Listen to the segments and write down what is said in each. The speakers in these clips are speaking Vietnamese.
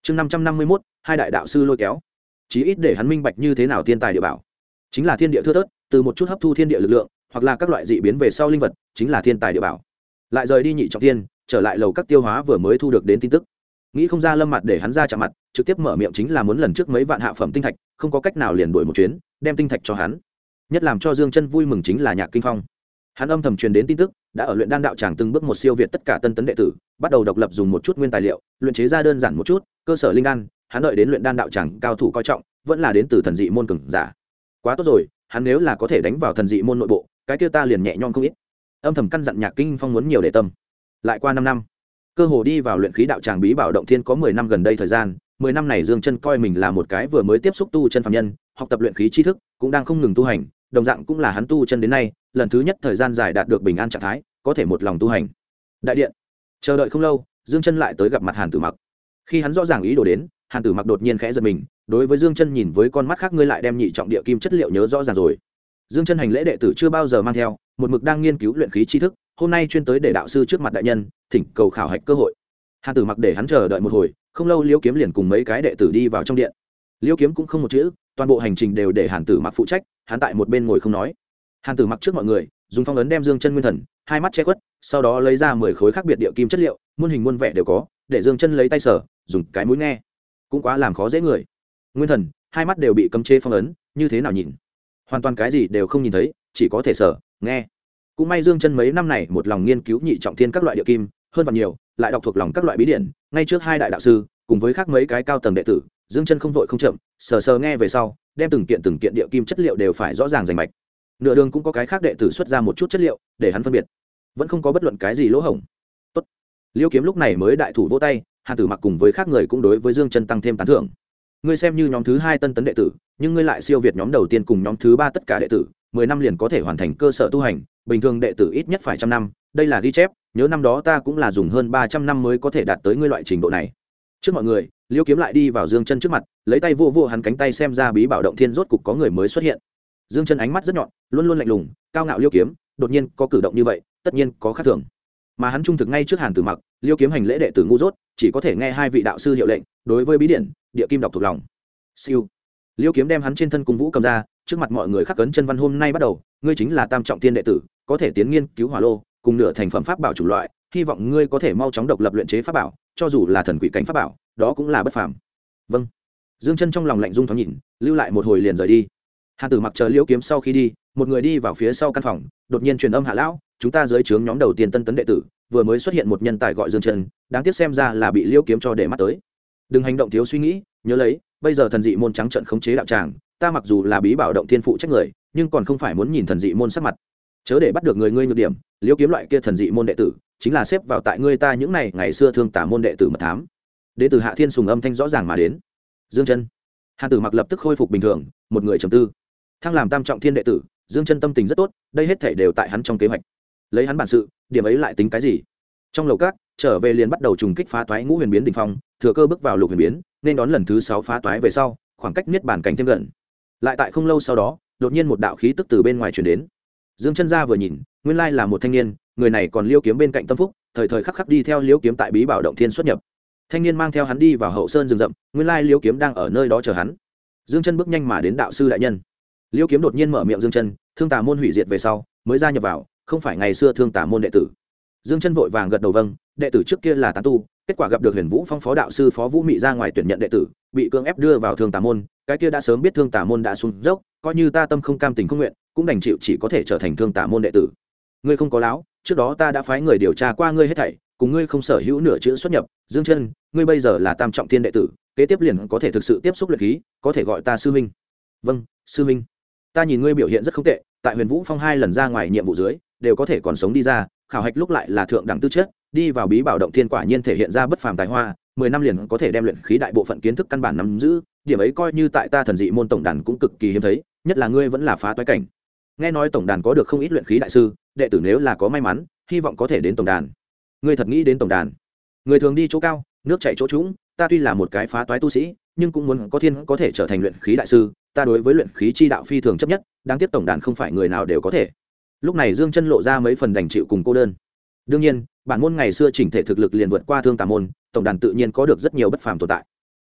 chương 551, hai đại đạo sư lôi kéo. Chí ít để hắn minh bạch như thế nào thiên tài địa bảo chính là thiên địa thưa thớt, từ một chút hấp thu thiên địa lực lượng hoặc là các loại dị biến về sau linh vật chính là thiên tài địa bảo. Lại rời đi nhị trọng thiên, trở lại lầu các tiêu hóa vừa mới thu được đến tin tức, nghĩ không ra Lâm Mặt để hắn ra chạm mặt, trực tiếp mở miệng chính là muốn lần trước mấy vạn hạ phẩm tinh thạch, không có cách nào liền đuổi một chuyến đem tinh thạch cho hắn. Nhất làm cho Dương Chân vui mừng chính là Nhạc Kinh Phong, hắn âm thầm truyền đến tin tức, đã ở luyện đan đạo tràng từng bước một siêu việt tất cả tân tấn đệ tử, bắt đầu độc lập dùng một chút nguyên tài liệu luyện chế ra đơn giản một chút cơ sở linh đan. Hắn đợi đến luyện đan đạo tràng cao thủ coi trọng vẫn là đến từ thần dị môn cường giả. Quá tốt rồi, hắn nếu là có thể đánh vào thần dị môn nội bộ, cái kia ta liền nhẹ nhõm không ít. Âm thầm căn dặn Nhạc Kinh Phong muốn nhiều để tâm. Lại qua 5 năm, cơ hồ đi vào luyện khí đạo tràng bí bảo động thiên có 10 năm gần đây thời gian. 10 năm này Dương Chân coi mình là một cái vừa mới tiếp xúc tu chân phàm nhân, học tập luyện khí tri thức cũng đang không ngừng tu hành, đồng dạng cũng là hắn tu chân đến nay lần thứ nhất thời gian dài đạt được bình an trạng thái, có thể một lòng tu hành. Đại điện, chờ đợi không lâu, Dương Chân lại tới gặp mặt Hàn Tử Mặc. Khi hắn rõ ràng ý đồ đến, Hàn Tử Mặc đột nhiên khẽ giật mình, đối với Dương Chân nhìn với con mắt khác, ngươi lại đem nhị trọng địa kim chất liệu nhớ rõ ràng rồi. Dương Chân hành lễ đệ tử chưa bao giờ mang theo, một mực đang nghiên cứu luyện khí tri thức, hôm nay chuyên tới để đạo sư trước mặt đại nhân thỉnh cầu khảo hạch cơ hội. Hàn Tử Mặc để hắn chờ đợi một hồi, không lâu Liễu Kiếm liền cùng mấy cái đệ tử đi vào trong điện. Liễu Kiếm cũng không một chữ, toàn bộ hành trình đều để Hàn Tử Mặc phụ trách, hắn tại một bên ngồi không nói. Hàn Tử Mặc trước mọi người dùng phong ấn đem Dương Chân nguyên thần hai mắt che khuất, sau đó lấy ra 10 khối khác biệt địa kim chất liệu, muôn hình muôn vẻ đều có, để Dương Chân lấy tay sờ, dùng cái mũi nghe, cũng quá làm khó dễ người. Nguyên thần hai mắt đều bị cấm chế phong ấn, như thế nào nhìn, hoàn toàn cái gì đều không nhìn thấy, chỉ có thể sờ nghe. Cũng may Dương Chân mấy năm này một lòng nghiên cứu nhị trọng thiên các loại địa kim hơn và nhiều, lại đọc thuộc lòng các loại bí điển, ngay trước hai đại đạo sư cùng với khác mấy cái cao tầng đệ tử, Dương Chân không vội không chậm, sờ nghe về sau, đem từng kiện địa kim chất liệu đều phải rõ ràng rành mạch. Nửa đường cũng có cái khác đệ tử xuất ra một chút chất liệu để hắn phân biệt, vẫn không có bất luận cái gì lỗ hổng. Tốt. Liễu Kiếm lúc này mới đại thủ vỗ tay, Hàn Tử Mặc cùng với khác người cũng đối với Dương Chân tăng thêm tán thưởng. Ngươi xem như nhóm thứ 2 tân tấn đệ tử, nhưng ngươi lại siêu việt nhóm đầu tiên cùng nhóm thứ 3 tất cả đệ tử, 10 năm liền có thể hoàn thành cơ sở tu hành, bình thường đệ tử ít nhất phải 100 năm, đây là ghi chép, nhớ năm đó ta cũng là dùng hơn 300 năm mới có thể đạt tới ngươi loại trình độ này. Trước mọi người, Liễu Kiếm lại đi vào Dương Chân trước mặt, lấy tay vô vô hắn cánh tay, xem ra bí bảo động thiên rốt cục có người mới xuất hiện. Dương Chân ánh mắt rất nhọn, luôn luôn lạnh lùng cao ngạo. Liễu Kiếm đột nhiên có cử động như vậy, tất nhiên có khác thường. Mà hắn trung thực ngay trước Hàn Tử Mặc, Liễu Kiếm hành lễ đệ tử ngu dốt, chỉ có thể nghe hai vị đạo sư hiệu lệnh, đối với bí điển địa kim đọc thuộc lòng. Siêu. Liễu Kiếm đem hắn trên thân cung vũ cầm ra, trước mặt mọi người khắc cấn chân văn, hôm nay bắt đầu, ngươi chính là tam trọng thiên đệ tử, có thể tiến nghiên cứu hỏa lô cùng nửa thành phẩm pháp bảo chủng loại, hy vọng ngươi có thể mau chóng độc lập luyện chế pháp bảo, cho dù là thần quỷ cảnh pháp bảo, đó cũng là bất phàm. Vâng. Dương Chân trong lòng lạnh rung thoáng nhìn, lưu lại một hồi liền rời đi. Hàn Tử Mặc chờ Liễu Kiếm sau khi đi, một người đi vào phía sau căn phòng, đột nhiên truyền âm: Hạ lão, chúng ta dưới trướng nhóm đầu tiên tân tấn đệ tử, vừa mới xuất hiện một nhân tài gọi Dương Chân, đáng tiếc xem ra là bị Liễu Kiếm cho để mắt tới. Đừng hành động thiếu suy nghĩ, nhớ lấy, bây giờ thần dị môn trắng trợn khống chế đạo tràng, ta mặc dù là bí bảo động thiên phụ trách người, nhưng còn không phải muốn nhìn thần dị môn sắc mặt. Chớ để bắt được người ngươi nhược điểm, Liễu Kiếm loại kia thần dị môn đệ tử, chính là xếp vào tại ngươi ta những này ngày xưa thương tả môn đệ tử mật thám. Đến từ Hạ Thiên Sùng âm thanh rõ ràng mà đến. Dương Chân. Hàn Tử Mặc lập tức khôi phục bình thường, một người trầm tư. Thăng làm tam trọng thiên đệ tử, Dương Chân tâm tình rất tốt, đây hết thảy đều tại hắn trong kế hoạch. Lấy hắn bản sự, điểm ấy lại tính cái gì? Trong lầu cát, trở về liền bắt đầu trùng kích phá toái ngũ huyền biến đỉnh phong, thừa cơ bước vào lục huyền biến, nên đón lần thứ 6 phá toái về sau, khoảng cách niết bàn cảnh thêm gần. Lại tại không lâu sau đó, đột nhiên một đạo khí tức từ bên ngoài truyền đến. Dương Chân ra vừa nhìn, nguyên lai là một thanh niên, người này còn Liễu Kiếm bên cạnh tâm phúc, thời thời khắc khắc đi theo Liễu Kiếm tại bí bảo động thiên xuất nhập. Thanh niên mang theo hắn đi vào hậu sơn rừng rậm, nguyên lai Liễu Kiếm đang ở nơi đó chờ hắn. Dương Chân bước nhanh mà đến: đạo sư đại nhân. Liễu Kiếm đột nhiên mở miệng: Dương Chân, thương tà môn hủy diệt về sau mới gia nhập vào, không phải ngày xưa thương tà môn đệ tử. Dương Chân vội vàng gật đầu: vâng, đệ tử trước kia là tán tu, kết quả gặp được Huyền Vũ Phong phó đạo sư Phó Vũ Mị ra ngoài tuyển nhận đệ tử, bị cưỡng ép đưa vào thương tà môn, cái kia đã sớm biết thương tà môn đã xuống dốc, coi như ta tâm không cam tình không nguyện, cũng đành chịu chỉ có thể trở thành thương tà môn đệ tử. Ngươi không có láo, trước đó ta đã phái người điều tra qua ngươi hết thảy, cùng ngươi không sở hữu nửa chữ xuất nhập. Dương Chân, ngươi bây giờ là tam trọng thiên đệ tử, kế tiếp liền có thể thực sự tiếp xúc luyện khí, có thể gọi ta sư huynh. Vâng, sư huynh. Ta nhìn ngươi biểu hiện rất không tệ, tại Huyền Vũ Phong 2 lần ra ngoài nhiệm vụ dưới, đều có thể còn sống đi ra, khảo hạch lúc lại là thượng đẳng tư chất, đi vào bí bảo động thiên quả nhiên thể hiện ra bất phàm tài hoa, 10 năm liền có thể đem luyện khí đại bộ phận kiến thức căn bản nắm giữ, điểm ấy coi như tại ta thần dị môn tổng đàn cũng cực kỳ hiếm thấy, nhất là ngươi vẫn là phá toái cảnh. Nghe nói tổng đàn có được không ít luyện khí đại sư, đệ tử nếu là có may mắn, hy vọng có thể đến tổng đàn. Ngươi thật nghĩ đến tổng đàn? Người thường đi chỗ cao, nước chảy chỗ trũng, ta tuy là một cái phá toái tu sĩ, nhưng cũng muốn có thiên có thể trở thành luyện khí đại sư, ta đối với luyện khí chi đạo phi thường chấp nhất, đáng tiếc tổng đàn không phải người nào đều có thể. Lúc này Dương Chân lộ ra mấy phần đành chịu cùng cô đơn. Đương nhiên, bản môn ngày xưa chỉnh thể thực lực liền vượt qua thương tà môn, tổng đàn tự nhiên có được rất nhiều bất phàm tồn tại.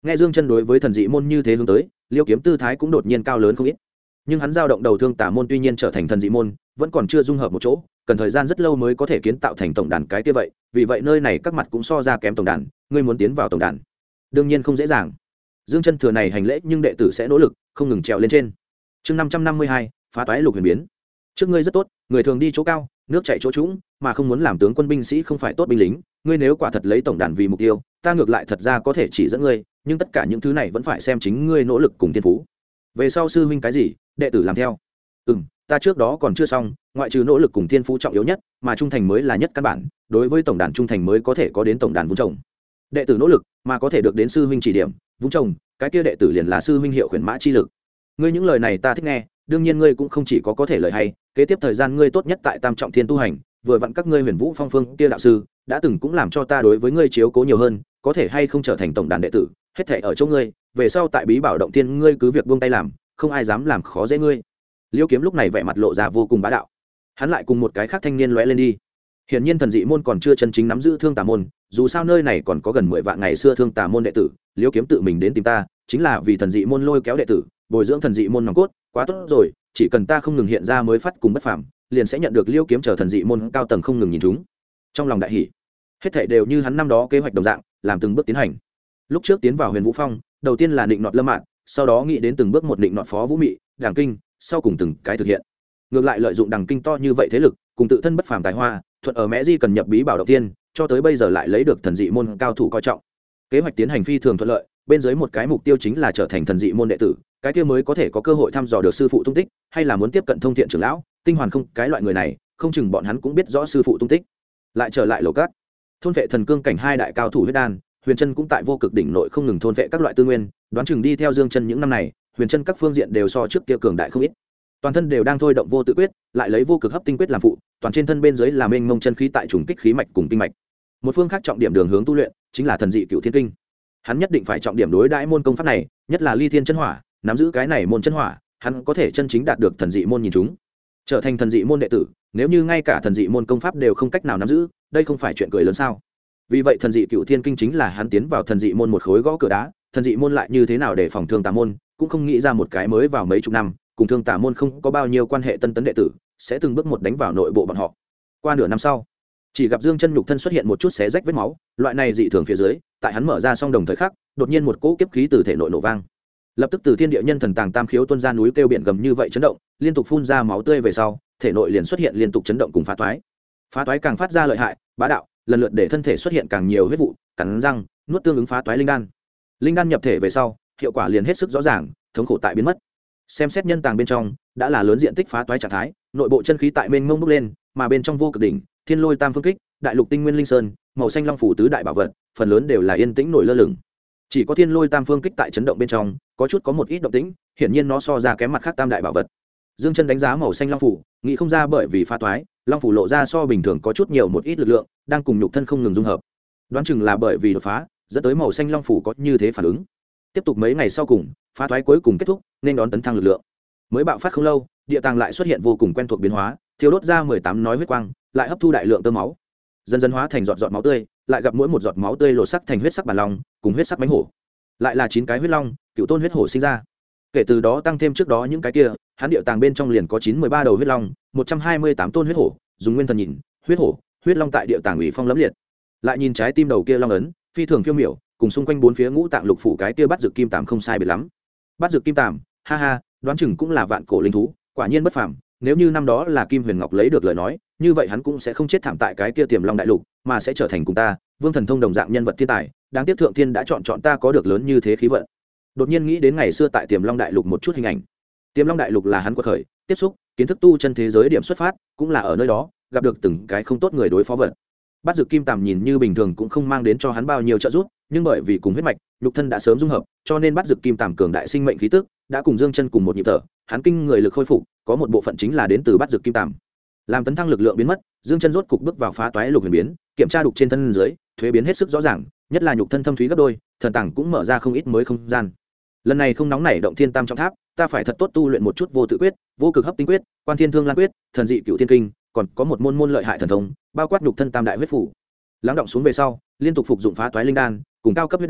Nghe Dương Chân đối với thần dị môn như thế hướng tới, Liêu Kiếm tư thái cũng đột nhiên cao lớn không ít. Nhưng hắn dao động đầu thương tà môn tuy nhiên trở thành thần dị môn, vẫn còn chưa dung hợp một chỗ, cần thời gian rất lâu mới có thể kiến tạo thành tổng đàn cái kia vậy, vì vậy nơi này các mặt cũng so ra kém tổng đàn, ngươi muốn tiến vào tổng đàn, đương nhiên không dễ dàng. Dương Chân thừa này hành lễ, nhưng đệ tử sẽ nỗ lực, không ngừng trèo lên trên. Chương 552, phá toái lục huyền biến. Trước ngươi rất tốt, người thường đi chỗ cao, nước chảy chỗ trũng, mà không muốn làm tướng quân binh sĩ không phải tốt binh lính, ngươi nếu quả thật lấy tổng đàn vì mục tiêu, ta ngược lại thật ra có thể chỉ dẫn ngươi, nhưng tất cả những thứ này vẫn phải xem chính ngươi nỗ lực cùng thiên phú. Về sau sư huynh cái gì, đệ tử làm theo. Ta trước đó còn chưa xong, ngoại trừ nỗ lực cùng thiên phú trọng yếu nhất, mà trung thành mới là nhất căn bản, đối với tổng đàn trung thành mới có thể có đến tổng đàn vun trồng. Đệ tử nỗ lực, mà có thể được đến sư huynh chỉ điểm, vun trồng, cái kia đệ tử liền là sư huynh hiệu khuyển mã chi lực. Ngươi những lời này ta thích nghe, đương nhiên ngươi cũng không chỉ có thể lời hay, kế tiếp thời gian ngươi tốt nhất tại Tam Trọng Thiên tu hành, vừa vặn các ngươi Huyền Vũ Phong Phương kia đạo sư, đã từng cũng làm cho ta đối với ngươi chiếu cố nhiều hơn, có thể hay không trở thành tổng đàn đệ tử, hết thảy ở chỗ ngươi, về sau tại Bí Bảo động tiên ngươi cứ việc buông tay làm, không ai dám làm khó dễ ngươi. Liêu Kiếm lúc này vẻ mặt lộ ra vô cùng bá đạo. Hắn lại cùng một cái khác thanh niên lóe lên đi. Hiển nhiên thần dị môn còn chưa chân chính nắm giữ Thương Tà môn, dù sao nơi này còn có gần 10 vạn ngày xưa Thương Tà môn đệ tử, Liêu Kiếm tự mình đến tìm ta, chính là vì thần dị môn lôi kéo đệ tử, bồi dưỡng thần dị môn nòng cốt, quá tốt rồi, chỉ cần ta không ngừng hiện ra mới phát cùng bất phàm, liền sẽ nhận được Liêu Kiếm trở thần dị môn cao tầng không ngừng nhìn chúng. Trong lòng đại hỉ, hết thảy đều như hắn năm đó kế hoạch đồng dạng, làm từng bước tiến hành. Lúc trước tiến vào Huyền Vũ Phong, đầu tiên là định nọt Lâm Mạn, sau đó nghĩ đến từng bước một định nọt Phó Vũ Mị, Đàng Kinh, sau cùng từng cái thực hiện. Ngược lại lợi dụng Đàng Kinh to như vậy thế lực, cùng tự thân bất phàm tài hoa, thuận ở Mễ Di cần nhập Bí Bảo động tiên, cho tới bây giờ lại lấy được thần dị môn cao thủ coi trọng. Kế hoạch tiến hành phi thường thuận lợi, bên dưới một cái mục tiêu chính là trở thành thần dị môn đệ tử, cái kia mới có thể có cơ hội thăm dò được sư phụ tung tích, hay là muốn tiếp cận Thông Thiện trưởng lão, Tinh Hoàn không, cái loại người này, không chừng bọn hắn cũng biết rõ sư phụ tung tích. Lại trở lại lầu cát, thôn vệ thần cương cảnh hai đại cao thủ huyết đan, Huyền Chân cũng tại vô cực đỉnh nội không ngừng thôn vệ các loại tư nguyên, đoán chừng đi theo Dương Chân những năm này, Huyền Chân các phương diện đều so trước kia cường đại không ít. Toàn thân đều đang thôi động vô tự quyết, lại lấy vô cực hấp tinh quyết làm phụ, toàn trên thân bên dưới là mênh mông chân khí tại trùng kích khí mạch cùng kinh mạch. Một phương khác trọng điểm đường hướng tu luyện chính là thần dị cửu thiên kinh. Hắn nhất định phải trọng điểm đối đãi môn công pháp này, nhất là ly thiên chân hỏa, nắm giữ cái này môn chân hỏa, hắn có thể chân chính đạt được thần dị môn nhìn chúng, trở thành thần dị môn đệ tử. Nếu như ngay cả thần dị môn công pháp đều không cách nào nắm giữ, đây không phải chuyện cười lớn sao? Vì vậy thần dị cửu thiên kinh chính là hắn tiến vào thần dị môn một khối gõ cửa đá. Thần dị môn lại như thế nào để phòng Thương Tà môn, cũng không nghĩ ra một cái mới vào mấy chục năm, cùng Thương Tà môn không có bao nhiêu quan hệ tân tấn đệ tử, sẽ từng bước một đánh vào nội bộ bọn họ. Qua nửa năm sau, chỉ gặp Dương Chân nhục thân xuất hiện một chút xé rách vết máu, loại này dị thường phía dưới, tại hắn mở ra song đồng thời khắc, đột nhiên một cỗ kiếp khí từ thể nội nổ vang. Lập tức từ thiên địa nhân thần tàng tam khiếu tuôn ra núi kêu biển gầm như vậy chấn động, liên tục phun ra máu tươi về sau, thể nội liền xuất hiện liên tục chấn động cùng phá toái. Phá toái càng phát ra lợi hại, bá đạo, lần lượt để thân thể xuất hiện càng nhiều huyết vụ, cắn răng, nuốt tương ứng phá toái linh đan. Linh đan nhập thể về sau, hiệu quả liền hết sức rõ ràng, thống khổ tại biến mất. Xem xét nhân tàng bên trong, đã là lớn diện tích phá toái trạng thái, nội bộ chân khí tại mênh mông bốc lên, mà bên trong vô cực đỉnh, thiên lôi tam phương kích, đại lục tinh nguyên linh sơn, màu xanh long phủ tứ đại bảo vật, phần lớn đều là yên tĩnh nổi lơ lửng. Chỉ có thiên lôi tam phương kích tại chấn động bên trong, có chút có một ít động tĩnh, hiển nhiên nó so ra kém mặt khác tam đại bảo vật. Dương Chân đánh giá màu xanh long phủ, nghĩ không ra bởi vì phá toái, long phủ lộ ra so bình thường có chút nhiều một ít lực lượng, đang cùng nhục thân không ngừng dung hợp. Đoán chừng là bởi vì đột phá, dẫn tới màu xanh long phủ có như thế phản ứng. Tiếp tục mấy ngày sau cùng, phá toái cuối cùng kết thúc, nên đón tấn thăng lực lượng. Mới bạo phát không lâu, địa tàng lại xuất hiện vô cùng quen thuộc biến hóa, thiêu đốt ra 18 nói huyết quang, lại hấp thu đại lượng tơ máu, dần dần hóa thành giọt giọt máu tươi, lại gặp mỗi một giọt máu tươi lột sắc thành huyết sắc bản long, cùng huyết sắc mãnh hổ. Lại là 9 cái huyết long, cựu tôn huyết hổ sinh ra. Kể từ đó tăng thêm trước đó những cái kia, hắn địa tàng bên trong liền có 913 đầu huyết long, 128 tôn huyết hổ, dùng nguyên thần nhìn, huyết hổ, huyết long tại địa tàng ủy phong lẫm liệt. Lại nhìn trái tim đầu kia long ấn, phi thường phiêu miểu, cùng xung quanh bốn phía ngũ tạng lục phủ cái kia bắt dược kim tàm không sai biệt lắm. Bắt dược kim tàm, ha ha, đoán chừng cũng là vạn cổ linh thú, quả nhiên bất phàm, nếu như năm đó là Kim Huyền Ngọc lấy được lời nói, như vậy hắn cũng sẽ không chết thảm tại cái kia Tiềm Long đại lục, mà sẽ trở thành cùng ta, Vương Thần Thông đồng dạng nhân vật thiên tài, đáng tiếc thượng thiên đã chọn ta có được lớn như thế khí vận. Đột nhiên nghĩ đến ngày xưa tại Tiềm Long đại lục một chút hình ảnh. Tiềm Long đại lục là hắn quật khởi, tiếp xúc, kiến thức tu chân thế giới điểm xuất phát, cũng là ở nơi đó, gặp được từng cái không tốt người đối phó vật. Bắt dược kim tàm nhìn như bình thường cũng không mang đến cho hắn bao nhiêu trợ giúp, nhưng bởi vì cùng huyết mạch, nhục thân đã sớm dung hợp, cho nên bắt dược kim tàm cường đại sinh mệnh khí tức, đã cùng Dương Chân cùng một nhịp thở, hắn kinh người lực khôi phục, có một bộ phận chính là đến từ bắt dược kim tàm. Làm tấn thăng lực lượng biến mất, Dương Chân rốt cục bước vào phá toái lục huyền biến, kiểm tra đục trên thân dưới, thuế biến hết sức rõ ràng, nhất là nhục thân thâm thúy gấp đôi, thần tàng cũng mở ra không ít mới không gian. Lần này không nóng nảy động thiên tam trọng tháp, ta phải thật tốt tu luyện một chút vô tự quyết, vô cực hấp tinh quyết, quan thiên thương lan quyết, thần dị cửu thiên kinh, còn có một môn lợi hại thần thông, bao quát nhục thân tam đại huyết phủ. Lắng động xuống về sau, liên tục phục dụng phá toái linh đan, cùng cao cấp huyết đan,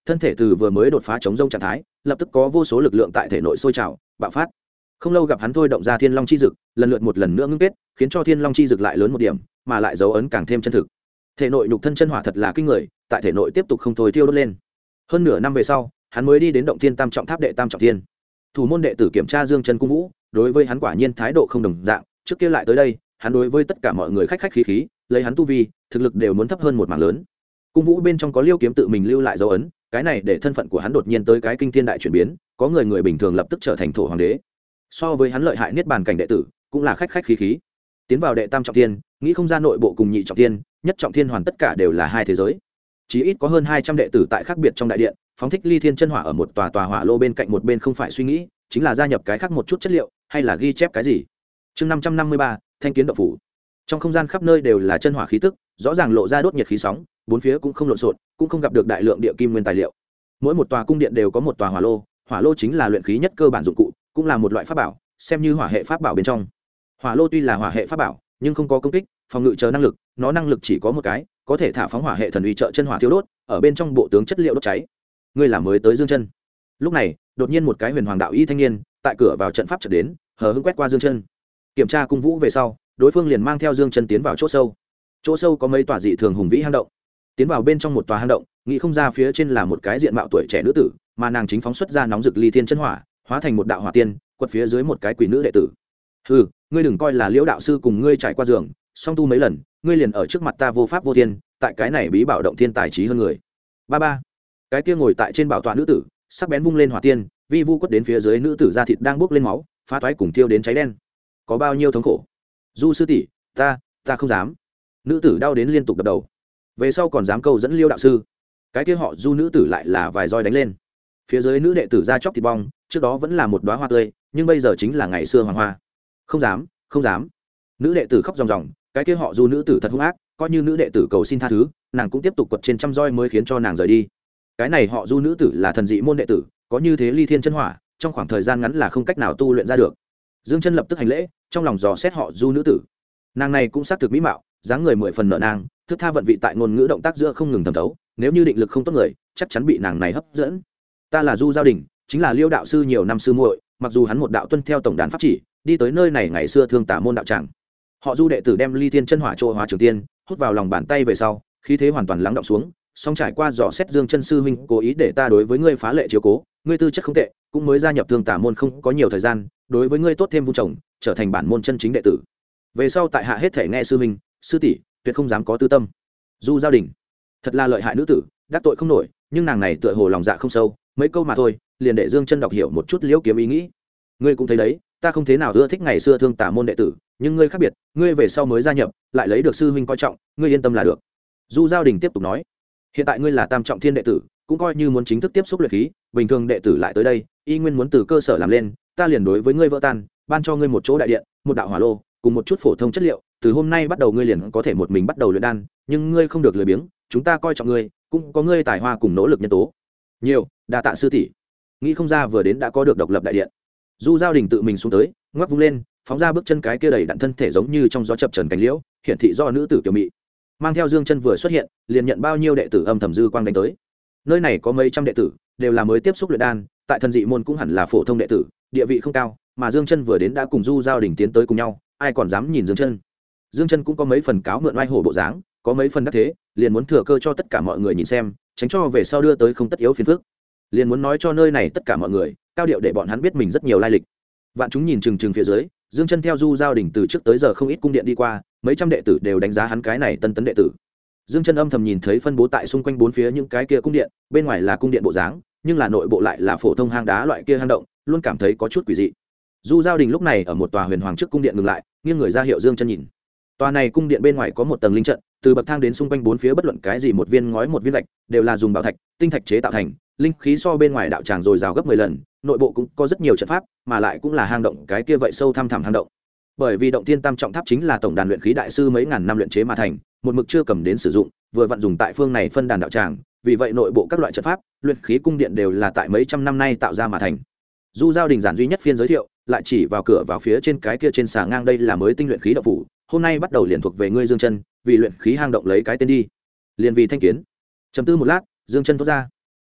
thân thể từ vừa mới đột phá chống rông trạng thái lập tức có vô số lực lượng tại thể nội sôi trào bạo phát. Không lâu gặp hắn thôi động ra thiên long chi dực, lần lượt một lần nữa ngưng kết, khiến cho thiên long chi dực lại lớn một điểm, mà lại dấu ấn càng thêm chân thực. Thể nội nhục thân chân hỏa thật là kinh người, tại thể nội tiếp tục không thôi thiêu đốt lên. Hơn nửa năm về sau, hắn mới đi đến động thiên tam trọng tháp đệ tam trọng thiên. Thủ môn đệ tử kiểm tra Dương Chân Cung Vũ, đối với hắn quả nhiên thái độ không đồng dạng, trước kia lại tới đây, hắn đối với tất cả mọi người khách khách khí khí, lấy hắn tu vi, thực lực đều muốn thấp hơn một mảng lớn. Cung Vũ bên trong có Liêu kiếm tự mình lưu lại dấu ấn, cái này để thân phận của hắn đột nhiên tới cái kinh thiên đại chuyển biến, có người bình thường lập tức trở thành thổ hoàng đế. So với hắn lợi hại niết bàn cảnh đệ tử, cũng là khách khách khí khí. Tiến vào đệ tam trọng thiên, nghĩ không ra nội bộ cùng nhị trọng thiên, nhất trọng thiên hoàn tất cả đều là hai thế giới. Chỉ ít có hơn 200 đệ tử tại khác biệt trong đại điện, phóng thích ly thiên chân hỏa ở một tòa hỏa lô bên cạnh một bên không phải suy nghĩ, chính là gia nhập cái khác một chút chất liệu, hay là ghi chép cái gì. Chương 553, Thanh kiến động phủ. Trong không gian khắp nơi đều là chân hỏa khí tức, rõ ràng lộ ra đốt nhiệt khí sóng, bốn phía cũng không lộn xộn, cũng không gặp được đại lượng địa kim nguyên tài liệu. Mỗi một tòa cung điện đều có một tòa hỏa lô chính là luyện khí nhất cơ bản dụng cụ, cũng là một loại pháp bảo, xem như hỏa hệ pháp bảo bên trong. Hỏa lô tuy là hỏa hệ pháp bảo, nhưng không có công kích, phòng ngự chờ năng lực, nó năng lực chỉ có một cái, có thể thả phóng hỏa hệ thần uy trợ chân hỏa thiêu đốt, ở bên trong bộ tướng chất liệu đốt cháy. Ngươi là mới tới Dương Chân. Lúc này, đột nhiên một cái huyền hoàng đạo y thanh niên, tại cửa vào trận pháp chợt đến, hờ hững quét qua Dương Chân. Kiểm tra cung vũ về sau, đối phương liền mang theo Dương Chân tiến vào chỗ sâu. Chỗ sâu có mấy tòa dị thường hùng vĩ hang động. Tiến vào bên trong một tòa hang động, nghĩ không ra phía trên là một cái diện mạo tuổi trẻ nữ tử, mà nàng chính phóng xuất ra nóng rực ly thiên chân hỏa, hóa thành một đạo hỏa tiên, quật phía dưới một cái quỷ nữ đệ tử. Hừ, ngươi đừng coi là Liễu đạo sư cùng ngươi trải qua giường, song tu mấy lần, ngươi liền ở trước mặt ta vô pháp vô thiên, tại cái này bí bảo động thiên tài trí hơn người. Ba. Cái kia ngồi tại trên bảo tọa nữ tử, sắc bén vung lên hỏa tiên, vi vu quất đến phía dưới nữ tử da thịt đang bốc lên máu, phá toái cùng thiêu đến cháy đen. Có bao nhiêu thống khổ? Du sư tỷ, ta không dám. Nữ tử đau đến liên tục đập đầu. Về sau còn dám câu dẫn Liêu đạo sư. Cái kia họ Du nữ tử lại là vài roi đánh lên. Phía dưới nữ đệ tử da chóc thịt bong, trước đó vẫn là một đóa hoa tươi, nhưng bây giờ chính là ngày xưa hoàng hoa. Không dám. Nữ đệ tử khóc ròng ròng, cái kia họ Du nữ tử thật hung ác, coi như nữ đệ tử cầu xin tha thứ, nàng cũng tiếp tục quật trên trăm roi mới khiến cho nàng rời đi. Cái này họ Du nữ tử là thần dị môn đệ tử, có như thế ly thiên chân hỏa, trong khoảng thời gian ngắn là không cách nào tu luyện ra được. Dương Chân lập tức hành lễ, trong lòng dò xét họ Du nữ tử. Nàng này cũng xác thực mỹ mạo, dáng người 10 phần nợ nang, thức tha vận vị tại ngôn ngữ động tác giữa không ngừng thẩm thấu, nếu như định lực không tốt người, chắc chắn bị nàng này hấp dẫn. Ta là Du Giao Đình, chính là Liêu đạo sư nhiều năm sư muội, mặc dù hắn một đạo tuân theo tổng đàn pháp chỉ, đi tới nơi này ngày xưa thương tả môn đạo tràng. Họ Du đệ tử đem ly thiên chân hỏa trô hóa trường tiên, hút vào lòng bàn tay về sau, khí thế hoàn toàn lắng động xuống, song trải qua dò xét Dương Chân sư huynh cố ý để ta đối với ngươi phá lệ chiếu cố, ngươi tư chất không tệ, cũng mới gia nhập thương tả môn không có nhiều thời gian, đối với ngươi tốt thêm vun trồng, trở thành bản môn chân chính đệ tử. Về sau tại hạ hết thể nghe sư huynh, sư tỷ, tuyệt không dám có tư tâm. Du Giao Đình, thật là lợi hại nữ tử, đắc tội không nổi, nhưng nàng này tựa hồ lòng dạ không sâu, mấy câu mà thôi, liền để Dương Chân đọc hiểu một chút Liễu kiếm ý nghĩ. Ngươi cũng thấy đấy, ta không thế nào ưa thích ngày xưa thương tả môn đệ tử, nhưng ngươi khác biệt, ngươi về sau mới gia nhập, lại lấy được sư huynh coi trọng, ngươi yên tâm là được. Du Giao Đình tiếp tục nói, hiện tại ngươi là tam trọng thiên đệ tử, cũng coi như muốn chính thức tiếp xúc luyện khí, bình thường đệ tử lại tới đây, y nguyên muốn từ cơ sở làm lên, ta liền đối với ngươi vỡ tan, ban cho ngươi một chỗ đại điện, một đạo hỏa lô, cùng một chút phổ thông chất liệu, từ hôm nay bắt đầu ngươi liền có thể một mình bắt đầu luyện đan, nhưng ngươi không được lười biếng, chúng ta coi trọng ngươi, cũng có ngươi tài hoa cùng nỗ lực nhân tố. Nhiều, đa tạ sư tỷ. Nghĩ không ra vừa đến đã có được độc lập đại điện. Du Giao Đình tự mình xuống tới, ngoắc vung lên, phóng ra bước chân cái kia đầy đặn thân thể giống như trong gió chập trần cánh liễu, hiển thị do nữ tử kiều mị. Mang theo Dương Chân vừa xuất hiện, liền nhận bao nhiêu đệ tử âm thầm dư quang đánh tới. Nơi này có mấy trăm đệ tử, đều là mới tiếp xúc luyện đan, tại thần dị môn cũng hẳn là phổ thông đệ tử, địa vị không cao, mà Dương Chân vừa đến đã cùng Du Giao Đình tiến tới cùng nhau, ai còn dám nhìn Dương Chân. Dương Chân cũng có mấy phần cáo mượn oai hổ bộ dáng, có mấy phần đắc thế, liền muốn thừa cơ cho tất cả mọi người nhìn xem, tránh cho về sau đưa tới không tất yếu phiền phức. Liền muốn nói cho nơi này tất cả mọi người, cao điệu để bọn hắn biết mình rất nhiều lai lịch. Vạn chúng nhìn chừng phía dưới, Dương Chân theo Du Giao Đình từ trước tới giờ không ít cung điện đi qua, mấy trăm đệ tử đều đánh giá hắn cái này tân tấn đệ tử. Dương Chân âm thầm nhìn thấy phân bố tại xung quanh bốn phía những cái kia cung điện, bên ngoài là cung điện bộ dáng, nhưng là nội bộ lại là phổ thông hang đá loại kia hang động, luôn cảm thấy có chút quỷ dị. Du Giao Đình lúc này ở một tòa huyền hoàng trước cung điện ngừng lại, nghiêng người ra hiệu Dương Chân nhìn. Tòa này cung điện bên ngoài có một tầng linh trận, từ bậc thang đến xung quanh bốn phía bất luận cái gì một viên ngói một viên gạch, đều là dùng bảo thạch, tinh thạch chế tạo thành, linh khí so bên ngoài đạo tràng dồi dào gấp 10 lần, nội bộ cũng có rất nhiều trận pháp, mà lại cũng là hang động cái kia vậy sâu thăm thẳm hang động. Bởi vì động thiên tam trọng tháp chính là tổng đàn luyện khí đại sư mấy ngàn năm luyện chế mà thành, một mực chưa cầm đến sử dụng, vừa vận dùng tại phương này phân đàn đạo tràng, vì vậy nội bộ các loại trận pháp, luyện khí cung điện đều là tại mấy trăm năm nay tạo ra mà thành. Du Giao Đình giản duy nhất phiên giới thiệu, lại chỉ vào cửa vào phía trên cái kia trên xà ngang đây là mới tinh luyện khí động phủ, hôm nay bắt đầu liền thuộc về ngươi Dương Chân, vì luyện khí hang động lấy cái tên đi. Liền vì thanh kiến. Trầm tư một lát, Dương Chân thốt ra,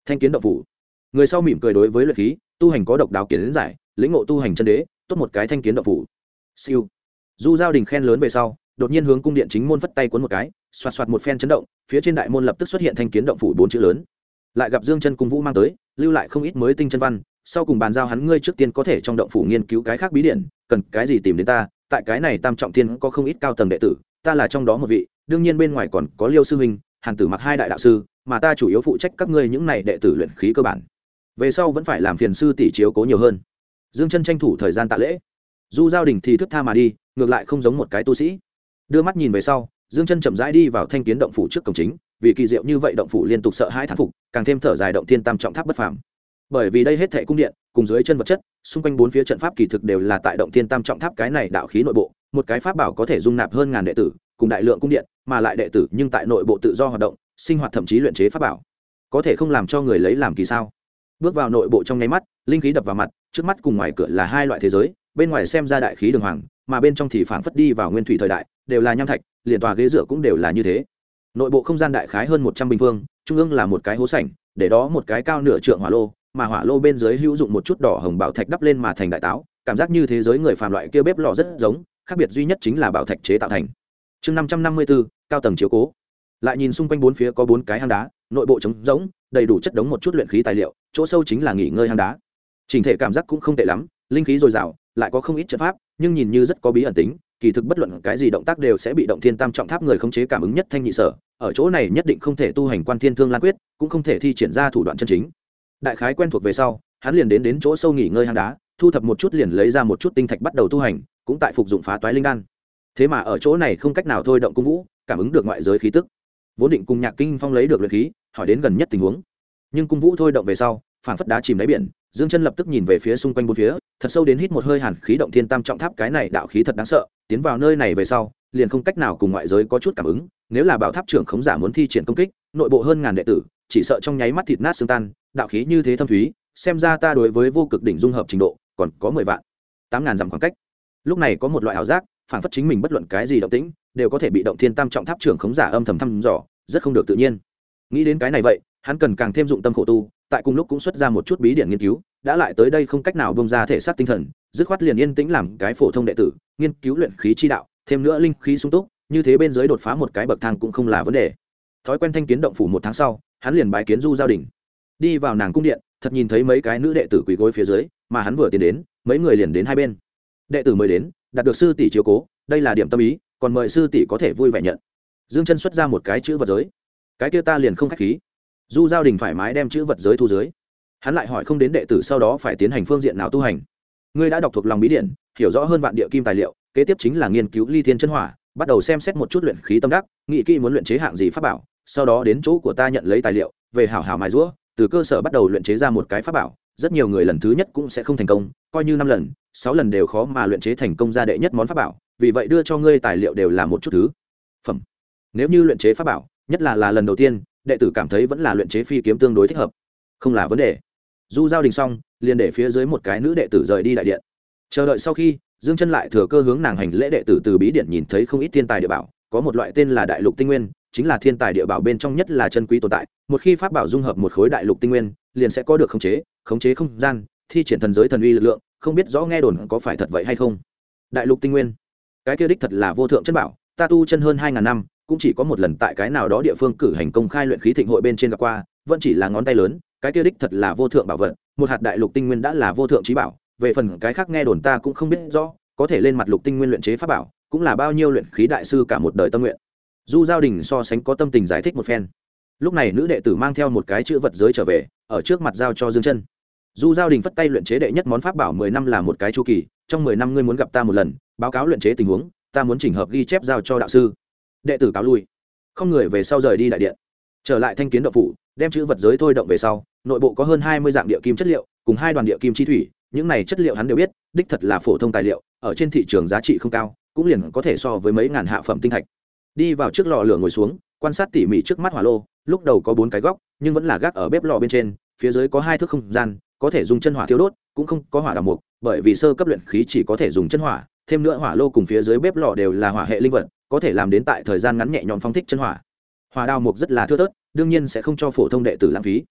Thanh kiến động phủ. Người sau mỉm cười đối với luyện khí tu hành có độc đáo kiến giải, lĩnh ngộ tu hành chân đế, tốt một cái thanh kiến động phủ. Siêu. Du Giao Đình khen lớn về sau, đột nhiên hướng cung điện chính môn phất tay cuốn một cái, xoạt xoạt một phen chấn động, phía trên đại môn lập tức xuất hiện thanh kiến động phủ 4 chữ lớn. Lại gặp Dương Chân Cung Vũ mang tới, lưu lại không ít mới tinh chân văn, sau cùng bàn giao hắn ngươi trước tiên có thể trong động phủ nghiên cứu cái khác bí điển, cần cái gì tìm đến ta, tại cái này Tam Trọng Thiên có không ít cao tầng đệ tử, ta là trong đó một vị, đương nhiên bên ngoài còn có Liêu sư huynh, Hàn Tử Mặc hai đại đạo sư, mà ta chủ yếu phụ trách các ngươi những này đệ tử luyện khí cơ bản. Về sau vẫn phải làm phiền sư tỷ chiếu cố nhiều hơn. Dương Chân tranh thủ thời gian tạ lễ. Du Giao Đình thì thức tha mà đi, ngược lại không giống một cái tu sĩ. Đưa mắt nhìn về sau, Dương Chân chậm rãi đi vào thanh kiến động phủ trước cổng chính, vì kỳ diệu như vậy động phủ liên tục sợ hãi thán phục, càng thêm thở dài động thiên tam trọng tháp bất phàm. Bởi vì đây hết thảy cung điện, cùng dưới chân vật chất, xung quanh bốn phía trận pháp kỳ thực đều là tại động thiên tam trọng tháp cái này đạo khí nội bộ, một cái pháp bảo có thể dung nạp hơn ngàn đệ tử, cùng đại lượng cung điện, mà lại đệ tử nhưng tại nội bộ tự do hoạt động, sinh hoạt thậm chí luyện chế pháp bảo. Có thể không làm cho người lấy làm kỳ sao? Bước vào nội bộ trong nháy mắt, linh khí đập vào mặt, trước mắt cùng ngoài cửa là hai loại thế giới, bên ngoài xem ra đại khí đường hoàng, mà bên trong thì phảng phất đi vào nguyên thủy thời đại, đều là nham thạch, liền tòa ghế dựa cũng đều là như thế. Nội bộ không gian đại khái hơn 100 bình phương, trung ương là một cái hố sảnh, để đó một cái cao nửa trượng hỏa lô, mà hỏa lô bên dưới hữu dụng một chút đỏ hồng bảo thạch đắp lên mà thành đại táo, cảm giác như thế giới người phàm loại kia bếp lò rất giống, khác biệt duy nhất chính là bảo thạch chế tạo thành. Chương 554, cao tầng chiếu cố. Lại nhìn xung quanh bốn phía có 4 cái hang đá, nội bộ trống rỗng, đầy đủ chất đống một chút luyện khí tài liệu, chỗ sâu chính là nghỉ ngơi hang đá. Trình thể cảm giác cũng không tệ lắm, linh khí dồi dào, lại có không ít trận pháp, nhưng nhìn như rất có bí ẩn tính, kỳ thực bất luận cái gì động tác đều sẽ bị động thiên tam trọng tháp người khống chế cảm ứng nhất thanh nhị sở, ở chỗ này nhất định không thể tu hành quan thiên thương lan quyết, cũng không thể thi triển ra thủ đoạn chân chính. Đại khái quen thuộc về sau, hắn liền đến chỗ sâu nghỉ ngơi hang đá, thu thập một chút liền lấy ra một chút tinh thạch bắt đầu tu hành, cũng tại phục dụng phá toái linh đan. Thế mà ở chỗ này không cách nào thôi động cung vũ, cảm ứng được ngoại giới khí tức. Vốn định cùng Nhạc Kinh Phong lấy được luyện khí, hỏi đến gần nhất tình huống, nhưng cung vũ thôi động về sau, phản phất đá chìm đáy biển. Dương Chân lập tức nhìn về phía xung quanh bốn phía, thật sâu đến hít một hơi hàn khí động thiên tam trọng tháp, cái này đạo khí thật đáng sợ, tiến vào nơi này về sau, liền không cách nào cùng ngoại giới có chút cảm ứng, nếu là bảo tháp trưởng khống giả muốn thi triển công kích, nội bộ hơn ngàn đệ tử, chỉ sợ trong nháy mắt thịt nát xương tan, đạo khí như thế thâm thúy, xem ra ta đối với vô cực đỉnh dung hợp trình độ, còn có 10 vạn, 8000 dặm khoảng cách. Lúc này có một loại ảo giác, phản phất chính mình bất luận cái gì động tĩnh, đều có thể bị động thiên tam trọng tháp trưởng khống giả âm thầm thăm dò, rất không được tự nhiên. Nghĩ đến cái này vậy, hắn cần càng thêm dụng tâm khổ tu, tại cùng lúc cũng xuất ra một chút bí điển nghiên cứu, đã lại tới đây không cách nào bông ra thể xác tinh thần, dứt khoát liền yên tĩnh làm cái phổ thông đệ tử, nghiên cứu luyện khí chi đạo, thêm nữa linh khí sung túc, như thế bên dưới đột phá một cái bậc thang cũng không là vấn đề. Thói quen thanh kiến động phủ 1 tháng sau, hắn liền bái kiến Du Giao Đình. Đi vào nàng cung điện, thật nhìn thấy mấy cái nữ đệ tử quỳ gối phía dưới, mà hắn vừa tiến đến, mấy người liền đến hai bên. Đệ tử mới đến, đạt được sư tỷ chiếu cố, đây là điểm tâm ý, còn mời sư tỷ có thể vui vẻ nhận. Dương Chân xuất ra một cái chữ vật giới. Cái kia ta liền không khách khí. Du Giao Đình thoải mái đem chữ vật giới thu dưới. Hắn lại hỏi không đến đệ tử sau đó phải tiến hành phương diện nào tu hành. Ngươi đã đọc thuộc lòng bí điển, hiểu rõ hơn vạn địa kim tài liệu, kế tiếp chính là nghiên cứu ly thiên chân hỏa, bắt đầu xem xét một chút luyện khí tâm đắc, nghĩ kỹ muốn luyện chế hạng gì pháp bảo, sau đó đến chỗ của ta nhận lấy tài liệu, về hảo hảo mài giũa, từ cơ sở bắt đầu luyện chế ra một cái pháp bảo. Rất nhiều người lần thứ nhất cũng sẽ không thành công, coi như 5 lần, 6 lần đều khó mà luyện chế thành công ra đệ nhất món pháp bảo, vì vậy đưa cho ngươi tài liệu đều là một chút thứ phẩm. Nếu như luyện chế pháp bảo, nhất là lần đầu tiên, đệ tử cảm thấy vẫn là luyện chế phi kiếm tương đối thích hợp, không là vấn đề. Du Giao Đình xong, liền để phía dưới một cái nữ đệ tử rời đi đại điện. Chờ đợi sau khi, Dương Chân lại thừa cơ hướng nàng hành lễ, đệ tử từ bí điện nhìn thấy không ít thiên tài địa bảo, có một loại tên là Đại Lục Tinh Nguyên, chính là thiên tài địa bảo bên trong nhất là chân quý tồn tại, một khi pháp bảo dung hợp một khối Đại Lục Tinh Nguyên, liền sẽ có được khống chế không gian, thi triển thần giới thần uy lực lượng, không biết rõ nghe đồn có phải thật vậy hay không. Đại Lục Tinh Nguyên, cái kia đích thật là vô thượng chân bảo, ta tu chân hơn 2000 năm, cũng chỉ có một lần tại cái nào đó địa phương cử hành công khai luyện khí thịnh hội bên trên gặp qua, vẫn chỉ là ngón tay lớn, cái kia đích thật là vô thượng bảo vật, một hạt Đại Lục Tinh Nguyên đã là vô thượng chí bảo, về phần cái khác nghe đồn ta cũng không biết rõ, có thể lên mặt Lục Tinh Nguyên luyện chế pháp bảo, cũng là bao nhiêu luyện khí đại sư cả một đời tâm nguyện. Du Giao Đình so sánh có tâm tình giải thích một phen. Lúc này nữ đệ tử mang theo một cái chữ vật giới trở về, ở trước mặt giao cho Dương Chân. Du Giao Đình phất tay luyện chế đệ nhất món pháp bảo 10 năm là một cái chu kỳ, trong 10 năm ngươi muốn gặp ta một lần, báo cáo luyện chế tình huống, ta muốn chỉnh hợp ghi chép giao cho đạo sư. Đệ tử cáo lui, không người về sau rời đi đại điện. Trở lại thanh kiến động phủ, đem chữ vật giới thôi động về sau, nội bộ có hơn 20 dạng địa kim chất liệu, cùng 2 đoàn địa kim chi thủy, những này chất liệu hắn đều biết, đích thật là phổ thông tài liệu, ở trên thị trường giá trị không cao, cũng liền có thể so với mấy ngàn hạ phẩm tinh thạch. Đi vào trước lò lửa ngồi xuống, quan sát tỉ mỉ trước mắt hỏa lô, lúc đầu có 4 cái góc, nhưng vẫn là gác ở bếp lò bên trên, phía dưới có 2 thước không gian, có thể dùng chân hỏa thiêu đốt, cũng không có hỏa đào mục, bởi vì sơ cấp luyện khí chỉ có thể dùng chân hỏa, thêm nữa hỏa lô cùng phía dưới bếp lò đều là hỏa hệ linh vật, có thể làm đến tại thời gian ngắn nhẹ nhõm phóng thích chân hỏa. Hỏa đào mục rất là thưa thớt, đương nhiên sẽ không cho phổ thông đệ tử lãng phí.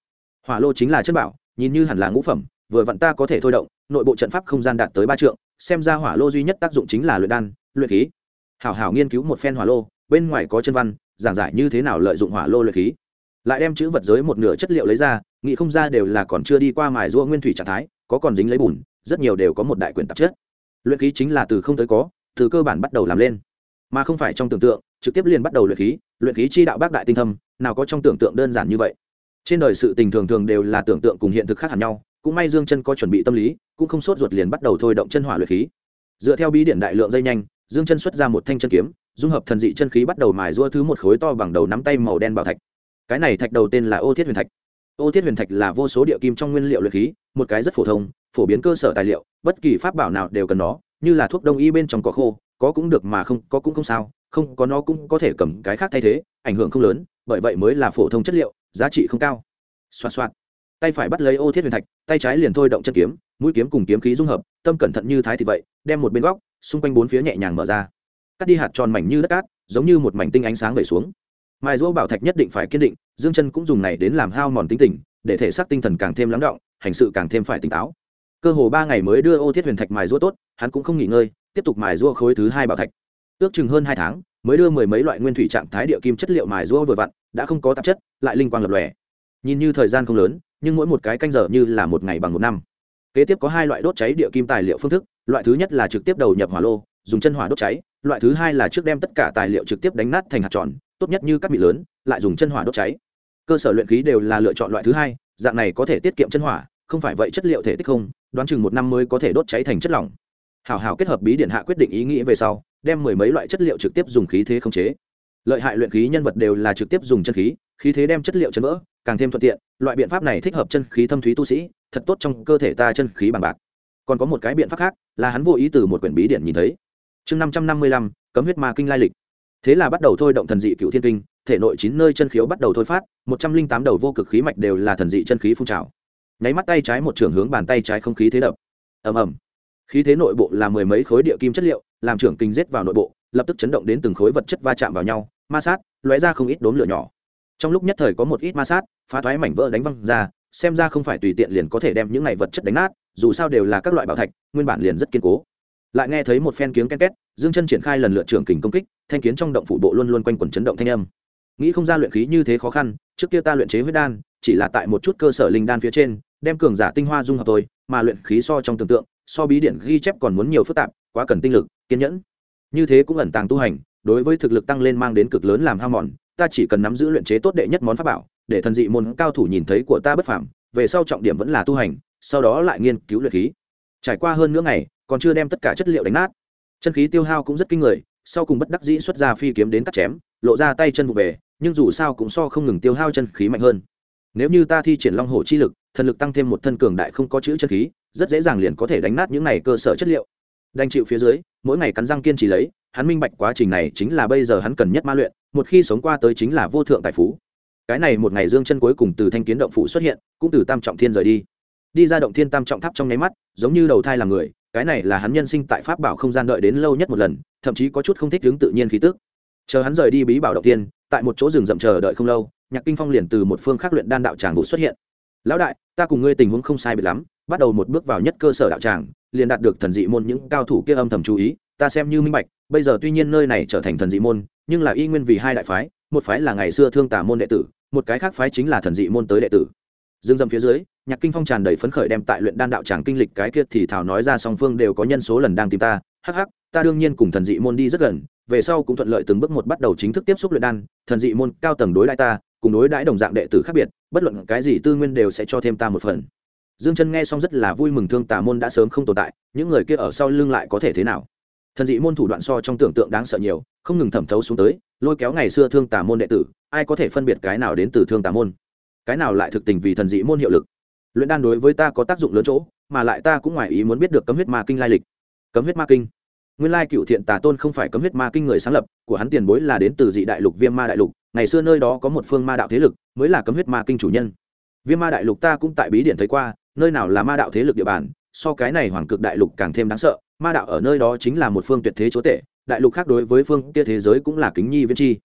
Hỏa lô chính là chân bảo, nhìn như hẳn là ngũ phẩm, vừa vặn ta có thể thôi động, nội bộ trận pháp không gian đạt tới 3 trượng, xem ra hỏa lô duy nhất tác dụng chính là luyện đan, luyện khí. Hảo hảo nghiên cứu một phen hỏa lô, bên ngoài có chân văn, giảng giải như thế nào lợi dụng hỏa lô luyện khí. Lại đem chữ vật giới một nửa chất liệu lấy ra, nghĩ không ra đều là còn chưa đi qua mài giũa nguyên thủy trạng thái, có còn dính lấy bùn, rất nhiều đều có một đại quyển tạp chất. Luyện khí chính là từ không tới có, từ cơ bản bắt đầu làm lên, mà không phải trong tưởng tượng, trực tiếp liền bắt đầu luyện khí chi đạo bác đại tinh thâm, nào có trong tưởng tượng đơn giản như vậy. Trên đời sự tình thường thường đều là tưởng tượng cùng hiện thực khác hẳn nhau, cũng may Dương Chân có chuẩn bị tâm lý, cũng không sốt ruột liền bắt đầu thôi động chân hỏa luyện khí. Dựa theo bí điển đại lượng dây nhanh, Dương Chân xuất ra một thanh chân kiếm, dung hợp thần dị chân khí bắt đầu mài giũa thứ một khối to bằng đầu nắm tay màu đen bảo thạch. Cái này thạch đầu tên là Ô Thiết Huyền Thạch. Ô Thiết Huyền Thạch là vô số địa kim trong nguyên liệu luyện khí, một cái rất phổ thông, phổ biến cơ sở tài liệu, bất kỳ pháp bảo nào đều cần nó, như là thuốc đông y bên trong cỏ khô, có cũng được mà không có cũng không sao, không có nó cũng có thể cầm cái khác thay thế, ảnh hưởng không lớn, bởi vậy mới là phổ thông chất liệu, giá trị không cao. Xoạt xoạt, tay phải bắt lấy Ô Thiết Huyền Thạch, tay trái liền thôi động chân kiếm, mũi kiếm cùng kiếm khí dung hợp, tâm cẩn thận như thái thì vậy, đem một bên góc, xung quanh bốn phía nhẹ nhàng mở ra, cắt đi hạt tròn mảnh như đất cát, giống như một mảnh tinh ánh sáng vẩy xuống. Mài giũa bảo thạch nhất định phải kiên định, Dương Chân cũng dùng này đến làm hao mòn tính tình, để thể xác tinh thần càng thêm lắng đọng, hành sự càng thêm phải tỉnh táo. Cơ hồ 3 ngày mới đưa Ô Thiết Huyền Thạch mài giũa tốt, hắn cũng không nghỉ ngơi, tiếp tục mài giũa khối thứ 2 bảo thạch. Ước chừng hơn 2 tháng, mới đưa mười mấy loại nguyên thủy trạng thái địa kim chất liệu mài giũa vừa vặn, đã không có tạp chất, lại linh quang lập lòe. Nhìn như thời gian không lớn, nhưng mỗi một cái canh giờ như là một ngày bằng một năm. Kế tiếp có 2 loại đốt cháy địa kim tài liệu phương thức, loại thứ nhất là trực tiếp đầu nhập hỏa lô, dùng chân hỏa đốt cháy, loại thứ hai là trước đem tất cả tài liệu trực tiếp đánh nát thành hạt tròn, tốt nhất như các mịn lớn, lại dùng chân hỏa đốt cháy. Cơ sở luyện khí đều là lựa chọn loại thứ hai, dạng này có thể tiết kiệm chân hỏa, không phải vậy chất liệu thể tích không, đoán chừng 1 năm mới có thể đốt cháy thành chất lỏng. Hảo hảo kết hợp bí điển hạ quyết định ý nghĩ về sau, đem mười mấy loại chất liệu trực tiếp dùng khí thế khống chế. Lợi hại luyện khí nhân vật đều là trực tiếp dùng chân khí, khí thế đem chất liệu chấn vỡ, càng thêm thuận tiện. Loại biện pháp này thích hợp chân khí thâm thúy tu sĩ, thật tốt trong cơ thể ta chân khí bằng bạc. Còn có một cái biện pháp khác, là hắn vô ý từ một quyển bí điển nhìn thấy. Chương 555, cấm huyết ma kinh lai lịch. Thế là bắt đầu thôi động thần dị cựu thiên kinh, thể nội 9 nơi chân khiếu bắt đầu thôi phát, 108 đầu vô cực khí mạch đều là thần dị chân khí phun trào. Nháy mắt tay trái một trường hướng bàn tay trái không khí thế đập. Ầm ầm. Khí thế nội bộ là mười mấy khối địa kim chất liệu, làm trưởng kinh giết vào nội bộ, lập tức chấn động đến từng khối vật chất va chạm vào nhau, ma sát, lóe ra không ít đốm lửa nhỏ. Trong lúc nhất thời có một ít ma sát, phá toái mảnh vỡ đánh văng ra, xem ra không phải tùy tiện liền có thể đem những này vật chất đánh nát, dù sao đều là các loại bảo thạch, nguyên bản liền rất kiên cố. Lại nghe thấy một phen kiếng ken két, Dương Chân triển khai lần lượt trưởng kình công kích, thanh kiến trong động phủ bộ luôn luôn quanh quẩn chấn động thanh âm. Nghĩ không ra luyện khí như thế khó khăn, trước kia ta luyện chế huyết đan, chỉ là tại một chút cơ sở linh đan phía trên, đem cường giả tinh hoa dung hợp thôi, mà luyện khí so trong tưởng tượng, so bí điển ghi chép còn muốn nhiều phức tạp, quá cần tinh lực, kiên nhẫn. Như thế cũng ẩn tàng tu hành, đối với thực lực tăng lên mang đến cực lớn làm hao mòn, ta chỉ cần nắm giữ luyện chế tốt đệ nhất món pháp bảo, để thần dị môn cao thủ nhìn thấy của ta bất phàm, về sau trọng điểm vẫn là tu hành, sau đó lại nghiên cứu luyện khí. Trải qua hơn nửa ngày, còn chưa đem tất cả chất liệu đánh nát, chân khí tiêu hao cũng rất kinh người, sau cùng bất đắc dĩ xuất ra phi kiếm đến cắt chém, lộ ra tay chân vụ về, nhưng dù sao cũng so không ngừng tiêu hao chân khí mạnh hơn. Nếu như ta thi triển long hổ chi lực, thần lực tăng thêm một thân cường đại không có chữ chân khí, rất dễ dàng liền có thể đánh nát những này cơ sở chất liệu. Đành chịu phía dưới, mỗi ngày cắn răng kiên trì lấy, hắn minh bạch quá trình này chính là bây giờ hắn cần nhất ma luyện, một khi sống qua tới chính là vô thượng tài phú. Cái này một ngày Dương Chân cuối cùng từ thanh kiến động phủ xuất hiện, cũng từ Tam Trọng Thiên rời đi. Đi ra động thiên Tam Trọng Tháp trong nháy mắt, giống như đầu thai làm người, cái này là hắn nhân sinh tại pháp bảo không gian đợi đến lâu nhất một lần, thậm chí có chút không thích ứng tự nhiên khí tức. Chờ hắn rời đi bí bảo động thiên, tại một chỗ rừng rậm chờ đợi không lâu, Nhạc Kinh Phong liền từ một phương khác luyện đan đạo tràng vụ xuất hiện. Lão đại, ta cùng ngươi tình huống không sai biệt lắm, bắt đầu một bước vào nhất cơ sở đạo tràng, liền đạt được thần dị môn những cao thủ kia âm thầm chú ý, ta xem như minh bạch, bây giờ tuy nhiên nơi này trở thành thần dị môn, nhưng là y nguyên vì hai đại phái, một phái là ngày xưa Thương Tà môn đệ tử, một cái khác phái chính là thần dị môn tới đệ tử. Dương dầm phía dưới, Nhạc Kinh Phong tràn đầy phấn khởi đem tại luyện đan đạo tràng kinh lịch cái kia thì thảo nói ra, song phương đều có nhân số lần đang tìm ta, hắc hắc, ta đương nhiên cùng thần dị môn đi rất gần, về sau cũng thuận lợi từng bước một bắt đầu chính thức tiếp xúc luyện đan, thần dị môn cao tầng đối đãi ta, cùng đối đãi đồng dạng đệ tử khác biệt, bất luận cái gì tư nguyên đều sẽ cho thêm ta một phần. Dương Chân nghe xong rất là vui mừng, Thương Tà môn đã sớm không tồn tại, những người kia ở sau lưng lại có thể thế nào? Thần dị môn thủ đoạn so trong tưởng tượng đáng sợ nhiều, không ngừng thẩm thấu xuống tới, lôi kéo ngày xưa Thương Tà môn đệ tử, ai có thể phân biệt cái nào đến từ Thương Tà môn, cái nào lại thực tình vì thần dị môn hiệu lực? Luyện đan đối với ta có tác dụng lớn chỗ, mà lại ta cũng ngoài ý muốn biết được cấm huyết ma kinh lai lịch. Cấm huyết ma kinh, nguyên lai Cựu Thiện Tà Tôn không phải cấm huyết ma kinh người sáng lập, của hắn tiền bối là đến từ dị đại lục Viêm Ma đại lục, ngày xưa nơi đó có một phương ma đạo thế lực, mới là cấm huyết ma kinh chủ nhân. Viêm Ma đại lục ta cũng tại bí điển thấy qua, nơi nào là ma đạo thế lực địa bàn, so cái này Hoàng Cực đại lục càng thêm đáng sợ, ma đạo ở nơi đó chính là một phương tuyệt thế chúa tể, đại lục khác đối với phương kia thế giới cũng là kính nhi viễn chi.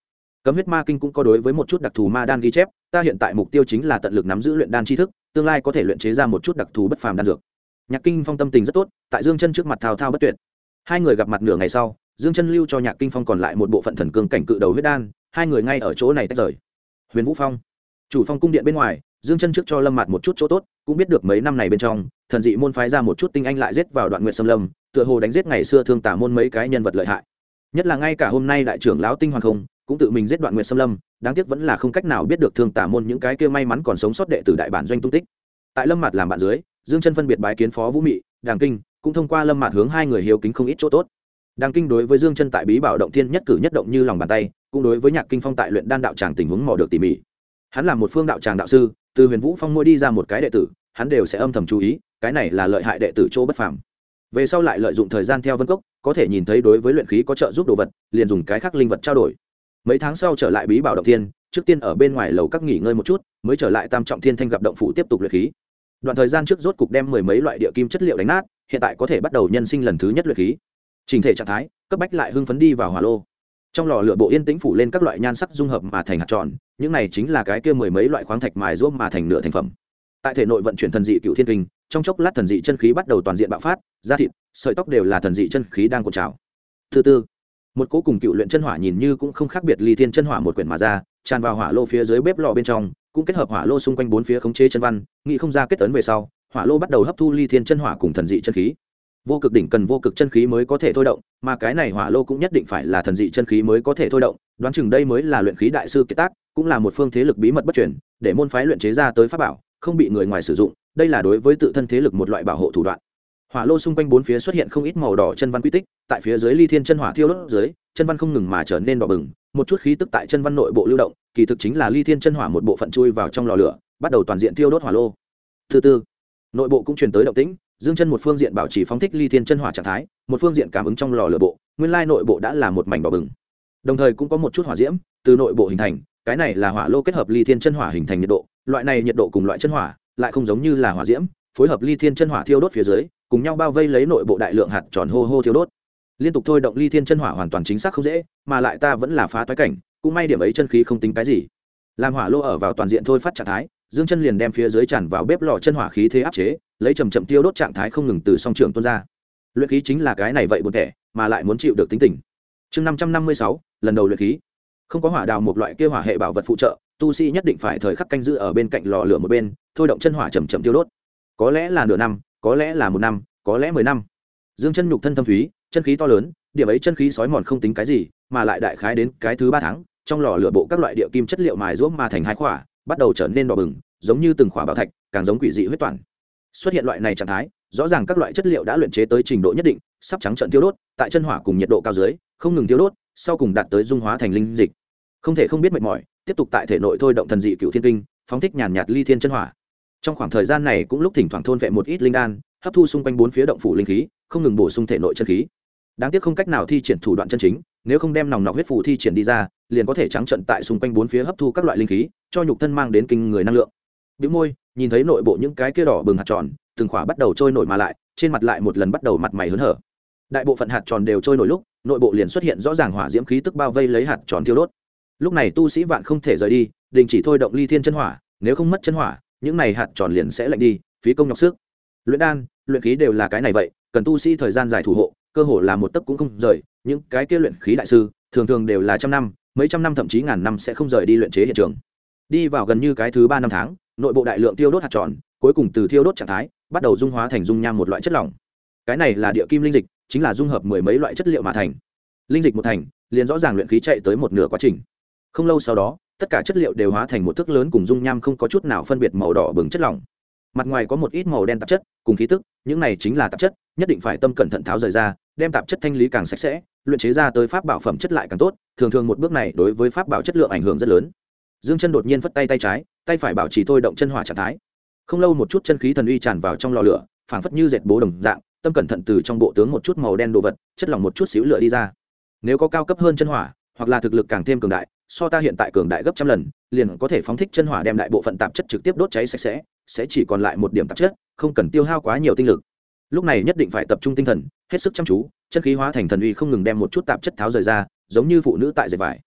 Cấm huyết ma kinh cũng có đối với một chút đặc thù ma đan ghi chép, ta hiện tại mục tiêu chính là tận lực nắm giữ luyện đan tri thức, tương lai có thể luyện chế ra một chút đặc thù bất phàm đan dược. Nhạc Kinh Phong tâm tình rất tốt, tại Dương Chân trước mặt thao thao bất tuyệt. Hai người gặp mặt nửa ngày sau, Dương Chân lưu cho Nhạc Kinh Phong còn lại một bộ phận thần cương cảnh cự đầu huyết đan, hai người ngay ở chỗ này tách rời. Huyền Vũ Phong, chủ phong cung điện bên ngoài, Dương Chân trước cho Lâm Mạt một chút chỗ tốt, cũng biết được mấy năm này bên trong, thần dị môn phái ra một chút tinh anh lại giết vào Đoạn Nguyệt Sâm Lâm, tựa hồ đánh giết ngày xưa thương tả môn mấy cái nhân vật lợi hại. Nhất là ngay cả hôm nay đại trưởng lão Tinh Hoàng Không cũng tự mình giết Đoạn Nguyệt Sâm Lâm, đáng tiếc vẫn là không cách nào biết được thương tả môn những cái kia may mắn còn sống sót đệ tử đại bản doanh tung tích. Tại Lâm Mạt làm bạn dưới, Dương Chân phân biệt bái kiến Phó Vũ Mị, Đàng Kinh, cũng thông qua Lâm Mạt hướng hai người hiếu kính không ít chỗ tốt. Đàng Kinh đối với Dương Chân tại Bí Bảo động thiên nhất cử nhất động như lòng bàn tay, cũng đối với Nhạc Kinh Phong tại luyện đan đạo tràng tình huống mò được tỉ mỉ. Hắn là một phương đạo tràng đạo sư, từ Huyền Vũ Phong mỗi đi ra một cái đệ tử, hắn đều sẽ âm thầm chú ý, cái này là lợi hại đệ tử chỗ bất phàm. Về sau lại lợi dụng thời gian theo Vân Cốc, có thể nhìn thấy đối với luyện khí có trợ giúp đồ vật, liền dùng cái khác linh vật trao đổi. Mấy tháng sau trở lại Bí Bảo động thiên, trước tiên ở bên ngoài lầu các nghỉ ngơi một chút, mới trở lại Tam Trọng Thiên Thanh gặp động phủ tiếp tục luyện khí. Đoạn thời gian trước rốt cục đem mười mấy loại địa kim chất liệu đánh nát, hiện tại có thể bắt đầu nhân sinh lần thứ nhất luyện khí. Trình thể trạng thái, cấp bách lại hưng phấn đi vào hỏa lô. Trong lò lửa bộ yên tĩnh phủ lên các loại nhan sắc dung hợp mà thành hạt tròn, những này chính là cái kia mười mấy loại khoáng thạch mài rũa mà thành nửa thành phẩm. Tại thể nội vận chuyển thần dị Cựu Thiên Kinh, trong chốc lát thần dị chân khí bắt đầu toàn diện bạo phát, da thịt, sợi tóc đều là thần dị chân khí đang cuộn trào. Thứ tư, một cỗ cùng Cựu Luyện chân hỏa nhìn như cũng không khác biệt ly thiên chân hỏa một quyển mà ra, tràn vào hỏa lô phía dưới bếp lò bên trong, cũng kết hợp hỏa lô xung quanh bốn phía khống chế chân văn, nghĩ không ra kết tấn về sau, hỏa lô bắt đầu hấp thu ly thiên chân hỏa cùng thần dị chân khí. Vô cực đỉnh cần vô cực chân khí mới có thể thôi động, mà cái này hỏa lô cũng nhất định phải là thần dị chân khí mới có thể thôi động, đoán chừng đây mới là luyện khí đại sư kiệt tác, cũng là một phương thế lực bí mật bất truyền, để môn phái luyện chế ra tới pháp bảo, không bị người ngoài sử dụng, đây là đối với tự thân thế lực một loại bảo hộ thủ đoạn. Hỏa lô xung quanh bốn phía xuất hiện không ít màu đỏ chân văn quy tích, tại phía dưới ly thiên chân hỏa thiêu đốt dưới, chân văn không ngừng mà trở nên đỏ bừng, một chút khí tức tại chân văn nội bộ lưu động, kỳ thực chính là ly thiên chân hỏa một bộ phận chui vào trong lò lửa, bắt đầu toàn diện thiêu đốt hỏa lô. Thứ tư, nội bộ cũng truyền tới động tĩnh, Dương Chân một phương diện bảo trì phóng thích ly thiên chân hỏa trạng thái, một phương diện cảm ứng trong lò lửa bộ, nguyên lai nội bộ đã là một mảnh đỏ bừng. Đồng thời cũng có một chút hỏa diễm từ nội bộ hình thành, cái này là hỏa lô kết hợp ly thiên chân hỏa hình thành nhiệt độ, loại này nhiệt độ cùng loại chân hỏa, lại không giống như là hỏa diễm, phối hợp ly thiên chân hỏa thiêu đốt phía dưới, cùng nhau bao vây lấy nội bộ đại lượng hạt tròn hô hô thiêu đốt. Liên tục thôi động ly thiên chân hỏa hoàn toàn chính xác không dễ, mà lại ta vẫn là phá toái cảnh, cũng may điểm ấy chân khí không tính cái gì. Làm hỏa lô ở vào toàn diện thôi phát trạng thái, Dương Chân liền đem phía dưới tràn vào bếp lò chân hỏa khí thế áp chế, lấy chậm chậm tiêu đốt trạng thái không ngừng từ song trường tuôn ra. Luyện khí chính là cái này vậy buồn tẻ, mà lại muốn chịu được tính tình. Chương 556, lần đầu luyện khí. Không có hỏa đào một loại kia hỏa hệ bảo vật phụ trợ, tu sĩ nhất định phải thời khắc canh giữ ở bên cạnh lò lửa một bên, thôi động chân hỏa chậm chậm tiêu đốt. Có lẽ là nửa năm, có lẽ là một năm, có lẽ 10 năm. Dương Chân nhục thân thâm thúy, chân khí to lớn, điểm ấy chân khí sói mòn không tính cái gì, mà lại đại khái đến cái thứ 3 tháng, trong lò lửa bộ các loại địa kim chất liệu mài rũa mà thành hai khỏa, bắt đầu trở nên đỏ bừng, giống như từng khỏa bảo thạch, càng giống quỷ dị huyết toàn. Xuất hiện loại này trạng thái, rõ ràng các loại chất liệu đã luyện chế tới trình độ nhất định, sắp trắng trợn tiêu đốt, tại chân hỏa cùng nhiệt độ cao dưới, không ngừng tiêu đốt, sau cùng đạt tới dung hóa thành linh dịch. Không thể không biết mệt mỏi, tiếp tục tại thể nội thôi động thần dị Cựu Thiên Kinh, phóng thích nhàn nhạt ly thiên chân hỏa. Trong khoảng thời gian này cũng lúc thỉnh thoảng thôn vệ một ít linh đan, hấp thu xung quanh bốn phía động phủ linh khí, không ngừng bổ sung thể nội chân khí. Đáng tiếc không cách nào thi triển thủ đoạn chân chính, nếu không đem nòng nọc huyết phù thi triển đi ra, liền có thể trắng trận tại xung quanh bốn phía hấp thu các loại linh khí, cho nhục thân mang đến kinh người năng lượng. Bĩu môi, nhìn thấy nội bộ những cái kia đỏ bừng hạt tròn, từng khỏa bắt đầu trôi nổi mà lại, trên mặt lại một lần bắt đầu mặt mày hớn hở. Đại bộ phận hạt tròn đều trôi nổi lúc, nội bộ liền xuất hiện rõ ràng hỏa diễm khí tức bao vây lấy hạt tròn thiêu đốt. Lúc này tu sĩ vạn không thể rời đi, đình chỉ thôi động ly thiên chân hỏa, nếu không mất chân hỏa, những này hạt tròn liền sẽ lạnh đi, phí công nhọc sức. Luyện đan, luyện khí đều là cái này vậy, cần tu sĩ thời gian dài thủ hộ, cơ hồ là một tấc cũng không rời, những cái kia luyện khí đại sư, thường thường đều là trăm năm, mấy trăm năm thậm chí ngàn năm sẽ không rời đi luyện chế hiện trường. Đi vào gần như cái thứ 3 năm tháng, nội bộ đại lượng tiêu đốt hạt tròn, cuối cùng từ thiêu đốt trạng thái, bắt đầu dung hóa thành dung nham một loại chất lỏng. Cái này là địa kim linh dịch, chính là dung hợp mười mấy loại chất liệu mà thành. Linh dịch một thành, liền rõ ràng luyện khí chạy tới một nửa quá trình. Không lâu sau đó, tất cả chất liệu đều hóa thành một thước lớn cùng dung nham không có chút nào phân biệt màu đỏ bừng chất lỏng. Mặt ngoài có một ít màu đen tạp chất, cùng khí tức, những này chính là tạp chất, nhất định phải tâm cẩn thận tháo rời ra, đem tạp chất thanh lý càng sạch sẽ, luyện chế ra tới pháp bảo phẩm chất lại càng tốt, thường thường một bước này đối với pháp bảo chất lượng ảnh hưởng rất lớn. Dương Chân đột nhiên phất tay trái, tay phải bảo trì thôi động chân hỏa trạng thái. Không lâu một chút chân khí thần uy tràn vào trong lò lửa, phảng phất như dệt bố đồng dạng, tâm cẩn thận từ trong bộ tướng một chút màu đen đồ vật, chất lỏng một chút xíu lửa đi ra. Nếu có cao cấp hơn chân hỏa, hoặc là thực lực càng thêm cường đại, so ta hiện tại cường đại gấp trăm lần, liền có thể phóng thích chân hỏa đem đại bộ phận tạp chất trực tiếp đốt cháy sạch sẽ chỉ còn lại một điểm tạp chất, không cần tiêu hao quá nhiều tinh lực. Lúc này nhất định phải tập trung tinh thần, hết sức chăm chú, chân khí hóa thành thần uy không ngừng đem một chút tạp chất tháo rời ra, giống như phụ nữ tại dệt vải.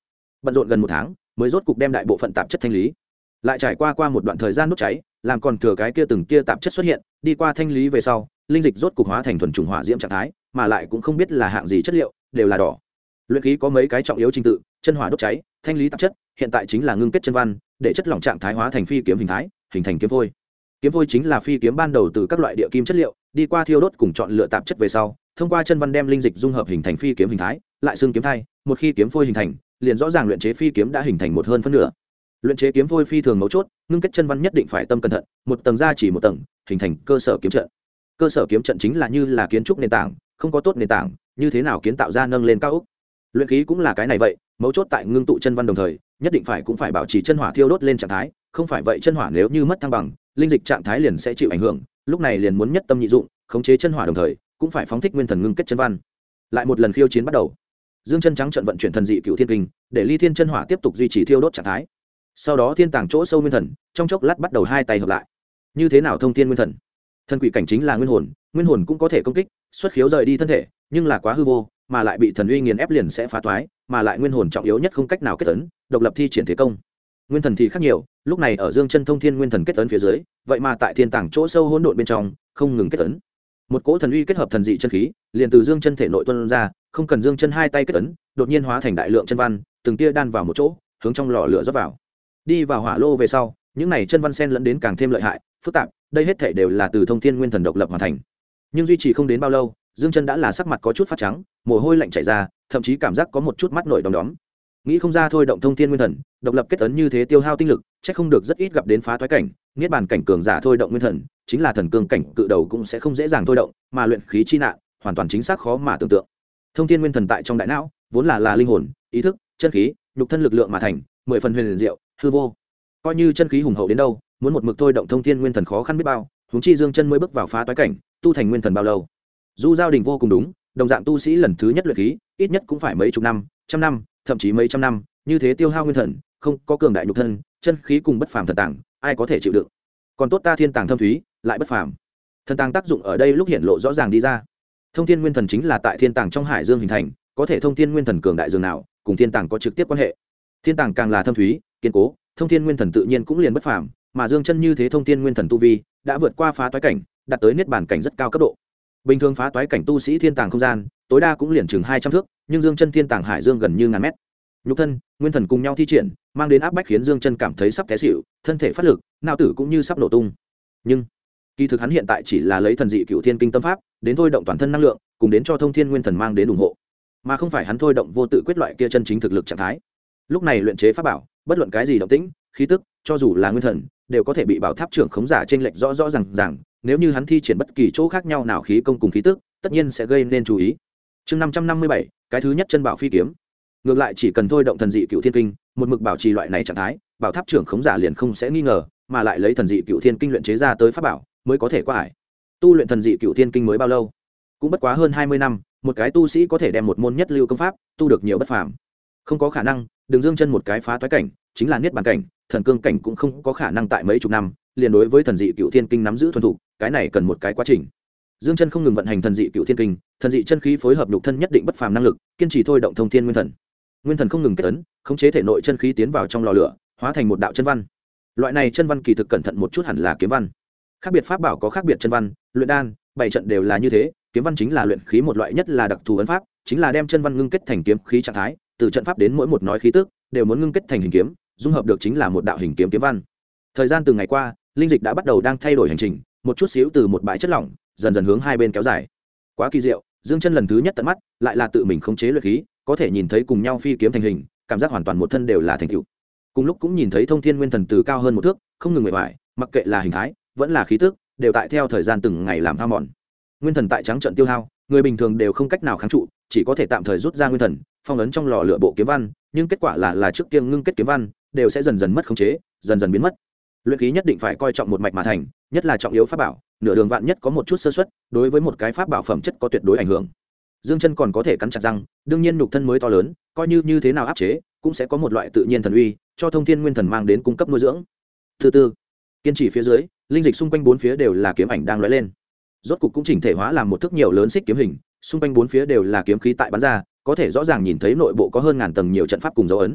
bận rộn gần 1 tháng mới rốt cục đem đại bộ phận tạp chất thanh lý. Lại trải qua một đoạn thời gian đốt cháy, làm còn thừa cái kia từng tia tạp chất xuất hiện, đi qua thanh lý về sau, linh dịch rốt cục hóa thành thuần trùng hỏa diễm trạng thái, mà lại cũng không biết là hạng gì chất liệu, đều là đỏ. Luyện khí có mấy cái trọng yếu trình tự: chân hỏa đốt cháy, thanh lý tạp chất, hiện tại chính là ngưng kết chân văn, để chất lỏng trạng thái hóa thành phi kiếm hình thái, hình thành kiếm phôi. Kiếm phôi chính là phi kiếm ban đầu từ các loại địa kim chất liệu, đi qua thiêu đốt cùng chọn lựa tạp chất về sau, thông qua chân văn đem linh dịch dung hợp hình thành phi kiếm hình thái, lại xương kiếm thai. Một khi kiếm phôi hình thành, liền rõ ràng luyện chế phi kiếm đã hình thành một hơn phân nửa. Luyện chế kiếm phôi phi thường mấu chốt, ngưng kết chân văn nhất định phải tâm cẩn thận, một tầng ra chỉ một tầng, hình thành cơ sở kiếm trận. Cơ sở kiếm trận chính là như là kiến trúc nền tảng, không có tốt nền tảng, như thế nào kiến tạo ra nâng lên cao ốc. Luyện khí cũng là cái này vậy, mấu chốt tại ngưng tụ chân văn đồng thời, nhất định phải bảo trì chân hỏa thiêu đốt lên trạng thái, không phải vậy chân hỏa nếu như mất thăng bằng, linh dịch trạng thái liền sẽ chịu ảnh hưởng, lúc này liền muốn nhất tâm nhị dụng, khống chế chân hỏa đồng thời, cũng phải phóng thích nguyên thần ngưng kết chân văn. Lại một lần khiêu chiến bắt đầu. Dương Chân trắng trận vận chuyển thần dị cựu thiên kinh, để ly thiên chân hỏa tiếp tục duy trì thiêu đốt trạng thái. Sau đó thiên tàng chỗ sâu nguyên thần, trong chốc lát bắt đầu hai tay hợp lại. Như thế nào thông thiên nguyên thần? Thần quỷ cảnh chính là nguyên hồn cũng có thể công kích, xuất khiếu rời đi thân thể, nhưng là quá hư vô, mà lại bị thần uy nghiền ép liền sẽ phá toái, mà lại nguyên hồn trọng yếu nhất không cách nào kết ấn, độc lập thi triển thế công. Nguyên thần thì khác nhiều, lúc này ở Dương Chân thông thiên nguyên thần kết ấn phía dưới, vậy mà tại thiên tàng chỗ sâu hỗn độn bên trong, không ngừng kết ấn. Một cỗ thần uy kết hợp thần dị chân khí, liền từ Dương Chân thể nội tuôn ra, không cần Dương Chân hai tay kết ấn, đột nhiên hóa thành đại lượng chân văn, từng tia đan vào một chỗ, hướng trong lò lửa rót vào. Đi vào hỏa lô về sau, những này chân văn sen lẫn đến càng thêm lợi hại, phức tạp, đây hết thảy đều là từ thông thiên nguyên thần độc lập hoàn thành. Nhưng duy trì không đến bao lâu, Dương Chân đã là sắc mặt có chút phát trắng, mồ hôi lạnh chảy ra, thậm chí cảm giác có một chút mắt nổi đom đóm. Nghĩ không ra thôi động thông thiên nguyên thần, độc lập kết ấn như thế tiêu hao tinh lực, chắc không được rất ít gặp đến phá toái cảnh, niết bàn cảnh cường giả thôi động nguyên thần, chính là thần cương cảnh cự đầu cũng sẽ không dễ dàng thôi động, mà luyện khí chi nạn, hoàn toàn chính xác khó mà tưởng tượng. Thông thiên nguyên thần tại trong đại não, vốn là linh hồn, ý thức, chân khí, nhục thân lực lượng mà thành, 10 phần huyền diệu, hư vô. Coi như chân khí hùng hậu đến đâu, muốn một mực thôi động thông thiên nguyên thần khó khăn biết bao, huống chi Dương Chân mới bước vào phá toái cảnh, tu thành nguyên thần bao lâu. Du Giao Đình vô cùng đúng, đồng dạng tu sĩ lần thứ nhất luyện khí, ít nhất cũng phải mấy chục năm, trăm năm, thậm chí mấy trăm năm, như thế tiêu hao nguyên thần, không có cường đại nhục thân, chân khí cùng bất phàm thần tàng, ai có thể chịu đựng. Còn tốt ta thiên tàng thâm thúy, lại bất phàm. Thần tàng tác dụng ở đây lúc hiện lộ rõ ràng đi ra. Thông thiên nguyên thần chính là tại thiên tàng trong hải dương hình thành, có thể thông thiên nguyên thần cường đại dường nào, cùng thiên tàng có trực tiếp quan hệ. Thiên tàng càng là thâm thúy, kiên cố, thông thiên nguyên thần tự nhiên cũng liền bất phàm, mà Dương Chân như thế thông thiên nguyên thần tu vi, đã vượt qua phá toái cảnh, đạt tới niết bàn cảnh rất cao cấp độ. Bình thường phá toái cảnh tu sĩ thiên tàng không gian, tối đa cũng liền chừng 200 thước, nhưng Dương Chân thiên tàng hải dương gần như ngàn mét. Nhục thân, nguyên thần cùng nhau thi triển, mang đến áp bách khiến Dương Chân cảm thấy sắp té xỉu, thân thể phát lực, não tử cũng như sắp nổ tung. Nhưng kỳ thực hắn hiện tại chỉ là lấy thần dị cựu thiên kinh tâm pháp đến thôi động toàn thân năng lượng, cùng đến cho thông thiên nguyên thần mang đến ủng hộ, mà không phải hắn thôi động vô tự quyết loại kia chân chính thực lực trạng thái. Lúc này luyện chế pháp bảo, bất luận cái gì động tĩnh, khí tức, cho dù là nguyên thần, đều có thể bị bảo tháp trưởng khống giả trên lệch rõ rõ ràng, nếu như hắn thi triển bất kỳ chỗ khác nhau nào khí công cùng khí tức, tất nhiên sẽ gây nên chú ý. Chương 557, cái thứ nhất chân bảo phi kiếm. Ngược lại chỉ cần thôi động thần dị cựu thiên kinh, một mực bảo trì loại này trạng thái, bảo tháp trưởng khống giả liền không sẽ nghi ngờ, mà lại lấy thần dị cựu thiên kinh luyện chế ra tới pháp bảo, mới có thể qua ải. Tu luyện thần dị cựu thiên kinh mới bao lâu? Cũng bất quá hơn 20 năm, một cái tu sĩ có thể đem một môn nhất lưu công pháp tu được nhiều bất phàm. Không có khả năng, đừng Dương Chân một cái phá toái cảnh, chính là niết bàn cảnh, thần cương cảnh cũng không có khả năng tại mấy chục năm liền đối với thần dị cựu thiên kinh nắm giữ thuần thục, cái này cần một cái quá trình. Dương Chân không ngừng vận hành thần dị cựu thiên kinh, thần dị chân khí phối hợp nhục thân nhất định bất phàm năng lực, kiên trì thôi động thông thiên nguyên thần. Nguyên thần không ngừng kết ấn, khống chế thể nội chân khí tiến vào trong lò lửa, hóa thành một đạo chân văn. Loại này chân văn kỳ thực cẩn thận một chút hẳn là kiếm văn. Khác biệt pháp bảo có khác biệt chân văn, luyện đan, bảy trận đều là như thế, kiếm văn chính là luyện khí một loại nhất là đặc thù ấn pháp, chính là đem chân văn ngưng kết thành kiếm khí trạng thái, từ trận pháp đến mỗi một nói khí tức, đều muốn ngưng kết thành hình kiếm, dung hợp được chính là một đạo hình kiếm kiếm văn. Thời gian từng ngày qua, linh dịch đã bắt đầu đang thay đổi hành trình, một chút xíu từ một bãi chất lỏng, dần dần hướng hai bên kéo dài. Quá kỳ diệu, Dương Chân lần thứ nhất tận mắt, lại là tự mình khống chế luyện khí, có thể nhìn thấy cùng nhau phi kiếm thành hình, cảm giác hoàn toàn một thân đều là thành tựu. Cùng lúc cũng nhìn thấy thông thiên nguyên thần từ cao hơn một thước, không ngừng nguội hoài, mặc kệ là hình thái, vẫn là khí tức, đều tại theo thời gian từng ngày làm hao mòn. Nguyên thần tại trắng trận tiêu hao, người bình thường đều không cách nào kháng trụ, chỉ có thể tạm thời rút ra nguyên thần, phong ấn trong lò lửa bộ kiếm văn, nhưng kết quả là trước tiên ngưng kết kiếm văn, đều sẽ dần dần mất khống chế, dần dần biến mất. Luyện khí nhất định phải coi trọng một mạch mà thành, nhất là trọng yếu pháp bảo, nửa đường vạn nhất có một chút sơ suất, đối với một cái pháp bảo phẩm chất có tuyệt đối ảnh hưởng. Dương Chân còn có thể cắn chặt răng, đương nhiên nhục thân mới to lớn, coi như thế nào áp chế, cũng sẽ có một loại tự nhiên thần uy, cho thông thiên nguyên thần mang đến cung cấp nuôi dưỡng. Thứ tư, kiên trì phía dưới, linh dịch xung quanh bốn phía đều là kiếm ảnh đang lóe lên. Rốt cục cũng chỉnh thể hóa làm một thước nhiều lớn xích kiếm hình, xung quanh bốn phía đều là kiếm khí tại bắn ra, có thể rõ ràng nhìn thấy nội bộ có hơn ngàn tầng nhiều trận pháp cùng dấu ấn.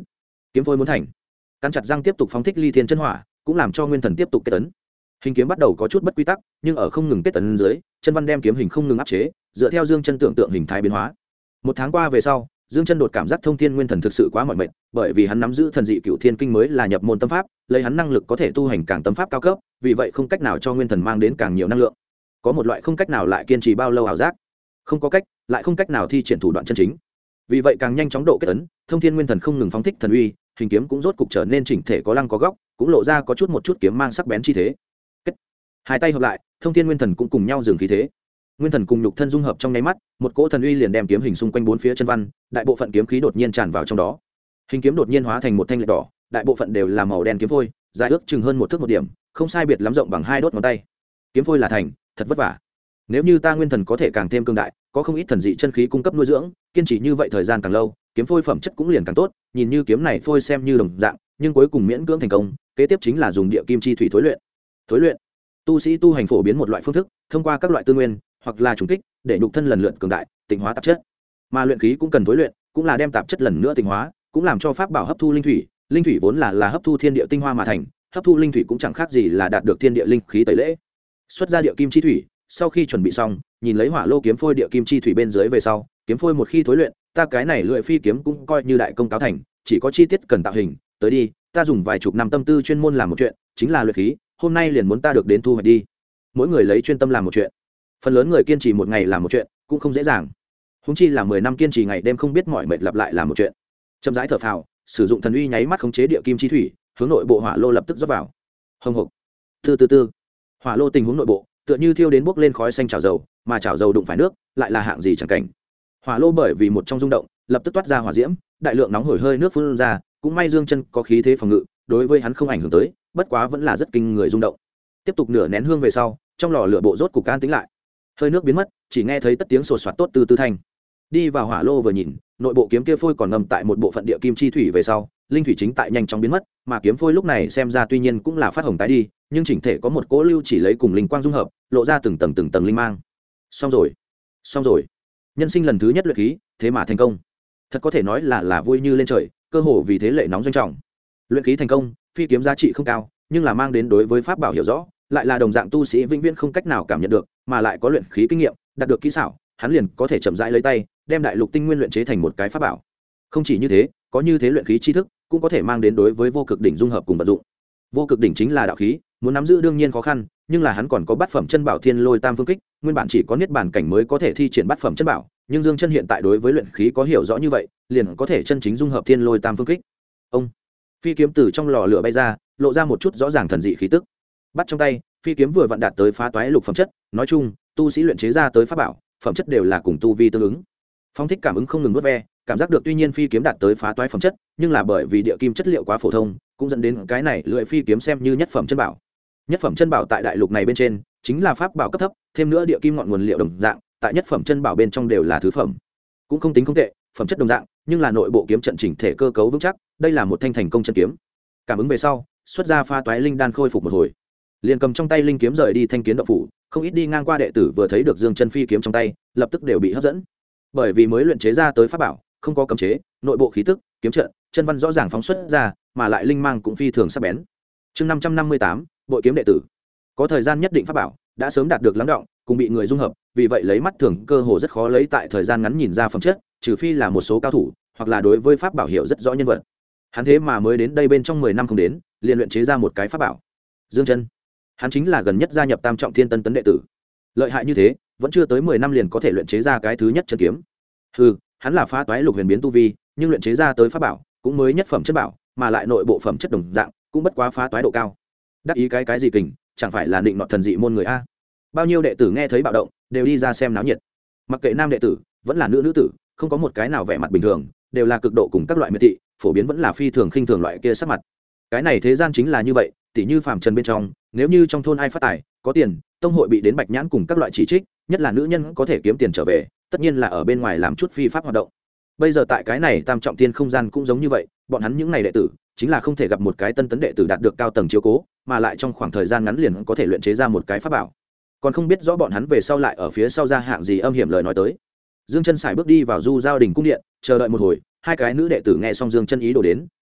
kiếm phôi muốn thành. Cắn chặt răng tiếp tục phóng thích ly thiên chân hỏa, cũng làm cho nguyên thần tiếp tục kết tấn. Hình kiếm bắt đầu có chút bất quy tắc, nhưng ở không ngừng kết tấn dưới, chân văn đem kiếm hình không ngừng áp chế, dựa theo Dương Chân tưởng tượng hình thái biến hóa. Một tháng qua về sau, Dương Chân đột cảm giác thông thiên nguyên thần thực sự quá mỏi mệt, bởi vì hắn nắm giữ thần dị cửu thiên kinh mới là nhập môn tâm pháp, lấy hắn năng lực có thể tu hành càng tâm pháp cao cấp, vì vậy không cách nào cho nguyên thần mang đến càng nhiều năng lượng. Có một loại không cách nào lại kiên trì bao lâu ảo giác, không có cách, lại không cách nào thi triển thủ đoạn chân chính. Vì vậy càng nhanh chóng độ kết tấn, thông thiên nguyên thần không ngừng phóng thích thần uy, hình kiếm cũng rốt cục trở nên chỉnh thể có lăng có góc, cũng lộ ra có chút một chút kiếm mang sắc bén chi thế. Hai tay hợp lại, thông thiên nguyên thần cũng cùng nhau dừng khí thế. Nguyên thần cùng nhục thân dung hợp trong nháy mắt, một cỗ thần uy liền đem kiếm hình xung quanh bốn phía chân văn, đại bộ phận kiếm khí đột nhiên tràn vào trong đó. Hình kiếm đột nhiên hóa thành một thanh lệ đỏ, đại bộ phận đều là màu đen kiếm phôi, dài ước chừng hơn một thước một điểm, không sai biệt lắm rộng bằng hai đốt ngón tay. Kiếm phôi là thành, thật vất vả. Nếu như ta nguyên thần có thể càng thêm cương đại, có không ít thần dị chân khí cung cấp nuôi dưỡng, kiên trì như vậy thời gian càng lâu, kiếm phôi phẩm chất cũng liền càng tốt. Nhìn như kiếm này phôi xem như đồng dạng, nhưng cuối cùng miễn cưỡng thành công, kế tiếp chính là dùng địa kim chi thủy thối luyện. Thối luyện, tu sĩ tu hành phổ biến một loại phương thức, thông qua các loại tư nguyên hoặc là trùng kích, để nhục thân lần lượt cường đại, tịnh hóa tạp chất. Mà luyện khí cũng cần thối luyện, cũng là đem tạp chất lần nữa tịnh hóa, cũng làm cho pháp bảo hấp thu linh thủy. Linh thủy vốn là hấp thu thiên địa tinh hoa mà thành, hấp thu linh thủy cũng chẳng khác gì là đạt được thiên địa linh khí tẩy lễ. Xuất ra địa kim chi thủy, sau khi chuẩn bị xong, nhìn lấy hỏa lô kiếm phôi địa kim chi thủy bên dưới về sau, kiếm phôi một khi thối luyện, ta cái này luyện phi kiếm cũng coi như đại công cáo thành, chỉ có chi tiết cần tạo hình, tới đi, ta dùng vài chục năm tâm tư chuyên môn làm một chuyện, chính là luyện khí, hôm nay liền muốn ta được đến thu hoạch đi. Mỗi người lấy chuyên tâm làm một chuyện, phần lớn người kiên trì một ngày làm một chuyện cũng không dễ dàng, húng chi là 10 năm kiên trì ngày đêm không biết mỏi mệt lặp lại làm một chuyện. Chậm rãi thở phào, sử dụng thần uy nháy mắt khống chế địa kim chi thủy, hướng nội bộ hỏa lô lập tức rót vào. Hồng hộc, từ hỏa lô tình huống nội bộ tựa như thiêu đến bốc lên khói xanh chảo dầu, mà chảo dầu đụng phải nước lại là hạng gì chẳng cảnh. Hỏa lô bởi vì một trong rung động lập tức toát ra hỏa diễm, đại lượng nóng hổi hơi nước phun ra, cũng may Dương Chân có khí thế phòng ngự, đối với hắn không ảnh hưởng tới, bất quá vẫn là rất kinh người rung động. Tiếp tục nửa nén hương về sau, trong lò lửa bộ rốt cục an tĩnh lại, hơi nước biến mất, chỉ nghe thấy tất tiếng sột soạt tốt từ từ thanh. Đi vào hỏa lô vừa nhìn, nội bộ kiếm kia phôi còn ngầm tại một bộ phận địa kim chi thủy về sau, linh thủy chính tại nhanh chóng biến mất, mà kiếm phôi lúc này xem ra tuy nhiên cũng là phát hồng tái đi, nhưng chỉnh thể có một cỗ lưu chỉ lấy cùng linh quang dung hợp, lộ ra từng tầng linh mang. Xong rồi, nhân sinh lần thứ nhất luyện khí, thế mà thành công, thật có thể nói là vui như lên trời, cơ hồ vì thế lệ nóng doanh trọng. Luyện khí thành công, phi kiếm giá trị không cao, nhưng là mang đến đối với pháp bảo hiểu rõ, lại là đồng dạng tu sĩ vĩnh viễn không cách nào cảm nhận được, mà lại có luyện khí kinh nghiệm, đạt được kỹ xảo, hắn liền có thể chậm rãi lấy tay, đem đại lục tinh nguyên luyện chế thành một cái pháp bảo. Không chỉ như thế, có như thế luyện khí tri thức, cũng có thể mang đến đối với vô cực đỉnh dung hợp cùng vận dụng. Vô cực đỉnh chính là đạo khí, muốn nắm giữ đương nhiên khó khăn, nhưng là hắn còn có bát phẩm chân bảo Thiên Lôi Tam Phương Kích, nguyên bản chỉ có niết bàn cảnh mới có thể thi triển bát phẩm chân bảo, nhưng Dương Chân hiện tại đối với luyện khí có hiểu rõ như vậy, liền có thể chân chính dung hợp Thiên Lôi Tam Phương Kích. Ông phi kiếm từ trong lò lửa bay ra, lộ ra một chút rõ ràng thần dị khí tức. Bắt trong tay, phi kiếm vừa vặn đạt tới phá toái lục phẩm chất, nói chung, tu sĩ luyện chế ra tới pháp bảo, phẩm chất đều là cùng tu vi tương ứng. Phong thích cảm ứng không ngừng vớt ve, cảm giác được tuy nhiên phi kiếm đạt tới phá toái phẩm chất, nhưng là bởi vì địa kim chất liệu quá phổ thông, cũng dẫn đến cái này lưỡi phi kiếm xem như nhất phẩm chân bảo. Nhất phẩm chân bảo tại đại lục này bên trên, chính là pháp bảo cấp thấp, thêm nữa địa kim ngọn nguồn liệu đồng dạng, tại nhất phẩm chân bảo bên trong đều là thứ phẩm. Cũng không tính không tệ, phẩm chất đồng dạng, nhưng là nội bộ kiếm trận chỉnh thể cơ cấu vững chắc, đây là một thanh thành công chân kiếm. Cảm ứng về sau, xuất ra pha toái linh đan khôi phục một hồi, liền cầm trong tay linh kiếm rời đi thanh kiến động phủ. Không ít đi ngang qua đệ tử vừa thấy được Dương Chân phi kiếm trong tay, lập tức đều bị hấp dẫn, bởi vì mới luyện chế ra tới pháp bảo, không có cấm chế, nội bộ khí tức, kiếm trận, chân văn rõ ràng phóng xuất ra, mà lại linh mang cũng phi thường sắc bén. Chương 558, bội kiếm đệ tử. Có thời gian nhất định pháp bảo đã sớm đạt được lắng đọng, cùng bị người dung hợp, vì vậy lấy mắt thường cơ hồ rất khó lấy tại thời gian ngắn nhìn ra phẩm chất, trừ phi là một số cao thủ, hoặc là đối với pháp bảo hiểu rất rõ nhân vật. Hắn thế mà mới đến đây bên trong 10 năm không đến, liền luyện chế ra một cái pháp bảo. Dương Chân, hắn chính là gần nhất gia nhập Tam Trọng Thiên Tân tấn đệ tử. Lợi hại như thế, vẫn chưa tới 10 năm liền có thể luyện chế ra cái thứ nhất chân kiếm. Hừ, hắn là phá toái lục huyền biến tu vi, nhưng luyện chế ra tới pháp bảo cũng mới nhất phẩm chất bảo, mà lại nội bộ phẩm chất đồng dạng, cũng bất quá phá toái độ cao. Đắc ý cái gì kình, chẳng phải là định nọ thần dị môn người a. Bao nhiêu đệ tử nghe thấy bạo động, đều đi ra xem náo nhiệt. Mặc kệ nam đệ tử, vẫn là nữ tử, không có một cái nào vẻ mặt bình thường, đều là cực độ cùng các loại miệt thị, phổ biến vẫn là phi thường khinh thường loại kia sắc mặt. Cái này thế gian chính là như vậy, tỉ như phàm trần bên trong, nếu như trong thôn ai phát tài, có tiền, tông hội bị đến bạch nhãn cùng các loại chỉ trích, nhất là nữ nhân có thể kiếm tiền trở về, tất nhiên là ở bên ngoài làm chút phi pháp hoạt động. Bây giờ tại cái này Tam Trọng Thiên không gian cũng giống như vậy, bọn hắn những này đệ tử, chính là không thể gặp một cái tân tấn đệ tử đạt được cao tầng chiếu cố, mà lại trong khoảng thời gian ngắn liền có thể luyện chế ra một cái pháp bảo. Còn không biết rõ bọn hắn về sau lại ở phía sau ra hạng gì âm hiểm lời nói tới. Dương Chân sải bước đi vào Du Giao Đình cung điện, chờ đợi một hồi, hai cái nữ đệ tử nghe xong Dương Chân ý đồ đến,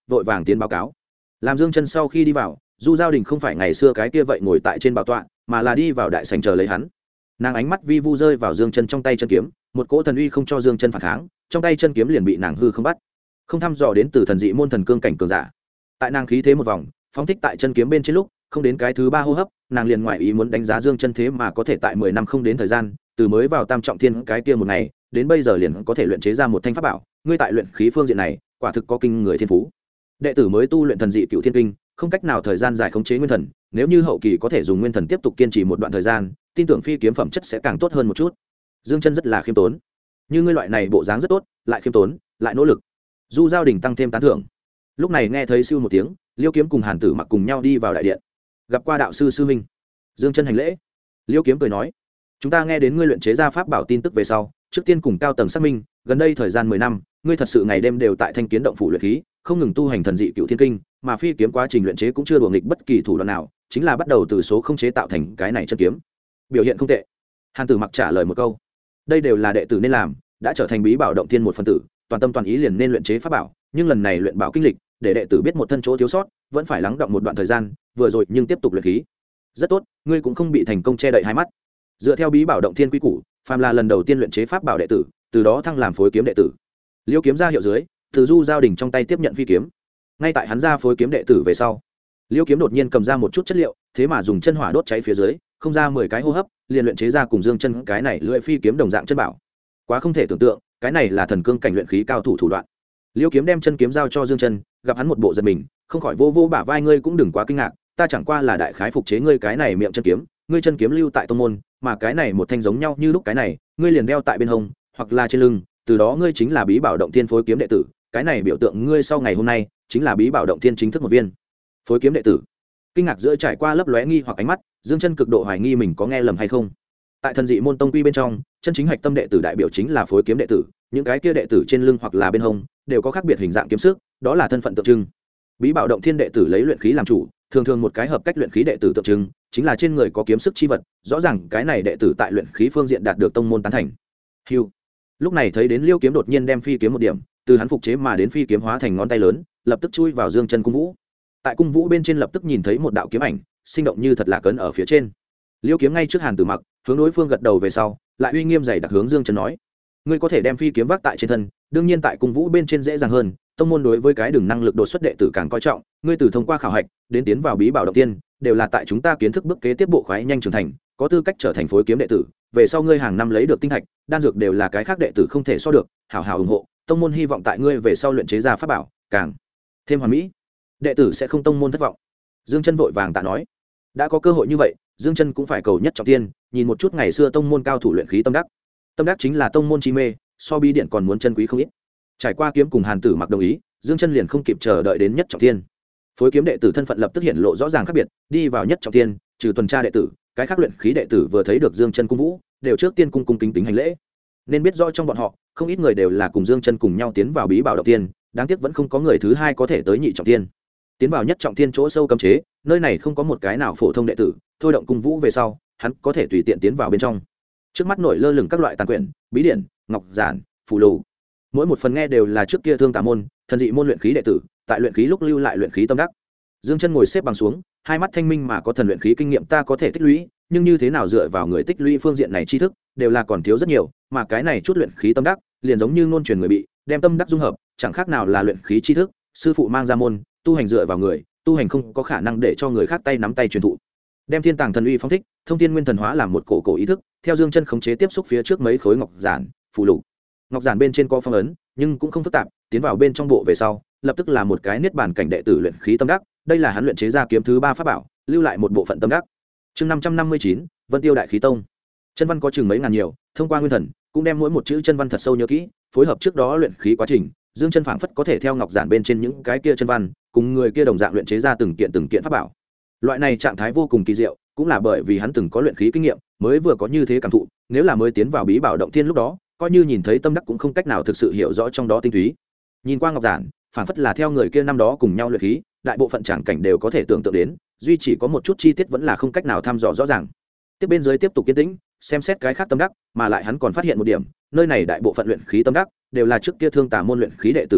vội vàng tiến báo cáo. Làm Dương Chân sau khi đi vào, Du Giao Đình không phải ngày xưa cái kia vậy ngồi tại trên bảo tọa, mà là đi vào đại sảnh chờ lấy hắn. Nàng ánh mắt vi vu rơi vào Dương Chân trong tay chân kiếm, một cỗ thần uy không cho Dương Chân phản kháng, trong tay chân kiếm liền bị nàng hư không bắt. Không thăm dò đến từ thần dị môn thần cương cảnh cường giả. Tại nàng khí thế một vòng, phóng thích tại chân kiếm bên trên lúc, không đến cái thứ ba hô hấp, nàng liền ngoại ý muốn đánh giá Dương Chân thế mà có thể tại 10 năm không đến thời gian, từ mới vào tam trọng thiên cái kia một ngày, đến bây giờ liền có thể luyện chế ra một thanh pháp bảo, ngươi tại luyện khí phương diện này, quả thực có kinh người thiên phú. Đệ tử mới tu luyện thần dị cựu thiên kinh, không cách nào thời gian dài khống chế nguyên thần, nếu như hậu kỳ có thể dùng nguyên thần tiếp tục kiên trì một đoạn thời gian, tin tưởng phi kiếm phẩm chất sẽ càng tốt hơn một chút. Dương Chân rất là khiêm tốn. Như ngươi loại này bộ dáng rất tốt, lại khiêm tốn, lại nỗ lực. Du Giao Đình tăng thêm tán thưởng. Lúc này nghe thấy siêu một tiếng, Liêu Kiếm cùng Hàn Tử Mặc cùng nhau đi vào đại điện. Gặp qua đạo sư sư huynh. Dương Chân hành lễ. Liêu Kiếm cười nói: "Chúng ta nghe đến ngươi luyện chế ra pháp bảo tin tức về sau, trước tiên cùng cao tầng xác minh, gần đây thời gian 10 năm, ngươi thật sự ngày đêm đều tại Thanh Kiến động phủ luyện khí, không ngừng tu hành thần dị cựu thiên kinh, mà phi kiếm quá trình luyện chế cũng chưa đùa nghịch bất kỳ thủ đoạn nào, chính là bắt đầu từ số không chế tạo thành cái này chân kiếm. Biểu hiện không tệ." Hàn Tử Mặc trả lời một câu: "Đây đều là đệ tử nên làm, đã trở thành bí bảo động thiên một phần tử, toàn tâm toàn ý liền nên luyện chế pháp bảo, nhưng lần này luyện bảo kinh lịch, để đệ tử biết một thân chỗ thiếu sót, vẫn phải lắng đọng một đoạn thời gian, vừa rồi nhưng tiếp tục luyện khí. Rất tốt, ngươi cũng không bị thành công che đậy hai mắt. Dựa theo bí bảo động thiên quy củ, phàm là lần đầu tiên luyện chế pháp bảo đệ tử, từ đó thăng làm phối kiếm đệ tử." Liêu Kiếm ra hiệu dưới, từ Du Giao Đình trong tay tiếp nhận phi kiếm. Ngay tại hắn ra phối kiếm đệ tử về sau, Liêu Kiếm đột nhiên cầm ra một chút chất liệu, thế mà dùng chân hỏa đốt cháy phía dưới, không ra 10 cái hô hấp, liền luyện chế ra cùng Dương Chân cái này lưỡi phi kiếm đồng dạng chân bảo. Quá không thể tưởng tượng, cái này là thần cương cảnh luyện khí cao thủ thủ đoạn. Liêu Kiếm đem chân kiếm giao cho Dương Chân, gặp hắn một bộ giật mình, không khỏi vô vô bả vai, ngươi cũng đừng quá kinh ngạc, ta chẳng qua là đại khái phục chế ngươi cái này miệng chân kiếm, ngươi chân kiếm lưu tại tông môn, mà cái này một thanh giống nhau như lúc cái này, ngươi liền đeo tại bên hông, hoặc là trên lưng, từ đó ngươi chính là bí bảo động thiên phối kiếm đệ tử, cái này biểu tượng ngươi sau ngày hôm nay chính là bí bảo động thiên chính thức một viên phối kiếm đệ tử. Kinh ngạc giữa trải qua lấp lóe nghi hoặc ánh mắt, Dương Chân cực độ hoài nghi mình có nghe lầm hay không. Tại thần dị môn tông quy bên trong, chân chính hạch tâm đệ tử đại biểu chính là phối kiếm đệ tử, những cái kia đệ tử trên lưng hoặc là bên hông đều có khác biệt hình dạng kiếm sức, đó là thân phận tượng trưng. Bí bảo động thiên đệ tử lấy luyện khí làm chủ, thường thường một cái hợp cách luyện khí đệ tử tượng trưng chính là trên người có kiếm sức chi vật, rõ ràng cái này đệ tử tại luyện khí phương diện đạt được tông môn tán thành. Hưu. Lúc này thấy đến Liêu Kiếm đột nhiên đem phi kiếm một điểm, từ hắn phục chế mà đến phi kiếm hóa thành ngón tay lớn, lập tức chui vào Dương Chân cung vũ. Tại cung vũ bên trên lập tức nhìn thấy một đạo kiếm ảnh, sinh động như thật là cấn ở phía trên. Liêu Kiếm ngay trước Hàn Tử Mặc, hướng đối phương gật đầu về sau, lại uy nghiêm dày đặc hướng Dương Chân nói: "Ngươi có thể đem phi kiếm vác tại trên thân, đương nhiên tại cung vũ bên trên dễ dàng hơn, tông môn đối với cái đường năng lực đột xuất đệ tử càng coi trọng, ngươi từ thông qua khảo hạch đến tiến vào bí bảo động tiên, đều là tại chúng ta kiến thức bước kế tiếp bộ khoái nhanh trưởng thành, có tư cách trở thành phối kiếm đệ tử, về sau ngươi hàng năm lấy được tinh thạch, đan dược đều là cái khác đệ tử không thể so được, hảo hảo ủng hộ, tông môn hy vọng tại ngươi về sau luyện chế ra pháp bảo, càng thêm hoàn mỹ, đệ tử sẽ không tông môn thất vọng." Dương Chân vội vàng tạ nói: đã có cơ hội như vậy, Dương Chân cũng phải cầu nhất trọng thiên, nhìn một chút ngày xưa tông môn cao thủ luyện khí tâm đắc. Tâm đắc chính là tông môn chi mê, so bí điện còn muốn chân quý không ít. Trải qua kiếm cùng Hàn Tử Mặc đồng ý, Dương Chân liền không kịp chờ đợi đến nhất trọng thiên. Phối kiếm đệ tử thân phận lập tức hiện lộ rõ ràng khác biệt, đi vào nhất trọng thiên, trừ tuần tra đệ tử, cái khác luyện khí đệ tử vừa thấy được Dương Chân cung vũ, đều trước tiên cung kính kính hành lễ. Nên biết rõ trong bọn họ, không ít người đều là cùng Dương Chân cùng nhau tiến vào bí bảo động thiên, đáng tiếc vẫn không có người thứ hai có thể tới nhị trọng thiên. Tiến vào nhất trọng thiên chỗ sâu cấm chế, nơi này không có một cái nào phổ thông đệ tử, thôi động cung vũ về sau, hắn có thể tùy tiện tiến vào bên trong. Trước mắt nổi lơ lửng các loại tàn quyển, bí điển, ngọc giản, phù lục. Mỗi một phần nghe đều là trước kia thương tà môn, thần dị môn luyện khí đệ tử, tại luyện khí lúc lưu lại luyện khí tâm đắc. Dương Chân ngồi xếp bằng xuống, hai mắt thanh minh mà có thần luyện khí kinh nghiệm ta có thể tích lũy, nhưng như thế nào dựa vào người tích lũy phương diện này tri thức, đều là còn thiếu rất nhiều, mà cái này chút luyện khí tâm đắc, liền giống như ngôn truyền người bị, đem tâm đắc dung hợp, chẳng khác nào là luyện khí tri thức, sư phụ mang ra môn, tu hành dựa vào người, tu hành không có khả năng để cho người khác tay nắm tay truyền thụ. Đem thiên tàng thần uy phóng thích, thông thiên nguyên thần hóa làm một cổ ý thức, theo Dương Chân khống chế tiếp xúc phía trước mấy khối ngọc giản, phù lục. Ngọc giản bên trên có phong ấn, nhưng cũng không phức tạp, tiến vào bên trong bộ về sau, lập tức là một cái niết bàn cảnh đệ tử luyện khí tâm đắc, đây là hắn luyện chế ra kiếm thứ 3 pháp bảo, lưu lại một bộ phận tâm đắc. Chương 559, Vân Tiêu Đại Khí Tông. Chân văn có chừng mấy ngàn nhiều, thông qua nguyên thần, cũng đem mỗi một chữ chân văn thật sâu nhớ kỹ, phối hợp trước đó luyện khí quá trình, Dương Chân phảng phất có thể theo ngọc giản bên trên những cái kia chân văn, cùng người kia đồng dạng luyện chế ra từng kiện pháp bảo. Loại này trạng thái vô cùng kỳ diệu, cũng là bởi vì hắn từng có luyện khí kinh nghiệm, mới vừa có như thế cảm thụ, nếu là mới tiến vào bí bảo động thiên lúc đó, coi như nhìn thấy tâm đắc cũng không cách nào thực sự hiểu rõ trong đó tinh túy. Nhìn qua ngọc giản, phảng phất là theo người kia năm đó cùng nhau luyện khí, đại bộ phận tràng cảnh đều có thể tưởng tượng đến, duy chỉ có một chút chi tiết vẫn là không cách nào thăm dò rõ ràng. Tiếp bên dưới tiếp tục kiên tĩnh, xem xét cái khác tâm đắc, mà lại hắn còn phát hiện một điểm, nơi này đại bộ phận luyện khí tâm đắc đều là trước kia thương tà môn luyện khí đệ tử lưu lại,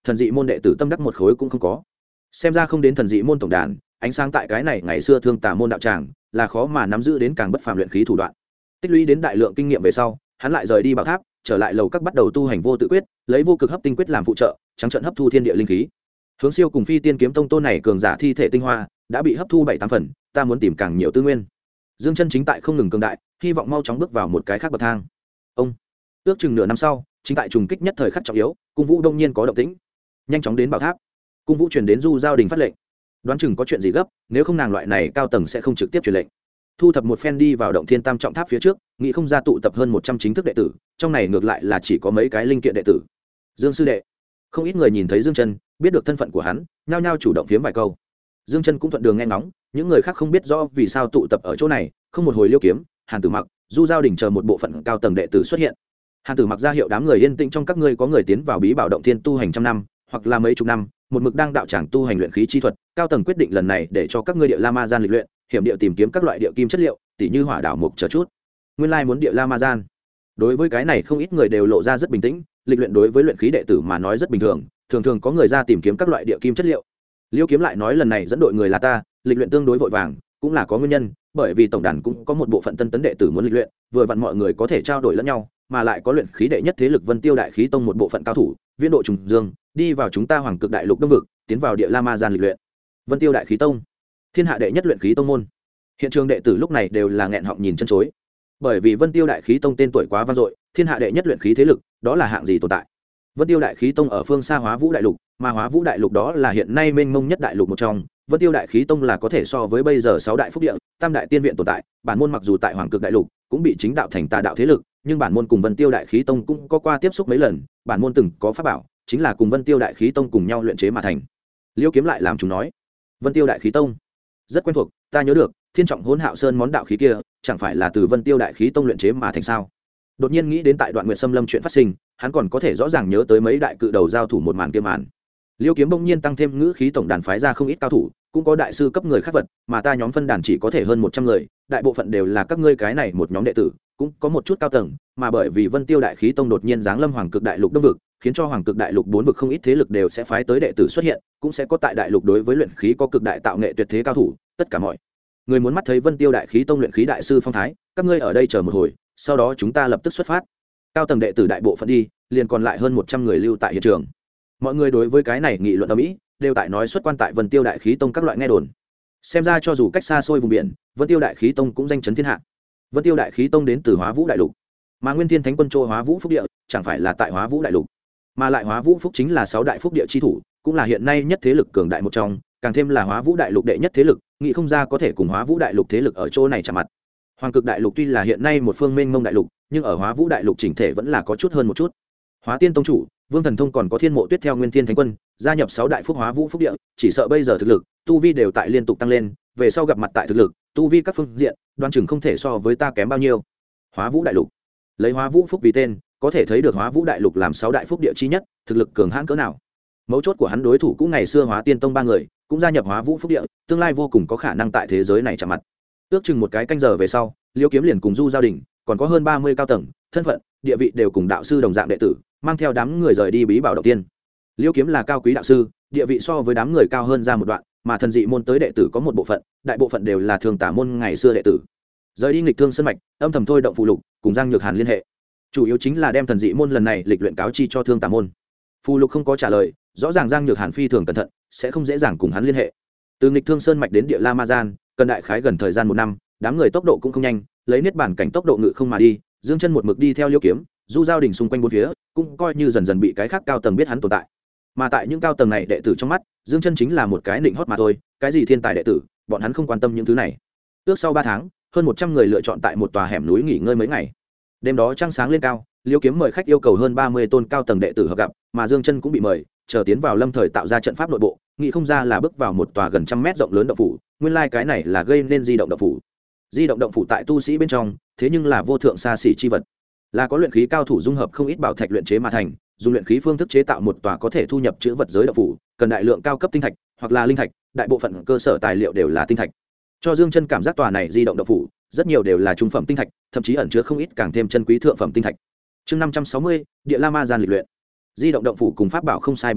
thần dị môn đệ tử tâm đắc một khối cũng không có. Xem ra không đến thần dị môn tổng đàn, ánh sáng tại cái này ngày xưa thương tà môn đạo tràng là khó mà nắm giữ đến càng bất phàm luyện khí thủ đoạn. Tích lũy đến đại lượng kinh nghiệm về sau, hắn lại rời đi bảo tháp, trở lại lầu các bắt đầu tu hành vô tự quyết, lấy vô cực hấp tinh quyết làm phụ trợ, trắng trận hấp thu thiên địa linh khí. Hướng Siêu cùng Phi Tiên kiếm tông tôn này cường giả thi thể tinh hoa đã bị hấp thu 7-8 phần, ta muốn tìm càng nhiều tư nguyên. Dương Chân chính tại không ngừng cường đại, hy vọng mau chóng bước vào một cái khác bậc thang. Ông ước chừng nửa năm sau, chính tại trùng kích nhất thời khắc trọng yếu, Cung Vũ đông nhiên có động tĩnh, nhanh chóng đến bảo tháp. Cung Vũ truyền đến Du Giao Đình phát lệnh, đoán chừng có chuyện gì gấp, nếu không nàng loại này cao tầng sẽ không trực tiếp truyền lệnh. Thu thập một phen đi vào động thiên tam trọng tháp phía trước, nghĩ không ra tụ tập hơn 100 chính thức đệ tử, trong này ngược lại là chỉ có mấy cái linh kiện đệ tử. Dương sư đệ, không ít người nhìn thấy Dương Chân, biết được thân phận của hắn, nhao nhao chủ động phiếm vài câu. Dương Chân cũng thuận đường nghe ngóng, những người khác không biết rõ vì sao tụ tập ở chỗ này, không một hồi liêu kiếm, Hàn Tử Mặc, Du Giao Đình chờ một bộ phận cao tầng đệ tử xuất hiện. Hàn Tử Mặc ra hiệu đám người yên tĩnh, trong các ngươi có người tiến vào bí bảo động thiên tu hành trăm năm, hoặc là mấy chục năm, một mực đang đạo tràng tu hành luyện khí chi thuật, cao tầng quyết định lần này để cho các ngươi địa La Ma Gian lịch luyện, hiểm địa tìm kiếm các loại địa kim chất liệu, tỉ như hỏa đảo mục chờ chút. Nguyên lai muốn địa La Ma Gian. Đối với cái này không ít người đều lộ ra rất bình tĩnh, lịch luyện đối với luyện khí đệ tử mà nói rất bình thường, thường thường có người ra tìm kiếm các loại địa kim chất liệu. Liêu Kiếm lại nói lần này dẫn đội người là ta, lịch luyện tương đối vội vàng, cũng là có nguyên nhân, bởi vì tổng đàn cũng có một bộ phận tân tấn đệ tử muốn lịch luyện, vừa vặn mọi người có thể trao đổi lẫn nhau, mà lại có luyện khí đệ nhất thế lực Vân Tiêu Đại Khí Tông một bộ phận cao thủ, viễn độ trùng dương, đi vào chúng ta Hoàng Cực Đại Lục Đông vực, tiến vào địa La Ma Gian lịch luyện. Vân Tiêu Đại Khí Tông, thiên hạ đệ nhất luyện khí tông môn. Hiện trường đệ tử lúc này đều là nghẹn họng nhìn chân chối, bởi vì Vân Tiêu Đại Khí Tông tên tuổi quá vang dội, thiên hạ đệ nhất luyện khí thế lực, đó là hạng gì tồn tại. Vân Tiêu Đại Khí Tông ở phương xa Hóa Vũ Đại Lục, mà Hóa Vũ Đại Lục đó là hiện nay mênh mông nhất đại lục một trong. Vân Tiêu Đại Khí Tông là có thể so với bây giờ 6 đại phúc địa, tam đại tiên viện tồn tại. Bản môn mặc dù tại Hoàng Cực Đại Lục cũng bị chính đạo thành tà đạo thế lực, nhưng bản môn cùng Vân Tiêu Đại Khí Tông cũng có qua tiếp xúc mấy lần. Bản môn từng có pháp bảo, chính là cùng Vân Tiêu Đại Khí Tông cùng nhau luyện chế mà thành. Liêu Kiếm lại làm chúng nói, Vân Tiêu Đại Khí Tông rất quen thuộc, ta nhớ được Thiên Trọng Hỗn Hạo Sơn món đạo khí kia, chẳng phải là từ Vân Tiêu Đại Khí Tông luyện chế mà thành sao? Đột nhiên nghĩ đến tại Đoạn Nguyệt Sâm Lâm chuyện phát sinh, hắn còn có thể rõ ràng nhớ tới mấy đại cự đầu giao thủ một màn kia màn. Liêu Kiếm bỗng nhiên tăng thêm ngữ khí, tổng đàn phái ra không ít cao thủ, cũng có đại sư cấp người khác vật, mà ta nhóm phân đàn chỉ có thể hơn 100 người, đại bộ phận đều là các ngươi cái này một nhóm đệ tử, cũng có một chút cao tầng, mà bởi vì Vân Tiêu Đại Khí Tông đột nhiên giáng lâm Hoàng Cực Đại Lục Đông vực, khiến cho Hoàng Cực Đại Lục 4 vực không ít thế lực đều sẽ phái tới đệ tử xuất hiện, cũng sẽ có tại đại lục đối với luyện khí có cực đại tạo nghệ tuyệt thế cao thủ, tất cả mọi người muốn mắt thấy Vân Tiêu Đại Khí Tông luyện khí đại sư phong thái, các ngươi ở đây chờ một hồi, sau đó chúng ta lập tức xuất phát. Cao tầng đệ tử đại bộ phận đi, liền còn lại hơn 100 người lưu tại hiện trường. Mọi người đối với cái này nghị luận ầm ĩ, đều tại nói xuất quan tại Vân Tiêu Đại Khí Tông các loại nghe đồn. Xem ra cho dù cách xa xôi vùng biển, Vân Tiêu Đại Khí Tông cũng danh chấn thiên hạ. Vân Tiêu Đại Khí Tông đến từ Hóa Vũ Đại Lục, mà Nguyên Thiên Thánh Quân Châu Hóa Vũ Phúc Địa, chẳng phải là tại Hóa Vũ Đại Lục, mà lại Hóa Vũ Phúc chính là 6 đại phúc địa chi thủ, cũng là hiện nay nhất thế lực cường đại một trong, càng thêm là Hóa Vũ Đại Lục đệ nhất thế lực, nghĩ không ra có thể cùng Hóa Vũ Đại Lục thế lực ở chỗ này chạm mặt. Hoàng Cực Đại Lục tuy là hiện nay một phương mênh mông đại lục, nhưng ở Hóa Vũ Đại Lục chỉnh thể vẫn là có chút hơn một chút. Hóa Tiên Tông chủ, Vương Thần Thông còn có Thiên Mộ Tuyết theo Nguyên Thiên Thánh Quân, gia nhập 6 đại phúc Hóa Vũ Phúc địa, chỉ sợ bây giờ thực lực, tu vi đều tại liên tục tăng lên, về sau gặp mặt tại thực lực, tu vi các phương diện, đoan chừng không thể so với ta kém bao nhiêu. Hóa Vũ Đại Lục, lấy Hóa Vũ Phúc vì tên, có thể thấy được Hóa Vũ Đại Lục làm 6 đại phúc địa chi nhất, thực lực cường hãn cỡ nào. Mấu chốt của hắn đối thủ cũng ngày xưa Hóa Tiên Tông 3 người, cũng gia nhập Hóa Vũ Phúc địa, tương lai vô cùng có khả năng tại thế giới này chạm mặt. Ước chừng một cái canh giờ về sau, Liêu Kiếm liền cùng Du Giao Đình, còn có hơn 30 cao tầng, thân phận, địa vị đều cùng đạo sư đồng dạng đệ tử, mang theo đám người rời đi bí bảo đầu tiên. Liêu Kiếm là cao quý đạo sư, địa vị so với đám người cao hơn ra một đoạn, mà thần dị môn tới đệ tử có một bộ phận, đại bộ phận đều là thường tả môn ngày xưa đệ tử. Rời đi nghịch thương sân mạch, âm thầm thôi động phù lục, cùng Giang Nhược Hàn liên hệ. Chủ yếu chính là đem thần dị môn lần này lịch luyện cáo chi cho thương tả môn. Phù lục không có trả lời, rõ ràng Giang Nhược Hàn phi thường cẩn thận, sẽ không dễ dàng cùng hắn liên hệ. Từ nghịch thương sơn mạch đến địa La Ma Gian, cần đại khái gần thời gian 1 năm, đám người tốc độ cũng không nhanh, lấy niết bản cảnh tốc độ ngự không mà đi, Dương Chân một mực đi theo Liêu Kiếm, Du Giao Đình xung quanh bốn phía, cũng coi như dần dần bị cái khác cao tầng biết hắn tồn tại. Mà tại những cao tầng này đệ tử trong mắt, Dương Chân chính là một cái nịnh hót mà thôi, cái gì thiên tài đệ tử, bọn hắn không quan tâm những thứ này. Ước sau 3 tháng, hơn 100 người lựa chọn tại một tòa hẻm núi nghỉ ngơi mấy ngày. Đêm đó trăng sáng lên cao, Liêu Kiếm mời khách yêu cầu hơn 30 tôn cao tầng đệ tử hợp gặp, mà Dương Chân cũng bị mời, chờ tiến vào Lâm Thời tạo ra trận pháp nội bộ, nghĩ không ra là bước vào một tòa gần 100 mét rộng lớn động phủ, nguyên lai cái này là gây nên di động động phủ. Di động động phủ tại tu sĩ bên trong, thế nhưng là vô thượng xa xỉ chi vật, là có luyện khí cao thủ dung hợp không ít bảo thạch luyện chế mà thành, dùng luyện khí phương thức chế tạo một tòa có thể thu nhập chữ vật giới động phủ, cần đại lượng cao cấp tinh thạch hoặc là linh thạch, đại bộ phận cơ sở tài liệu đều là tinh thạch. Cho Dương Chân cảm giác tòa này di động động phủ, rất nhiều đều là trung phẩm tinh thạch, thậm chí ẩn chứa không ít càng thêm chân quý thượng phẩm tinh thạch. Chương 560, Địa La Ma Gian lịch luyện. Di động động phủ cùng pháp bảo không sai biệt lắm,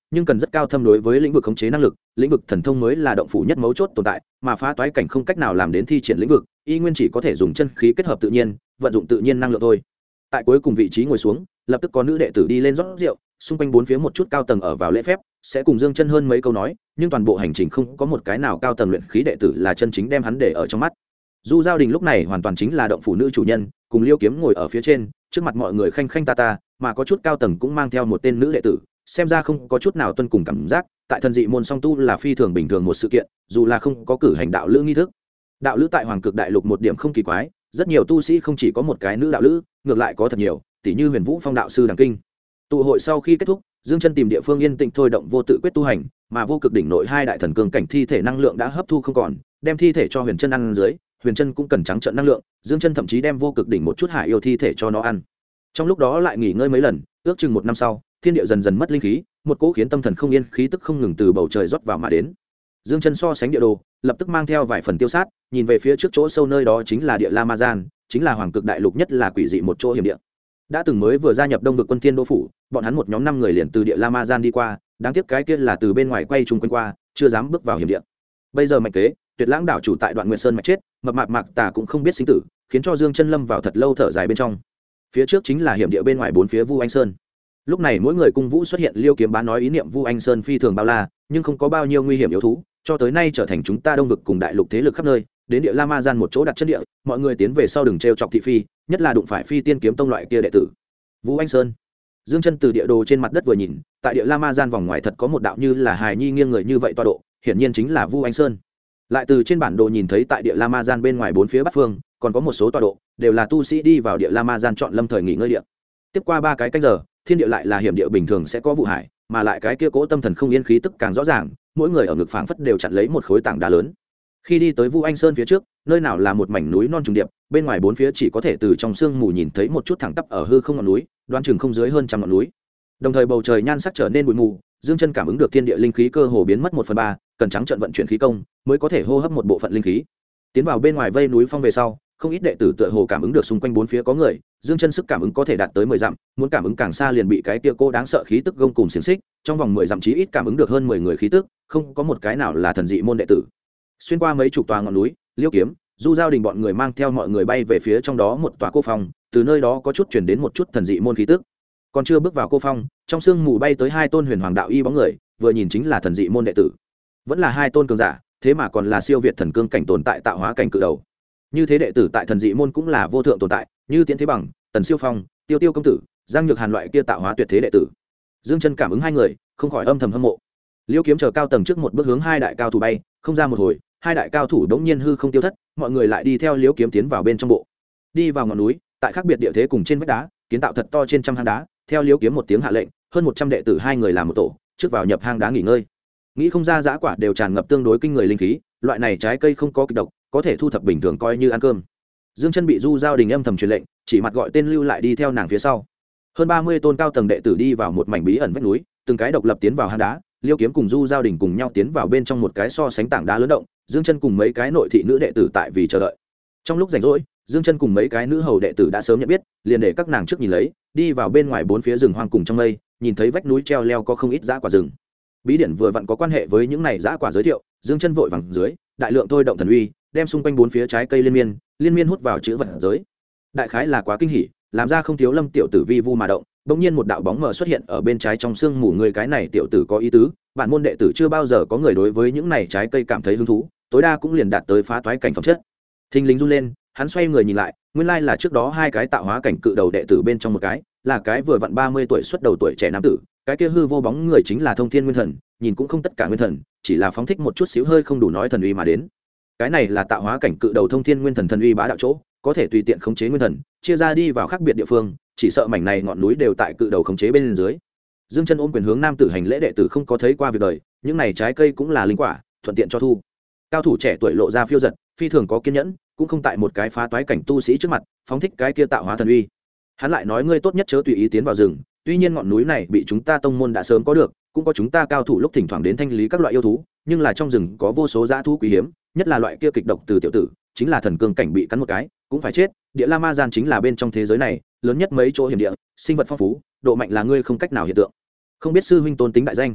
nhưng cần rất cao thâm đối với lĩnh vực khống chế năng lực, lĩnh vực thần thông mới là động phủ nhất mấu chốt tồn tại, mà phá toái cảnh không cách nào làm đến thi triển lĩnh vực, y nguyên chỉ có thể dùng chân khí kết hợp tự nhiên, vận dụng tự nhiên năng lượng thôi. Tại cuối cùng vị trí ngồi xuống, lập tức có nữ đệ tử đi lên rót rượu, xung quanh bốn phía một chút cao tầng ở vào lễ phép, sẽ cùng Dương Chân hơn mấy câu nói, nhưng toàn bộ hành trình không có một cái nào cao tầng luyện khí đệ tử là chân chính đem hắn để ở trong mắt. Du Giao Đình lúc này hoàn toàn chính là động phủ nữ chủ nhân, cùng Liêu Kiếm ngồi ở phía trên, trước mặt mọi người khanh khanh ta ta, mà có chút cao tầng cũng mang theo một tên nữ đệ tử, xem ra không có chút nào tuân cùng cảm giác, tại thần dị môn song tu là phi thường bình thường một sự kiện, dù là không có cử hành đạo lữ nghi thức. Đạo lữ tại Hoàng Cực Đại Lục một điểm không kỳ quái, rất nhiều tu sĩ không chỉ có một cái nữ đạo lữ, ngược lại có thật nhiều, tỷ như Huyền Vũ Phong đạo sư Đằng Kinh. Tụ hội sau khi kết thúc, Dương Chân tìm địa phương yên tĩnh thôi động vô tự quyết tu hành, mà vô cực đỉnh nội hai đại thần cương cảnh thi thể năng lượng đã hấp thu không còn, đem thi thể cho Huyền Chân ăn dưới, Huyền Chân cũng cần trắng trợn năng lượng, Dương Chân thậm chí đem vô cực đỉnh một chút hải yêu thi thể cho nó ăn. Trong lúc đó lại nghỉ ngơi mấy lần, ước chừng 1 năm sau, thiên địa dần dần mất linh khí, một cỗ khiến tâm thần không yên khí tức không ngừng từ bầu trời rót vào mà đến. Dương Chân so sánh địa đồ, lập tức mang theo vài phần tiêu sát, nhìn về phía trước chỗ sâu nơi đó chính là địa La Ma Gian, chính là Hoàng Cực Đại Lục nhất là quỷ dị một chỗ hiểm địa. Đã từng mới vừa gia nhập Đông vực quân Thiên Đô phủ, bọn hắn một nhóm 5 người liền từ địa La Ma Gian đi qua, đáng tiếc cái kia là từ bên ngoài quay chung quanh qua, chưa dám bước vào hiểm địa. Bây giờ Mạnh Kế, Tuyệt Lãng đảo chủ tại Đoạn Nguyệt Sơn mạch chết, mập mạp Mạc Tà cũng không biết sinh tử, khiến cho Dương Chân lâm vào thật lâu thở dài bên trong. Phía trước chính là hiểm địa bên ngoài bốn phía Vu Anh Sơn. Lúc này mỗi người cung vũ xuất hiện, Liêu Kiếm Bá nói ý niệm Vu Anh Sơn phi thường bao la, nhưng không có bao nhiêu nguy hiểm yếu thú, cho tới nay trở thành chúng ta Đông vực cùng đại lục thế lực khắp nơi, đến địa La Ma Gian một chỗ đặt chân địa, mọi người tiến về sau đừng trêu chọc thị phi, nhất là đụng phải Phi Tiên kiếm tông loại kia đệ tử. Vu Anh Sơn. Dương Chân từ địa đồ trên mặt đất vừa nhìn, tại địa La Ma Gian vòng ngoài thật có một đạo như là hài nhi nghiêng người như vậy tọa độ, hiển nhiên chính là Vu Anh Sơn. Lại từ trên bản đồ nhìn thấy tại địa La Ma Gian bên ngoài bốn phía bắc phương, còn có một số tọa độ, đều là tu sĩ đi vào địa La Ma Gian chọn lâm thời nghỉ ngơi địa. Tiếp qua 3 cái canh giờ, thiên địa lại là hiểm địa bình thường sẽ có vụ hải, mà lại cái kia cỗ tâm thần không yên khí tức càng rõ ràng, mỗi người ở ngực phảng phất đều chặn lấy một khối tảng đá lớn. Khi đi tới Vu Anh Sơn phía trước, nơi nào là một mảnh núi non trùng điệp, bên ngoài bốn phía chỉ có thể từ trong sương mù nhìn thấy một chút thẳng tắp ở hư không ngọn núi, đoán chừng không dưới hơn 100 ngọn núi. Đồng thời bầu trời nhan sắc trở nên bụi mù, Dương Chân cảm ứng được thiên địa linh khí cơ hồ biến mất 1/3, cần trắng trợn vận chuyển khí công mới có thể hô hấp một bộ phận linh khí. Tiến vào bên ngoài vây núi phong về sau, không ít đệ tử tựa hồ cảm ứng được xung quanh bốn phía có người, Dương Chân sức cảm ứng có thể đạt tới 10 dặm, muốn cảm ứng càng xa liền bị cái kia cô đáng sợ khí tức gông cùng xiển xích, trong vòng 10 dặm chí ít cảm ứng được hơn 10 người khí tức, không có một cái nào là thần dị môn đệ tử. Xuyên qua mấy chục tòa ngọn núi, Liêu Kiếm, Du Giao Đình bọn người mang theo mọi người bay về phía trong đó một tòa cô phong, từ nơi đó có chút truyền đến một chút thần dị môn khí tức. Còn chưa bước vào cô phong, trong sương mù bay tới 2 tôn huyền hoàng đạo y bóng người, vừa nhìn chính là thần dị môn đệ tử. Vẫn là 2 tôn cường giả, thế mà còn là siêu việt thần cương cảnh tồn tại tạo hóa cảnh cự đầu. Như thế đệ tử tại thần dị môn cũng là vô thượng tồn tại, như Tiễn Thế Bằng, Tần Siêu Phong, Tiêu Tiêu công tử, Giang Nhược Hàn loại kia tạo hóa tuyệt thế đệ tử. Dương Chân cảm ứng 2 người, không khỏi âm thầm hâm mộ. Liêu Kiếm chờ cao tầng trước một bước hướng 2 đại cao thủ bay, không ra một hồi, 2 đại cao thủ đống nhiên hư không tiêu thất, mọi người lại đi theo Liêu Kiếm tiến vào bên trong bộ. Đi vào ngọn núi, tại khác biệt địa thế cùng trên vách đá, kiến tạo thật to trên trăm hang đá, theo Liêu Kiếm một tiếng hạ lệnh, hơn 100 đệ tử 2 người làm một tổ, trước vào nhập hang đá nghỉ ngơi. Nghĩ không ra dã quả đều tràn ngập tương đối kinh người linh khí, loại này trái cây không có kịch độc, có thể thu thập bình thường coi như ăn cơm. Dương Chân bị Du Giao Đình âm thầm truyền lệnh, chỉ mặt gọi tên lưu lại đi theo nàng phía sau. Hơn 30 tôn cao tầng đệ tử đi vào một mảnh bí ẩn vách núi, từng cái độc lập tiến vào hang đá, Liêu Kiếm cùng Du Giao Đình cùng nhau tiến vào bên trong một cái so sánh tảng đá lớn động, Dương Chân cùng mấy cái nội thị nữ đệ tử tại vì chờ đợi. Trong lúc rảnh rỗi, Dương Chân cùng mấy cái nữ hầu đệ tử đã sớm nhận biết, liền để các nàng trước nhìn lấy, đi vào bên ngoài bốn phía rừng hoang cùng trong mây, nhìn thấy vách núi treo leo có không ít dã quả rừng. Bí điển vừa vặn có quan hệ với những này dã quả giới thiệu, Dương Chân vội vàng dưới, đại lượng thôi động thần uy, đem xung quanh bốn phía trái cây liên miên hút vào chữ vật giới. Đại khái là quá kinh hỉ, làm ra không thiếu Lâm tiểu tử vi vu mà động, bỗng nhiên một đạo bóng mờ xuất hiện ở bên trái trong sương mù, người cái này tiểu tử có ý tứ, bản môn đệ tử chưa bao giờ có người đối với những này trái cây cảm thấy hứng thú, tối đa cũng liền đạt tới phá toái cảnh phẩm chất. Thình lình run lên, hắn xoay người nhìn lại, nguyên lai là trước đó 2 cái tạo hóa cảnh cự đầu đệ tử bên trong một cái, là cái vừa vặn 30 tuổi xuất đầu tuổi trẻ nam tử, cái kia hư vô bóng người chính là Thông Thiên Nguyên Thần, nhìn cũng không tất cả nguyên thần, chỉ là phóng thích một chút xíu hơi không đủ nói thần uy mà đến. Cái này là tạo hóa cảnh cự đầu Thông Thiên Nguyên Thần thần uy bá đạo chỗ, có thể tùy tiện khống chế nguyên thần, chia ra đi vào khác biệt địa phương, chỉ sợ mảnh này ngọn núi đều tại cự đầu khống chế bên dưới. Dương Chân ôm quyền hướng nam tử hành lễ, đệ tử không có thấy qua việc đời, những này trái cây cũng là linh quả, thuận tiện cho thu. Cao thủ trẻ tuổi lộ ra phiêu giật, phi thường có kiên nhẫn, cũng không tại một cái phá toái cảnh tu sĩ trước mặt phóng thích cái kia tạo hóa thần uy. Hắn lại nói ngươi tốt nhất chớ tùy ý tiến vào rừng, tuy nhiên ngọn núi này bị chúng ta tông môn đã sớm có được, cũng có chúng ta cao thủ lúc thỉnh thoảng đến thanh lý các loại yêu thú, nhưng là trong rừng có vô số dã thú quý hiếm, nhất là loại kia kịch độc từ tiểu tử, chính là thần cương cảnh bị cắn một cái cũng phải chết. Địa La Ma Gian chính là bên trong thế giới này lớn nhất mấy chỗ hiểm địa, sinh vật phong phú, độ mạnh là ngươi không cách nào hiện tượng. Không biết sư huynh tôn tính đại danh.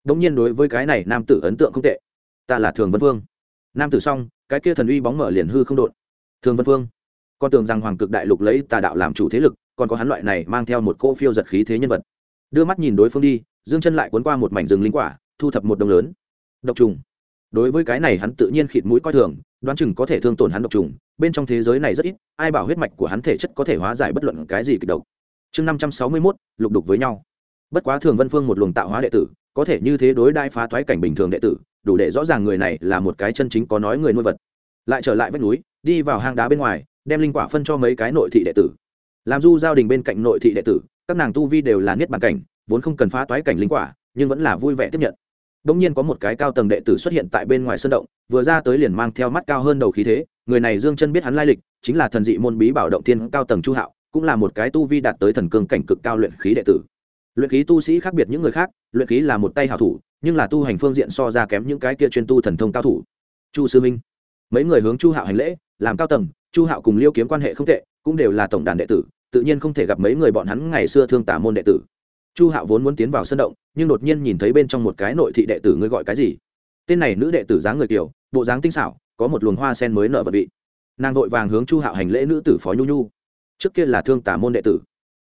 đông nhiên đối với cái này nam tử ấn tượng không tệ. Ta là Thường Vân Vương. Nam tử xong, cái kia thần uy bóng mở liền hư không đột. Thường Vân Vương, con tưởng rằng hoàng cực đại lục lấy tà đạo làm chủ thế lực, còn có hắn loại này mang theo một cỗ phiêu giật khí thế nhân vật. Đưa mắt nhìn đối phương đi, dương chân lại cuốn qua một mảnh rừng linh quả, thu thập một đồng lớn độc trùng. Đối với cái này hắn tự nhiên khịt mũi coi thường, đoán chừng có thể thương tổn hắn độc trùng, bên trong thế giới này rất ít, ai bảo huyết mạch của hắn thể chất có thể hóa giải bất luận cái gì kịch độc. Chương 561, lục đục với nhau. Bất quá Thường Vân Phương một luồng tạo hóa đệ tử, có thể như thế đối đai phá toái cảnh bình thường đệ tử, đủ để rõ ràng người này là một cái chân chính có nói người nuôi vật. Lại trở lại vách núi, đi vào hang đá bên ngoài, đem linh quả phân cho mấy cái nội thị đệ tử. Làm du giao đình bên cạnh nội thị đệ tử, các nàng tu vi đều là niết bàn cảnh, vốn không cần phá toái cảnh linh quả, nhưng vẫn là vui vẻ tiếp nhận. Đống nhiên có một cái cao tầng đệ tử xuất hiện tại bên ngoài sơn động, vừa ra tới liền mang theo mắt cao hơn đầu khí thế, người này Dương Chân biết hắn lai lịch, chính là thần dị môn bí bảo động tiên cao tầng Chu Hạo, cũng là một cái tu vi đạt tới thần cương cảnh cực cao luyện khí đệ tử. Luyện khí tu sĩ khác biệt những người khác, luyện khí là một tay hảo thủ, nhưng là tu hành phương diện so ra kém những cái kia chuyên tu thần thông cao thủ. Chu sư minh, mấy người hướng Chu Hạo hành lễ, làm cao tầng, Chu Hạo cùng Liêu Kiếm quan hệ không tệ, cũng đều là tổng đàn đệ tử, tự nhiên không thể gặp mấy người bọn hắn ngày xưa thương tả môn đệ tử. Chu Hạo vốn muốn tiến vào sân động, nhưng đột nhiên nhìn thấy bên trong một cái nội thị đệ tử, ngươi gọi cái gì? Tên này nữ đệ tử dáng người kiều, bộ dáng tinh xảo, có một luồng hoa sen mới nở vật vị. Nàng vội vàng hướng Chu Hạo hành lễ, nữ tử Phó Nhu Nhu. Trước kia là thương tả môn đệ tử.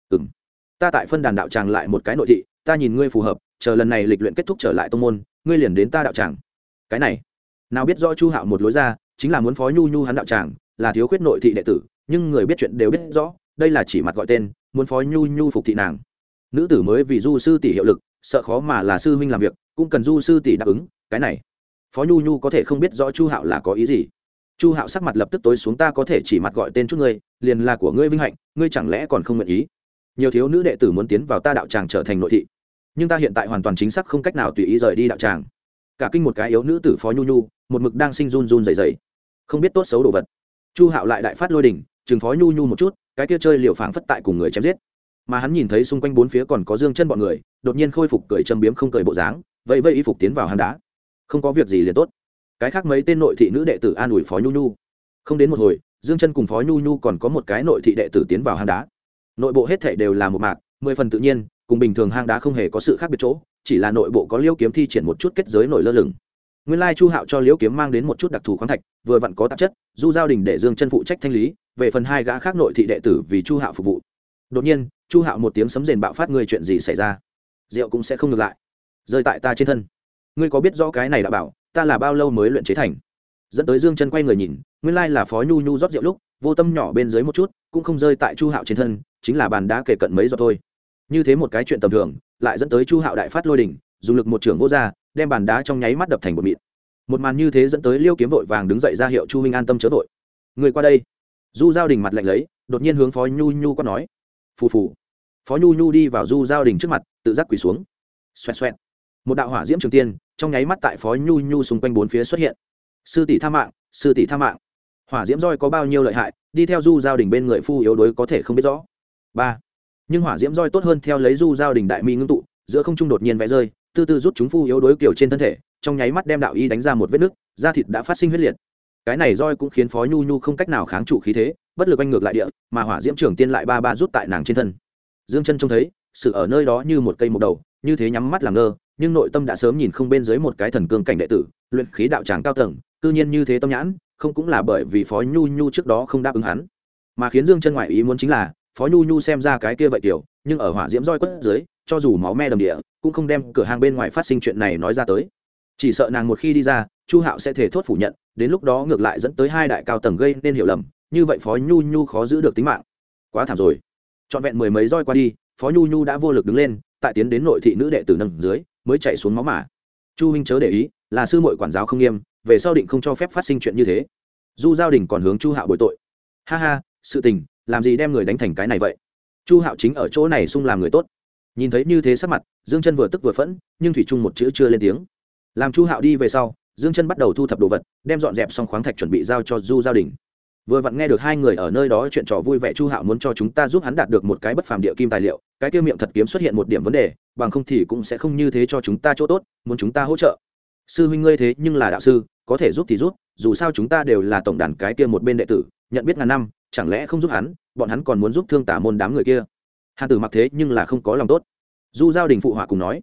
Ta tại phân đàn đạo tràng lại một cái nội thị, ta nhìn ngươi phù hợp, chờ lần này lịch luyện kết thúc trở lại tông môn, ngươi liền đến ta đạo tràng. Cái này, nào biết rõ Chu Hạo một lối ra, chính là muốn Phó Nhu Nhu hắn đạo tràng, là thiếu khuyết nội thị đệ tử, nhưng người biết chuyện đều biết rõ, đây là chỉ mặt gọi tên, muốn Phó Nhu Nhu phục thị nàng. Nữ tử mới vì du sư tỷ hiệu lực, sợ khó mà là sư huynh làm việc, cũng cần du sư tỷ đáp ứng, cái này Phó Nhu Nhu có thể không biết rõ Chu Hạo là có ý gì. Chu Hạo sắc mặt lập tức tối xuống, ta có thể chỉ mặt gọi tên chút ngươi, liền là của ngươi vinh hạnh, ngươi chẳng lẽ còn không nguyện ý? Nhiều thiếu nữ đệ tử muốn tiến vào ta đạo tràng trở thành nội thị, nhưng ta hiện tại hoàn toàn chính xác không cách nào tùy ý rời đi đạo tràng. Cả kinh một cái yếu nữ tử Phó Nhu Nhu, một mực đang sinh run run rẩy rẩy, không biết tốt xấu đồ vật. Chu Hạo lại đại phát lôi đình, chừng Phó Nhu Nhu một chút, cái kia chơi liều phảng phất tại cùng người chém giết. Mà hắn nhìn thấy xung quanh bốn phía còn có Dương Chân bọn người, đột nhiên khôi phục cười châm biếm không cười bộ dáng, vậy y phục tiến vào hang đá. Không có việc gì liền tốt. Cái khác mấy tên nội thị nữ đệ tử an ủi Phó Nhu Nhu. Không đến một hồi, Dương Chân cùng Phó Nhu Nhu còn có một cái nội thị đệ tử tiến vào hang đá. Nội bộ hết thảy đều là một mạc, 10 phần tự nhiên, cùng bình thường hang đá không hề có sự khác biệt chỗ, chỉ là nội bộ có Liễu Kiếm thi triển một chút kết giới nổi lơ lửng. Nguyên lai Chu Hạo cho Liễu Kiếm mang đến một chút đặc thù khoáng thạch, vừa vặn có tạp chất, du giao đình để Dương Chân phụ trách thanh lý, về phần hai gã khác nội thị đệ tử vì Chu Hạo phục vụ. Đột nhiên, Chu Hạo một tiếng sấm rền bạo phát, ngươi chuyện gì xảy ra? Rượu cũng sẽ không ngược lại, rơi tại ta trên thân. Ngươi có biết rõ cái này đã bảo, ta là bao lâu mới luyện chế thành? Dẫn tới Dương Chân quay người nhìn, nguyên lai là Phó Nhu Nhu rót rượu lúc, vô tâm nhỏ bên dưới một chút, cũng không rơi tại Chu Hạo trên thân, chính là bàn đá kề cận mấy giọt thôi. Như thế một cái chuyện tầm thường, lại dẫn tới Chu Hạo đại phát lôi đình, dùng lực một trường vô ra, đem bàn đá trong nháy mắt đập thành bột mịn. Một màn như thế dẫn tới Liêu Kiếm vội vàng đứng dậy ra hiệu Chu huynh an tâm chớ vội. Người qua đây. Du Giao Đình mặt lạnh lấy, đột nhiên hướng Phó Nhu Nhu quát nói. Phù phù. Phó Nhu Nhu đi vào Du Giao Đình trước mặt, tự giác quỳ xuống. Xoẹt xoẹt. Một đạo hỏa diễm trường tiên, trong nháy mắt tại Phó Nhu Nhu xung quanh bốn phía xuất hiện. Sư tỷ tha mạng, sư tỷ tha mạng. Hỏa diễm roi có bao nhiêu lợi hại, đi theo Du Giao Đình bên người phu yếu đối có thể không biết rõ. 3. Nhưng hỏa diễm roi tốt hơn theo lấy Du Giao Đình đại mi ngưng tụ, giữa không trung đột nhiên vẽ rơi, từ từ rút chúng phu yếu đối kiểu trên thân thể, trong nháy mắt đem đạo y đánh ra một vết nứt, da thịt đã phát sinh huyết liệt. Cái này roi cũng khiến Phó Nhu Nhu không cách nào kháng trụ khí thế, bất lực anh ngược lại địa, mà hỏa diễm trường tiên lại ba rút tại nàng trên thân. Dương Chân trông thấy, sự ở nơi đó như một cây mục đầu, như thế nhắm mắt làm ngơ, nhưng nội tâm đã sớm nhìn không bên dưới một cái thần cương cảnh đệ tử, luyện khí đạo tràng cao tầng, cư nhiên như thế tâm nhãn, không cũng là bởi vì Phó Nhu Nhu trước đó không đáp ứng hắn, mà khiến Dương Chân ngoại ý muốn chính là, Phó Nhu Nhu xem ra cái kia vậy tiểu, nhưng ở hỏa diễm roi quất dưới, cho dù máu me đầm địa, cũng không đem cửa hàng bên ngoài phát sinh chuyện này nói ra tới. Chỉ sợ nàng một khi đi ra, Chu Hạo sẽ thể thốt phủ nhận, đến lúc đó ngược lại dẫn tới hai đại cao tầng gây nên hiểu lầm, như vậy Phó Nhu Nhu khó giữ được tính mạng. Quá thảm rồi. Trọn vẹn mười mấy roi qua đi, Phó Nhu Nhu đã vô lực đứng lên, tại tiến đến nội thị nữ đệ tử nâng dưới, mới chạy xuống máu mà. Chu huynh chớ để ý, là sư muội quản giáo không nghiêm, về sau định không cho phép phát sinh chuyện như thế. Du Giao Đình còn hướng Chu Hạo bồi tội. Ha ha, sự tình, làm gì đem người đánh thành cái này vậy? Chu Hạo chính ở chỗ này sung làm người tốt. Nhìn thấy như thế sắc mặt, Dương Chân vừa tức vừa phẫn, nhưng thủy chung một chữ chưa lên tiếng. Làm Chu Hạo đi về sau, Dương Chân bắt đầu thu thập đồ vật, đem dọn dẹp xong khoáng thạch chuẩn bị giao cho Du Giao Đình. Vừa vặn nghe được hai người ở nơi đó chuyện trò vui vẻ, Chu Hạo muốn cho chúng ta giúp hắn đạt được một cái bất phàm địa kim tài liệu, cái kia miệng thật kiếm xuất hiện một điểm vấn đề, bằng không thì cũng sẽ không như thế cho chúng ta chỗ tốt, muốn chúng ta hỗ trợ. Sư huynh ngươi thế nhưng là đạo sư, có thể giúp thì giúp, dù sao chúng ta đều là tổng đàn cái kia một bên đệ tử, nhận biết ngàn năm, chẳng lẽ không giúp hắn, bọn hắn còn muốn giúp Thương Tả môn đám người kia. Hàn Tử mặc thế nhưng là không có lòng tốt. Du Giao Đình phụ họa cùng nói.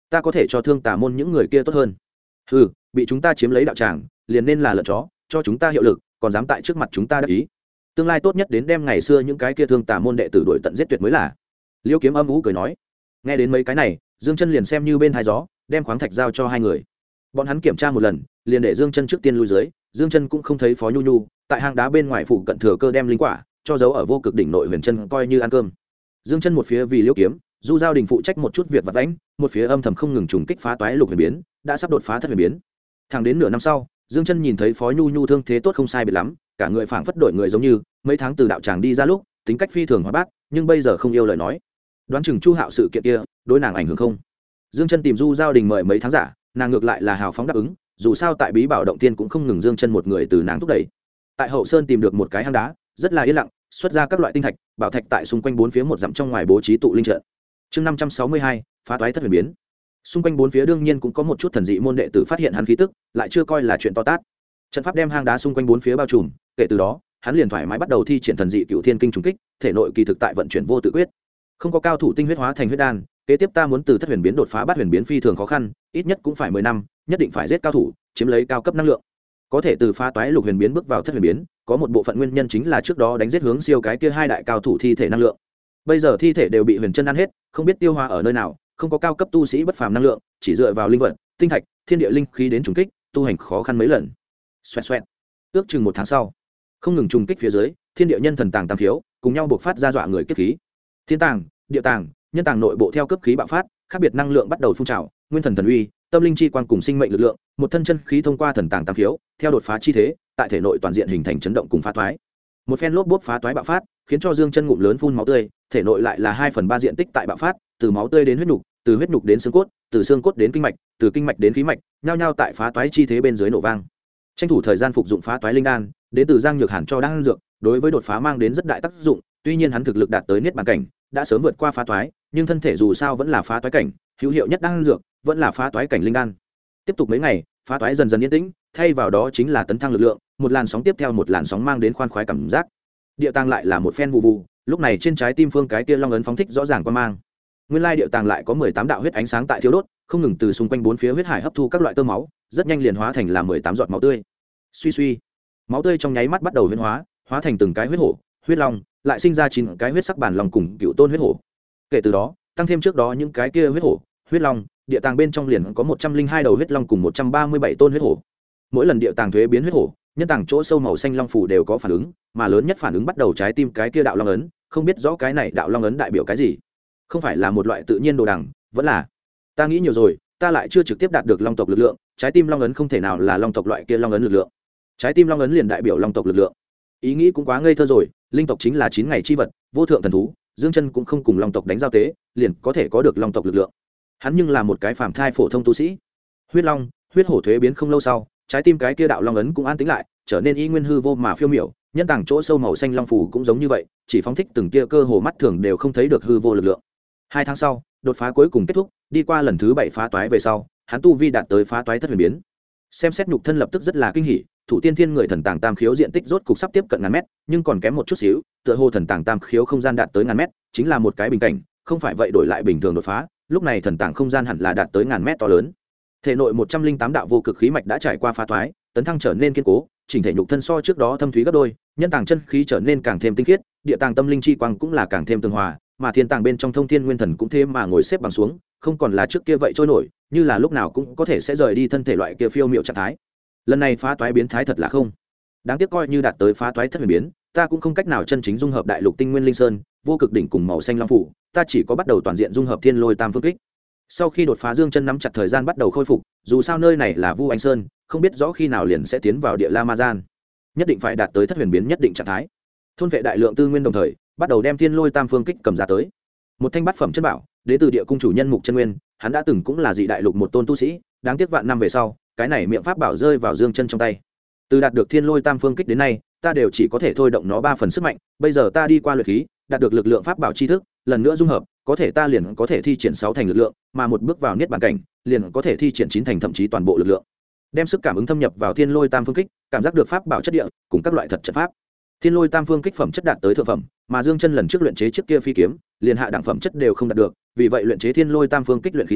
ta có thể cho thương tà môn những người kia tốt hơn. Ừ, bị chúng ta chiếm lấy đạo tràng liền nên là lợn chó, cho chúng ta hiệu lực còn dám tại trước mặt chúng ta đắc ý. Tương lai tốt nhất đến đem ngày xưa những cái kia thương tà môn đệ tử đuổi tận giết tuyệt mới là. Liêu Kiếm âm ú cười nói. Nghe đến mấy cái này, Dương Chân liền xem như bên thái gió, đem khoáng thạch giao cho hai người. Bọn hắn kiểm tra một lần, liền để Dương Chân trước tiên lui dưới. Dương Chân cũng không thấy Phó Nhu Nhu, tại hang đá bên ngoài phụ cận thừa cơ đem linh quả cho giấu ở vô cực đỉnh nội huyền chân coi như ăn cơm. Dương Chân một phía vì Liêu Kiếm, Du Giao Đình phụ trách một chút việc vặt vãnh, một phía âm thầm không ngừng trùng kích phá toái lục huyền biến, đã sắp đột phá thất huyền biến. Thẳng đến nửa năm sau, Dương Chân nhìn thấy Phó Nhu Nhu thương thế tốt không sai biệt lắm, cả người phảng phất đổi người giống như mấy tháng từ đạo tràng đi ra lúc, tính cách phi thường hóa bát, nhưng bây giờ không yêu lời nói. Đoán chừng Chu Hạo sự kiện kia, đối nàng ảnh hưởng không? Dương Chân tìm Du Giao Đình mời mấy tháng giả, nàng ngược lại là hào phóng đáp ứng, dù sao tại Bí Bảo động tiên cũng không ngừng Dương Chân một người từ nàng thúc đẩy. Tại Hậu Sơn tìm được một cái hang đá, rất là yên lặng, xuất ra các loại tinh thạch, bảo thạch tại xung quanh bốn phía một dặm trong ngoài bố trí tụ linh trận. Chương 562, phá toái thất huyền biến. Xung quanh bốn phía đương nhiên cũng có một chút thần dị môn đệ tử phát hiện hắn khí tức, lại chưa coi là chuyện to tát. Trận pháp đem hang đá xung quanh bốn phía bao trùm, kể từ đó, hắn liền thoải mái bắt đầu thi triển thần dị Cửu Thiên Kinh trùng kích, thể nội kỳ thực tại vận chuyển vô tự quyết. Không có cao thủ tinh huyết hóa thành huyết đan, kế tiếp ta muốn từ thất huyền biến đột phá bát huyền biến phi thường khó khăn, ít nhất cũng phải 10 năm, nhất định phải giết cao thủ, chiếm lấy cao cấp năng lượng. Có thể từ phá toái lục huyền biến bước vào thất huyền biến, có một bộ phận nguyên nhân chính là trước đó đánh giết hướng siêu cái kia hai đại cao thủ thi thể năng lượng. Bây giờ thi thể đều bị huyền chân ăn hết, không biết tiêu hóa ở nơi nào, không có cao cấp tu sĩ bất phàm năng lượng, chỉ dựa vào linh vật, tinh thạch, thiên địa linh khí đến trùng kích, tu hành khó khăn mấy lần. Xoẹt xoẹt. Ước chừng 1 tháng sau, không ngừng trùng kích phía dưới, thiên địa nhân thần tàng tam khiếu, cùng nhau bộc phát ra dọa người kiếp khí. Thiên tàng, địa tàng, nhân tàng nội bộ theo cấp khí bạo phát, khác biệt năng lượng bắt đầu phun trào, nguyên thần thần uy, tâm linh chi quang cùng sinh mệnh lực lượng, một thân chân khí thông qua thần tàng tam khiếu, theo đột phá chi thế, tại thể nội toàn diện hình thành chấn động cùng phá toái. Một phen lốp bốp phá toái bạo phát, khiến cho Dương Chân ngụm lớn phun máu tươi, thể nội lại là 2/3 diện tích tại bạo phát, từ máu tươi đến huyết nục, từ huyết nục đến xương cốt, từ xương cốt đến kinh mạch, từ kinh mạch đến khí mạch, nhao nhao tại phá toái chi thế bên dưới nổ vang. Tranh thủ thời gian phục dụng phá toái linh đan, đến từ Giang Nhược Hàn cho đan dược, đối với đột phá mang đến rất đại tác dụng, tuy nhiên hắn thực lực đạt tới niết bàn cảnh, đã sớm vượt qua phá toái, nhưng thân thể dù sao vẫn là phá toái cảnh, hữu hiệu nhất đan dược vẫn là phá toái cảnh linh đan. Tiếp tục mấy ngày, phá toái dần dần yên tĩnh, thay vào đó chính là tấn thăng lực lượng, một làn sóng tiếp theo một làn sóng mang đến khoan khoái cảm giác. Địa tàng lại là một phen vụ vụ, lúc này trên trái tim phương cái kia long ấn phóng thích rõ ràng quan mang. Nguyên lai địa tàng lại có 18 đạo huyết ánh sáng tại thiêu đốt, không ngừng từ xung quanh bốn phía huyết hải hấp thu các loại tơ máu, rất nhanh liền hóa thành là 18 giọt máu tươi. Suy suy, máu tươi trong nháy mắt bắt đầu huyễn hóa, hóa thành từng cái huyết hổ, huyết long, lại sinh ra 9 cái huyết sắc bản long cùng cựu tôn huyết hổ. Kể từ đó, tăng thêm trước đó những cái kia huyết hổ, huyết long, địa tàng bên trong liền có 102 đầu huyết long cùng 137 tôn huyết hổ. Mỗi lần địa tàng thuế biến huyết hổ, nhân tàng chỗ sâu màu xanh long phủ đều có phản ứng, mà lớn nhất phản ứng bắt đầu trái tim cái kia đạo long ấn, không biết rõ cái này đạo long ấn đại biểu cái gì. Không phải là một loại tự nhiên đồ đằng, vẫn là ta nghĩ nhiều rồi, ta lại chưa trực tiếp đạt được long tộc lực lượng, trái tim long ấn không thể nào là long tộc loại kia long ấn lực lượng. Trái tim long ấn liền đại biểu long tộc lực lượng. Ý nghĩ cũng quá ngây thơ rồi, linh tộc chính là 9 ngày chi vật, vô thượng thần thú, Dương Chân cũng không cùng long tộc đánh giao tế, liền có thể có được long tộc lực lượng. Hắn nhưng là một cái phàm thai phổ thông tu sĩ. Huyết long, huyết hổ thuế biến không lâu sau, trái tim cái kia đạo long ấn cũng an tĩnh lại, trở nên y nguyên hư vô mà phiêu miểu, nhân tàng chỗ sâu màu xanh long phủ cũng giống như vậy, chỉ phóng thích từng kia cơ hồ mắt thường đều không thấy được hư vô lực lượng. 2 tháng sau, đột phá cuối cùng kết thúc, đi qua lần thứ 7 phá toái về sau, hắn tu vi đạt tới phá toái thất huyền biến. Xem xét nhục thân lập tức rất là kinh hỉ, thủ tiên thiên người thần tàng tam khiếu diện tích rốt cục sắp tiếp cận ngàn mét, nhưng còn kém một chút xíu, tựa hồ thần tàng tam khiếu không gian đạt tới ngàn mét, chính là một cái bình cảnh, không phải vậy đổi lại bình thường đột phá, lúc này thần tàng không gian hẳn là đạt tới ngàn mét to lớn. Thể nội 108 đạo vô cực khí mạch đã trải qua phá toái, tấn thăng trở nên kiên cố, chỉnh thể nhục thân so trước đó thâm thúy gấp đôi, nhân tàng chân khí trở nên càng thêm tinh khiết, địa tàng tâm linh chi quang cũng là càng thêm tường hòa, mà thiên tàng bên trong thông thiên nguyên thần cũng thêm mà ngồi xếp bằng xuống, không còn là trước kia vậy trôi nổi, như là lúc nào cũng có thể sẽ rời đi thân thể loại kia phiêu miệu trạng thái. Lần này phá toái biến thái thật là không đáng tiếc, coi như đạt tới phá toái thất huyền biến, ta cũng không cách nào chân chính dung hợp đại lục tinh nguyên linh sơn, vô cực đỉnh cùng màu xanh long phủ, ta chỉ có bắt đầu toàn diện dung hợp thiên lôi tam phương kích. Sau khi đột phá, Dương Chân nắm chặt thời gian bắt đầu khôi phục, dù sao nơi này là Vu Anh Sơn, không biết rõ khi nào liền sẽ tiến vào địa La Ma Gian, nhất định phải đạt tới thất huyền biến nhất định trạng thái. Thôn vệ đại lượng tư nguyên đồng thời, bắt đầu đem thiên lôi tam phương kích cầm ra tới. Một thanh bát phẩm chân bảo, đến từ địa cung chủ nhân Mục Chân Nguyên, hắn đã từng cũng là dị đại lục một tôn tu sĩ, đáng tiếc vạn năm về sau, cái này miệng pháp bảo rơi vào Dương Chân trong tay. Từ đạt được thiên lôi tam phương kích đến nay, ta đều chỉ có thể thôi động nó 3 phần sức mạnh, bây giờ ta đi qua luyện khí, đạt được lực lượng pháp bảo chi thức, lần nữa dung hợp, có thể ta liền có thể thi triển 6 thành lực lượng, mà một bước vào niết bàn cảnh, liền có thể thi triển 9 thành thậm chí toàn bộ lực lượng. Đem sức cảm ứng thâm nhập vào thiên lôi tam phương kích, cảm giác được pháp bảo chất địa, cùng các loại thật trận pháp. Thiên lôi tam phương kích phẩm chất đạt tới thượng phẩm, mà Dương Chân lần trước luyện chế trước kia phi kiếm, liền hạ đẳng phẩm chất đều không đạt được, vì vậy luyện chế thiên lôi tam phương kích luyện khí sư,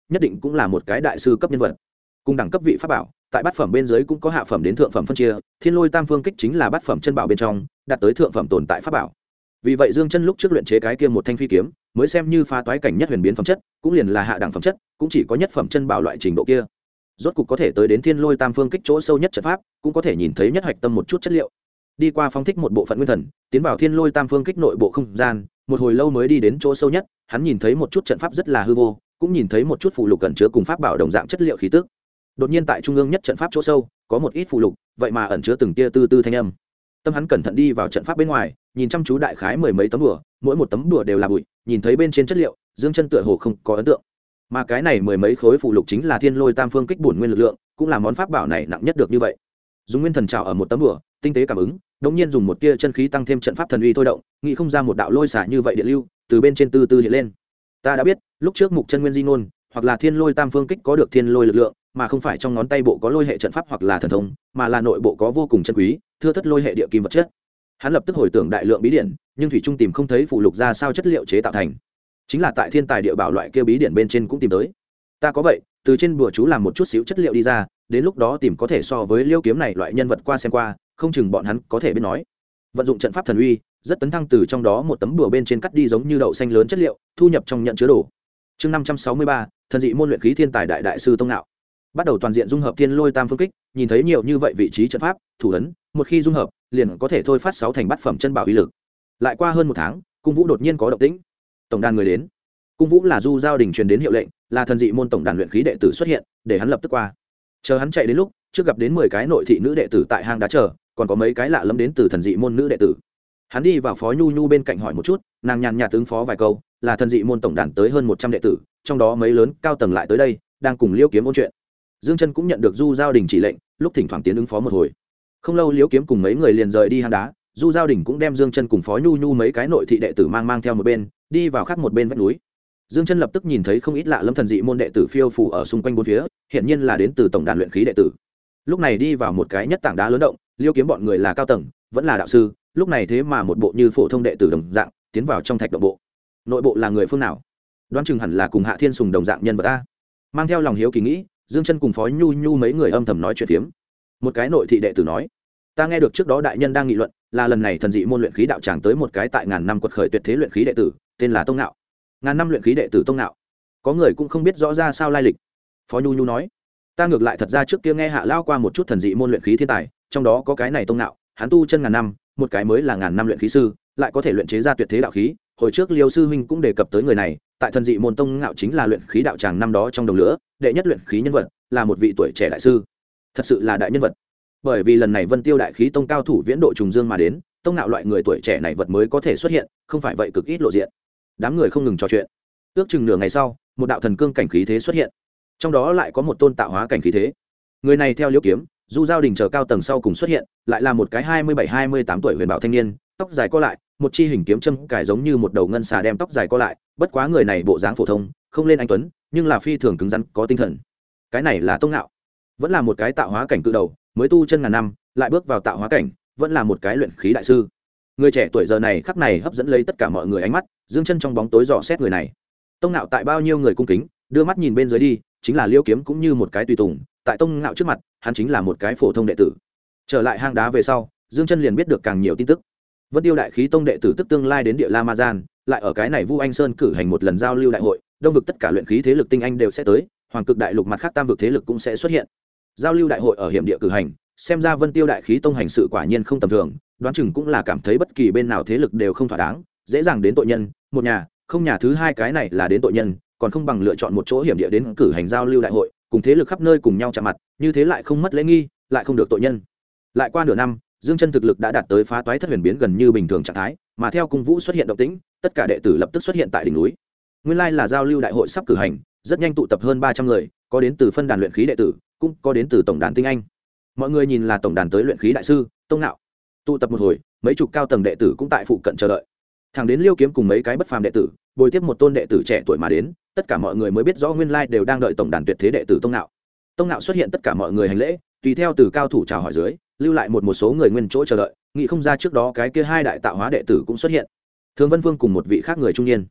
nhất định cũng là một cái đại sư cấp nhân vật. Cùng đẳng cấp vị pháp bảo, tại bát phẩm bên dưới cũng có hạ phẩm đến thượng phẩm phân chia, Thiên Lôi Tam Phương Kích chính là bát phẩm chân bảo bên trong, đạt tới thượng phẩm tồn tại pháp bảo. Vì vậy Dương Chân lúc trước luyện chế cái kia một thanh phi kiếm, mới xem như phá toái cảnh nhất huyền biến phẩm chất, cũng liền là hạ đẳng phẩm chất, cũng chỉ có nhất phẩm chân bảo loại trình độ kia. Rốt cục có thể tới đến Thiên Lôi Tam Phương Kích chỗ sâu nhất trận pháp, cũng có thể nhìn thấy nhất hoạch tâm một chút chất liệu. Đi qua phóng thích một bộ phận nguyên thần, tiến vào Thiên Lôi Tam Phương Kích nội bộ không gian, một hồi lâu mới đi đến chỗ sâu nhất, hắn nhìn thấy một chút trận pháp rất là hư vô, cũng nhìn thấy một chút phù lục cẩn chứa cùng pháp bảo đồng dạng chất liệu khí tức. Đột nhiên tại trung ương nhất trận pháp chỗ sâu, có một ít phù lục, vậy mà ẩn chứa từng tia tư tư thanh âm. Tâm hắn cẩn thận đi vào trận pháp bên ngoài, nhìn chăm chú đại khái mười mấy tấm đùa, mỗi một tấm đùa đều là bụi, nhìn thấy bên trên chất liệu, Dương Chân tựa hồ không có ấn tượng. Mà cái này mười mấy khối phù lục chính là Thiên Lôi Tam Phương Kích bổn nguyên lực lượng, cũng là món pháp bảo này nặng nhất được như vậy. Dùng nguyên thần trào ở một tấm đùa, tinh tế cảm ứng, đống nhiên dùng một tia chân khí tăng thêm trận pháp thần uy thôi động, nghĩ không ra một đạo lôi xả như vậy điện lưu, từ bên trên tư tư hiện lên. Ta đã biết, lúc trước Mục Chân Nguyên Di ngôn, hoặc là Thiên Lôi Tam Phương Kích có được thiên lôi lực lượng, mà không phải trong ngón tay bộ có lôi hệ trận pháp hoặc là thần thông, mà là nội bộ có vô cùng chân quý, thưa thất lôi hệ địa kim vật chất. Hắn lập tức hồi tưởng đại lượng bí điển, nhưng thủy trung tìm không thấy phụ lục ra sao chất liệu chế tạo thành. Chính là tại thiên tài địa bảo loại kia bí điển bên trên cũng tìm tới. Ta có vậy, từ trên bùa chú làm một chút xíu chất liệu đi ra, đến lúc đó tìm có thể so với Liêu Kiếm này loại nhân vật qua xem qua, không chừng bọn hắn có thể biết nói. Vận dụng trận pháp thần uy, rất tấn thăng từ trong đó một tấm bùa bên trên cắt đi giống như đậu xanh lớn chất liệu, thu nhập trong nhận chứa đồ. Chương 563, thần dị môn luyện khí thiên tài đại sư Tông Nạo. Bắt đầu toàn diện dung hợp Thiên Lôi Tam Phương Kích, nhìn thấy nhiều như vậy vị trí trận pháp, thủ ấn, một khi dung hợp, liền có thể thôi phát 6 thành bát phẩm chân bảo uy lực. Lại qua hơn một tháng, Cung Vũ đột nhiên có động tĩnh. Tổng đàn người đến. Cung Vũ là Du Giao Đình truyền đến hiệu lệnh, là thần dị môn tổng đàn luyện khí đệ tử xuất hiện, để hắn lập tức qua. Chờ hắn chạy đến lúc, trước gặp đến 10 cái nội thị nữ đệ tử tại hang đá chờ, còn có mấy cái lạ lẫm đến từ thần dị môn nữ đệ tử. Hắn đi vào Phó Nhu Nhu bên cạnh hỏi một chút, nàng nhàn nhạt ứng phó vài câu, là thần dị môn tổng đàn tới hơn 100 đệ tử, trong đó mấy lớn cao tầng lại tới đây, đang cùng Liêu Kiếm ôn chuyện. Dương Chân cũng nhận được Du Giao Đình chỉ lệnh, lúc thỉnh thoảng tiến ứng phó một hồi. Không lâu Liêu Kiếm cùng mấy người liền rời đi hang đá, Du Giao Đình cũng đem Dương Chân cùng Phó Nhu Nhu mấy cái nội thị đệ tử mang theo một bên, đi vào khác một bên vách núi. Dương Chân lập tức nhìn thấy không ít lạ lâm thần dị môn đệ tử phiêu phù ở xung quanh bốn phía, hiện nhiên là đến từ tổng đàn luyện khí đệ tử. Lúc này đi vào một cái nhất tảng đá lớn động, Liêu Kiếm bọn người là cao tầng, vẫn là đạo sư, lúc này thế mà một bộ như phổ thông đệ tử đồng dạng, tiến vào trong thạch động bộ. Nội bộ là người phương nào? Đoán chừng hẳn là cùng Hạ Thiên Sùng đồng dạng nhân vật a. Mang theo lòng hiếu kỳ nghĩ, Dương Chân cùng Phó Nhu Nhu mấy người âm thầm nói chuyện phiếm. Một cái nội thị đệ tử nói: "Ta nghe được trước đó đại nhân đang nghị luận, là lần này thần dị môn luyện khí đạo tràng tới một cái tại ngàn năm quật khởi tuyệt thế luyện khí đệ tử, tên là Tông Nạo. Ngàn năm luyện khí đệ tử Tông Nạo. Có người cũng không biết rõ ra sao lai lịch." Phó Nhu Nhu nói: "Ta ngược lại thật ra trước kia nghe Hạ lao qua một chút thần dị môn luyện khí thiên tài, trong đó có cái này Tông Nạo, hắn tu chân ngàn năm, một cái mới là ngàn năm luyện khí sư, lại có thể luyện chế ra tuyệt thế đạo khí. Hồi trước Liêu sư huynh cũng đề cập tới người này, tại thần dị môn Tông Nạo chính là luyện khí đạo tràng năm đó trong đồng lửa, đệ nhất luyện khí nhân vật, là một vị tuổi trẻ đại sư. Thật sự là đại nhân vật. Bởi vì lần này Vân Tiêu đại khí tông cao thủ viễn độ trùng dương mà đến, Tông Nạo loại người tuổi trẻ này vật mới có thể xuất hiện, không phải vậy cực ít lộ diện." Đám người không ngừng trò chuyện. Ước chừng nửa ngày sau, một đạo thần cương cảnh khí thế xuất hiện, trong đó lại có một tôn tạo hóa cảnh khí thế. Người này theo Liễu Kiếm, Du Giao Đình chờ cao tầng sau cùng xuất hiện, lại là một cái 27-28 tuổi huyền bảo thanh niên, tóc dài co lại, một chi hình kiếm châm cài giống như một đầu ngân xà đem tóc dài co lại, bất quá người này bộ dáng phổ thông, không lên anh tuấn, nhưng là phi thường cứng rắn, có tinh thần. Cái này là Tông Nạo, vẫn là một cái tạo hóa cảnh cự đầu, mới tu chân ngàn năm, lại bước vào tạo hóa cảnh, vẫn là một cái luyện khí đại sư. Người trẻ tuổi giờ này khắc này hấp dẫn lấy tất cả mọi người ánh mắt, Dương Chân trong bóng tối dò xét người này. Tông Nạo tại bao nhiêu người cung kính, đưa mắt nhìn bên dưới đi, chính là Liêu Kiếm cũng như một cái tùy tùng, tại Tông Nạo trước mặt, hắn chính là một cái phổ thông đệ tử. Trở lại hang đá về sau, Dương Chân liền biết được càng nhiều tin tức. Vân Tiêu đại khí tông đệ tử tức tương lai đến địa La Ma Gian, lại ở cái này Vu Anh Sơn cử hành một lần giao lưu đại hội, đông vực tất cả luyện khí thế lực tinh anh đều sẽ tới, Hoàng Cực đại lục mặt khác tam vực thế lực cũng sẽ xuất hiện. Giao lưu đại hội ở hiểm địa cử hành, xem ra Vân Tiêu đại khí tông hành sự quả nhiên không tầm thường, đoán chừng cũng là cảm thấy bất kỳ bên nào thế lực đều không thỏa đáng, dễ dàng đến tội nhân, một nhà, không nhà thứ hai cái này là đến tội nhân, còn không bằng lựa chọn một chỗ hiểm địa đến cử hành giao lưu đại hội, cùng thế lực khắp nơi cùng nhau chạm mặt, như thế lại không mất lễ nghi, lại không được tội nhân. Lại qua nửa năm, Dương Chân thực lực đã đạt tới phá toái thất huyền biến gần như bình thường trạng thái, mà theo Cung Vũ xuất hiện động tĩnh, tất cả đệ tử lập tức xuất hiện tại đỉnh núi. Nguyên lai là giao lưu đại hội sắp cử hành, rất nhanh tụ tập hơn 300 người, có đến từ phân đàn luyện khí đệ tử, cũng có đến từ tổng đàn tinh anh. Mọi người nhìn là tổng đàn tới luyện khí đại sư Tông Nạo. Tụ tập một hồi, mấy chục cao tầng đệ tử cũng tại phụ cận chờ đợi. Thẳng đến Liêu Kiếm cùng mấy cái bất phàm đệ tử, bồi tiếp một tôn đệ tử trẻ tuổi mà đến, tất cả mọi người mới biết rõ nguyên lai đều đang đợi tổng đàn tuyệt thế đệ tử Tông Nạo. Tông Nạo xuất hiện, tất cả mọi người hành lễ, tùy theo từ cao thủ chào hỏi dưới, lưu lại một số người nguyên chỗ chờ đợi, nghĩ không ra trước đó cái kia hai đại tạo hóa đệ tử cũng xuất hiện. Thường Vân Vương cùng một vị khác người trung niên.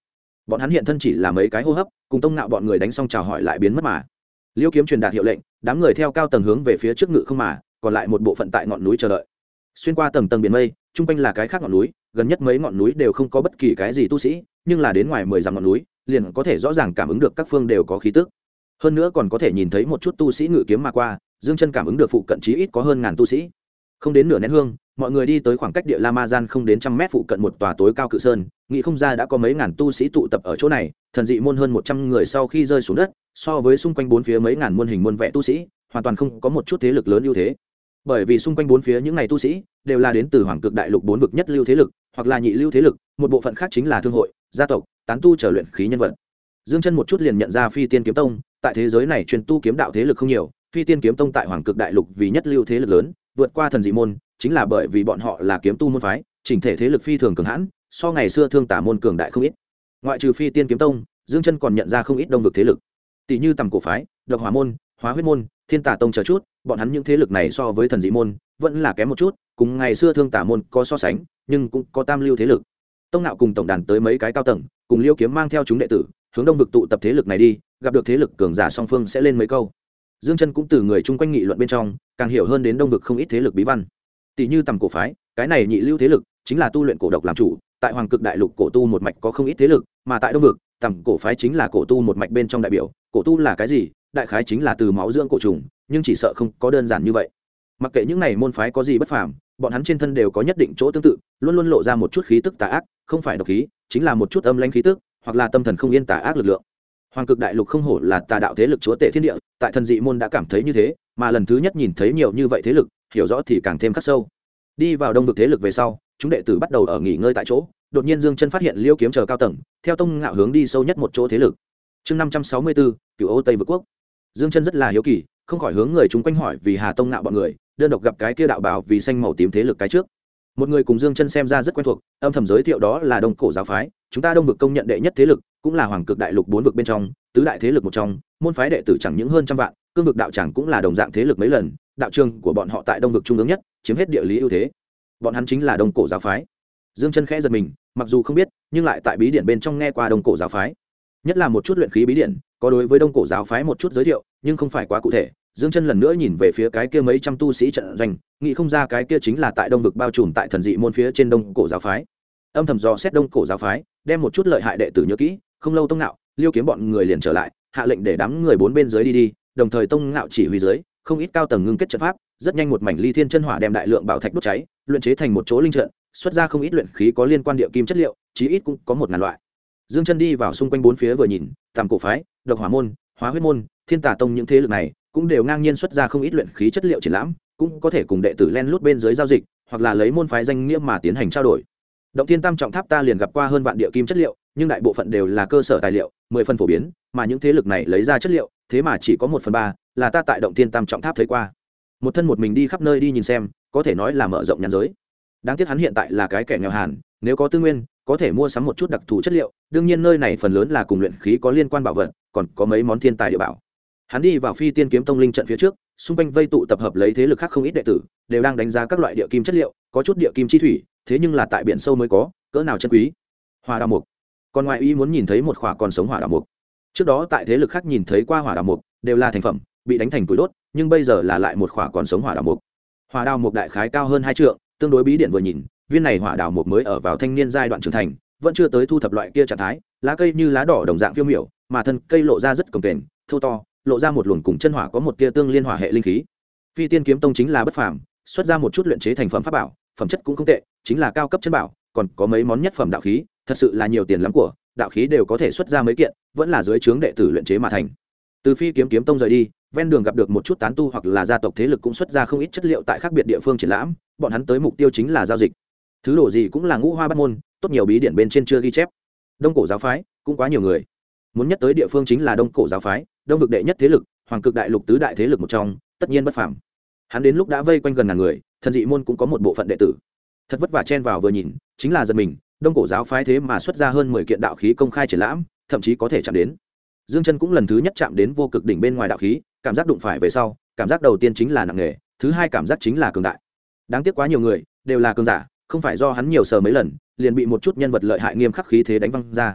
bọn hắn hiện thân chỉ là mấy cái hô hấp, cùng Tông Ngạo bọn người đánh xong chào hỏi lại biến mất mà. Liêu Kiếm truyền đạt hiệu lệnh, đám người theo cao tầng hướng về phía trước ngự không mà, còn lại một bộ phận tại ngọn núi chờ đợi. Xuyên qua tầng tầng biển mây, trung quanh là cái khác ngọn núi, gần nhất mấy ngọn núi đều không có bất kỳ cái gì tu sĩ, nhưng là đến ngoài 10 dặm ngọn núi, liền có thể rõ ràng cảm ứng được các phương đều có khí tức. Hơn nữa còn có thể nhìn thấy một chút tu sĩ ngự kiếm mà qua, Dương Chân cảm ứng được phụ cận chí ít có hơn ngàn tu sĩ. Không đến nửa nén hương, mọi người đi tới khoảng cách địa La Ma Gian không đến 100 mét phụ cận một tòa tối cao cự sơn, nghĩ không ra đã có mấy ngàn tu sĩ tụ tập ở chỗ này, thần dị môn hơn 100 người sau khi rơi xuống đất, so với xung quanh bốn phía mấy ngàn muôn hình muôn vẻ tu sĩ, hoàn toàn không có một chút thế lực lớn ưu thế. Bởi vì xung quanh bốn phía những này tu sĩ đều là đến từ Hoàng Cực Đại Lục bốn vực nhất lưu thế lực, hoặc là nhị lưu thế lực, một bộ phận khác chính là thương hội, gia tộc, tán tu trở luyện khí nhân vật. Dương Chân một chút liền nhận ra Phi Tiên Kiếm Tông, tại thế giới này truyền tu kiếm đạo thế lực không nhiều, Phi Tiên Kiếm Tông tại Hoàng Cực Đại Lục vì nhất lưu thế lực lớn, vượt qua thần dị môn, chính là bởi vì bọn họ là kiếm tu môn phái, chỉnh thể thế lực phi thường cường hãn, so ngày xưa Thương Tả môn cường đại không ít. Ngoại trừ Phi Tiên Kiếm Tông, Dương Chân còn nhận ra không ít đông vực thế lực, tỷ như Tầm Cổ phái, Độc Hỏa môn, Hóa Huyết môn, Thiên Tả tông chờ chút, bọn hắn những thế lực này so với thần dị môn vẫn là kém một chút, cùng ngày xưa Thương Tả môn có so sánh, nhưng cũng có tam lưu thế lực. Tông Nạo cùng tổng đàn tới mấy cái cao tầng, cùng Liêu Kiếm mang theo chúng đệ tử, hướng đông vực tụ tập thế lực này đi, gặp được thế lực cường giả song phương sẽ lên mấy câu. Dương Chân cũng từ người chung quanh nghị luận bên trong, càng hiểu hơn đến đông vực không ít thế lực bí văn. Tỷ như Tầm Cổ phái, cái này nhị lưu thế lực, chính là tu luyện cổ độc làm chủ, tại Hoàng Cực Đại Lục cổ tu một mạch có không ít thế lực, mà tại đông vực, Tầm Cổ phái chính là cổ tu một mạch bên trong đại biểu. Cổ tu là cái gì? Đại khái chính là từ máu dưỡng cổ trùng, nhưng chỉ sợ không có đơn giản như vậy. Mặc kệ những này môn phái có gì bất phàm, bọn hắn trên thân đều có nhất định chỗ tương tự, luôn luôn lộ ra một chút khí tức tà ác, không phải độc khí, chính là một chút âm lãnh khí tức, hoặc là tâm thần không yên tà ác lực lượng. Hoàng Cực Đại Lục không hổ là tà đạo thế lực chúa tể thiên địa, tại thần dị môn đã cảm thấy như thế, mà lần thứ nhất nhìn thấy nhiều như vậy thế lực, hiểu rõ thì càng thêm khắc sâu. Đi vào đông vực thế lực về sau, chúng đệ tử bắt đầu ở nghỉ ngơi tại chỗ, đột nhiên Dương Chân phát hiện Liêu Kiếm chờ cao tầng, theo Tông Ngạo hướng đi sâu nhất một chỗ thế lực. Chương 564, Cửu Ô Tây vực quốc. Dương Chân rất là hiếu kỳ, không khỏi hướng người chúng quanh hỏi vì Hà Tông Ngạo bọn người, đơn độc gặp cái kia đạo bào vì xanh màu tím thế lực cái trước. Một người cùng Dương Chân xem ra rất quen thuộc, âm thầm giới thiệu đó là Đông Cổ giáo phái, chúng ta đông vực công nhận đệ nhất thế lực, cũng là Hoàng Cực Đại Lục bốn vực bên trong tứ đại thế lực một trong, môn phái đệ tử chẳng những hơn trăm vạn, cương vực đạo chẳng cũng là đồng dạng thế lực mấy lần, đạo trường của bọn họ tại đông vực trung ương nhất, chiếm hết địa lý ưu thế. Bọn hắn chính là Đông Cổ giáo phái. Dương Chân khẽ giật mình, mặc dù không biết, nhưng lại tại bí điển bên trong nghe qua Đông Cổ giáo phái, nhất là một chút luyện khí bí điển, có đối với Đông Cổ giáo phái một chút giới thiệu, nhưng không phải quá cụ thể. Dương Chân lần nữa nhìn về phía cái kia mấy trăm tu sĩ trận doanh, nghĩ không ra cái kia chính là tại đông vực bao trùm tại thần dị môn phía trên Đông Cổ giáo phái. Âm thầm dò xét Đông Cổ giáo phái, đem một chút lợi hại đệ tử nhớ kỹ, không lâu Tông Ngạo, Liêu Kiếm bọn người liền trở lại, hạ lệnh để đám người bốn bên dưới đi, đồng thời Tông Ngạo chỉ huy dưới, không ít cao tầng ngưng kết trận pháp, rất nhanh một mảnh ly thiên chân hỏa đem đại lượng bảo thạch đốt cháy, luyện chế thành một chỗ linh trận, xuất ra không ít luyện khí có liên quan địa kim chất liệu, chí ít cũng có 1000 loại. Dương Chân đi vào xung quanh bốn phía vừa nhìn, Tầm Cổ phái, Độc Hỏa môn, Hóa Huyết môn, Thiên Tả tông những thế lực này cũng đều ngang nhiên xuất ra không ít luyện khí chất liệu triển lãm, cũng có thể cùng đệ tử len lút bên dưới giao dịch, hoặc là lấy môn phái danh nghĩa mà tiến hành trao đổi. Động Thiên Tam trọng tháp ta liền gặp qua hơn vạn địa kim chất liệu, nhưng đại bộ phận đều là cơ sở tài liệu, 10 phần phổ biến, mà những thế lực này lấy ra chất liệu, thế mà chỉ có 1/3 là ta tại Động Thiên Tam trọng tháp thấy qua. Một thân một mình đi khắp nơi đi nhìn xem, có thể nói là mở rộng nhãn giới. Đáng tiếc hắn hiện tại là cái kẻ nghèo hàn, nếu có tư nguyên, có thể mua sắm một chút đặc thù chất liệu, đương nhiên nơi này phần lớn là cùng luyện khí có liên quan bảo vật, còn có mấy món thiên tài địa bảo. Hắn đi vào Phi Tiên Kiếm Tông linh trận phía trước, xung quanh vây tụ tập hợp lấy thế lực khác không ít đệ tử, đều đang đánh giá các loại địa kim chất liệu, có chút địa kim chi thủy, thế nhưng là tại biển sâu mới có, cỡ nào chân quý. Hỏa đào mục. Còn ngoài ý muốn nhìn thấy một khỏa còn sống hỏa đào mục. Trước đó tại thế lực khác nhìn thấy qua hỏa đào mục, đều là thành phẩm, bị đánh thành củi đốt, nhưng bây giờ là lại một khỏa còn sống hỏa đào mục. Hỏa đào mục đại khái cao hơn 2 trượng, tương đối bí điện vừa nhìn, viên này hỏa đào mục mới ở vào thanh niên giai đoạn trưởng thành, vẫn chưa tới thu thập loại kia trạng thái, lá cây như lá đỏ đồng dạng phiêu miểu, mà thân cây lộ ra rất cồng kềnh, thô to, lộ ra một luồng cùng chân hỏa có một tia tương liên hỏa hệ linh khí. Phi Tiên Kiếm Tông chính là bất phàm, xuất ra một chút luyện chế thành phẩm pháp bảo, phẩm chất cũng không tệ, chính là cao cấp chân bảo, còn có mấy món nhất phẩm đạo khí, thật sự là nhiều tiền lắm của, đạo khí đều có thể xuất ra mấy kiện, vẫn là dưới trướng đệ tử luyện chế mà thành. Từ Phi Kiếm Tông rời đi, ven đường gặp được một chút tán tu hoặc là gia tộc thế lực cũng xuất ra không ít chất liệu tại khác biệt địa phương triển lãm, bọn hắn tới mục tiêu chính là giao dịch. Thứ đồ gì cũng là ngũ hoa bát môn, tốt nhiều bí điển bên trên chưa ghi chép. Đông Cổ giáo phái cũng quá nhiều người, muốn nhất tới địa phương chính là Đông Cổ giáo phái, đông vực đệ nhất thế lực, Hoàng Cực Đại Lục tứ đại thế lực một trong, tất nhiên bất phàm. Hắn đến lúc đã vây quanh gần ngàn người, thần dị môn cũng có một bộ phận đệ tử, thật vất vả chen vào vừa nhìn, chính là giật mình, Đông Cổ giáo phái thế mà xuất ra hơn 10 kiện đạo khí công khai triển lãm, thậm chí có thể chạm đến. Dương Chân cũng lần thứ nhất chạm đến vô cực đỉnh bên ngoài đạo khí, cảm giác đụng phải về sau, cảm giác đầu tiên chính là nặng nề, thứ hai cảm giác chính là cường đại. Đáng tiếc quá nhiều người, đều là cường giả, không phải do hắn nhiều sờ mấy lần, liền bị một chút nhân vật lợi hại nghiêm khắc khí thế đánh văng ra.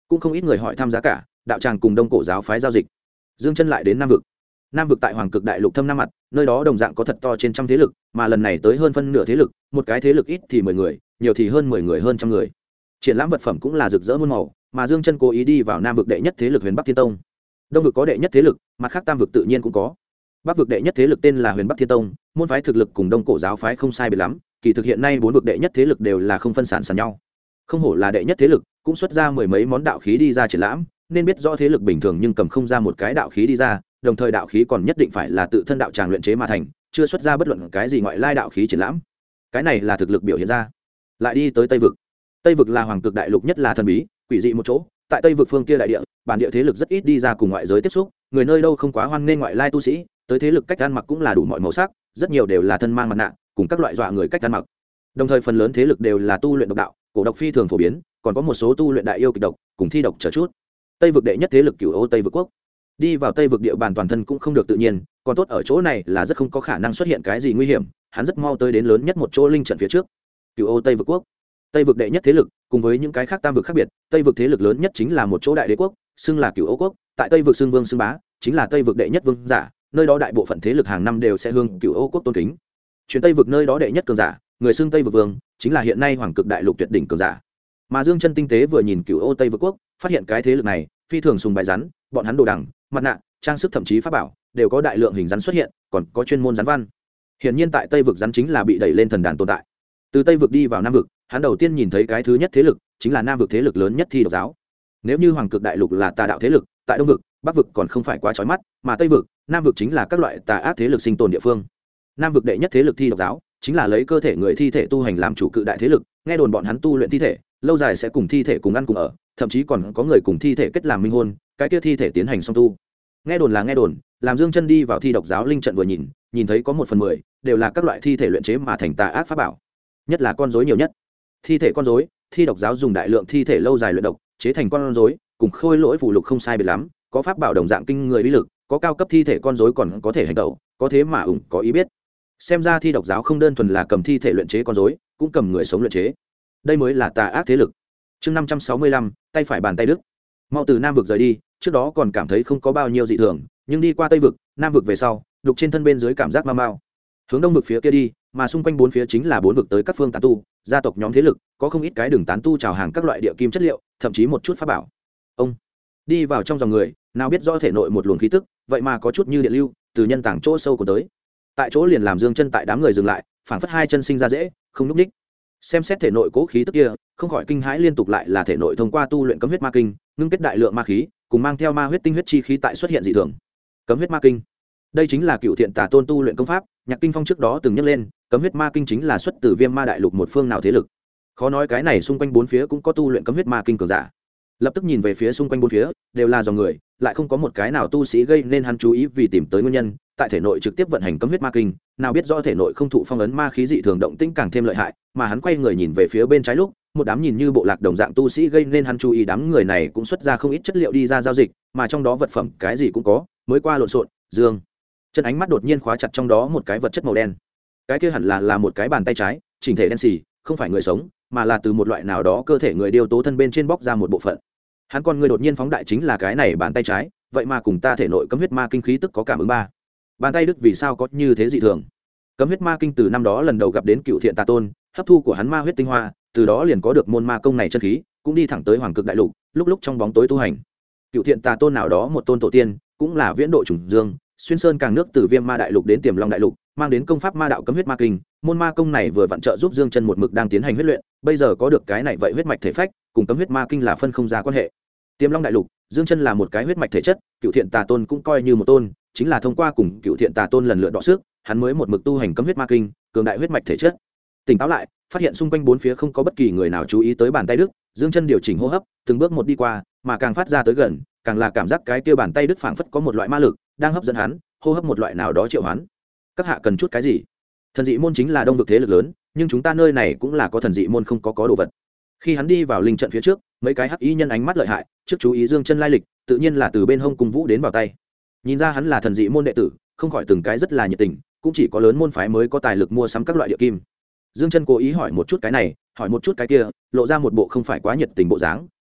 cũng không ít người hỏi tham giá cả đạo tràng cùng đông cổ giáo phái giao dịch. Dương chân lại đến nam vực. Nam vực tại hoàng cực đại lục thâm nam mặt, nơi đó đồng dạng có thật to trên trăm thế lực, mà lần này tới hơn phân nửa thế lực, một cái thế lực ít thì 10 người, nhiều thì hơn 10 người hơn trăm người. Triển lãm vật phẩm cũng là rực rỡ muôn màu, mà Dương chân cố ý đi vào nam vực đệ nhất thế lực Huyền Bắc Thiên Tông. Đông vực có đệ nhất thế lực, mặt khác tam vực tự nhiên cũng có. Bắc vực đệ nhất thế lực tên là Huyền Bắc Thiên Tông, môn phái thực lực cùng đông cổ giáo phái không sai biệt lắm, kỳ thực hiện nay bốn vực đệ nhất thế lực đều là không phân sản sàn nhau. Không hổ là đệ nhất thế lực, cũng xuất ra mười mấy món đạo khí đi ra triển lãm, nên biết rõ thế lực bình thường nhưng cầm không ra một cái đạo khí đi ra, đồng thời đạo khí còn nhất định phải là tự thân đạo tràng luyện chế mà thành, chưa xuất ra bất luận cái gì ngoại lai đạo khí triển lãm. Cái này là thực lực biểu hiện ra. Lại đi tới Tây vực. Tây vực là hoàng cực đại lục nhất là thần bí, quỷ dị một chỗ, tại Tây vực phương kia đại địa, bản địa thế lực rất ít đi ra cùng ngoại giới tiếp xúc, người nơi đâu không quá hoan nghênh ngoại lai tu sĩ, tới thế lực cách ăn mặc cũng là đủ mọi màu sắc, rất nhiều đều là thân mang mặt nạ, cùng các loại dọa người cách ăn mặc. Đồng thời phần lớn thế lực đều là tu luyện độc đạo, cổ độc phi thường phổ biến, còn có một số tu luyện đại yêu kịch độc, cùng thi độc chờ chút. Tây vực đệ nhất thế lực Cửu Ô Tây vực quốc. Đi vào Tây vực địa bàn toàn thân cũng không được tự nhiên, còn tốt ở chỗ này là rất không có khả năng xuất hiện cái gì nguy hiểm, hắn rất mau tới đến lớn nhất một chỗ linh trận phía trước. Cửu Ô Tây vực quốc. Tây vực đệ nhất thế lực, cùng với những cái khác tam vực khác biệt, Tây vực thế lực lớn nhất chính là một chỗ đại đế quốc, xưng là Cửu Ô quốc, tại Tây vực xưng vương xưng bá, chính là Tây vực đệ nhất vương giả, nơi đó đại bộ phận thế lực hàng năm đều sẽ hướng Cửu Ô quốc tôn kính. Chuyến Tây vực nơi đó đệ nhất cường giả, người xưng Tây vực vương, chính là hiện nay hoàng cực đại lục tuyệt đỉnh cường giả. Mà Dương chân tinh tế vừa nhìn Cửu Ô Tây vực quốc, phát hiện cái thế lực này phi thường sùng bài rắn, bọn hắn đồ đằng, mặt nạ, trang sức thậm chí pháp bảo đều có đại lượng hình rắn xuất hiện, còn có chuyên môn rắn văn. Hiển nhiên tại Tây vực rắn chính là bị đẩy lên thần đàn tồn tại. Từ Tây vực đi vào Nam vực, hắn đầu tiên nhìn thấy cái thứ nhất thế lực chính là Nam vực thế lực lớn nhất Thi Độc giáo. Nếu như hoàng cực đại lục là tà đạo thế lực, tại Đông vực, Bắc vực còn không phải quá chói mắt, mà Tây vực, Nam vực chính là các loại tà ác thế lực sinh tồn địa phương. Nam vực đệ nhất thế lực Thi Độc giáo chính là lấy cơ thể người thi thể tu hành làm chủ cự đại thế lực, nghe đồn bọn hắn tu luyện thi thể, lâu dài sẽ cùng thi thể cùng ăn cùng ở, thậm chí còn có người cùng thi thể kết làm minh hôn, cái kia thi thể tiến hành song tu. Nghe đồn là nghe đồn, làm Dương chân đi vào Thi Độc giáo linh trận vừa nhìn, nhìn thấy có 1/10 đều là các loại thi thể luyện chế mà thành tà ác pháp bảo, nhất là con rối nhiều nhất. Thi thể con rối, Thi Độc giáo dùng đại lượng thi thể lâu dài luyện độc, chế thành con rối, cùng khôi lỗi phù lục không sai biệt lắm, có pháp bảo đồng dạng kinh người uy lực, có cao cấp thi thể con rối còn có thể hành động, có thế mà ủng có ý biết. Xem ra Thi Độc giáo không đơn thuần là cầm thi thể luyện chế con rối, cũng cầm người sống luyện chế. Đây mới là tà ác thế lực. Chương 565, tay phải bàn tay đức. Mau từ Nam vực rời đi, trước đó còn cảm thấy không có bao nhiêu dị thường, nhưng đi qua Tây vực, Nam vực về sau, đục trên thân bên dưới cảm giác mau mau. Hướng Đông vực phía kia đi, mà xung quanh bốn phía chính là bốn vực tới các phương tán tu, gia tộc nhóm thế lực, có không ít cái đường tán tu chào hàng các loại địa kim chất liệu, thậm chí một chút pháp bảo. Ông đi vào trong dòng người, nào biết rõ thể nội một luồng khí tức, vậy mà có chút như điện lưu, từ nhân tảng chỗ sâu của tới. Tại chỗ liền làm Dương chân tại đám người dừng lại, phảng phất hai chân sinh ra dễ, không núp đích. Xem xét thể nội cố khí tức kia, không khỏi kinh hãi liên tục, lại là thể nội thông qua tu luyện cấm huyết ma kinh, ngưng kết đại lượng ma khí, cùng mang theo ma huyết tinh huyết chi khí tại xuất hiện dị thường. Cấm huyết ma kinh, đây chính là cựu thiện tà tôn tu luyện công pháp, Nhạc Kinh Phong trước đó từng nhắc lên, cấm huyết ma kinh chính là xuất từ Viêm Ma đại lục một phương nào thế lực. Khó nói cái này xung quanh bốn phía cũng có tu luyện cấm huyết ma kinh cường giả. Lập tức nhìn về phía xung quanh bốn phía, đều là dòng người, lại không có một cái nào tu sĩ gây nên hắn chú ý, vì tìm tới nguyên nhân, tại thể nội trực tiếp vận hành cấm huyết ma kinh, nào biết rõ thể nội không thụ phong ấn ma khí dị thường động tĩnh càng thêm lợi hại, mà hắn quay người nhìn về phía bên trái lúc, một đám nhìn như bộ lạc đồng dạng tu sĩ gây nên hắn chú ý, đám người này cũng xuất ra không ít chất liệu đi ra giao dịch, mà trong đó vật phẩm cái gì cũng có, mới qua lộn xộn. Dương chân ánh mắt đột nhiên khóa chặt trong đó một cái vật chất màu đen, cái kia hẳn là một cái bàn tay trái, chỉnh thể đen xì, không phải người sống, mà là từ một loại nào đó cơ thể người điêu tố thân bên trên bóc ra một bộ phận. Hắn con người đột nhiên phóng đại, chính là cái này bàn tay trái, vậy mà cùng ta thể nội cấm huyết ma kinh khí tức có cảm ứng ba. Bàn tay đức vì sao có như thế dị thường? Cấm huyết ma kinh từ năm đó lần đầu gặp đến cựu thiện tà tôn, hấp thu của hắn ma huyết tinh hoa, từ đó liền có được môn ma công này chân khí, cũng đi thẳng tới hoàng cực đại lục, lúc lúc trong bóng tối tu hành. Cựu thiện tà tôn nào đó một tôn tổ tiên, cũng là viễn độ trùng dương, xuyên sơn càng nước từ Viêm Ma đại lục đến Tiềm Long đại lục, mang đến công pháp ma đạo cấm huyết ma kinh, môn ma công này vừa vặn trợ giúp Dương chân một mực đang tiến hành huyết luyện, bây giờ có được cái này vậy huyết mạch thể phách, cùng cấm huyết ma kinh là phân không ra quan hệ. Tiềm Long đại lục, Dương chân là một cái huyết mạch thể chất, cựu thiện tà tôn cũng coi như một tôn, chính là thông qua cùng cựu thiện tà tôn lần lượt đọ sức, hắn mới một mực tu hành cấm huyết ma kinh, cường đại huyết mạch thể chất. Tỉnh táo lại, phát hiện xung quanh bốn phía không có bất kỳ người nào chú ý tới bàn tay đức, Dương chân điều chỉnh hô hấp, từng bước một đi qua, mà càng phát ra tới gần, càng là cảm giác cái kia bàn tay đức phảng phất có một loại ma lực đang hấp dẫn hắn, hô hấp một loại nào đó triệu hoán. Các hạ cần chút cái gì? Thần dị môn chính là đông vực thế lực lớn, nhưng chúng ta nơi này cũng là có thần dị môn không có đồ vật. Khi hắn đi vào linh trận phía trước, mấy cái hắc y nhân ánh mắt lợi hại, trước chú ý Dương chân lai lịch, tự nhiên là từ bên hông cung vũ đến vào tay. Nhìn ra hắn là thần dị môn đệ tử, không khỏi từng cái rất là nhiệt tình, cũng chỉ có lớn môn phái mới có tài lực mua sắm các loại địa kim. Dương chân cố ý hỏi một chút cái này, hỏi một chút cái kia, lộ ra một bộ không phải quá nhiệt tình bộ dáng,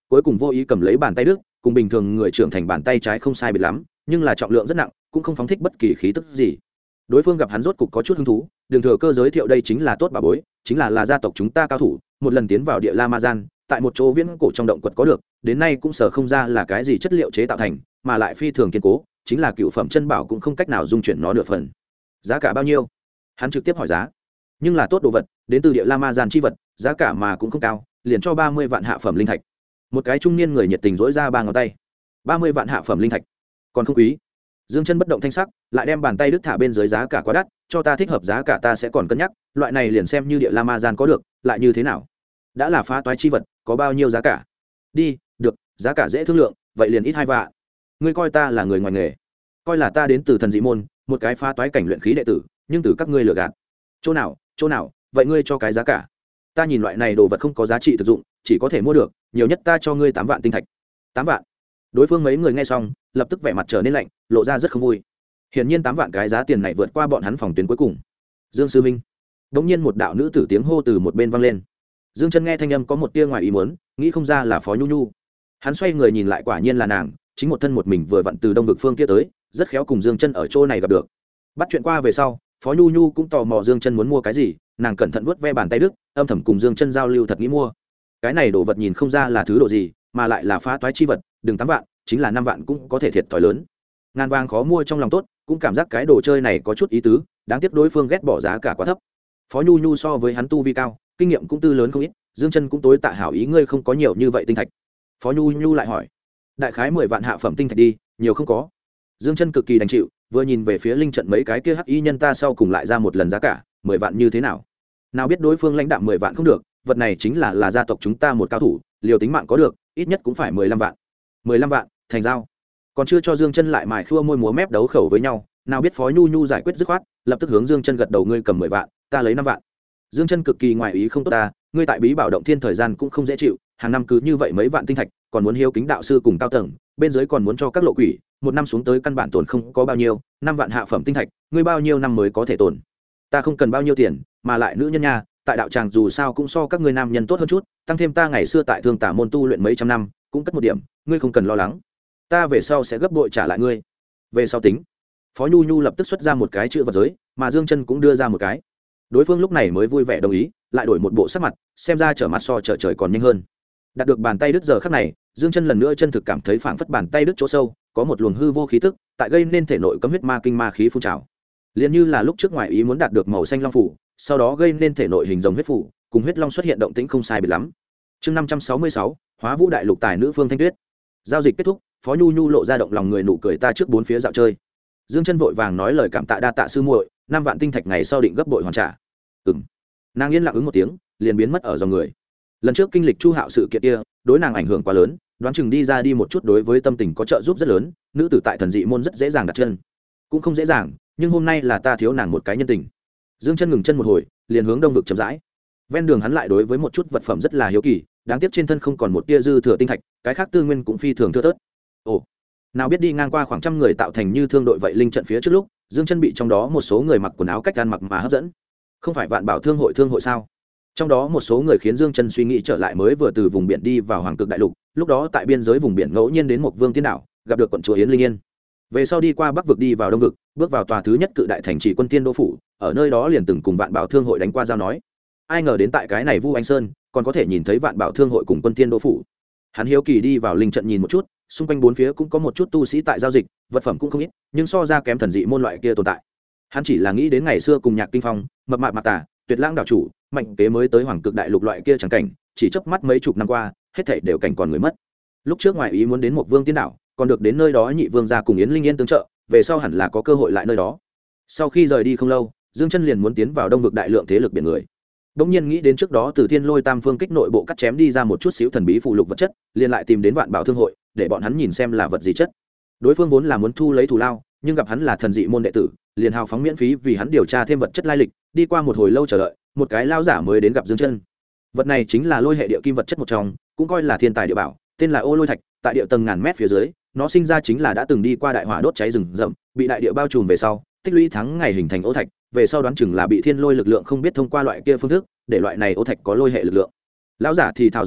cuối cùng vô ý cầm lấy bàn tay đức, cùng bình thường người trưởng thành bàn tay trái không sai biệt lắm, nhưng là trọng lượng rất nặng, cũng không phóng thích bất kỳ khí tức gì. Đối phương gặp hắn rốt cục có chút hứng thú, đường thừa cơ giới thiệu đây chính là tốt bà bối, chính là gia tộc chúng ta cao thủ, một lần tiến vào địa La Ma Gian, tại một chỗ viễn cổ trong động quật có được, đến nay cũng sở không ra là cái gì chất liệu chế tạo thành, mà lại phi thường kiên cố, chính là cựu phẩm chân bảo cũng không cách nào dung chuyển nó nửa phần. Giá cả bao nhiêu? Hắn trực tiếp hỏi giá. Nhưng là tốt đồ vật, đến từ địa La Ma Gian chi vật, giá cả mà cũng không cao, liền cho 30 vạn hạ phẩm linh thạch. Một cái trung niên người nhiệt tình dỗi ra ba ngón tay. 30 vạn hạ phẩm linh thạch, còn không quý. Dương Chân bất động thanh sắc, lại đem bàn tay đứt thả bên dưới giá cả quá đắt, cho ta thích hợp giá cả ta sẽ còn cân nhắc, loại này liền xem như địa La Ma Gian có được, lại như thế nào? Đã là phá toái chi vật, có bao nhiêu giá cả? Đi, được, giá cả dễ thương lượng, vậy liền ít 2 vạn. Ngươi coi ta là người ngoài nghề, coi là ta đến từ thần dị môn, một cái phá toái cảnh luyện khí đệ tử, nhưng từ các ngươi lừa gạt. Chỗ nào, vậy ngươi cho cái giá cả. Ta nhìn loại này đồ vật không có giá trị thực dụng, chỉ có thể mua được, nhiều nhất ta cho ngươi 8 vạn tinh thạch. 8 vạn? Đối phương mấy người nghe xong, lập tức vẻ mặt trở nên lạnh, lộ ra rất không vui. Hiển nhiên 8 vạn cái giá tiền này vượt qua bọn hắn phòng tuyến cuối cùng. Dương sư minh. Đống nhiên một đạo nữ tử tiếng hô từ một bên vang lên. Dương Chân nghe thanh âm có một tia ngoài ý muốn, nghĩ không ra là Phó Nhu Nhu. Hắn xoay người nhìn lại quả nhiên là nàng, chính một thân một mình vừa vặn từ đông vực phương kia tới, rất khéo cùng Dương Chân ở chỗ này gặp được. Bắt chuyện qua về sau, Phó Nhu Nhu cũng tò mò Dương Chân muốn mua cái gì, nàng cẩn thận vuốt ve bàn tay đức, âm thầm cùng Dương Chân giao lưu thật nghĩ mua. Cái này đồ vật nhìn không ra là thứ đồ gì, mà lại là phá toái chi vật, đừng 8 vạn, chính là 5 vạn cũng có thể thiệt thòi lớn. Ngàn vàng khó mua trong lòng tốt, cũng cảm giác cái đồ chơi này có chút ý tứ, đáng tiếc đối phương ghét bỏ giá cả quá thấp. Phó Nhu Nhu so với hắn tu vi cao, kinh nghiệm cũng tư lớn không ít, Dương Chân cũng tối tạ hảo ý ngươi không có nhiều như vậy tinh thạch. Phó Nhu Nhu lại hỏi, đại khái 10 vạn hạ phẩm tinh thạch đi, nhiều không có. Dương Chân cực kỳ đành chịu, vừa nhìn về phía linh trận mấy cái kia hắc y nhân ta sau cùng lại ra một lần giá cả, 10 vạn như thế nào? Nào biết đối phương lãnh đạm 10 vạn không được, vật này chính là gia tộc chúng ta một cao thủ, liều tính mạng có được, ít nhất cũng phải 15 vạn. 15 vạn, thành giao. Còn chưa cho Dương Chân lại mài khua môi múa mép đấu khẩu với nhau, nào biết Phó Nhu Nhu giải quyết dứt khoát, lập tức hướng Dương Chân gật đầu ngươi cầm 10 vạn, ta lấy 5 vạn. Dương Chân cực kỳ ngoài ý không tốt ta, ngươi tại Bí Bảo động thiên thời gian cũng không dễ chịu, hàng năm cứ như vậy mấy vạn tinh thạch, còn muốn hiếu kính đạo sư cùng cao tầng, bên dưới còn muốn cho các lộ quỷ, một năm xuống tới căn bản tồn không có bao nhiêu, 5 vạn hạ phẩm tinh thạch, ngươi bao nhiêu năm mới có thể tồn? Ta không cần bao nhiêu tiền, mà lại nữ nhân nha, tại đạo tràng dù sao cũng so các ngươi nam nhân tốt hơn chút, tăng thêm ta ngày xưa tại Thương Tả môn tu luyện mấy trăm năm, cũng cất một điểm, ngươi không cần lo lắng. Ta về sau sẽ gấp bội trả lại ngươi. Về sau tính. Phó Nhu Nhu lập tức xuất ra một cái chữ vật giới, mà Dương Chân cũng đưa ra một cái. Đối phương lúc này mới vui vẻ đồng ý, lại đổi một bộ sắc mặt, xem ra trở mặt so trở trời còn nhanh hơn. Đạt được bàn tay đứt giờ khắc này, Dương Chân lần nữa chân thực cảm thấy phảng phất bàn tay đứt chỗ sâu, có một luồng hư vô khí tức, tại gây nên thể nội cấm huyết ma kinh ma khí phun trào. Liên như là lúc trước ngoài ý muốn đạt được màu xanh long phủ, sau đó gây nên thể nội hình rồng huyết phủ, cùng huyết long xuất hiện động tĩnh không sai biệt lắm. Chương 566, Hóa Vũ đại lục tài nữ Phương Thanh Tuyết. Giao dịch kết thúc, Phó Nhu Nhu lộ ra động lòng người nụ cười ta trước bốn phía dạo chơi. Dương Chân vội vàng nói lời cảm tạ đa tạ sư muội, 5 vạn tinh thạch ngày sau định gấp bội hoàn trả. Nàng yên lặng ứng một tiếng, liền biến mất ở dòng người. Lần trước kinh lịch Chu Hạo sự kiện kia, đối nàng ảnh hưởng quá lớn, đoán chừng đi ra đi một chút đối với tâm tình có trợ giúp rất lớn, nữ tử tại thần dị môn rất dễ dàng đặt chân. Cũng không dễ dàng, nhưng hôm nay là ta thiếu nàng một cái nhân tình. Dương Chân ngừng chân một hồi, liền hướng đông vực chậm rãi. Ven đường hắn lại đối với một chút vật phẩm rất là hiếu kỳ, đáng tiếc trên thân không còn một tia dư thừa tinh thạch, cái khác tư nguyên cũng phi thường thưa thớt. Ồ, nào biết đi ngang qua khoảng trăm người tạo thành như thương đội vậy linh trận phía trước lúc, Dương Chân bị trong đó một số người mặc quần áo cách ăn mặc mà hấp dẫn. Không phải Vạn Bảo thương hội sao? Trong đó một số người khiến Dương Chân suy nghĩ trở lại mới vừa từ vùng biển đi vào Hoàng Cực đại lục, lúc đó tại biên giới vùng biển ngẫu nhiên đến một Vương Tiên đảo, gặp được quận chúa Yến Linh Yên. Về sau đi qua Bắc vực đi vào Đông vực, bước vào tòa thứ nhất cự đại thành trì Quân Tiên đô phủ, ở nơi đó liền từng cùng Vạn Bảo thương hội đánh qua giao nói. Ai ngờ đến tại cái này Vu Anh Sơn, còn có thể nhìn thấy Vạn Bảo thương hội cùng Quân Tiên đô phủ. Hắn hiếu kỳ đi vào linh trận nhìn một chút, xung quanh bốn phía cũng có một chút tu sĩ tại giao dịch, vật phẩm cũng không ít, nhưng so ra kém thần dị môn loại kia tồn tại. Hắn chỉ là nghĩ đến ngày xưa cùng Nhạc Kinh Phong, mập mạp Mạc Tà, Tuyệt Lãng đảo chủ, Mạnh Kế mới tới Hoàng Cực đại lục loại kia chẳng cảnh, chỉ chớp mắt mấy chục năm qua, hết thảy đều cảnh còn người mất. Lúc trước ngoại ý muốn đến một Vương Tiên đảo, còn được đến nơi đó Nhị Vương gia cùng Yến Linh Yên tương trợ, về sau hẳn là có cơ hội lại nơi đó. Sau khi rời đi không lâu, Dương Chân liền muốn tiến vào Đông vực đại lượng thế lực biển người. Bỗng nhiên nghĩ đến trước đó từ Thiên Lôi Tam Phương kích nội bộ cắt chém đi ra một chút xíu thần bí phụ lục vật chất, liền lại tìm đến Vạn Bảo thương hội, để bọn hắn nhìn xem là vật gì chất. Đối phương vốn là muốn thu lấy thù lao, nhưng gặp hắn là thần dị môn đệ tử, liền hào phóng miễn phí vì hắn điều tra thêm vật chất lai lịch. Đi qua một hồi lâu chờ đợi, một cái lao giả mới đến gặp Dương Chân. Vật này chính là lôi hệ địa kim vật chất một trong, cũng coi là thiên tài địa bảo, tên là Ô Lôi Thạch, tại địa tầng ngàn mét phía dưới, nó sinh ra chính là đã từng đi qua đại hỏa đốt cháy rừng rậm, bị đại địa bao trùm về sau, tích lũy tháng ngày hình thành ô thạch, về sau đoán chừng là bị thiên lôi lực lượng không biết thông qua loại kia phương thức, để loại này ô thạch có lôi hệ lực lượng. Lão giả thì thào giới thiệu,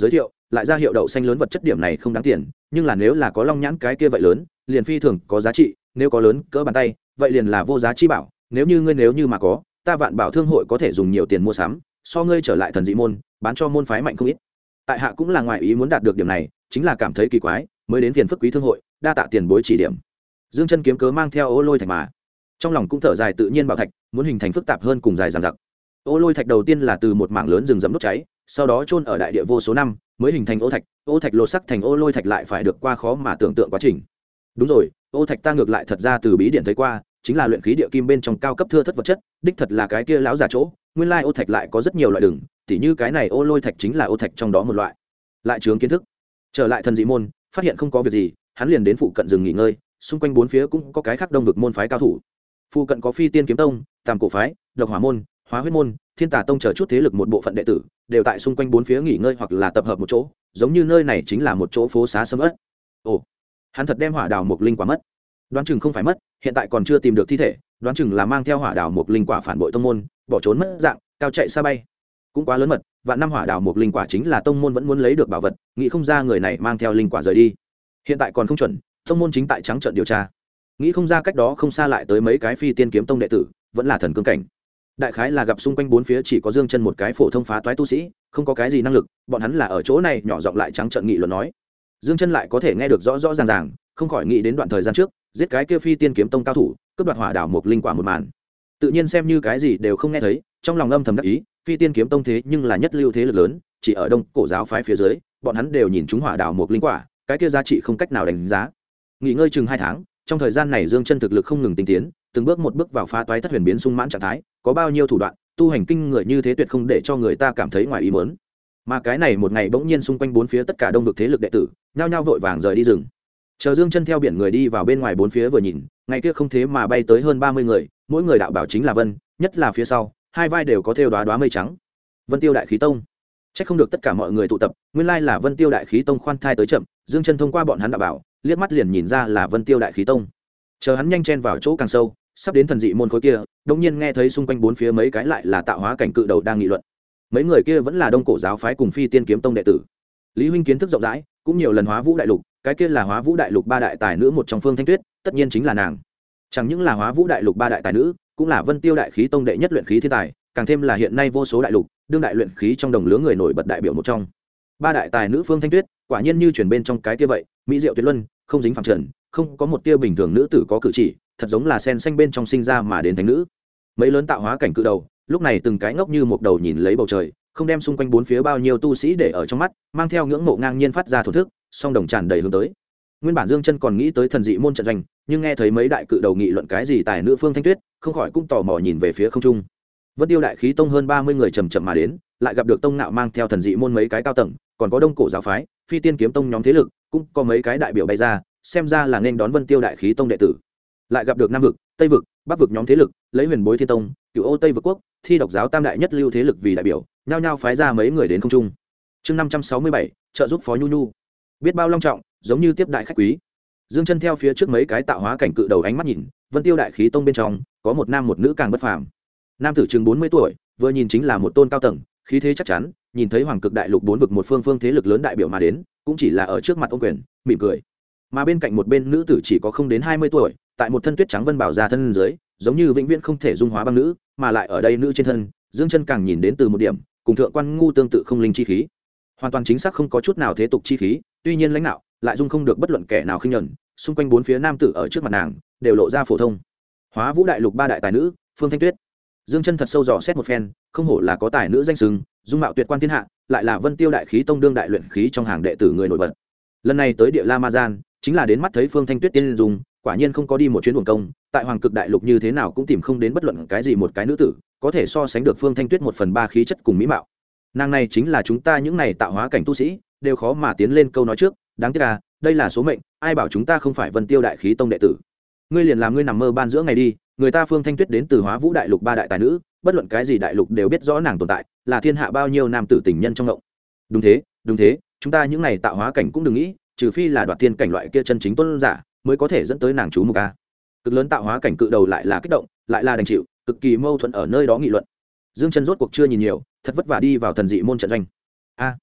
lại ra hiệu đậu xanh lớn vật chất điểm này không đáng tiền, nhưng là nếu là có long nhãn cái kia vậy lớn liền phi thường có giá trị, nếu có lớn cỡ bàn tay vậy liền là vô giá chi bảo. Nếu như mà có, ta Vạn Bảo thương hội có thể dùng nhiều tiền mua sắm, so ngươi trở lại thần dị môn bán cho môn phái mạnh không ít. Tại hạ cũng là ngoài ý muốn đạt được điểm này, chính là cảm thấy kỳ quái mới đến phiền phức quý thương hội, đa tạ tiền bối chỉ điểm. Dương chân kiếm cớ mang theo ô lôi thạch mà trong lòng cũng thở dài, tự nhiên bảo thạch muốn hình thành phức tạp hơn cùng dài dằng dặc. Ô lôi thạch đầu tiên là từ một mảng lớn rừng rậm đốt cháy, sau đó chôn ở đại địa vô số năm mới hình thành ô thạch lột sắc thành ô lôi thạch lại phải được qua khó mà tưởng tượng quá trình. Đúng rồi, ô thạch ta ngược lại thật ra từ bí điển thấy qua, chính là luyện khí địa kim bên trong cao cấp thưa thất vật chất, đích thật là cái kia lão giả chỗ. Nguyên lai ô thạch lại có rất nhiều loại đường, tỉ như cái này ô lôi thạch chính là ô thạch trong đó một loại. Lại chướng kiến thức. Trở lại thần dị môn, phát hiện không có việc gì, hắn liền đến phụ cận rừng nghỉ ngơi, xung quanh bốn phía cũng có cái khác đông vực môn phái cao thủ. Phụ cận có Phi Tiên kiếm tông, Tam cổ phái, Độc hỏa môn, Hóa huyết môn, Thiên tà tông chờ chút thế lực một bộ phận đệ tử đều tại xung quanh bốn phía nghỉ ngơi hoặc là tập hợp một chỗ, giống như nơi này chính là một chỗ phố xá sầm uất. Ồ, hắn thật đem hỏa đào mục linh quả mất. Đoán chừng không phải mất, hiện tại còn chưa tìm được thi thể, đoán chừng là mang theo hỏa đào mục linh quả phản bội tông môn, bỏ trốn mất dạng, cao chạy xa bay. Cũng quá lớn mật, vạn năm hỏa đào mục linh quả chính là tông môn vẫn muốn lấy được bảo vật, nghĩ không ra người này mang theo linh quả rời đi. Hiện tại còn không chuẩn, tông môn chính tại trắng trợn điều tra. Nghĩ không ra cách đó không xa lại tới mấy cái Phi Tiên kiếm tông đệ tử, vẫn là thần cương cảnh. Đại khái là gặp xung quanh bốn phía chỉ có Dương Chân một cái phổ thông phá toái tu sĩ, không có cái gì năng lực, bọn hắn là ở chỗ này nhỏ giọng lại trắng trợn nghị luận nói. Dương Chân lại có thể nghe được rõ rõ ràng ràng, không khỏi nghĩ đến đoạn thời gian trước giết cái kia Phi Tiên kiếm tông cao thủ, cướp đoạt hỏa đảo một linh quả một màn. Tự nhiên xem như cái gì đều không nghe thấy, trong lòng âm thầm đắc ý, Phi Tiên kiếm tông thế nhưng là nhất lưu thế lực lớn, chỉ ở Đông Cổ giáo phái phía dưới, bọn hắn đều nhìn chúng hỏa đảo một linh quả, cái kia giá trị không cách nào đánh giá. Nghỉ ngơi chừng 2 tháng, trong thời gian này Dương Chân thực lực không ngừng tinh tiến, từng bước một bước vào phá toái thất huyền biến sung mãn trạng thái, có bao nhiêu thủ đoạn, tu hành kinh người như thế tuyệt không để cho người ta cảm thấy ngoài ý muốn. Mà cái này một ngày bỗng nhiên xung quanh bốn phía tất cả đông vực thế lực đệ tử, nhao nhao vội vàng rời đi rừng. Chờ Dương Chân theo biển người đi vào bên ngoài bốn phía vừa nhìn, ngày kia không thế mà bay tới hơn 30 người, mỗi người đạo bảo chính là vân, nhất là phía sau, hai vai đều có thêu đóa đóa mây trắng. Vân Tiêu Đại Khí Tông. Chắc không được tất cả mọi người tụ tập, nguyên lai là Vân Tiêu Đại Khí Tông khoan thai tới chậm, Dương Chân thông qua bọn hắn đạo bảo, liếc mắt liền nhìn ra là Vân Tiêu Đại Khí Tông. Chờ hắn nhanh chen vào chỗ càng sâu, sắp đến thần dị môn khối kia, đột nhiên nghe thấy xung quanh bốn phía mấy cái lại là tạo hóa cảnh cự đầu đang nghị luận. Mấy người kia vẫn là Đông Cổ giáo phái cùng Phi Tiên kiếm tông đệ tử. Lý huynh kiến thức rộng rãi, cũng nhiều lần hóa vũ đại lục, cái kia là hóa vũ đại lục ba đại tài nữ một trong Phương Thanh Tuyết, tất nhiên chính là nàng. Chẳng những là hóa vũ đại lục ba đại tài nữ, cũng là Vân Tiêu Đại Khí Tông đệ nhất luyện khí thiên tài, càng thêm là hiện nay vô số đại lục, đương đại luyện khí trong đồng lứa người nổi bật đại biểu một trong. Ba đại tài nữ Phương Thanh Tuyết, quả nhiên như truyền bên trong cái kia vậy, mỹ diệu tuyệt luân, không dính phàm trần, không có một tia bình thường nữ tử có cử chỉ, thật giống là sen xanh bên trong sinh ra mà đến thánh nữ. Mấy lớn tạo hóa cảnh cự đầu, lúc này từng cái ngốc như một đầu nhìn lấy bầu trời, không đem xung quanh bốn phía bao nhiêu tu sĩ để ở trong mắt, mang theo ngưỡng mộ ngang nhiên phát ra thổ thức, song đồng tràn đầy hướng tới. Nguyên bản Dương Chân còn nghĩ tới thần dị môn trận doanh, nhưng nghe thấy mấy đại cự đầu nghị luận cái gì tài nữ Phương Thanh Tuyết, không khỏi cũng tò mò nhìn về phía không trung. Vân Tiêu Đại Khí Tông hơn 30 người chậm chậm mà đến, lại gặp được tông nạo mang theo thần dị môn mấy cái cao tầng, còn có Đông Cổ giáo phái, Phi Tiên kiếm tông nhóm thế lực, cũng có mấy cái đại biểu bay ra, xem ra là nên đón Vân Tiêu Đại Khí Tông đệ tử. Lại gặp được Nam vực, Tây vực, Bắc vực nhóm thế lực, lấy Huyền Bối Thiên Tông, Cửu Ô Tây vực quốc, Thi Độc giáo tam đại nhất lưu thế lực vì đại biểu, nhao nhao phái ra mấy người đến không trung. Chương 567, trợ giúp Phó Nhu Nhu. Biết bao long trọng, giống như tiếp đại khách quý. Dương Chân theo phía trước mấy cái tạo hóa cảnh cự đầu ánh mắt nhìn, Vân Tiêu Đại Khí Tông bên trong có một nam một nữ càng bất phàm. Nam tử chừng 40 tuổi, vừa nhìn chính là một tôn cao tầng, khí thế chắc chắn, nhìn thấy Hoàng Cực Đại Lục 4 vực một phương thế lực lớn đại biểu mà đến, cũng chỉ là ở trước mặt ôm quyền, mỉm cười. Mà bên cạnh một bên nữ tử chỉ có không đến 20 tuổi, tại một thân tuyết trắng vân bảo ra thân dưới, giống như vĩnh viễn không thể dung hóa băng nữ, mà lại ở đây nữ trên thân, Dương Chân càng nhìn đến từ một điểm, cùng thượng quan ngu tương tự không linh chi khí. Hoàn toàn chính xác không có chút nào thế tục chi khí, tuy nhiên lãnh đạo lại dung không được bất luận kẻ nào khinh nhẫn, xung quanh bốn phía nam tử ở trước mặt nàng đều lộ ra phổ thông. Hóa vũ đại lục ba đại tài nữ, Phương Thanh Tuyết. Dương Chân thật sâu dò xét một phen, không hổ là có tài nữ danh xưng, dung mạo tuyệt quan thiên hạ, lại là Vân Tiêu Đại Khí Tông đương đại luyện khí trong hàng đệ tử người nổi bật. Lần này tới Địa La Ma Gian, chính là đến mắt thấy Phương Thanh Tuyết tiên dung, quả nhiên không có đi một chuyến uổng công, tại Hoàng Cực Đại Lục như thế nào cũng tìm không đến bất luận cái gì một cái nữ tử, có thể so sánh được Phương Thanh Tuyết 1/3 khí chất cùng mỹ mạo. Nàng này chính là chúng ta những này tạo hóa cảnh tu sĩ, đều khó mà tiến lên câu nói trước, đáng tiếc là, đây là số mệnh, ai bảo chúng ta không phải Vân Tiêu Đại Khí Tông đệ tử. Ngươi liền làm ngươi nằm mơ ban giữa ngày đi, người ta Phương Thanh Tuyết đến từ Hóa Vũ Đại Lục ba đại tài nữ, bất luận cái gì đại lục đều biết rõ nàng tồn tại, là thiên hạ bao nhiêu nam tử tình nhân trong ngộng. Đúng thế, chúng ta những này tạo hóa cảnh cũng đừng nghĩ, trừ phi là đoạt thiên cảnh loại kia chân chính tôn giả, mới có thể dẫn tới nàng chú mục a. Cực lớn tạo hóa cảnh cự đầu lại là kích động, lại là đành chịu, cực kỳ mâu thuẫn ở nơi đó nghị luận. Dương Chân rốt cuộc chưa nhìn nhiều, thật vất vả đi vào thần dị môn trận doanh. A,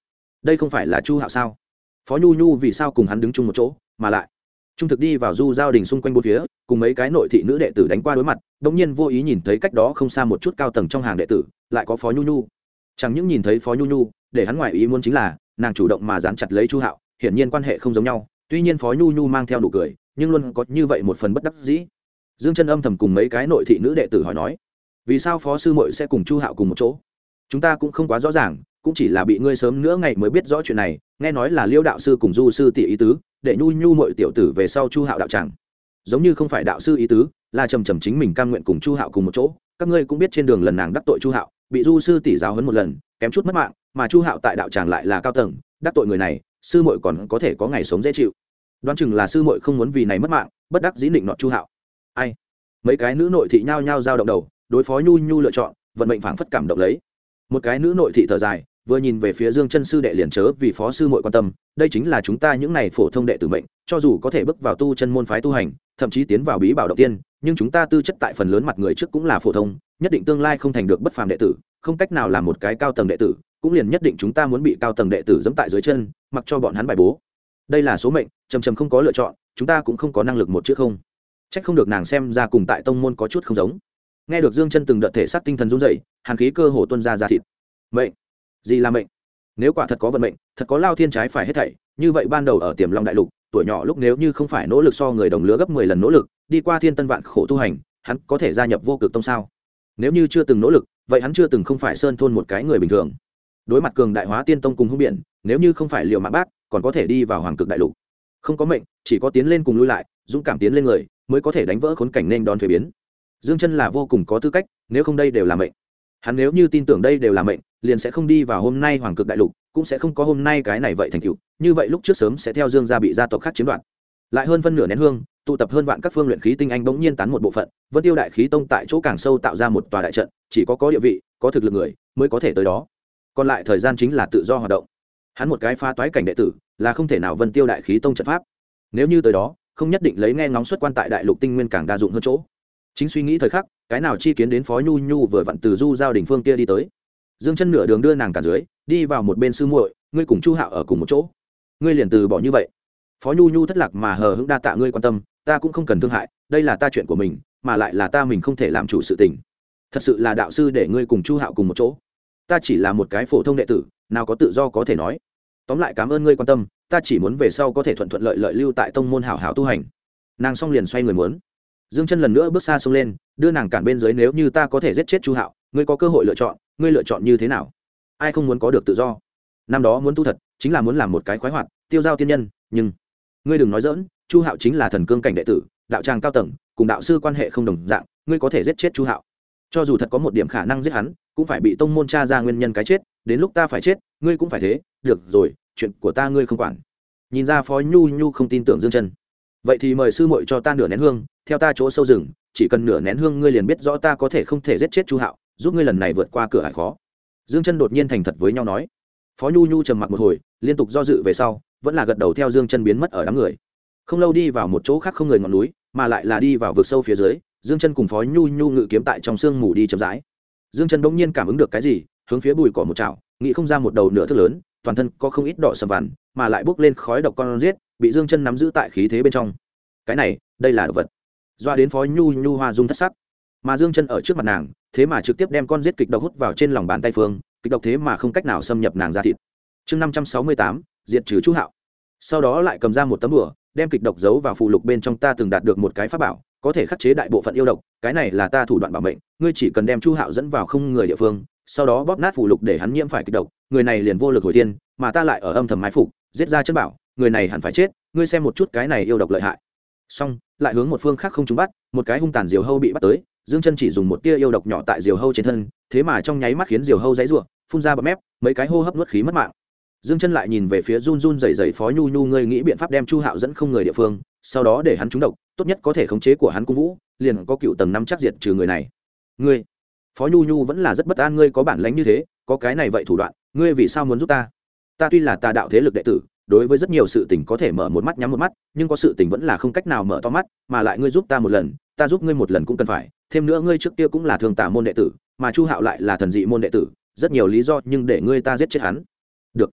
đây không phải là chu hạo sao? Phó Nhu Nhu vì sao cùng hắn đứng chung một chỗ, mà lại trung thực đi vào du giao đình xung quanh bốn phía, cùng mấy cái nội thị nữ đệ tử đánh qua đối mặt, đống nhiên vô ý nhìn thấy cách đó không xa một chút cao tầng trong hàng đệ tử lại có Phó Nhu Nhu. Chẳng những nhìn thấy Phó Nhu Nhu, để hắn ngoài ý muốn chính là nàng chủ động mà dán chặt lấy chu hạo, hiển nhiên quan hệ không giống nhau. Tuy nhiên Phó Nhu Nhu mang theo nụ cười, nhưng luôn có như vậy một phần bất đắc dĩ. Dương Chân âm thầm cùng mấy cái nội thị nữ đệ tử hỏi nói, vì sao Phó sư muội sẽ cùng chu hạo cùng một chỗ? Chúng ta cũng không quá rõ ràng, cũng chỉ là bị ngươi sớm nữa ngày mới biết rõ chuyện này, nghe nói là Liêu đạo sư cùng Du sư tỷ ý tứ, để Nhu Nhu muội tiểu tử về sau chu hạo đạo tràng. Giống như không phải đạo sư ý tứ, là trầm trầm chính mình cam nguyện cùng chu hạo cùng một chỗ. Các ngươi cũng biết trên đường lần nàng đắc tội chu hạo, bị Du sư tỷ giáo huấn một lần, kém chút mất mạng, mà chu hạo tại đạo tràng lại là cao tầng, đắc tội người này, sư muội còn có thể có ngày sống dễ chịu. Đoán chừng là sư muội không muốn vì này mất mạng, bất đắc dĩ định nọt chu hạo. Ai? Mấy cái nữ nội thị nhao nhao giao động đầu, đối phó Nhu Nhu lựa chọn, vận mệnh phảng phất cảm động lấy. Một cái nữ nội thị thở dài, vừa nhìn về phía Dương Chân sư đệ liền chớ vì phó sư muội quan tâm, đây chính là chúng ta những này phổ thông đệ tử mệnh, cho dù có thể bước vào tu chân môn phái tu hành, thậm chí tiến vào bí bảo động tiên, nhưng chúng ta tư chất tại phần lớn mặt người trước cũng là phổ thông, nhất định tương lai không thành được bất phàm đệ tử, không cách nào làm một cái cao tầng đệ tử, cũng liền nhất định chúng ta muốn bị cao tầng đệ tử giẫm tại dưới chân, mặc cho bọn hắn bài bố. Đây là số mệnh, trầm trầm không có lựa chọn, chúng ta cũng không có năng lực một chữ không. Trách không được nàng xem ra cùng tại tông môn có chút không giống. Nghe được Dương Chân từng đợt thể xác tinh thần run rẩy, hàn khí cơ hồ tuôn ra thịt. Mệnh? Gì là mệnh? Nếu quả thật có vận mệnh, thật có lao thiên trái phải hết thảy, như vậy ban đầu ở Tiềm Long đại lục, tuổi nhỏ lúc nếu như không phải nỗ lực so người đồng lứa gấp 10 lần nỗ lực, đi qua thiên tân vạn khổ tu hành, hắn có thể gia nhập Vô Cực tông sao? Nếu như chưa từng nỗ lực, vậy hắn chưa từng không phải sơn thôn một cái người bình thường. Đối mặt cường đại hóa tiên tông cùng hung biển, nếu như không phải liều mạng bác, còn có thể đi vào Hoàng Cực đại lục. Không có mệnh, chỉ có tiến lên cùng lui lại, dũng cảm tiến lên người, mới có thể đánh vỡ khốn cảnh nên đón thuế biến. Dương Chân là vô cùng có tư cách, nếu không đây đều là mệnh. Hắn nếu như tin tưởng đây đều là mệnh, liền sẽ không đi vào hôm nay Hoàng Cực đại lục, cũng sẽ không có hôm nay cái này vậy thành tựu, như vậy lúc trước sớm sẽ theo Dương gia bị gia tộc khác chiếm đoạt. Lại hơn phân nửa nén hương, tụ tập hơn vạn các phương luyện khí tinh anh bỗng nhiên tán một bộ phận, Vân Tiêu đại khí tông tại chỗ càng sâu tạo ra một tòa đại trận, chỉ có địa vị, có thực lực người mới có thể tới đó. Còn lại thời gian chính là tự do hoạt động. Hắn một cái phá toái cảnh đệ tử, là không thể nào Vân Tiêu đại khí tông trận pháp. Nếu như tới đó, không nhất định lấy nghe ngóng xuất quan tại đại lục tinh nguyên càng đa dụng hơn chỗ. Chính suy nghĩ thời khắc, cái nào chi kiến đến Phó Nhu Nhu vừa vặn từ du giao đỉnh phương kia đi tới. Dương Chân nửa đường đưa nàng cả dưới, đi vào một bên sư muội, ngươi cùng Chu Hạo ở cùng một chỗ, ngươi liền từ bỏ như vậy? Phó Nhu Nhu thất lạc mà hờ hững đa tạ ngươi quan tâm, ta cũng không cần thương hại, đây là ta chuyện của mình, mà lại là ta mình không thể làm chủ sự tình. Thật sự là đạo sư để ngươi cùng Chu Hạo cùng một chỗ, ta chỉ là một cái phổ thông đệ tử, nào có tự do có thể nói. Tóm lại cảm ơn ngươi quan tâm, ta chỉ muốn về sau có thể thuận thuận lợi lợi lưu tại tông môn hảo hảo tu hành. Nàng xong liền xoay người muốn. Dương Chân lần nữa bước xa xông lên, đưa nàng cản bên dưới, nếu như ta có thể giết chết Chu Hạo, ngươi có cơ hội lựa chọn, ngươi lựa chọn như thế nào? Ai không muốn có được tự do? Năm đó muốn tu thật, chính là muốn làm một cái khoái hoạt, tiêu giao tiên nhân, nhưng ngươi đừng nói giỡn, Chu Hạo chính là thần cương cảnh đệ tử, đạo tràng cao tầng, cùng đạo sư quan hệ không đồng dạng, ngươi có thể giết chết Chu Hạo. Cho dù thật có một điểm khả năng giết hắn, cũng phải bị tông môn tra ra nguyên nhân cái chết, đến lúc ta phải chết, ngươi cũng phải thế, được rồi, chuyện của ta ngươi không quản. Nhìn ra Phó Nhu Nhu không tin tưởng Dương Chân. Vậy thì mời sư muội cho ta nửa nén hương, theo ta chỗ sâu rừng, chỉ cần nửa nén hương ngươi liền biết rõ ta có thể không thể giết chết Chu Hạo, giúp ngươi lần này vượt qua cửa ải khó. Dương Chân đột nhiên thành thật với nhau nói. Phó Nhu Nhu trầm mặc một hồi, liên tục do dự về sau, vẫn là gật đầu theo Dương Chân biến mất ở đám người. Không lâu đi vào một chỗ khác không người ngọn núi, mà lại là đi vào vực sâu phía dưới, Dương Chân cùng Phó Nhu Nhu ngự kiếm tại trong sương mù đi chậm rãi. Dương Chân bỗng nhiên cảm ứng được cái gì, hướng phía bụi cỏ một chảo, nghĩ không ra một đầu nửa thước lớn, toàn thân có không ít đỏ sầm vằn, mà lại bốc lên khói độc con giết, bị Dương Chân nắm giữ tại khí thế bên trong. Cái này, đây là độc vật. Doa đến Phó Nhu Nhu hoa dung thất sắc. Mà Dương Chân ở trước mặt nàng, thế mà trực tiếp đem con giết kịch độc hút vào trên lòng bàn tay phương, kịch độc thế mà không cách nào xâm nhập nàng da thịt. Chương 568, diệt trừ Chu Hạo. Sau đó lại cầm ra một tấm bùa, đem kịch độc giấu vào phù lục bên trong, ta từng đạt được một cái pháp bảo, có thể khắc chế đại bộ phận yêu độc, cái này là ta thủ đoạn bảo mệnh, ngươi chỉ cần đem Chu Hạo dẫn vào không người địa phương, sau đó bóp nát phù lục để hắn nhiễm phải kịch độc, người này liền vô lực hồi tiên, mà ta lại ở âm thầm mai phục, giết ra chân bảo, người này hẳn phải chết, ngươi xem một chút cái này yêu độc lợi hại. Xong, lại hướng một phương khác không trúng bắt, một cái hung tàn diều hâu bị bắt tới, Dương Chân chỉ dùng một tia yêu độc nhỏ tại diều hâu trên thân, thế mà trong nháy mắt khiến diều hâu giãy giụa, phun ra bọt mép, mấy cái hô hấp nuốt khí mất mạng. Dương Chân lại nhìn về phía run run rẩy rẩy Phó Nhu Nhu, ngươi nghĩ biện pháp đem Chu Hạo dẫn không người địa phương, sau đó để hắn trúng độc, tốt nhất có thể khống chế của hắn cung vũ, liền có cựu tầng 5 chắc diệt trừ người này. Ngươi, Phó Nhu Nhu vẫn là rất bất an, ngươi có bản lĩnh như thế, có cái này vậy thủ đoạn, ngươi vì sao muốn giúp ta? Ta tuy là tà đạo thế lực đệ tử, đối với rất nhiều sự tình có thể mở một mắt nhắm một mắt, nhưng có sự tình vẫn là không cách nào mở to mắt, mà lại ngươi giúp ta một lần, ta giúp ngươi một lần cũng cần phải, thêm nữa ngươi trước kia cũng là thường tà môn đệ tử, mà Chu Hạo lại là thần dị môn đệ tử, rất nhiều lý do, nhưng để ngươi ta giết chết hắn. Được.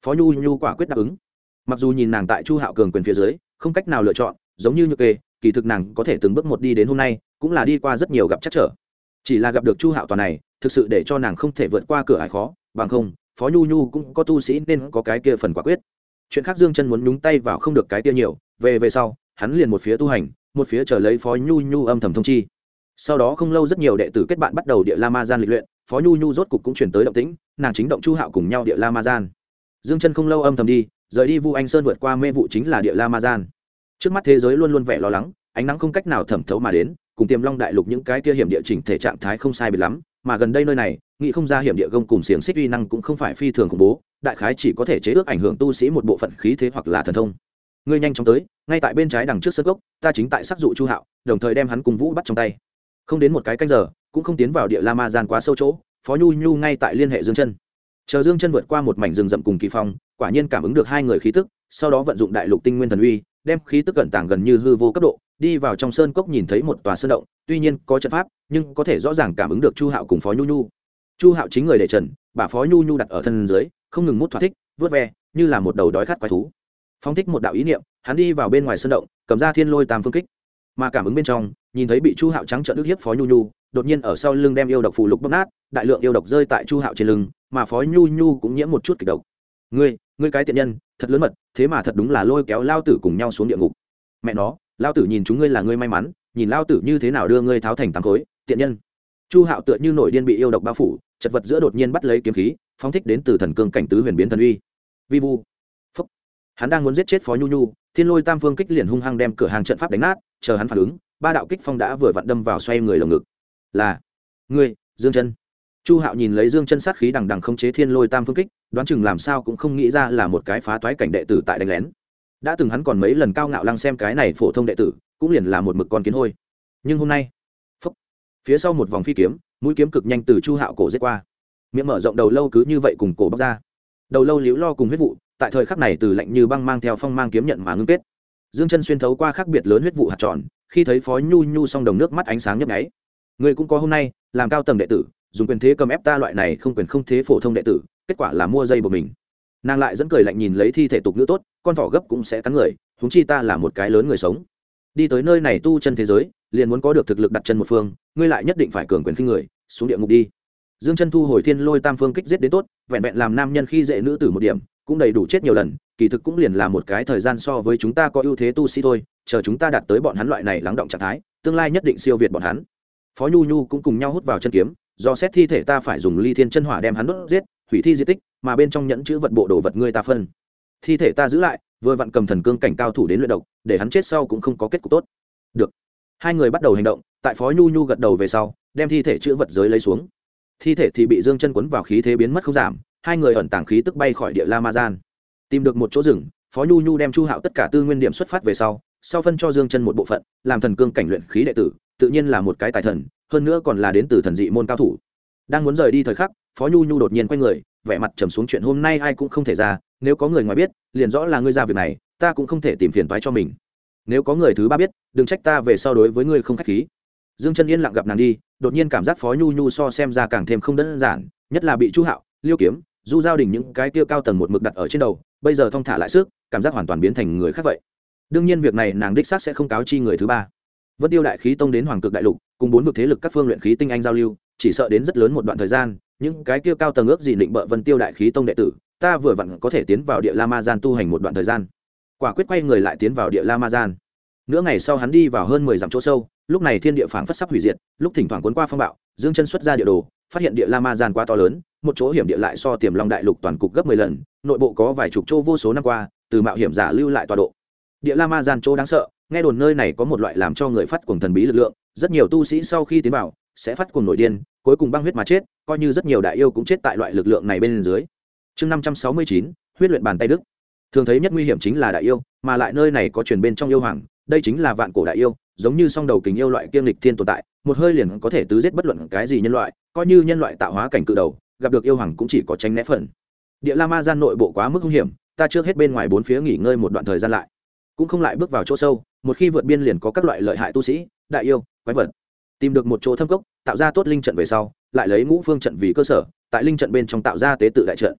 Phó Nhu Nhu quả quyết đáp ứng. Mặc dù nhìn nàng tại Chu Hạo cường quyền phía dưới không cách nào lựa chọn, giống như Nhược Kê, kỳ thực nàng có thể từng bước một đi đến hôm nay cũng là đi qua rất nhiều gặp chắc trở, chỉ là gặp được Chu Hạo toàn này thực sự để cho nàng không thể vượt qua cửa ải khó, bằng không Phó Nhu Nhu cũng có tu sĩ nên có cái kia phần quả quyết. Chuyện khác Dương Chân muốn nhúng tay vào không được cái kia nhiều, về sau hắn liền một phía tu hành, một phía chờ lấy Phó Nhu Nhu âm thầm thông chi. Sau đó không lâu rất nhiều đệ tử kết bạn bắt đầu Địa La Ma Gian lịch luyện, Phó Nhu Nhu rốt cục cũng chuyển tới động tĩnh, nàng chính động Chu Hạo cùng nhau Địa La Ma Gian. Dương Chân không lâu âm thầm đi, rời đi Vu Anh Sơn vượt qua mê vụ chính là Địa La Ma Gian. Trước mắt thế giới luôn luôn vẻ lo lắng, ánh nắng không cách nào thẩm thấu mà đến, cùng Tiềm Long đại lục những cái kia hiểm địa chỉnh thể trạng thái không sai biệt lắm, mà gần đây nơi này, nghĩ không ra hiểm địa gông cùng xiềng xích uy năng cũng không phải phi thường khủng bố, đại khái chỉ có thể chế ước ảnh hưởng tu sĩ một bộ phận khí thế hoặc là thần thông. Ngươi nhanh chóng tới, ngay tại bên trái đằng trước sân gốc, ta chính tại sắc dụ Chu Hạo, đồng thời đem hắn cùng Vũ bắt trong tay. Không đến một cái canh giờ, cũng không tiến vào Địa La Ma Gian quá sâu chỗ, Phó Nhu Nhu ngay tại liên hệ Dương Chân. Chờ Dương Chân vượt qua một mảnh rừng rậm cùng kỳ phong, quả nhiên cảm ứng được hai người khí tức, sau đó vận dụng đại lục tinh nguyên thần uy, đem khí tức cẩn tàng gần như hư vô cấp độ, đi vào trong sơn cốc nhìn thấy một tòa sơn động, tuy nhiên có trận pháp, nhưng có thể rõ ràng cảm ứng được Chu Hạo cùng Phó Nhu Nhu. Chu Hạo chính người để trần, bà Phó Nhu Nhu đặt ở thân dưới, không ngừng mút thỏa thích, vớt ve, như là một đầu đói khát quái thú. Phóng thích một đạo ý niệm, hắn đi vào bên ngoài sơn động, cầm ra Thiên Lôi Tam Phương Kích. Mà cảm ứng bên trong, nhìn thấy bị Chu Hạo trắng trợn ức hiếp Phó Nhu Nhu, đột nhiên ở sau lưng đem yêu độc phù lục bóp nát, đại lượng yêu độc rơi tại Chu Hạo trên lưng, mà Phó Nhu Nhu cũng nhiễm một chút kịch độc. Ngươi cái tiện nhân, thật lớn mật, thế mà thật đúng là lôi kéo lao tử cùng nhau xuống địa ngục. Mẹ nó, lao tử nhìn chúng ngươi là ngươi may mắn, nhìn lao tử như thế nào đưa ngươi tháo thành tám khối, tiện nhân. Chu Hạo tựa như nổi điên bị yêu độc bao phủ, chật vật giữa đột nhiên bắt lấy kiếm khí, phóng thích đến từ thần cương cảnh tứ huyền biến thần uy. Vi vu. Phúc. Hắn đang muốn giết chết Phó Nhu Nhu, Thiên Lôi Tam Phương Kích liền hung hăng đem cửa hàng trận pháp đánh nát, chờ hắn phản ứng, ba đạo kích phong đã vừa vặn đâm vào xoay người lồng ngực. Là ngươi, Dương Chân. Chu Hạo nhìn lấy Dương Chân sát khí đằng đằng khống chế Thiên Lôi Tam Phương Kích, đoán chừng làm sao cũng không nghĩ ra là một cái phá toái cảnh đệ tử tại đánh lén. Đã từng hắn còn mấy lần cao ngạo lăng xem cái này phổ thông đệ tử, cũng liền là một mực con kiến hôi. Nhưng hôm nay, phúc, phía sau một vòng phi kiếm, mũi kiếm cực nhanh từ Chu Hạo cổ giết qua. Miệng mở rộng đầu lâu cứ như vậy cùng cổ bóc ra. Đầu lâu liễu lo cùng huyết vụ, tại thời khắc này từ lạnh như băng mang theo phong mang kiếm nhận mà ngưng kết. Dương Chân xuyên thấu qua khác biệt lớn huyết vụ hạt tròn, khi thấy Phó Nhu Nhu song đồng nước mắt ánh sáng nhấp nháy. Người cũng có hôm nay, làm cao tầng đệ tử, dùng quyền thế cầm ép ta loại này không quyền không thế phổ thông đệ tử, kết quả là mua dây của mình. Nàng lại dẫn cười lạnh nhìn lấy thi thể tục nữ tốt, con thỏ gấp cũng sẽ cắn người, huống chi ta là một cái lớn người sống. Đi tới nơi này tu chân thế giới, liền muốn có được thực lực đặt chân một phương, ngươi lại nhất định phải cường quyền khinh người, xuống địa ngục đi. Dương Chân thu hồi Thiên Lôi Tam Phương Kích giết đến tốt, vẹn vẹn làm nam nhân khi dễ nữ tử một điểm, cũng đầy đủ chết nhiều lần, kỳ thực cũng liền là một cái thời gian so với chúng ta có ưu thế tu sĩ thôi, chờ chúng ta đạt tới bọn hắn loại này lắng động trạng thái, tương lai nhất định siêu việt bọn hắn. Phó Nhu Nhu cũng cùng nhau hút vào chân kiếm, do xét thi thể ta phải dùng Ly Thiên Chân Hỏa đem hắn đốt giết, hủy thi di tích, mà bên trong nhẫn chữ vật bộ đồ vật ngươi ta phân. Thi thể ta giữ lại, vừa vặn cầm thần cương cảnh cao thủ đến luyện độc, để hắn chết sau cũng không có kết cục tốt. Được. Hai người bắt đầu hành động, tại Phó Nhu Nhu gật đầu về sau, đem thi thể chữ vật giới lấy xuống. Thi thể thì bị Dương Chân cuốn vào khí thế biến mất không giảm, hai người ẩn tàng khí tức bay khỏi Địa La Ma Gian. Tìm được một chỗ rừng, Phó Nhu Nhu đem Chu Hạo tất cả tư nguyên điểm xuất phát về sau phân cho Dương Chân một bộ phận, làm thần cương cảnh luyện khí đệ tử, tự nhiên là một cái tài thần, hơn nữa còn là đến từ thần dị môn cao thủ. Đang muốn rời đi thời khắc, Phó Nhu Nhu đột nhiên quay người, vẻ mặt trầm xuống, chuyện hôm nay ai cũng không thể ra, nếu có người ngoài biết, liền rõ là ngươi ra việc này, ta cũng không thể tìm phiền toái cho mình. Nếu có người thứ ba biết, đừng trách ta về sau đối với ngươi không khách khí. Dương Chân yên lặng gặp nàng đi, đột nhiên cảm giác Phó Nhu Nhu so xem ra càng thêm không đơn giản, nhất là bị Chu Hạo, Liêu Kiếm, Du Giao Đình những cái tiêu cao tầng một mực đặt ở trên đầu, bây giờ thong thả lại sức, cảm giác hoàn toàn biến thành người khác vậy. Đương nhiên việc này nàng đích xác sẽ không cáo chi người thứ ba. Vân Tiêu Đại Khí Tông đến Hoàng Cực Đại Lục, cùng bốn vực thế lực các phương luyện khí tinh anh giao lưu, chỉ sợ đến rất lớn một đoạn thời gian, những cái kia cao tầng ước gì định bợ Vân Tiêu Đại Khí Tông đệ tử, ta vừa vặn có thể tiến vào Địa La Ma Gian tu hành một đoạn thời gian. Quả quyết quay người lại tiến vào Địa La Ma Gian. Nửa ngày sau hắn đi vào hơn 10 dặm chỗ sâu, lúc này thiên địa phảng phất sắp hủy diệt, lúc thỉnh thoảng cuốn qua phong bạo, Dương Chân xuất ra địa đồ, phát hiện Địa La Ma Gian quá to lớn, một chỗ hiểm địa lại so Tiềm Long Đại Lục toàn cục gấp 10 lần, nội bộ có vài chục chỗ vô số năm qua, từ mạo hiểm giả lưu lại tọa độ. Địa La Ma Gian chỗ đáng sợ, nghe đồn nơi này có một loại làm cho người phát cuồng thần bí lực lượng, rất nhiều tu sĩ sau khi tiến vào sẽ phát cuồng nổi điên, cuối cùng băng huyết mà chết, coi như rất nhiều đại yêu cũng chết tại loại lực lượng này bên dưới. Chương 569, huyết luyện bàn tay đức. Thường thấy nhất nguy hiểm chính là đại yêu, mà lại nơi này có truyền bên trong yêu hoàng, đây chính là vạn cổ đại yêu, giống như song đầu kình yêu loại kiêm lịch thiên tồn tại, một hơi liền có thể tứ giết bất luận cái gì nhân loại, coi như nhân loại tạo hóa cảnh cự đầu, gặp được yêu hoàng cũng chỉ có tránh né phần. Địa La Ma Gian nội bộ quá mức hung hiểm, ta trước hết bên ngoài bốn phía nghỉ ngơi một đoạn thời gian lại, cũng không lại bước vào chỗ sâu, một khi vượt biên liền có các loại lợi hại tu sĩ, đại yêu, quái vật. Tìm được một chỗ thâm cốc, tạo ra tốt linh trận về sau, lại lấy ngũ phương trận vì cơ sở, tại linh trận bên trong tạo ra tế tự đại trận.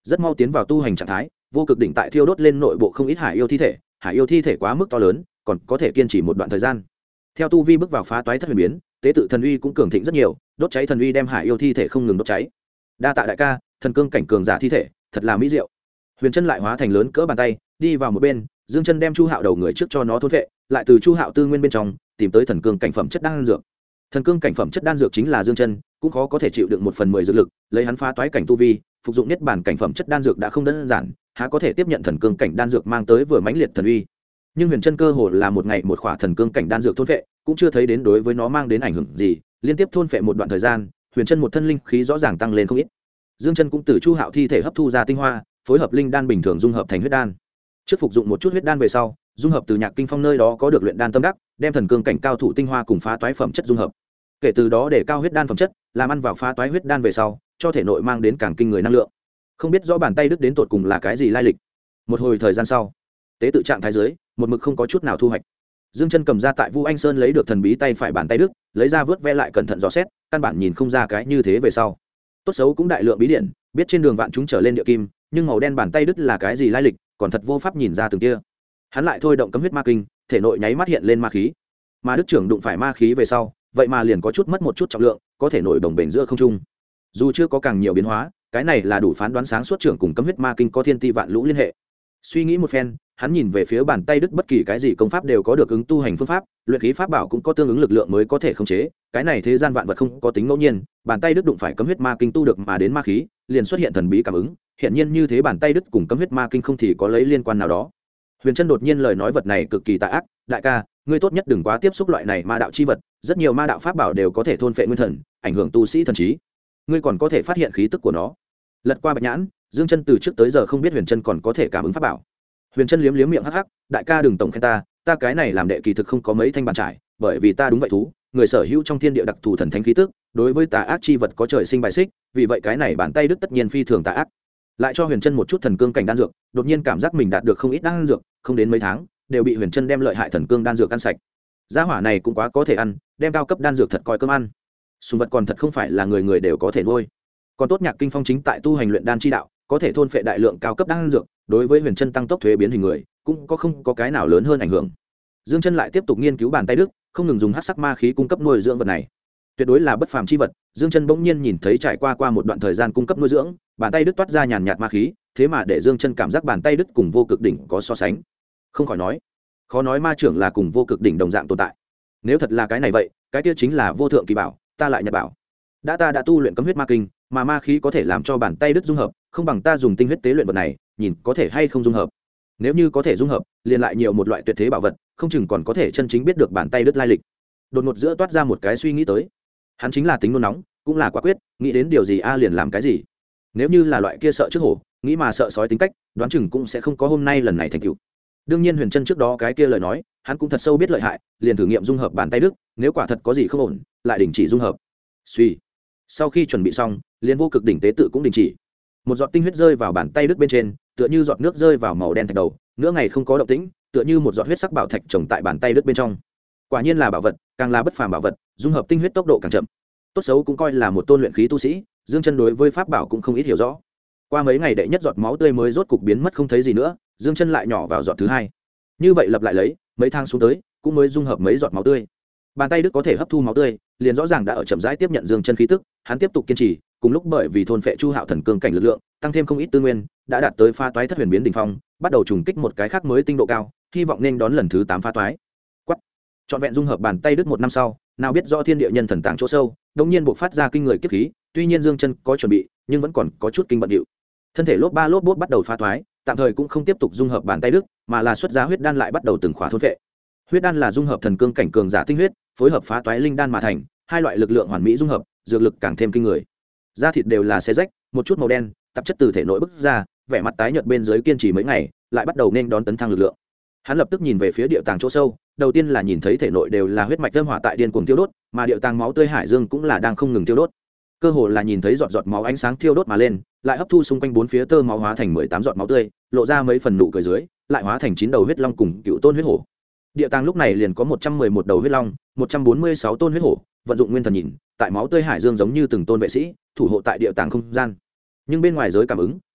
rất mau tiến vào tu hành trạng thái. Vô cực đỉnh tại thiêu đốt lên nội bộ không ít hải yêu thi thể, hải yêu thi thể quá mức to lớn, còn có thể kiên trì một đoạn thời gian. Theo tu vi bước vào phá toái thất huyền biến, tế tự thần uy cũng cường thịnh rất nhiều, đốt cháy thần uy đem hải yêu thi thể không ngừng đốt cháy. Đa tạ đại ca, thần cương cảnh cường giả thi thể thật là mỹ diệu. Huyền Chân lại hóa thành lớn cỡ bàn tay, đi vào một bên, Dương Chân đem Chu Hạo đầu người trước cho nó thôn vệ, lại từ Chu Hạo tư nguyên bên trong tìm tới thần cương cảnh phẩm chất đan dược. Thần cương cảnh phẩm chất đan dược chính là Dương Chân, cũng khó có thể chịu đựng 1/10 dược lực, lấy hắn phá toái cảnh tu vi, phục dụng niết bàn cảnh phẩm chất đan dược đã không đơn giản, há có thể tiếp nhận thần cương cảnh đan dược mang tới vừa mãnh liệt thần uy. Nhưng Huyền Chân cơ hồ là một ngày một khỏa thần cương cảnh đan dược thôn vệ, cũng chưa thấy đến đối với nó mang đến ảnh hưởng gì, liên tiếp thôn vệ một đoạn thời gian, Huyền Chân một thân linh khí rõ ràng tăng lên không ít. Dương Chân cũng từ Chu Hạo thi thể hấp thu ra tinh hoa, phối hợp linh đan bình thường dung hợp thành huyết đan. Trước phục dụng một chút huyết đan về sau, dung hợp từ Nhạc Kinh Phong nơi đó có được luyện đan tâm đắc, đem thần cương cảnh cao thủ tinh hoa cùng phá toái phẩm chất dung hợp. Kể từ đó để cao huyết đan phẩm chất, làm ăn vào phá toái huyết đan về sau, cho thể nội mang đến càng kinh người năng lượng. Không biết rõ bàn tay đứt đến tột cùng là cái gì lai lịch. Một hồi thời gian sau, tế tự trạng thái dưới, một mực không có chút nào thu hoạch. Dương Chân cầm ra tại Vu Anh Sơn lấy được thần bí tay phải bàn tay đứt, lấy ra vớt ve lại cẩn thận dò xét, căn bản nhìn không ra cái như thế về sau. Tốt xấu cũng đại lượng bí điện, biết trên đường vạn chúng trở lên địa kim, nhưng màu đen bàn tay đứt là cái gì lai lịch, còn thật vô pháp nhìn ra từng kia. Hắn lại thôi động cấm huyết ma kinh, thể nội nháy mắt hiện lên ma khí. Mà Đức trưởng đụng phải ma khí về sau, vậy mà liền có chút mất một chút trọng lượng, có thể nổi đồng bền giữa không trung. Dù chưa có càng nhiều biến hóa, cái này là đủ phán đoán sáng suốt trưởng cùng cấm huyết ma kinh có thiên ti vạn lũ liên hệ. Suy nghĩ một phen, hắn nhìn về phía bàn tay đứt, bất kỳ cái gì công pháp đều có được ứng tu hành phương pháp, luyện khí pháp bảo cũng có tương ứng lực lượng mới có thể khống chế, cái này thế gian vạn vật không có tính ngẫu nhiên, bàn tay đứt đụng phải cấm huyết ma kinh tu được mà đến ma khí, liền xuất hiện thần bí cảm ứng, hiện nhiên như thế bàn tay đứt cùng cấm huyết ma kinh không thì có lấy liên quan nào đó. Huyền Chân đột nhiên lời nói vật này cực kỳ tà ác, đại ca, ngươi tốt nhất đừng quá tiếp xúc loại này ma đạo chi vật, rất nhiều ma đạo pháp bảo đều có thể thôn phệ nguyên thần, ảnh hưởng tu sĩ thần trí. Ngươi còn có thể phát hiện khí tức của nó. Lật qua bạch nhãn, Dương Chân từ trước tới giờ không biết Huyền Chân còn có thể cảm ứng pháp bảo. Huyền Chân liếm liếm miệng hắc hắc, đại ca đừng tổng khen ta cái này làm đệ kỳ thực không có mấy thanh bàn trải, bởi vì ta đúng vậy thú, người sở hữu trong thiên địa đặc thù thần thánh khí tức, đối với tà ác chi vật có trời sinh bài xích, vì vậy cái này bàn tay đứt tất nhiên phi thường tà ác. Lại cho Huyền Chân một chút thần cương cảnh đan dược, đột nhiên cảm giác mình đạt được không ít đan dược, không đến mấy tháng, đều bị Huyền Chân đem lợi hại thần cương đan dược ăn sạch. Gia hỏa này cũng quá có thể ăn, đem cao cấp đan dược thật coi cơm ăn. Sùng vật còn thật không phải là người người đều có thể nuôi. Còn tốt Nhạc Kinh Phong chính tại tu hành luyện đan chi đạo, có thể thôn phệ đại lượng cao cấp đan dược, đối với Huyền Chân tăng tốc thuế biến hình người, cũng không có cái nào lớn hơn ảnh hưởng. Dương Chân lại tiếp tục nghiên cứu bàn tay đức, không ngừng dùng hắc sắc ma khí cung cấp nuôi dưỡng vật này. Tuyệt đối là bất phàm chi vật. Dương Chân bỗng nhiên nhìn thấy trải qua một đoạn thời gian cung cấp nuôi dưỡng, bàn tay đức toát ra nhàn nhạt ma khí, thế mà để Dương Chân cảm giác bàn tay đức cùng vô cực đỉnh có so sánh. Không khỏi nói, khó nói ma trưởng là cùng vô cực đỉnh đồng dạng tồn tại. Nếu thật là cái này vậy, cái kia chính là vô thượng kỳ bảo, ta lại nhặt bảo. Ta đã tu luyện cấm huyết ma kinh, mà ma khí có thể làm cho bàn tay đức dung hợp, không bằng ta dùng tinh huyết tế luyện vật này, nhìn có thể hay không dung hợp. Nếu như có thể dung hợp, liền lại nhiều một loại tuyệt thế bảo vật, không chừng còn có thể chân chính biết được bàn tay đức lai lịch. Đột ngột giữa toát ra một cái suy nghĩ tới. Hắn chính là tính nôn nóng, cũng là quả quyết, nghĩ đến điều gì liền làm cái gì. Nếu như là loại kia sợ trước hổ, nghĩ mà sợ sói tính cách, đoán chừng cũng sẽ không có hôm nay lần này thành tựu. Đương nhiên Huyền Chân trước đó cái kia lời nói, hắn cũng thật sâu biết lợi hại, liền thử nghiệm dung hợp bàn tay đức, nếu quả thật có gì không ổn, lại đình chỉ dung hợp. Suy. Sau khi chuẩn bị xong, liền vô cực đỉnh tế tự cũng đình chỉ. Một giọt tinh huyết rơi vào bàn tay đức bên trên, tựa như giọt nước rơi vào màu đen thạch đầu, nửa ngày không có động tĩnh, tựa như một giọt huyết sắc bảo thạch trồng tại bàn tay đức bên trong. Quả nhiên là bảo vật, càng là bất phàm bảo vật, dung hợp tinh huyết tốc độ càng chậm. Tốt xấu cũng coi là một tôn luyện khí tu sĩ, Dương Chân đối với pháp bảo cũng không ít hiểu rõ. Qua mấy ngày đệ nhất giọt máu tươi mới rốt cục biến mất không thấy gì nữa, Dương Chân lại nhỏ vào giọt thứ hai. Như vậy lặp lại lấy, mấy tháng xuống tới, cũng mới dung hợp mấy giọt máu tươi. Bàn tay đức có thể hấp thu máu tươi, liền rõ ràng đã ở chậm rãi tiếp nhận Dương Chân khí tức, hắn tiếp tục kiên trì, cùng lúc bởi vì thôn phệ Chu Hạo thần cương cảnh lực lượng, tăng thêm không ít tư nguyên, đã đạt tới pha toái thất huyền biến đỉnh phong, bắt đầu trùng kích một cái khác mới tinh độ cao, hy vọng nên đón lần thứ 8 pha toái. Quắc. Trọn vẹn dung hợp bàn tay đức một năm sau, nào biết rõ thiên địa nhân thần tàng chỗ sâu, đột nhiên bộc phát ra kinh người kiếp khí, tuy nhiên Dương Chân có chuẩn bị, nhưng vẫn còn có chút kinh bận điệu. Thân thể lốp ba lốp bốt bắt đầu pha toái, tạm thời cũng không tiếp tục dung hợp bàn tay đức, mà là xuất ra huyết đan lại bắt đầu từng khóa thôn phệ. Huyết đan là dung hợp thần cương cảnh cường giả tinh huyết, phối hợp phá toái linh đan mà thành, hai loại lực lượng hoàn mỹ dung hợp, dược lực càng thêm kinh người. Da thịt đều là xé rách, một chút màu đen, tạp chất từ thể nội bức ra, vẻ mặt tái nhợt bên dưới kiên trì mấy ngày, lại bắt đầu nên đón tấn thăng lực lượng. Hắn lập tức nhìn về phía địa tàng chỗ sâu, đầu tiên là nhìn thấy thể nội đều là huyết mạch âm hỏa tại điên cuồng tiêu đốt, mà địa tàng máu tươi hải dương cũng là đang không ngừng tiêu đốt. Cơ hồ là nhìn thấy giọt giọt máu ánh sáng thiêu đốt mà lên, lại hấp thu xung quanh bốn phía tơ máu hóa thành 18 giọt máu tươi, lộ ra mấy phần nụ cười dưới, lại hóa thành 9 đầu huyết long cùng cựu tôn huyết hổ. Địa tàng lúc này liền có 111 đầu huyết long, 146 tôn huyết hổ, vận dụng nguyên thần nhìn, tại máu tươi hải dương giống như từng tôn vệ sĩ, thủ hộ tại địa tàng không gian. Nhưng bên ngoài giới cảm ứng,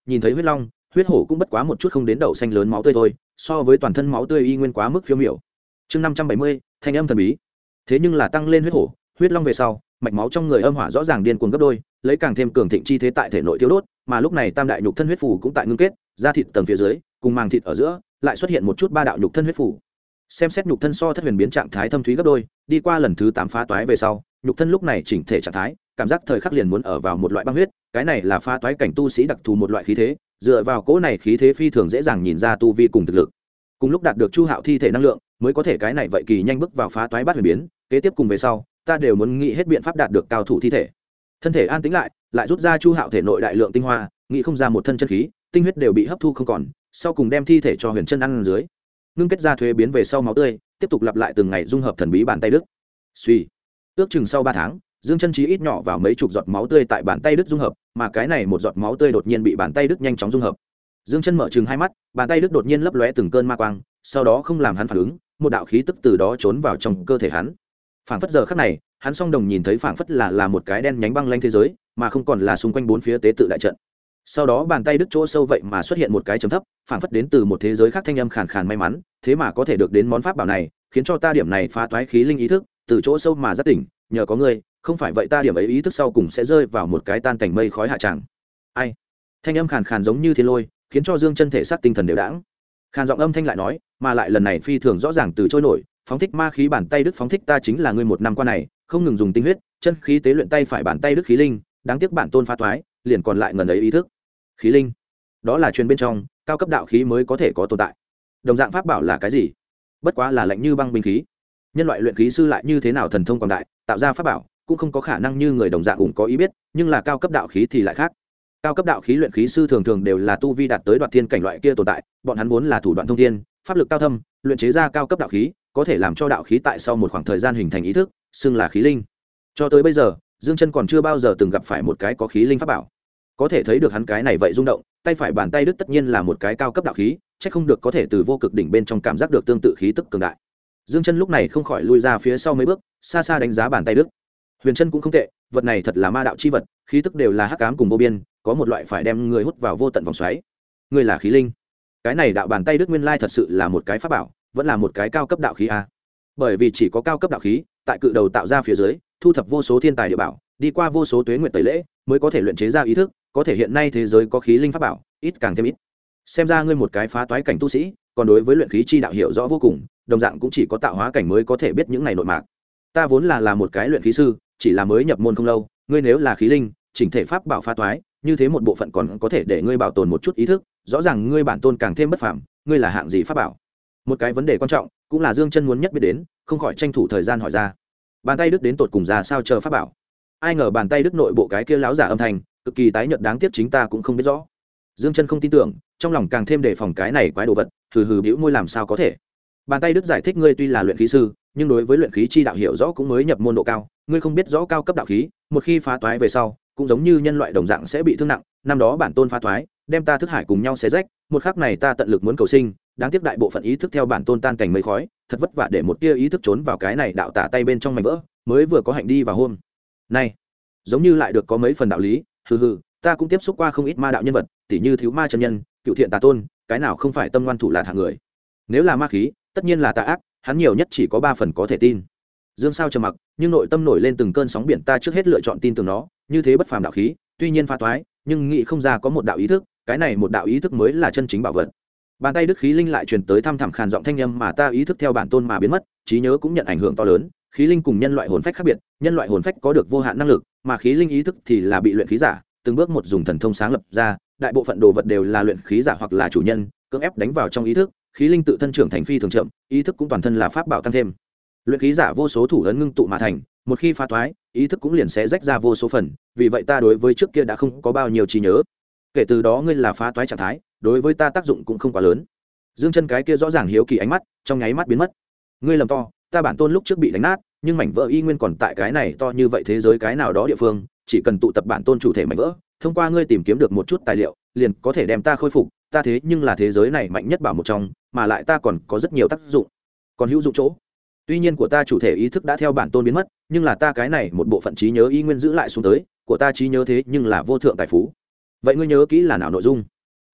nhìn thấy huyết long huyết hổ cũng bất quá một chút không đến đậu xanh lớn máu tươi thôi, so với toàn thân máu tươi y nguyên quá mức phiêu miểu. Chương 570, thanh âm thần bí. Thế nhưng là tăng lên huyết hổ huyết long về sau, mạch máu trong người âm hỏa rõ ràng điên cuồng gấp đôi, lấy càng thêm cường thịnh chi thế tại thể nội tiêu đốt, mà lúc này tam đại nhục thân huyết phù cũng tại ngưng kết, da thịt tầng phía dưới cùng màng thịt ở giữa lại xuất hiện một chút ba đạo nhục thân huyết phù. Xem xét nhục thân so thất huyền biến trạng thái thâm thúy gấp đôi, đi qua lần thứ 8 phá toái về sau, nhục thân lúc này chỉnh thể trạng thái, cảm giác thời khắc liền muốn ở vào một loại băng huyết, cái này là phá toái cảnh tu sĩ đặc thù một loại khí thế, dựa vào cỗ này khí thế phi thường dễ dàng nhìn ra tu vi cùng thực lực. Cùng lúc đạt được Chu Hạo thi thể năng lượng, mới có thể cái này vậy kỳ nhanh bước vào phá toái bát huyền biến, kế tiếp cùng về sau, ta đều muốn nghĩ hết biện pháp đạt được cao thủ thi thể. Thân thể an tĩnh lại rút ra Chu Hạo thể nội đại lượng tinh hoa, nghĩ không ra một thân chân khí, tinh huyết đều bị hấp thu không còn, sau cùng đem thi thể cho Huyền Chân ăn dưới. Ngưng kết ra thuế biến về sau máu tươi, tiếp tục lặp lại từng ngày dung hợp thần bí bàn tay đức. Suy, ước chừng sau 3 tháng, Dương Chân Trí ít nhỏ vào mấy chục giọt máu tươi tại bàn tay đức dung hợp, mà cái này một giọt máu tươi đột nhiên bị bàn tay đức nhanh chóng dung hợp. Dương Chân mở trừng hai mắt, bàn tay đức đột nhiên lấp lóe từng cơn ma quang, sau đó không làm hắn phản ứng, một đạo khí tức từ đó trốn vào trong cơ thể hắn. Phảng phất giờ khắc này, hắn song đồng nhìn thấy phảng phất là một cái đen nhánh băng lanh thế giới, mà không còn là xung quanh bốn phía tế tự đại trận. Sau đó bàn tay đức chỗ sâu vậy mà xuất hiện một cái chấm thấp, phảng phất đến từ một thế giới khác thanh âm khàn khàn may mắn, thế mà có thể được đến món pháp bảo này, khiến cho ta điểm này phá toái khí linh ý thức, từ chỗ sâu mà giác tỉnh, nhờ có ngươi, không phải vậy ta điểm ấy ý thức sau cùng sẽ rơi vào một cái tan cảnh mây khói hạ tràng. Ai? Thanh âm khàn khàn giống như thiên lôi, khiến cho Dương Chân thể xác tinh thần đều đãng. Khàn giọng âm thanh lại nói, mà lại lần này phi thường rõ ràng từ trôi nổi, phóng thích ma khí bàn tay đức phóng thích ta chính là ngươi một năm qua này, không ngừng dùng tinh huyết, chân khí tế luyện tay phải bàn tay đức khí linh, đáng tiếc bản tôn phá toái, liền còn lại ngần ấy ý thức. Khí linh, đó là truyền bên trong, cao cấp đạo khí mới có thể có tồn tại. Đồng dạng pháp bảo là cái gì? Bất quá là lạnh như băng binh khí. Nhân loại luyện khí sư lại như thế nào thần thông quảng đại, tạo ra pháp bảo, cũng không có khả năng như người đồng dạng cũng có ý biết, nhưng là cao cấp đạo khí thì lại khác. Cao cấp đạo khí luyện khí sư thường thường đều là tu vi đạt tới đoạt thiên cảnh loại kia tồn tại, bọn hắn vốn là thủ đoạn thông thiên, pháp lực cao thâm, luyện chế ra cao cấp đạo khí, có thể làm cho đạo khí tại sau một khoảng thời gian hình thành ý thức, xưng là khí linh. Cho tới bây giờ, Dương Chân còn chưa bao giờ từng gặp phải một cái có khí linh pháp bảo. Có thể thấy được hắn cái này vậy rung động, tay phải bàn tay đức tất nhiên là một cái cao cấp đạo khí, chắc không được có thể từ vô cực đỉnh bên trong cảm giác được tương tự khí tức cường đại. Dương Chân lúc này không khỏi lui ra phía sau mấy bước, xa xa đánh giá bàn tay đức. Huyền Chân cũng không tệ, vật này thật là ma đạo chi vật, khí tức đều là hắc ám cùng vô biên, có một loại phải đem người hút vào vô tận vòng xoáy. Ngươi là khí linh? Cái này đạo bàn tay đức nguyên lai thật sự là một cái pháp bảo, vẫn là một cái cao cấp đạo khí a. Bởi vì chỉ có cao cấp đạo khí, tại cự đầu tạo ra phía dưới, thu thập vô số thiên tài địa bảo, đi qua vô số tuế nguyệt tẩy lễ, mới có thể luyện chế ra ý thức, có thể hiện nay thế giới có khí linh pháp bảo, ít càng thêm ít. Xem ra ngươi một cái phá toái cảnh tu sĩ, còn đối với luyện khí chi đạo hiểu rõ vô cùng, đồng dạng cũng chỉ có tạo hóa cảnh mới có thể biết những này nội mạc. Ta vốn là một cái luyện khí sư, chỉ là mới nhập môn không lâu, ngươi nếu là khí linh, chỉnh thể pháp bảo phá toái, như thế một bộ phận còn có thể để ngươi bảo tồn một chút ý thức, rõ ràng ngươi bản tôn càng thêm bất phàm, ngươi là hạng gì pháp bảo? Một cái vấn đề quan trọng, cũng là Dương Chân muốn nhất biết đến, không khỏi tranh thủ thời gian hỏi ra. Bàn tay đức đến tột cùng ra sao chờ pháp bảo? Ai ngờ bàn tay đức nội bộ cái kia láo giả âm thanh, cực kỳ tái nhợt đáng tiếc chính ta cũng không biết rõ. Dương Chân không tin tưởng, trong lòng càng thêm đề phòng cái này quái đồ vật, hừ hừ bĩu môi làm sao có thể. Bàn tay đức giải thích ngươi tuy là luyện khí sư, nhưng đối với luyện khí chi đạo hiểu rõ cũng mới nhập môn độ cao, ngươi không biết rõ cao cấp đạo khí, một khi phá toái về sau, cũng giống như nhân loại đồng dạng sẽ bị thương nặng, năm đó bản tôn phá toái, đem ta thức hải cùng nhau xé rách, một khắc này ta tận lực muốn cầu sinh, đáng tiếc đại bộ phận ý thức theo bản tôn tan cảnh mây khói, thật vất vả để một tia ý thức trốn vào cái này đạo tả tay bên trong mảnh vỡ, mới vừa có hạnh đi vào hôm nay, giống như lại được có mấy phần đạo lý, hừ hừ, ta cũng tiếp xúc qua không ít ma đạo nhân vật, tỉ như thiếu ma chân nhân, cựu thiện tà tôn, cái nào không phải tâm ngoan thủ lạt hạng người. Nếu là ma khí, tất nhiên là tà ác, hắn nhiều nhất chỉ có 3 phần có thể tin. Dương Sao trầm mặc, nhưng nội tâm nổi lên từng cơn sóng biển, ta trước hết lựa chọn tin tưởng nó, như thế bất phàm đạo khí, tuy nhiên phá toái, nhưng nghĩ không ra có một đạo ý thức, cái này một đạo ý thức mới là chân chính bảo vật. Bàn tay đức khí linh lại truyền tới thăm thẳm khàn giọng thanh âm, mà ta ý thức theo bản tôn mà biến mất, trí nhớ cũng nhận ảnh hưởng to lớn. Khí linh cùng nhân loại hồn phách khác biệt, nhân loại hồn phách có được vô hạn năng lực, mà khí linh ý thức thì là bị luyện khí giả từng bước một dùng thần thông sáng lập ra, đại bộ phận đồ vật đều là luyện khí giả hoặc là chủ nhân cưỡng ép đánh vào trong ý thức. Khí linh tự thân trưởng thành phi thường chậm, ý thức cũng toàn thân là pháp bảo tăng thêm. Luyện khí giả vô số thủ ấn ngưng tụ mà thành, một khi phá toái, ý thức cũng liền sẽ rách ra vô số phần, vì vậy ta đối với trước kia đã không có bao nhiêu trí nhớ. Kể từ đó ngươi là phá toái trạng thái, đối với ta tác dụng cũng không quá lớn. Dương Chân cái kia rõ ràng hiếu kỳ ánh mắt trong nháy mắt biến mất. Ngươi lầm to, ta bản tôn lúc trước bị đánh nát, nhưng mảnh vỡ y nguyên còn tại cái này to như vậy thế giới cái nào đó địa phương, chỉ cần tụ tập bản tôn chủ thể mảnh vỡ, thông qua ngươi tìm kiếm được một chút tài liệu, liền có thể đem ta khôi phục. Ta thế nhưng là thế giới này mạnh nhất bảo một trong, mà lại ta còn có rất nhiều tác dụng, còn hữu dụng chỗ. Tuy nhiên của ta chủ thể ý thức đã theo bản tôn biến mất, nhưng là ta cái này một bộ phận trí nhớ y nguyên giữ lại xuống tới, của ta trí nhớ thế nhưng là vô thượng tài phú. Vậy ngươi nhớ kỹ là nào nội dung?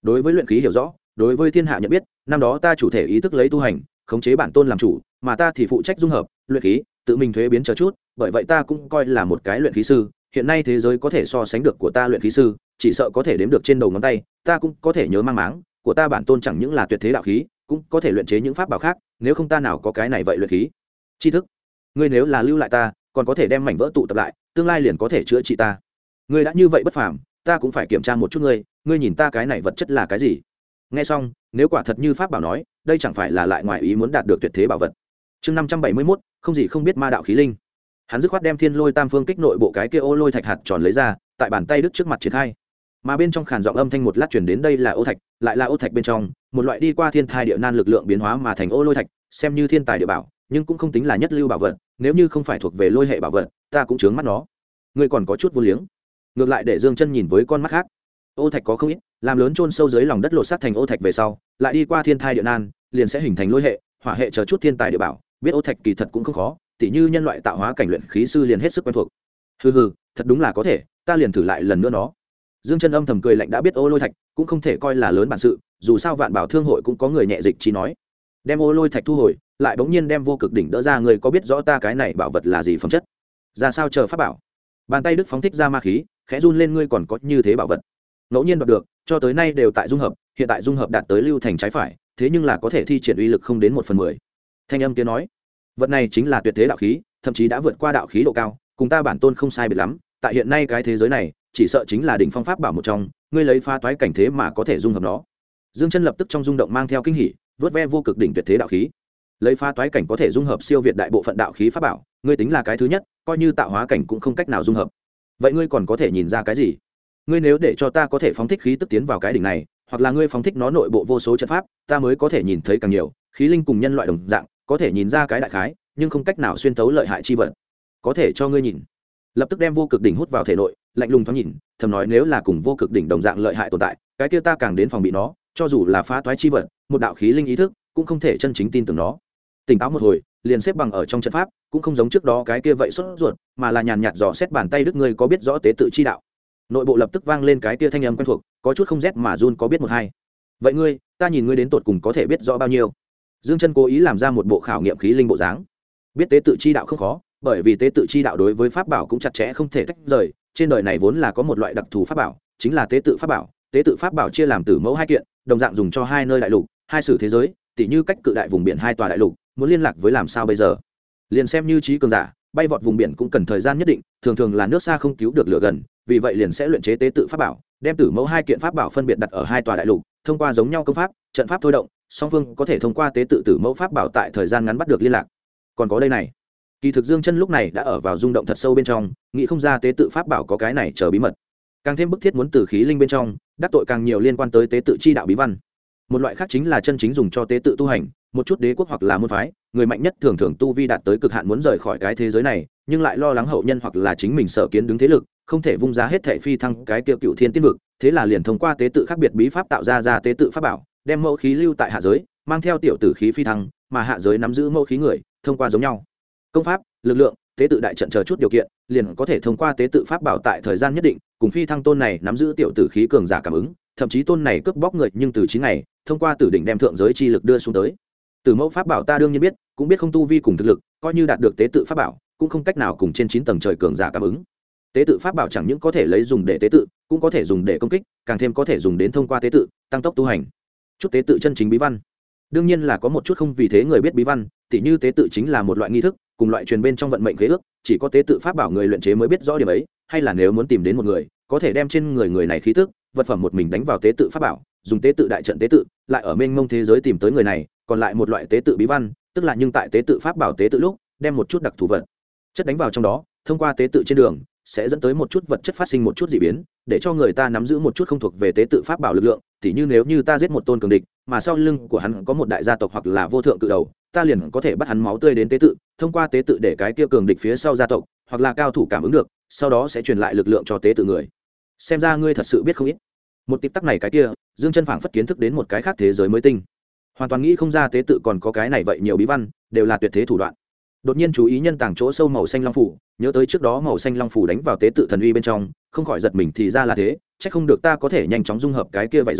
đối với luyện khí hiểu rõ, đối với thiên hạ nhận biết, năm đó ta chủ thể ý thức lấy tu hành khống chế bản tôn làm chủ, mà ta thì phụ trách dung hợp luyện khí, tự mình thuế biến chờ chút, bởi vậy ta cũng coi là một cái luyện khí sư. Hiện nay thế giới có thể so sánh được của ta luyện khí sư, chỉ sợ có thể đếm được trên đầu ngón tay. Ta cũng có thể nhớ mang máng, của ta bản tôn chẳng những là tuyệt thế đạo khí, cũng có thể luyện chế những pháp bảo khác, nếu không ta nào có cái này vậy luyện khí tri thức. Ngươi nếu là lưu lại ta, còn có thể đem mảnh vỡ tụ tập lại, tương lai liền có thể chữa trị ta. Ngươi đã như vậy bất phàm, ta cũng phải kiểm tra một chút ngươi nhìn ta cái này vật chất là cái gì. Nghe xong, nếu quả thật như pháp bảo nói, đây chẳng phải là lại ngoài ý muốn đạt được tuyệt thế bảo vật. Chương 571, không gì không biết ma đạo khí linh. Hắn dứt khoát đem Thiên Lôi Tam Phương kích nội bộ cái kia ô lôi thạch hạt tròn lấy ra, tại bàn tay đứt trước mặt triển khai. Mà bên trong khàn giọng âm thanh một lát truyền đến, đây là ô thạch, lại là ô thạch bên trong, một loại đi qua thiên thai địa nan lực lượng biến hóa mà thành ô lôi thạch, xem như thiên tài địa bảo, nhưng cũng không tính là nhất lưu bảo vật, nếu như không phải thuộc về lôi hệ bảo vật, ta cũng chướng mắt nó. Ngươi còn có chút vô liếng. Ngược lại để Dương Chân nhìn với con mắt khác. Ô thạch có không ít, làm lớn chôn sâu dưới lòng đất lột xác thành ô thạch về sau, lại đi qua thiên thai địa nan, liền sẽ hình thành lôi hệ, hỏa hệ chờ chút thiên tài địa bảo, biết ô thạch kỳ thật cũng không khó, tỉ như nhân loại tạo hóa cảnh luyện khí sư liền hết sức quen thuộc. Hừ, thật đúng là có thể, ta liền thử lại lần nữa nó. Dương Chân âm thầm cười lạnh, đã biết ô lôi thạch cũng không thể coi là lớn bản sự, dù sao Vạn Bảo Thương hội cũng có người nhẹ dịch chỉ nói. Đem ô lôi thạch thu hồi, lại bỗng nhiên đem vô cực đỉnh đỡ ra, người có biết rõ ta cái này bảo vật là gì phẩm chất? Ra sao chờ pháp bảo? Bàn tay Đức phóng thích ra ma khí, khẽ run lên, ngươi còn có như thế bảo vật? Ngẫu nhiên đoạt được, cho tới nay đều tại dung hợp, hiện tại dung hợp đạt tới lưu thành trái phải, thế nhưng là có thể thi triển uy lực không đến 1/10. Thanh âm kia nói, vật này chính là tuyệt thế đạo khí, thậm chí đã vượt qua đạo khí độ cao, cùng ta bản tôn không sai biệt lắm, tại hiện nay cái thế giới này, chỉ sợ chính là đỉnh phong pháp bảo một trong, ngươi lấy phá toái cảnh thế mà có thể dung hợp nó. Dương Chân lập tức trong rung động mang theo kinh hỉ, vớt ve vô cực đỉnh tuyệt thế đạo khí. Lấy phá toái cảnh có thể dung hợp siêu việt đại bộ phận đạo khí pháp bảo, ngươi tính là cái thứ nhất, coi như tạo hóa cảnh cũng không cách nào dung hợp. Vậy ngươi còn có thể nhìn ra cái gì? Ngươi nếu để cho ta có thể phóng thích khí tức tiến vào cái đỉnh này, hoặc là ngươi phóng thích nó nội bộ vô số trận pháp, ta mới có thể nhìn thấy càng nhiều, khí linh cùng nhân loại đồng dạng, có thể nhìn ra cái đại khái, nhưng không cách nào xuyên thấu lợi hại chi vật. Có thể cho ngươi nhìn. Lập tức đem vô cực đỉnh hút vào thể nội, lạnh lùng thoáng nhìn, thầm nói nếu là cùng vô cực đỉnh đồng dạng lợi hại tồn tại, cái kia ta càng đến phòng bị nó, cho dù là phá toái chi vật, một đạo khí linh ý thức, cũng không thể chân chính tin tưởng nó. Tỉnh táo một hồi, liền xếp bằng ở trong trận pháp, cũng không giống trước đó cái kia vậy sốt ruột, mà là nhàn nhạt dò xét bàn tay Đức, ngươi có biết rõ tế tự chi đạo? Nội bộ lập tức vang lên cái kia thanh âm quen thuộc, có chút không rét mà run, có biết một hai. Vậy ngươi, ta nhìn ngươi đến tột cùng có thể biết rõ bao nhiêu? Dương Chân cố ý làm ra một bộ khảo nghiệm khí linh bộ dáng. Biết tế tự chi đạo không khó, bởi vì tế tự chi đạo đối với pháp bảo cũng chặt chẽ không thể tách rời, trên đời này vốn là có một loại đặc thù pháp bảo, chính là tế tự pháp bảo. Tế tự pháp bảo chia làm tử mẫu hai kiện, đồng dạng dùng cho hai nơi đại lục, hai sử thế giới, tỉ như cách cự đại vùng biển hai tòa đại lục, muốn liên lạc với làm sao bây giờ? Liền xem như trí cường giả, bay vọt vùng biển cũng cần thời gian nhất định, thường là nước xa không cứu được lửa gần, vì vậy liền sẽ luyện chế tế tự pháp bảo, đem tử mẫu hai kiện pháp bảo phân biệt đặt ở hai tòa đại lục, thông qua giống nhau công pháp, trận pháp thôi động, song phương có thể thông qua tế tự tử mẫu pháp bảo tại thời gian ngắn bắt được liên lạc. Còn có đây này, kỳ thực Dương Chân lúc này đã ở vào rung động thật sâu bên trong, nghĩ không ra tế tự pháp bảo có cái này chờ bí mật, càng thêm bức thiết muốn từ khí linh bên trong đắc tội càng nhiều liên quan tới tế tự chi đạo bí văn. Một loại khác chính là chân chính dùng cho tế tự tu hành, một chút đế quốc hoặc là môn phái, người mạnh nhất thường tu vi đạt tới cực hạn muốn rời khỏi cái thế giới này, nhưng lại lo lắng hậu nhân hoặc là chính mình sở kiến đứng thế lực, không thể vung giá hết thảy phi thăng cái kia cựu thiên tiên vực, thế là liền thông qua tế tự khác biệt bí pháp tạo ra tế tự pháp bảo, đem mẫu khí lưu tại hạ giới, mang theo tiểu tử khí phi thăng, mà hạ giới nắm giữ mẫu khí người, thông qua giống nhau công pháp, lực lượng, tế tự đại trận chờ chút điều kiện, liền có thể thông qua tế tự pháp bảo tại thời gian nhất định, cùng phi thăng tôn này nắm giữ tiểu tử khí cường giả cảm ứng, thậm chí tôn này cướp bóc người, nhưng từ 9 ngày, thông qua tử đỉnh đem thượng giới chi lực đưa xuống tới. Tử mẫu pháp bảo ta đương nhiên biết, cũng biết không tu vi cùng thực lực, coi như đạt được tế tự pháp bảo, cũng không cách nào cùng trên 9 tầng trời cường giả cảm ứng. Tế tự pháp bảo chẳng những có thể lấy dùng để tế tự, cũng có thể dùng để công kích, càng thêm có thể dùng đến thông qua tế tự tăng tốc tu hành. Chút tế tự chân chính bí văn, đương nhiên là có một chút không vì thế người biết bí văn, tỉ như tế tự chính là một loại nghi thức, cùng loại truyền bên trong vận mệnh khế ước, chỉ có tế tự pháp bảo người luyện chế mới biết rõ điểm ấy, hay là nếu muốn tìm đến một người, có thể đem trên người này khí tức, vật phẩm một mình đánh vào tế tự pháp bảo, dùng tế tự đại trận tế tự, lại ở mênh mông thế giới tìm tới người này, còn lại một loại tế tự bí văn, tức là nhưng tại tế tự pháp bảo tế tự lúc, đem một chút đặc thù vật chất đánh vào trong đó, thông qua tế tự trên đường sẽ dẫn tới một chút vật chất phát sinh một chút dị biến, để cho người ta nắm giữ một chút không thuộc về tế tự pháp bảo lực lượng, tỉ như nếu như ta giết một tôn cường địch, mà sau lưng của hắn có một đại gia tộc hoặc là vô thượng cự đầu, ta liền có thể bắt hắn máu tươi đến tế tự, thông qua tế tự để cái kia cường địch phía sau gia tộc hoặc là cao thủ cảm ứng được, sau đó sẽ truyền lại lực lượng cho tế tự người. Xem ra ngươi thật sự biết không ít. Một tịp tắc này cái kia, Dương Chân phảng phất kiến thức đến một cái khác thế giới mới tinh, hoàn toàn nghĩ không ra tế tự còn có cái này vậy nhiều bí văn, đều là tuyệt thế thủ đoạn. Đột nhiên chú ý nhân tàng chỗ sâu màu xanh long phủ, nhớ tới trước đó màu xanh long phủ đánh vào tế tự thần uy bên trong, không khỏi giật mình, thì ra là thế, chắc không được ta có thể nhanh chóng dung hợp cái kia vảy rồng,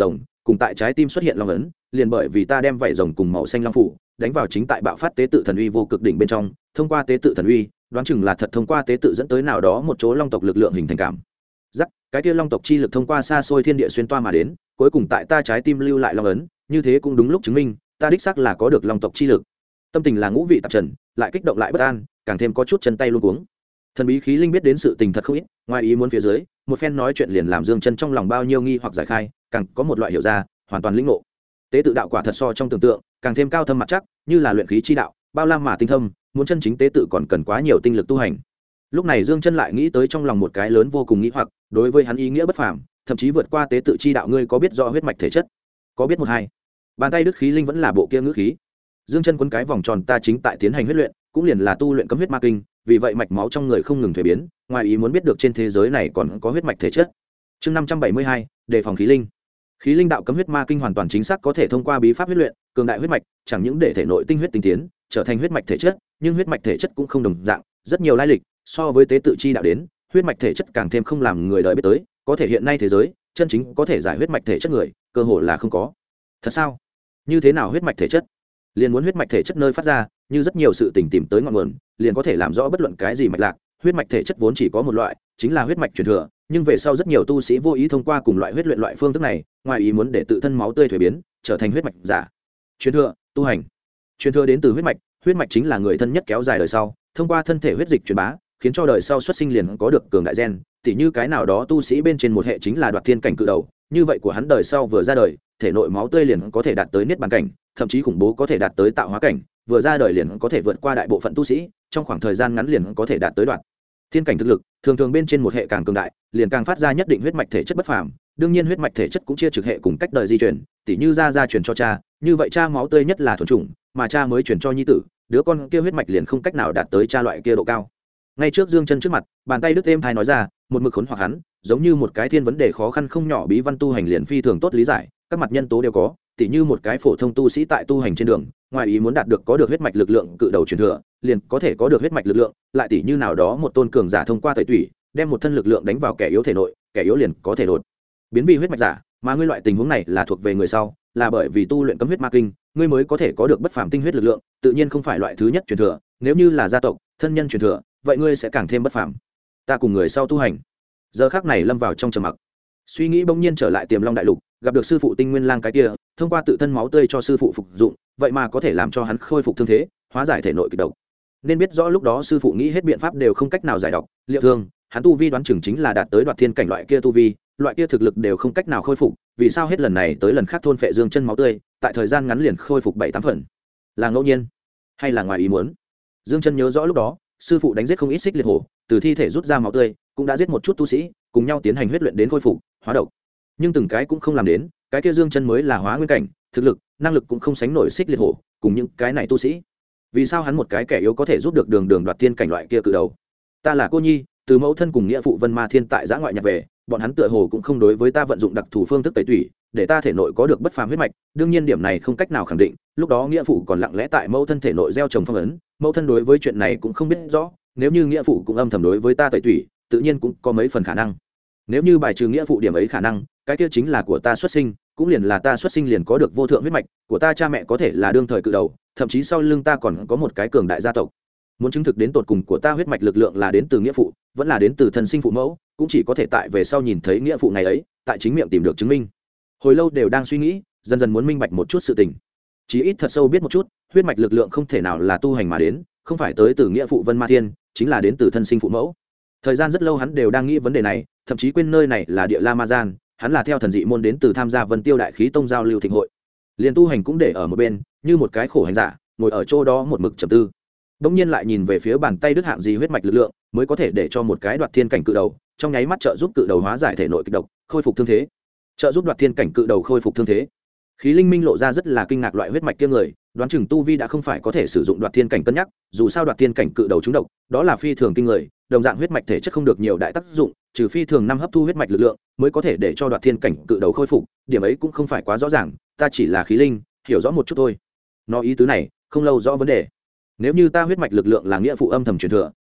cùng tại trái tim xuất hiện long ấn liền bởi vì ta đem vảy rồng cùng màu xanh long phủ đánh vào chính tại bạo phát tế tự thần uy vô cực đỉnh bên trong, thông qua tế tự thần uy đoán chừng là thật thông qua tế tự dẫn tới nào đó một chỗ long tộc lực lượng hình thành cảm giác, cái kia long tộc chi lực thông qua xa xôi thiên địa xuyên toa mà đến, cuối cùng tại ta trái tim lưu lại long ấn, như thế cũng đúng lúc chứng minh ta đích xác là có được long tộc chi lực. Tâm tình là ngũ vị tạp trần, lại kích động lại bất an, càng thêm có chút chân tay luống cuống. Thần bí khí linh biết đến sự tình thật không ít, ngoài ý muốn phía dưới một phen nói chuyện liền làm Dương Chân trong lòng bao nhiêu nghi hoặc giải khai, càng có một loại hiểu ra, hoàn toàn lĩnh ngộ. Tế tự đạo quả thật so trong tưởng tượng càng thêm cao thâm mặt chắc, như là luyện khí chi đạo, bao la mà tinh thâm, muốn chân chính tế tự còn cần quá nhiều tinh lực tu hành. Lúc này Dương Chân lại nghĩ tới trong lòng một cái lớn vô cùng nghĩ hoặc, đối với hắn ý nghĩa bất phàm, thậm chí vượt qua tế tự chi đạo. Ngươi có biết rõ huyết mạch thể chất? Có biết một hai. Bàn tay đức khí linh vẫn là bộ kia ngữ khí. Dương Chân quấn cái vòng tròn, ta chính tại tiến hành huyết luyện, cũng liền là tu luyện cấm huyết ma kinh, vì vậy mạch máu trong người không ngừng thay biến, ngoài ý muốn biết được trên thế giới này còn có huyết mạch thể chất. Chương 572, đề phòng khí linh. Khí linh đạo cấm huyết ma kinh hoàn toàn chính xác có thể thông qua bí pháp huyết luyện cường đại huyết mạch, chẳng những để thể nội tinh huyết tinh tiến trở thành huyết mạch thể chất, nhưng huyết mạch thể chất cũng không đồng dạng, rất nhiều lai lịch, so với tế tự chi đạo đến huyết mạch thể chất càng thêm không làm người đời biết tới, có thể hiện nay thế giới chân chính có thể giải huyết mạch thể chất người cơ hội là không có. Thật sao? Như thế nào huyết mạch thể chất? Liền muốn huyết mạch thể chất nơi phát ra, như rất nhiều sự tình tìm tới ngọn nguồn, liền có thể làm rõ bất luận cái gì mạch lạc. Huyết mạch thể chất vốn chỉ có một loại, chính là huyết mạch truyền thừa, nhưng về sau rất nhiều tu sĩ vô ý thông qua cùng loại huyết luyện loại phương thức này, ngoài ý muốn để tự thân máu tươi thuế biến, trở thành huyết mạch giả. Truyền thừa, tu hành. Truyền thừa đến từ huyết mạch chính là người thân nhất kéo dài đời sau, thông qua thân thể huyết dịch truyền bá, khiến cho đời sau xuất sinh liền có được cường đại gen, tỉ như cái nào đó tu sĩ bên trên một hệ chính là đoạt thiên cảnh cự đầu, như vậy của hắn đời sau vừa ra đời, thể nội máu tươi liền có thể đạt tới niết bàn cảnh, thậm chí khủng bố có thể đạt tới tạo hóa cảnh, vừa ra đời liền có thể vượt qua đại bộ phận tu sĩ, trong khoảng thời gian ngắn liền có thể đạt tới đoạt thiên cảnh thực lực. Thường thường bên trên một hệ càng cường đại, liền càng phát ra nhất định huyết mạch thể chất bất phàm. Đương nhiên huyết mạch thể chất cũng chia trực hệ cùng cách đời di truyền, tỉ như gia truyền cho cha, như vậy cha máu tươi nhất là thuần chủng, mà cha mới truyền cho nhi tử, đứa con kia huyết mạch liền không cách nào đạt tới cha loại kia độ cao. Ngay trước Dương Chân trước mặt, bàn tay đức êm thai nói ra, một mực khốn hoặc hắn, giống như một cái thiên vấn đề khó khăn không nhỏ bí văn tu hành liền phi thường tốt lý giải, các mặt nhân tố đều có, tỉ như một cái phổ thông tu sĩ tại tu hành trên đường, ngoài ý muốn đạt được có được huyết mạch lực lượng cự đầu truyền thừa, liền có thể có được huyết mạch lực lượng, lại tỉ như nào đó một tôn cường giả thông qua tẩy tủy, đem một thân lực lượng đánh vào kẻ yếu thể nội, kẻ yếu liền có thể đột biến vì huyết mạch giả, mà ngươi loại tình huống này là thuộc về người sau, là bởi vì tu luyện cấm huyết ma kinh, ngươi mới có thể có được bất phàm tinh huyết lực lượng, tự nhiên không phải loại thứ nhất truyền thừa, nếu như là gia tộc, thân nhân truyền thừa, vậy ngươi sẽ càng thêm bất phàm. Ta cùng người sau tu hành. Giờ khắc này lâm vào trong trầm mặc. Suy nghĩ bỗng nhiên trở lại Tiềm Long đại lục, gặp được sư phụ Tinh Nguyên Lang cái kia, thông qua tự thân máu tươi cho sư phụ phục dụng, vậy mà có thể làm cho hắn khôi phục thương thế, hóa giải thể nội kịch độc. Nên biết rõ lúc đó sư phụ nghĩ hết biện pháp đều không cách nào giải độc, liệu thương, hắn tu vi đoán chừng chính là đạt tới đoạt thiên cảnh loại kia tu vi, loại kia thực lực đều không cách nào khôi phục, vì sao hết lần này tới lần khác thôn phệ Dương Chân máu tươi, tại thời gian ngắn liền khôi phục 7-8 phần? Là ngẫu nhiên hay là ngoài ý muốn? Dương Chân nhớ rõ lúc đó, sư phụ đánh giết không ít xích liệt hổ, từ thi thể rút ra máu tươi, cũng đã giết một chút tu sĩ, cùng nhau tiến hành huyết luyện đến khôi phục, hóa độc. Nhưng từng cái cũng không làm đến, cái kia Dương Chân mới là hóa nguyên cảnh, thực lực, năng lực cũng không sánh nổi xích liệt hổ, cùng những cái này tu sĩ. Vì sao hắn một cái kẻ yếu có thể giúp được đường đoạt thiên cảnh loại kia cự đầu? Ta là cô nhi, từ mẫu thân cùng nghĩa phụ Vân Ma Thiên tại giã ngoại nhặt về, bọn hắn tựa hồ cũng không đối với ta vận dụng đặc thù phương thức tẩy tủy, để ta thể nội có được bất phàm huyết mạch, đương nhiên điểm này không cách nào khẳng định, lúc đó nghĩa phụ còn lặng lẽ tại mẫu thân thể nội gieo trồng phong ấn, mẫu thân đối với chuyện này cũng không biết rõ, nếu như nghĩa phụ cũng âm thầm đối với ta tẩy tủy, tự nhiên cũng có mấy phần khả năng. Nếu như bài trừ nghĩa phụ điểm ấy khả năng, cái kia chính là của ta xuất sinh, cũng liền là ta xuất sinh liền có được vô thượng huyết mạch, của ta cha mẹ có thể là đương thời cự đầu, thậm chí sau lưng ta còn có một cái cường đại gia tộc. Muốn chứng thực đến tột cùng của ta huyết mạch lực lượng là đến từ nghĩa phụ, vẫn là đến từ thân sinh phụ mẫu, cũng chỉ có thể tại về sau nhìn thấy nghĩa phụ ngày ấy, tại chính miệng tìm được chứng minh. Hồi lâu đều đang suy nghĩ, dần dần muốn minh bạch một chút sự tình. Chí ít thật sâu biết một chút, huyết mạch lực lượng không thể nào là tu hành mà đến, không phải tới từ nghĩa phụ Vân Ma Thiên, chính là đến từ thân sinh phụ mẫu. Thời gian rất lâu hắn đều đang nghĩ vấn đề này, thậm chí quên nơi này là địa La Ma Gian, hắn là theo thần dị môn đến từ tham gia Vân Tiêu Đại Khí Tông giao lưu thịnh hội. Liên tu hành cũng để ở một bên, như một cái khổ hành giả, ngồi ở chỗ đó một mực trầm tư. Đống nhiên lại nhìn về phía bàn tay đức hạng gì huyết mạch lực lượng mới có thể để cho một cái đoạt thiên cảnh cự đầu trong nháy mắt trợ giúp cự đầu hóa giải thể nội kịch độc, khôi phục thương thế. Trợ giúp đoạt thiên cảnh cự đầu khôi phục thương thế. Khí Linh Minh lộ ra rất là kinh ngạc, loại huyết mạch kia người, đoán chừng tu vi đã không phải có thể sử dụng đoạt thiên cảnh cân nhắc, dù sao đoạt thiên cảnh cự đầu trúng độc, đó là phi thường kinh người, đồng dạng huyết mạch thể chất không được nhiều đại tác dụng, trừ phi thường năm hấp thu huyết mạch lực lượng, mới có thể để cho đoạt thiên cảnh cự đầu khôi phục, điểm ấy cũng không phải quá rõ ràng, ta chỉ là khí linh, hiểu rõ một chút thôi. Nói ý tứ này, không lâu rõ vấn đề. Nếu như ta huyết mạch lực lượng là nghĩa phụ âm thầm truyền thừa,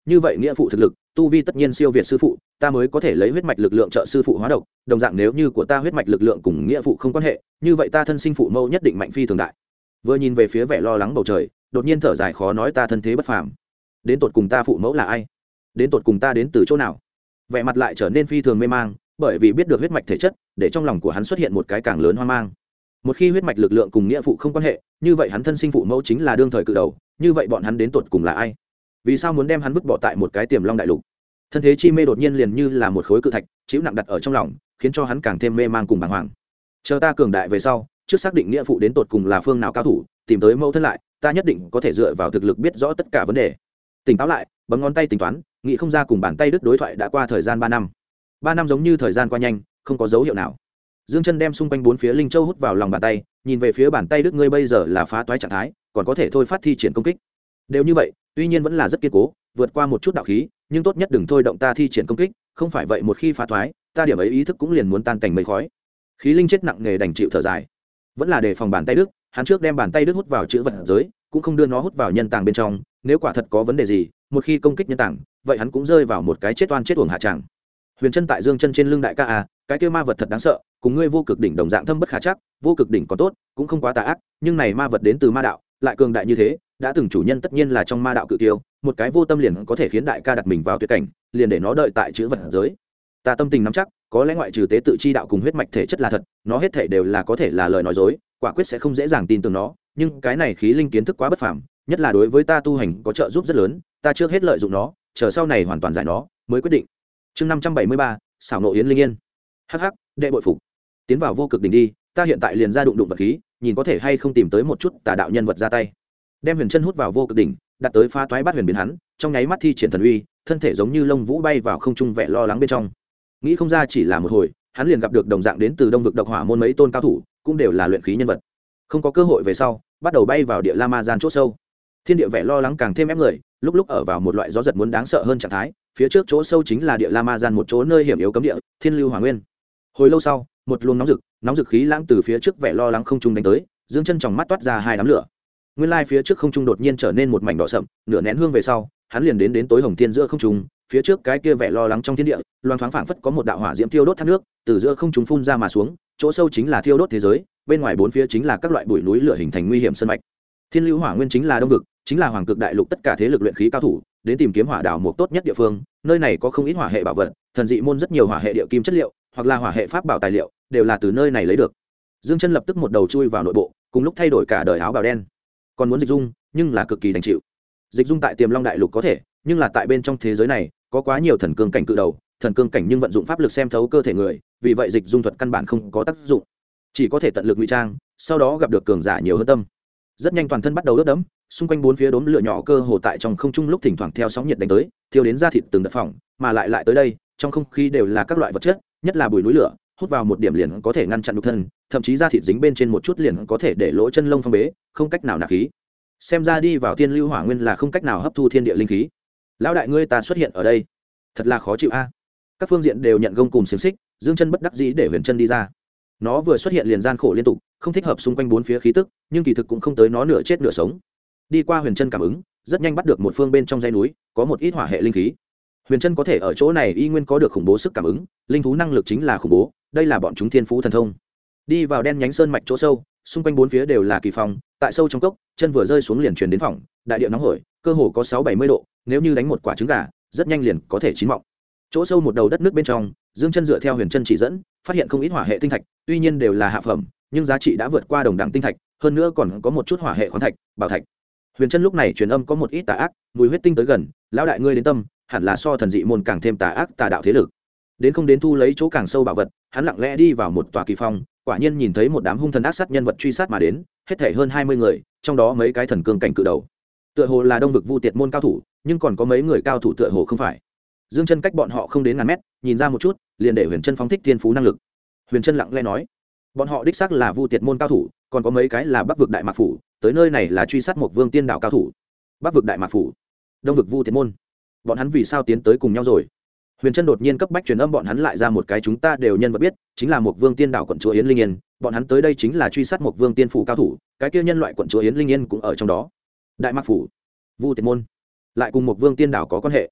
như vậy nghĩa phụ thực lực tu vi tất nhiên siêu việt sư phụ, ta mới có thể lấy huyết mạch lực lượng trợ sư phụ hóa độc. Đồng dạng nếu như của ta huyết mạch lực lượng cùng nghĩa phụ không quan hệ, như vậy ta thân sinh phụ mẫu nhất định mạnh phi thường đại. Vừa nhìn về phía vẻ lo lắng bầu trời, đột nhiên thở dài khó nói, ta thân thế bất phàm, đến tột cùng ta phụ mẫu là ai, đến tột cùng ta đến từ chỗ nào. Vẻ mặt lại trở nên phi thường mê mang, bởi vì biết được huyết mạch thể chất, để trong lòng của hắn xuất hiện một cái càng lớn hoang mang. Một khi huyết mạch lực lượng cùng nghĩa phụ không quan hệ, như vậy hắn thân sinh phụ mẫu chính là đương thời cự đầu, như vậy bọn hắn đến tột cùng là ai, vì sao muốn đem hắn vứt bỏ tại một cái tiềm long đại lục. Thân thế chi mê đột nhiên liền như là một khối cự thạch chịu nặng đặt ở trong lòng, khiến cho hắn càng thêm mê mang cùng bàng hoàng. Chờ ta cường đại về sau, trước xác định nghĩa phụ đến tột cùng là phương nào cao thủ, tìm tới mẫu thân lại, ta nhất định có thể dựa vào thực lực biết rõ tất cả vấn đề. Tỉnh táo lại, bấm ngón tay tính toán, nghĩ không ra cùng bàn tay đứt đối thoại đã qua thời gian 3 năm. 3 năm giống như thời gian qua nhanh, không có dấu hiệu nào. Dương Chân đem xung quanh 4 phía linh châu hút vào lòng bàn tay, nhìn về phía bàn tay đứt, ngươi bây giờ là phá toái trạng thái, còn có thể thôi phát thi triển công kích. Đều như vậy, tuy nhiên vẫn là rất kiên cố, vượt qua một chút đạo khí, nhưng tốt nhất đừng thôi động ta thi triển công kích, không phải vậy một khi phá toái, ta điểm ấy ý thức cũng liền muốn tan cảnh mây khói. Khí linh chết nặng nề đành chịu thở dài. Vẫn là đề phòng bàn tay đứt, hắn trước đem bàn tay đứt hút vào chữ vật giới, cũng không đưa nó hút vào nhân tàng bên trong, nếu quả thật có vấn đề gì, một khi công kích nhân tàng, vậy hắn cũng rơi vào một cái chết oan chết uổng hạ tràng. Huyền Chân tại Dương Chân trên lưng đại ca à, cái kia ma vật thật đáng sợ, cùng ngươi vô cực đỉnh đồng dạng thâm bất khả chắc, vô cực đỉnh còn tốt, cũng không quá tà ác, nhưng này ma vật đến từ ma đạo, lại cường đại như thế, đã từng chủ nhân tất nhiên là trong ma đạo cự tiêu, một cái vô tâm liền có thể khiến đại ca đặt mình vào tuyệt cảnh, liền để nó đợi tại chữ vật giới. Ta tâm tình nắm chắc, có lẽ ngoại trừ tế tự chi đạo cùng huyết mạch thể chất là thật, nó hết thể đều là có thể là lời nói dối, quả quyết sẽ không dễ dàng tin tưởng nó, nhưng cái này khí linh kiến thức quá bất phàm, nhất là đối với ta tu hành có trợ giúp rất lớn, ta trước hết lợi dụng nó, chờ sau này hoàn toàn giải nó, mới quyết định. Chương 573, xảo nộ yến linh yên. Hắc hắc, đệ bội phục. Tiến vào vô cực đỉnh đi, ta hiện tại liền ra đụng vật khí, nhìn có thể hay không tìm tới một chút tà đạo nhân vật ra tay. Đem Huyền Chân hút vào vô cực đỉnh, đặt tới phá toái bát huyền biến hắn, trong nháy mắt thi triển thần uy, thân thể giống như lông vũ bay vào không trung, vẻ lo lắng bên trong. Nghĩ không ra chỉ là một hồi, hắn liền gặp được đồng dạng đến từ Đông vực độc hỏa môn mấy tôn cao thủ, cũng đều là luyện khí nhân vật. Không có cơ hội về sau, bắt đầu bay vào địa La Ma gian chỗ sâu. Thiên địa vẻ lo lắng càng thêm ép người, lúc lúc ở vào một loại gió giật muốn đáng sợ hơn trạng thái, phía trước chỗ sâu chính là địa La Ma gian một chỗ nơi hiểm yếu cấm địa, Thiên Lưu Hỏa Nguyên. Hồi lâu sau, một luồng nóng rực khí lãng từ phía trước vẻ lo lắng không trung đánh tới, Dương Chân trong mắt toát ra hai đám lửa. Nguyên lai phía trước không trung đột nhiên trở nên một mảnh đỏ sậm, nửa nén hương về sau, hắn liền đến tối hồng thiên giữa không trung, phía trước cái kia vẻ lo lắng trong thiên địa, loang thoáng phảng phất có một đạo hỏa diễm thiêu đốt thác nước, từ giữa không trung phun ra mà xuống, chỗ sâu chính là thiêu đốt thế giới, bên ngoài bốn phía chính là các loại bụi núi lửa hình thành nguy hiểm sơn mạch. Thiên Lưu Hỏa Nguyên chính là Đông vực, chính là Hoàng Cực Đại Lục tất cả thế lực luyện khí cao thủ đến tìm kiếm hỏa đảo một tốt nhất địa phương, nơi này có không ít hỏa hệ bảo vật, thần dị môn rất nhiều hỏa hệ địa kim chất liệu, hoặc là hỏa hệ pháp bảo tài liệu, đều là từ nơi này lấy được. Dương Chân lập tức một đầu chui vào nội bộ, cùng lúc thay đổi cả đời áo bào đen. Còn muốn dịch dung, nhưng là cực kỳ đành chịu. Dịch dung tại Tiềm Long Đại Lục có thể, nhưng là tại bên trong thế giới này, có quá nhiều thần cương cảnh cự đầu, thần cương cảnh nhưng vận dụng pháp lực xem thấu cơ thể người, vì vậy dịch dung thuật căn bản không có tác dụng, chỉ có thể tận lực ngụy trang, sau đó gặp được cường giả nhiều hơn tâm. Rất nhanh toàn thân bắt đầu ướt đẫm, xung quanh bốn phía đốm lửa nhỏ cơ hồ tại trong không trung lúc thỉnh thoảng theo sóng nhiệt đánh tới, thiêu đến da thịt từng đợt phỏng, mà lại tới đây, trong không khí đều là các loại vật chất, nhất là bụi núi lửa, hút vào một điểm liền có thể ngăn chặn nhục thân, thậm chí da thịt dính bên trên một chút liền có thể để lỗ chân lông phong bế, không cách nào nạp khí. Xem ra đi vào Thiên Lưu Hỏa Nguyên là không cách nào hấp thu thiên địa linh khí. Lão đại ngươi ta xuất hiện ở đây, thật là khó chịu a. Các phương diện đều nhận gông cùng xiềng xích, Dương Chân bất đắc dĩ để Huyền Chân đi ra. Nó vừa xuất hiện liền gian khổ liên tục, không thích hợp xung quanh bốn phía khí tức, nhưng kỳ thực cũng không tới nó nửa chết nửa sống. Đi qua Huyền Chân cảm ứng, rất nhanh bắt được một phương bên trong dãy núi, có một ít hỏa hệ linh khí. Huyền Chân có thể ở chỗ này y nguyên có được khủng bố sức cảm ứng, linh thú năng lực chính là khủng bố, đây là bọn chúng thiên phú thần thông. Đi vào đen nhánh sơn mạch chỗ sâu, xung quanh bốn phía đều là kỳ phong, tại sâu trong cốc, chân vừa rơi xuống liền truyền đến phòng, đại địa nóng hổi, cơ hồ có 6-70 độ, nếu như đánh một quả trứng gà, rất nhanh liền có thể chín mọng. Chỗ sâu một đầu đất nước bên trong, Dương Chân dựa theo Huyền Chân chỉ dẫn, phát hiện không ít hỏa hệ tinh thạch, tuy nhiên đều là hạ phẩm, nhưng giá trị đã vượt qua đồng đẳng tinh thạch, hơn nữa còn có một chút hỏa hệ khoáng thạch, bảo thạch. Huyền Chân lúc này truyền âm có một ít tà ác, mùi huyết tinh tới gần, lão đại ngươi đến tâm, hẳn là so thần dị môn càng thêm tà ác tà đạo thế lực. Đến không đến thu lấy chỗ càng sâu bảo vật, hắn lặng lẽ đi vào một tòa kỳ phong, quả nhiên nhìn thấy một đám hung thần ác sát nhân vật truy sát mà đến, hết thảy hơn 20 người, trong đó mấy cái thần cương cảnh cự đầu. Tựa hồ là Đông vực Vu Tiệt môn cao thủ, nhưng còn có mấy người cao thủ tựa hồ không phải. Dương Chân cách bọn họ không đến ngàn mét, nhìn ra một chút, liền để Huyền Chân phóng thích thiên phú năng lực. Huyền Chân lặng lẽ nói, bọn họ đích xác là Vu Tiệt môn cao thủ, còn có mấy cái là Bắc vực Đại Mạc phủ, tới nơi này là truy sát một Vương Tiên đạo cao thủ. Bắc vực Đại Mạc phủ, Đông vực Vu Tiệt môn, bọn hắn vì sao tiến tới cùng nhau rồi? Huyền Chân đột nhiên cấp bách truyền âm bọn hắn lại ra một cái chúng ta đều nhân vật biết, chính là một Vương Tiên đạo quận chúa Yến Linh Yên, bọn hắn tới đây chính là truy sát một Vương Tiên phủ cao thủ, cái kia nhân loại quận chúa Yến Linh Yên cũng ở trong đó. Đại Mạc phủ, Vu Tiệt môn, lại cùng một Vương Tiên đạo có quan hệ.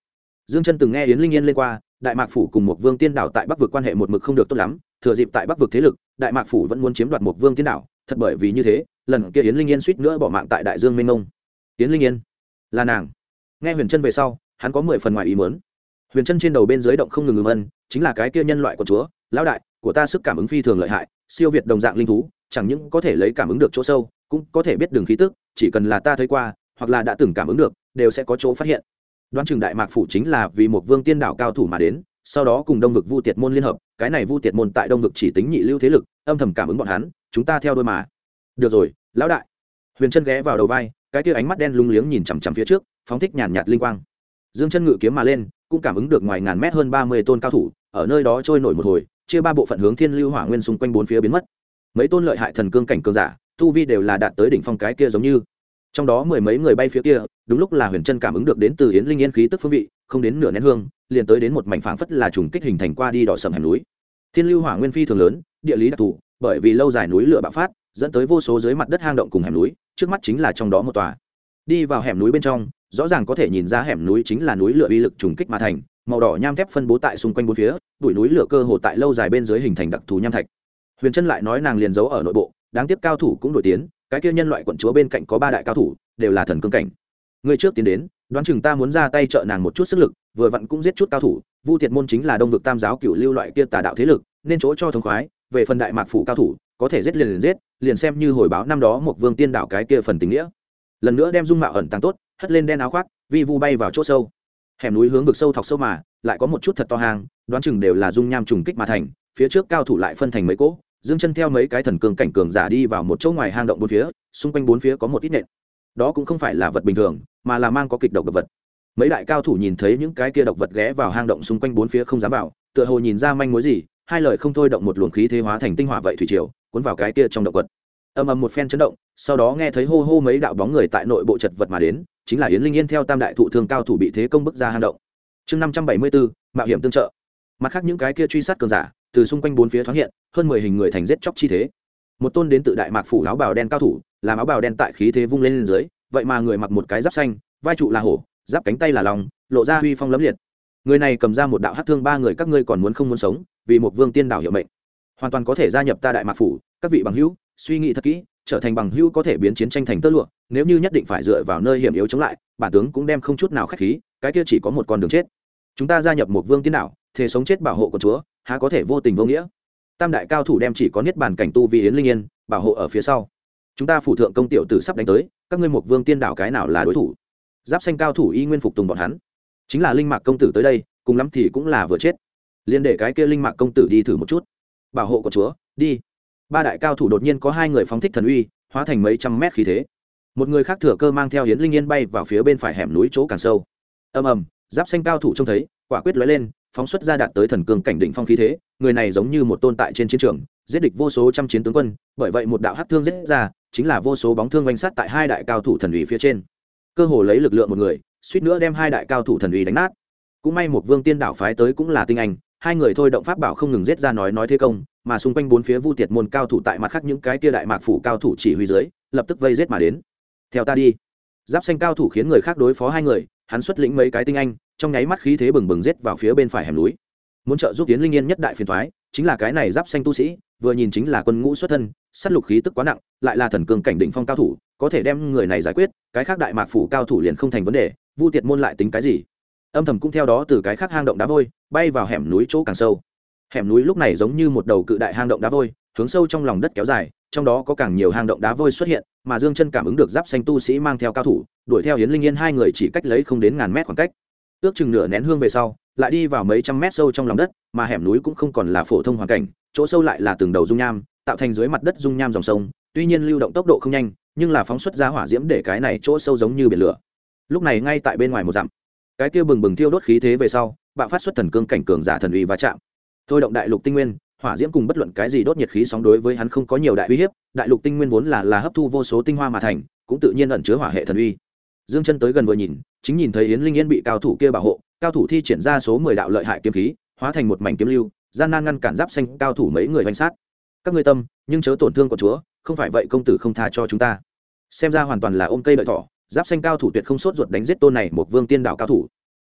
Dương Chân từng nghe Yến Linh Yên lên qua, Đại Mạc phủ cùng một Vương Tiên đảo tại Bắc vực quan hệ một mực không được tốt lắm, thừa dịp tại Bắc vực thế lực, Đại Mạc phủ vẫn muốn chiếm đoạt một Vương Tiên đảo, thật bởi vì như thế, lần kia Yến Linh Yên suýt nữa bỏ mạng tại Đại Dương mênh mông. Yến Linh Yên, là nàng. Nghe Huyền Chân về sau, hắn có 10 phần ngoài ý muốn. Huyền Chân trên đầu bên dưới động không ngừng ân, chính là cái kia nhân loại của chúa, lão đại, của ta sức cảm ứng phi thường lợi hại, siêu việt đồng dạng linh thú, chẳng những có thể lấy cảm ứng được chỗ sâu, cũng có thể biết đường khí tức, chỉ cần là ta thấy qua, hoặc là đã từng cảm ứng được, đều sẽ có chỗ phát hiện. Đoán chừng Đại Mạc phủ chính là vì một Vương Tiên đảo cao thủ mà đến, sau đó cùng Đông vực Vu Tiệt môn liên hợp, cái này Vu Tiệt môn tại Đông vực chỉ tính nhị lưu thế lực, âm thầm cảm ứng bọn hắn, chúng ta theo đuôi mà. Được rồi, lão đại. Huyền Chân ghé vào đầu vai, cái kia ánh mắt đen lúng liếng nhìn chằm chằm phía trước, phóng thích nhàn nhạt linh quang. Dương Chân ngự kiếm mà lên, cũng cảm ứng được ngoài ngàn mét hơn 30 tôn cao thủ, ở nơi đó trôi nổi một hồi, chia ba bộ phận hướng Thiên Lưu Hỏa Nguyên xung quanh bốn phía biến mất. Mấy tôn lợi hại thần cương cảnh cường giả, tu vi đều là đạt tới đỉnh phong cái kia giống như. Trong đó mười mấy người bay phía kia, đúng lúc là Huyền Chân cảm ứng được đến từ Yến Linh Yên khí tức phương vị, không đến nửa nén hương, liền tới đến một mảnh phảng phất là trùng kích hình thành qua đi đỏ sầm hẻm núi. Thiên Lưu Hỏa Nguyên phi thường lớn, địa lý đặc thù, bởi vì lâu dài núi lửa bạo phát, dẫn tới vô số dưới mặt đất hang động cùng hẻm núi, trước mắt chính là trong đó một tòa. Đi vào hẻm núi bên trong, rõ ràng có thể nhìn ra hẻm núi chính là núi lửa uy lực trùng kích mà thành, màu đỏ nham thép phân bố tại xung quanh bốn phía, đuổi núi lửa cơ hồ tại lâu dài bên dưới hình thành đặc thù nham thạch. Huyền Chân lại nói nàng liền giấu ở nội bộ, đáng tiếc cao thủ cũng đổi tiến, cái kia nhân loại quận chúa bên cạnh có 3 đại cao thủ, đều là thần cương cảnh. Người trước tiến đến, đoán chừng ta muốn ra tay trợ nàng một chút sức lực, vừa vặn cũng giết chút cao thủ, Vu Tiệt môn chính là Đông vực Tam giáo cửu lưu loại kia tà đạo thế lực, nên chỗ cho thống khoái, về phần Đại Mạc phủ cao thủ, có thể giết liền giết, liền xem như hồi báo năm đó một Vương Tiên đảo cái kia phần tình nghĩa. Lần nữa đem dung mạo ẩn tàng tốt, hất lên đen áo khoác, vi vu bay vào chỗ sâu. Hẻm núi hướng vực sâu thọc sâu mà, lại có một chút thật to hang, đoán chừng đều là dung nham trùng kích mà thành, phía trước cao thủ lại phân thành mấy cỗ. Dương Chân theo mấy cái thần cương cảnh cường giả đi vào một chỗ ngoài hang động bốn phía, xung quanh bốn phía có một ít nện. Đó cũng không phải là vật bình thường, mà là mang có kịch độc vật. Mấy đại cao thủ nhìn thấy những cái kia độc vật ghé vào hang động xung quanh bốn phía không dám vào, tựa hồ nhìn ra manh mối gì, hai lời không thôi động một luồng khí thế hóa thành tinh hỏa vậy thủy triều, cuốn vào cái kia trong động vật. Ầm ầm một phen chấn động, sau đó nghe thấy hô hô mấy đạo bóng người tại nội bộ chật vật mà đến, chính là Yến Linh Yên theo tam đại thụ thương cao thủ bị thế công bức ra hang động. Chương 574, mạo hiểm tương trợ. Mặt khác những cái kia truy sát cường giả, từ xung quanh bốn phía thoáng hiện, hơn 10 hình người thành giết chóc chi thế. Một tôn đến tự Đại Mạc phủ áo bào đen cao thủ, làm áo bào đen tại khí thế vung lên dưới, vậy mà người mặc một cái giáp xanh, vai trụ là hổ, giáp cánh tay là long, lộ ra uy phong lẫm liệt. Người này cầm ra một đạo hắc thương, 3 người các ngươi còn muốn không muốn sống, vì một Vương Tiên đảo hiệu mệnh, hoàn toàn có thể gia nhập ta Đại Mạc phủ, các vị bằng hữu, suy nghĩ thật kỹ, trở thành bằng hữu có thể biến chiến tranh thành tơ lụa, nếu như nhất định phải dựa vào nơi hiểm yếu chống lại, bản tướng cũng đem không chút nào khách khí, cái kia chỉ có một con đường chết. Chúng ta gia nhập một Vương Tiên đảo, thể sống chết bảo hộ của chúa, há có thể vô tình vô nghĩa. Tam đại cao thủ đem chỉ có niết bàn cảnh tu vì Yến Linh Yên bảo hộ ở phía sau. Chúng ta phủ thượng công tiểu tử sắp đánh tới, các ngươi một Vương Tiên đảo cái nào là đối thủ? Giáp xanh cao thủ y nguyên phục tùng bọn hắn. Chính là Linh Mạc công tử tới đây, cùng lắm thì cũng là vừa chết. Liên để cái kia Linh Mạc công tử đi thử một chút. Bảo hộ của chúa, đi. 3 đại cao thủ đột nhiên có 2 người phóng thích thần uy, hóa thành mấy trăm mét khí thế. Một người khác thừa cơ mang theo Yến Linh Yên bay vào phía bên phải hẻm núi chỗ càng sâu. Ầm ầm, giáp xanh cao thủ trông thấy, quả quyết lóe lên, phóng xuất ra đạt tới thần cương cảnh đỉnh phong khí thế, người này giống như một tồn tại trên chiến trường, giết địch vô số trăm chiến tướng quân, bởi vậy một đạo hắc thương giết ra, chính là vô số bóng thương vành sát tại 2 đại cao thủ thần uy phía trên. Cơ hồ lấy lực lượng một người, suýt nữa đem 2 đại cao thủ thần uy đánh nát. Cũng may một Vương Tiên đảo phái tới cũng là tinh anh, 2 người thôi động pháp bảo không ngừng giết ra nói thế công, mà xung quanh bốn phía Vu Tiệt môn cao thủ tại mặt khác những cái kia Đại Mạc phủ cao thủ chỉ huy dưới, lập tức vây giết mà đến. Theo ta đi. Giáp xanh cao thủ khiến người khác đối phó 2 người, hắn xuất lĩnh mấy cái tinh anh, trong nháy mắt khí thế bừng bừng giết vào phía bên phải hẻm núi. Muốn trợ giúp Yến Linh Yên nhất đại phiền toái, chính là cái này giáp xanh tu sĩ, vừa nhìn chính là quân ngũ xuất thân, sát lục khí tức quá nặng, lại là thần cương cảnh đỉnh phong cao thủ, có thể đem người này giải quyết, cái khác Đại Mạc phủ cao thủ liền không thành vấn đề, Vu Tiệt môn lại tính cái gì? Âm thầm cũng theo đó từ cái khác hang động đá vôi, bay vào hẻm núi chỗ càng sâu. Hẻm núi lúc này giống như một đầu cự đại hang động đá vôi, hướng sâu trong lòng đất kéo dài, trong đó có càng nhiều hang động đá vôi xuất hiện, mà Dương Chân cảm ứng được giáp xanh tu sĩ mang theo cao thủ, đuổi theo Yến Linh Yên 2 người chỉ cách lấy không đến ngàn mét khoảng cách. Ước chừng nửa nén hương về sau, lại đi vào mấy trăm mét sâu trong lòng đất, mà hẻm núi cũng không còn là phổ thông hoàn cảnh, chỗ sâu lại là từng đầu dung nham, tạo thành dưới mặt đất dung nham dòng sông, tuy nhiên lưu động tốc độ không nhanh, nhưng là phóng xuất ra hỏa diễm để cái này chỗ sâu giống như biển lửa. Lúc này ngay tại bên ngoài một dặm, cái kia bừng bừng thiêu đốt khí thế về sau, bạo phát xuất thần cương cảnh cường giả thần uy va chạm. Thôi động đại lục tinh nguyên, hỏa diễm cùng bất luận cái gì đốt nhiệt khí sóng đối với hắn không có nhiều đại uy hiếp, đại lục tinh nguyên vốn là hấp thu vô số tinh hoa mà thành, cũng tự nhiên ẩn chứa hỏa hệ thần uy. Dương Chân tới gần vừa nhìn, chính nhìn thấy Yến Linh Yên bị cao thủ kia bảo hộ, cao thủ thi triển ra số 10 đạo lợi hại kiếm khí, hóa thành một mảnh kiếm lưu, gian nan ngăn cản giáp xanh cao thủ mấy người vây sát. Các ngươi tâm, nhưng chớ tổn thương của chúa, không phải vậy công tử không tha cho chúng ta. Xem ra hoàn toàn là ôm cây đợi thỏ, giáp xanh cao thủ tuyệt không sốt ruột đánh giết tôn này một Vương Tiên đảo cao thủ.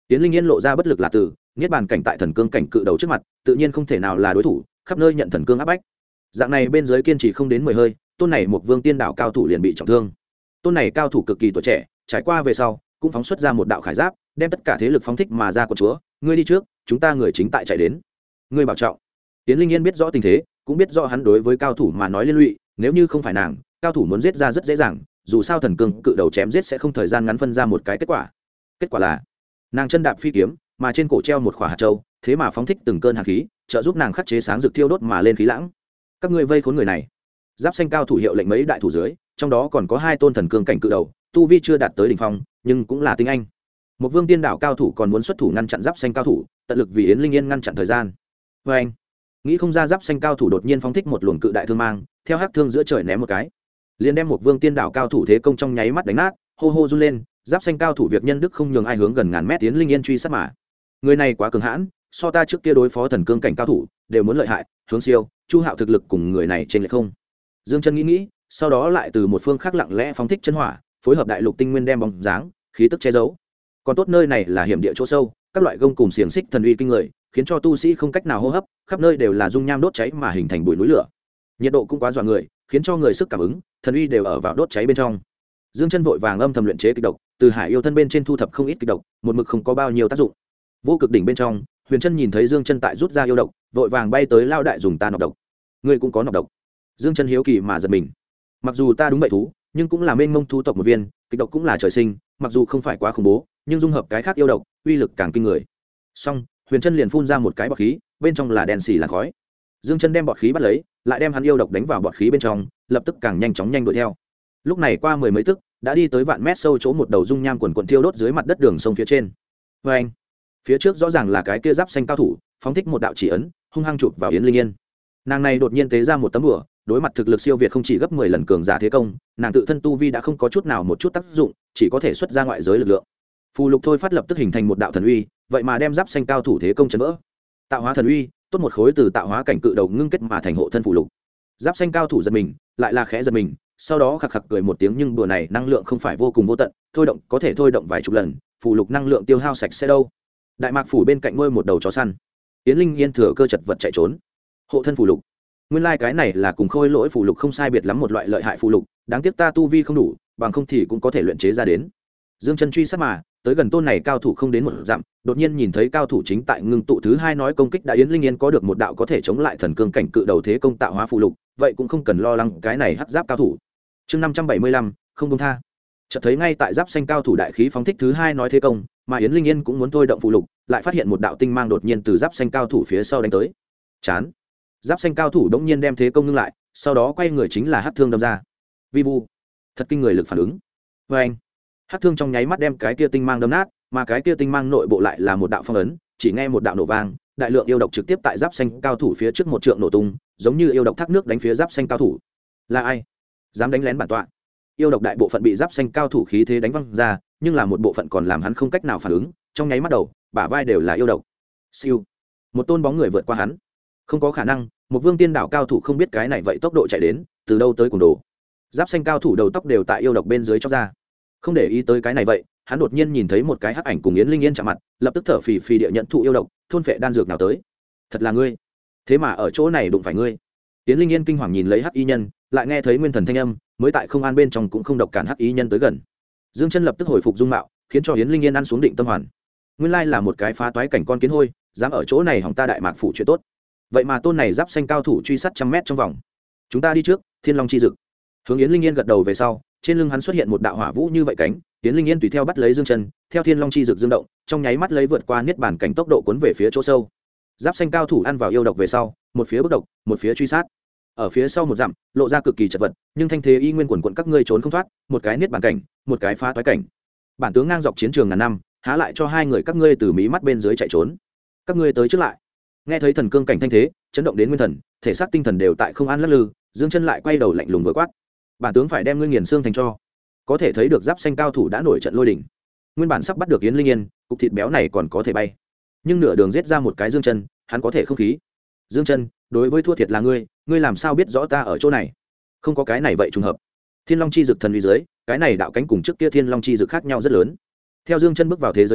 Yến Linh Yên lộ ra bất lực là từ, niết bàn cảnh tại thần cương cảnh cự đầu trước mặt, tự nhiên không thể nào là đối thủ, khắp nơi nhận thần cương áp bách. Dạng này bên dưới kiên trì không đến 10 hơi, tôn này một vương tiên đạo cao thủ liền bị trọng thương. Tôn này cao thủ cực kỳ tuổi trẻ, trải qua về sau, cũng phóng xuất ra một đạo khải giáp, đem tất cả thế lực phóng thích mà ra của chúa, ngươi đi trước, chúng ta người chính tại chạy đến. Ngươi bảo trọng. Yến Linh Yên biết rõ tình thế, cũng biết rõ hắn đối với cao thủ mà nói liên lụy, nếu như không phải nàng, cao thủ muốn giết ra rất dễ dàng, dù sao thần cương cự đầu chém giết sẽ không thời gian ngắn phân ra một cái kết quả. Kết quả là, nàng chân đạp phi kiếm, mà trên cổ treo một khỏa hạt châu, thế mà phóng thích từng cơn hàn khí, trợ giúp nàng khắc chế sáng rực thiêu đốt mà lên khí lãng. Các ngươi vây khốn người này. Giáp xanh cao thủ hiệu lệnh mấy đại thủ dưới, trong đó còn có 2 tôn thần cương cảnh cự đầu, tu vi chưa đạt tới đỉnh phong, nhưng cũng là tinh anh. Một vương tiên đảo cao thủ còn muốn xuất thủ ngăn chặn giáp xanh cao thủ, tận lực vì Yến Linh Yên ngăn chặn thời gian. Và anh, nghĩ không ra giáp xanh cao thủ đột nhiên phóng thích một luồng cự đại thương mang, theo hắc thương giữa trời ném một cái, liền đem một vương tiên đảo cao thủ thế công trong nháy mắt đánh nát, hô hô run lên. Giáp xanh cao thủ việc nhân đức không nhường ai hướng gần ngàn mét Yến Linh Yên truy sát mà. Người này quá cường hãn, so ta trước kia đối phó thần cương cảnh cao thủ đều muốn lợi hại. Hướng Siêu, Chu Hạo thực lực cùng người này trên lệch không. Dương Chân nghĩ, sau đó lại từ một phương khác lặng lẽ phóng thích chân hỏa, phối hợp đại lục tinh nguyên đem bóng dáng, khí tức che giấu. Còn tốt nơi này là hiểm địa chỗ sâu, các loại gông cùng xiềng xích thần uy kinh người, khiến cho tu sĩ không cách nào hô hấp, khắp nơi đều là dung nham đốt cháy mà hình thành bụi núi lửa. Nhiệt độ cũng quá dọa người, khiến cho người sức cảm ứng, thần uy đều ở vào đốt cháy bên trong. Dương Chân vội vàng âm thầm luyện chế kịch độc, từ Hải Yêu thân bên trên thu thập không ít kịch độc, một mực không có bao nhiêu tác dụng. Vô cực đỉnh bên trong, Huyền Chân nhìn thấy Dương Chân tại rút ra yêu độc, vội vàng bay tới lao đại dùng ta nọc độc. Ngươi cũng có nọc độc? Dương Chân hiếu kỳ mà giật mình. Mặc dù ta đúng vậy thú, nhưng cũng là mênh mông thú tộc một viên, kịch độc cũng là trời sinh, mặc dù không phải quá khủng bố, nhưng dung hợp cái khác yêu độc, uy lực càng kinh người. Xong, Huyền Chân liền phun ra một cái bọt khí, bên trong là đen xì làn khói. Dương Chân đem bọt khí bắt lấy, lại đem hắn yêu độc đánh vào bọt khí bên trong, lập tức càng nhanh chóng nhanh đuổi theo. Lúc này qua 10 mấy tức, đã đi tới vạn mét sâu chỗ một đầu dung nham quần quần thiêu đốt dưới mặt đất đường sông phía trên. Và anh, phía trước rõ ràng là cái kia giáp xanh cao thủ, phóng thích một đạo chỉ ấn, hung hăng chụp vào Yến Linh Yên. Nàng này đột nhiên tế ra một tấm bùa, đối mặt thực lực siêu việt không chỉ gấp 10 lần cường giả thế công, nàng tự thân tu vi đã không có chút nào một chút tác dụng, chỉ có thể xuất ra ngoại giới lực lượng. Phù lục thôi phát lập tức hình thành một đạo thần uy, vậy mà đem giáp xanh cao thủ thế công chấn vỡ. Tạo hóa thần uy, tốt một khối từ tạo hóa cảnh cự đầu ngưng kết mà thành hộ thân phù lục. Giáp xanh cao thủ giật mình, lại là khẽ giật mình, sau đó khặc khặc cười một tiếng, nhưng đùa này năng lượng không phải vô cùng vô tận, thôi động có thể thôi động vài chục lần, phù lục năng lượng tiêu hao sạch sẽ đâu. Đại mạc phủ bên cạnh nuôi một đầu chó săn, Yến Linh Yên thừa cơ chật vật chạy trốn. Hộ thân phù lục, nguyên lai cái này là cùng khôi lỗi phù lục không sai biệt lắm một loại lợi hại phù lục, đáng tiếc ta tu vi không đủ, bằng không thì cũng có thể luyện chế ra đến. Dương Chân truy sát mà tới gần tôn này cao thủ không đến một dặm, đột nhiên nhìn thấy cao thủ chính tại ngưng tụ thứ hai nói công kích, đã Yến Linh Yên có được một đạo có thể chống lại thần cương cảnh cự đầu thế công tạo hóa phù lục, vậy cũng không cần lo lắng cái này hắc giáp cao thủ. Chương 575, không buông tha. Chợt thấy ngay tại giáp xanh cao thủ đại khí phóng thích thứ hai nói thế công, mà Yến Linh Yên cũng muốn thôi động phù lục, lại phát hiện một đạo tinh mang đột nhiên từ giáp xanh cao thủ phía sau đánh tới. Chán. Giáp xanh cao thủ đống nhiên đem thế công ngưng lại, sau đó quay người chính là hắc thương đâm ra. Vi vu. Thật kinh người lực phản ứng. Và anh. Hắc thương trong nháy mắt đem cái kia tinh mang đâm nát, mà cái kia tinh mang nội bộ lại là một đạo phong ấn, chỉ nghe một đạo nổ vang, đại lượng yêu độc trực tiếp tại giáp xanh cao thủ phía trước một trượng nổ tung, giống như yêu độc thác nước đánh phía giáp xanh cao thủ. Là ai dám đánh lén bản tọa? Yêu độc đại bộ phận bị giáp xanh cao thủ khí thế đánh văng ra, nhưng là một bộ phận còn làm hắn không cách nào phản ứng, trong nháy mắt đầu, bả vai đều là yêu độc. Siêu. Một tôn bóng người vượt qua hắn. Không có khả năng, một vương tiên đảo cao thủ không biết cái này vậy tốc độ chạy đến, từ đâu tới cùng đồ. Giáp xanh cao thủ đầu tóc đều tại yêu độc bên dưới chóc ra. Không để ý tới cái này vậy, hắn đột nhiên nhìn thấy một cái hắc ảnh cùng Yến Linh Yên chạm mặt, lập tức thở phì phì địa nhận thụ yêu độc, thôn phệ đan dược nào tới. Thật là ngươi, thế mà ở chỗ này đụng phải ngươi. Yến Linh Yên kinh hoàng nhìn lấy hắc y nhân, lại nghe thấy nguyên thần thanh âm, mới tại không an bên trong cũng không độc cản hắc y nhân tới gần. Dương Chân lập tức hồi phục dung mạo, khiến cho Yến Linh Yên ăn xuống định tâm hoàn. Nguyên lai là một cái phá toái cảnh con kiến hôi, dám ở chỗ này hỏng ta đại mạc phủ chuyện tốt. Vậy mà tôn này giáp xanh cao thủ truy sát trăm mét trong vòng. Chúng ta đi trước, Thiên Long chi dực. Hướng Yến Linh Yên gật đầu về sau, trên lưng hắn xuất hiện một đạo hỏa vũ như vậy cánh, Yến Linh Yên tùy theo bắt lấy Dương Chân, theo Thiên Long chi dực dương động, trong nháy mắt lấy vượt qua niết bàn cảnh tốc độ cuốn về phía chỗ sâu. Giáp xanh cao thủ ăn vào yêu độc về sau, một phía bức độc, một phía truy sát. Ở phía sau một dặm, lộ ra cực kỳ chật vật, nhưng thanh thế y nguyên quần quần các ngươi trốn không thoát, một cái niết bàn cảnh, một cái phá toái cảnh. Bản tướng ngang dọc chiến trường ngàn năm, há lại cho hai người các ngươi từ mí mắt bên dưới chạy trốn. Các ngươi tới trước lại. Nghe thấy thần cương cảnh thanh thế, chấn động đến nguyên thần, thể xác tinh thần đều tại không an lắc lư, Dương Chân lại quay đầu lạnh lùng vừa quát: bản tướng phải đem ngươi nghiền xương thành tro. Có thể thấy được giáp xanh cao thủ đã nổi trận lôi đình. Nguyên bản sắp bắt được Yến Linh Yên, cục thịt béo này còn có thể bay, nhưng nửa đường giết ra một cái Dương Chân, hắn có thể không khí. Dương Chân, đối với thua thiệt là ngươi, ngươi làm sao biết rõ ta ở chỗ này? Không có cái này vậy trùng hợp. Thiên Long chi dực thần uy dưới, cái này đạo cánh cùng trước kia Thiên Long chi dực khác nhau rất lớn. Theo Dương Chân bước vào thế giới mới,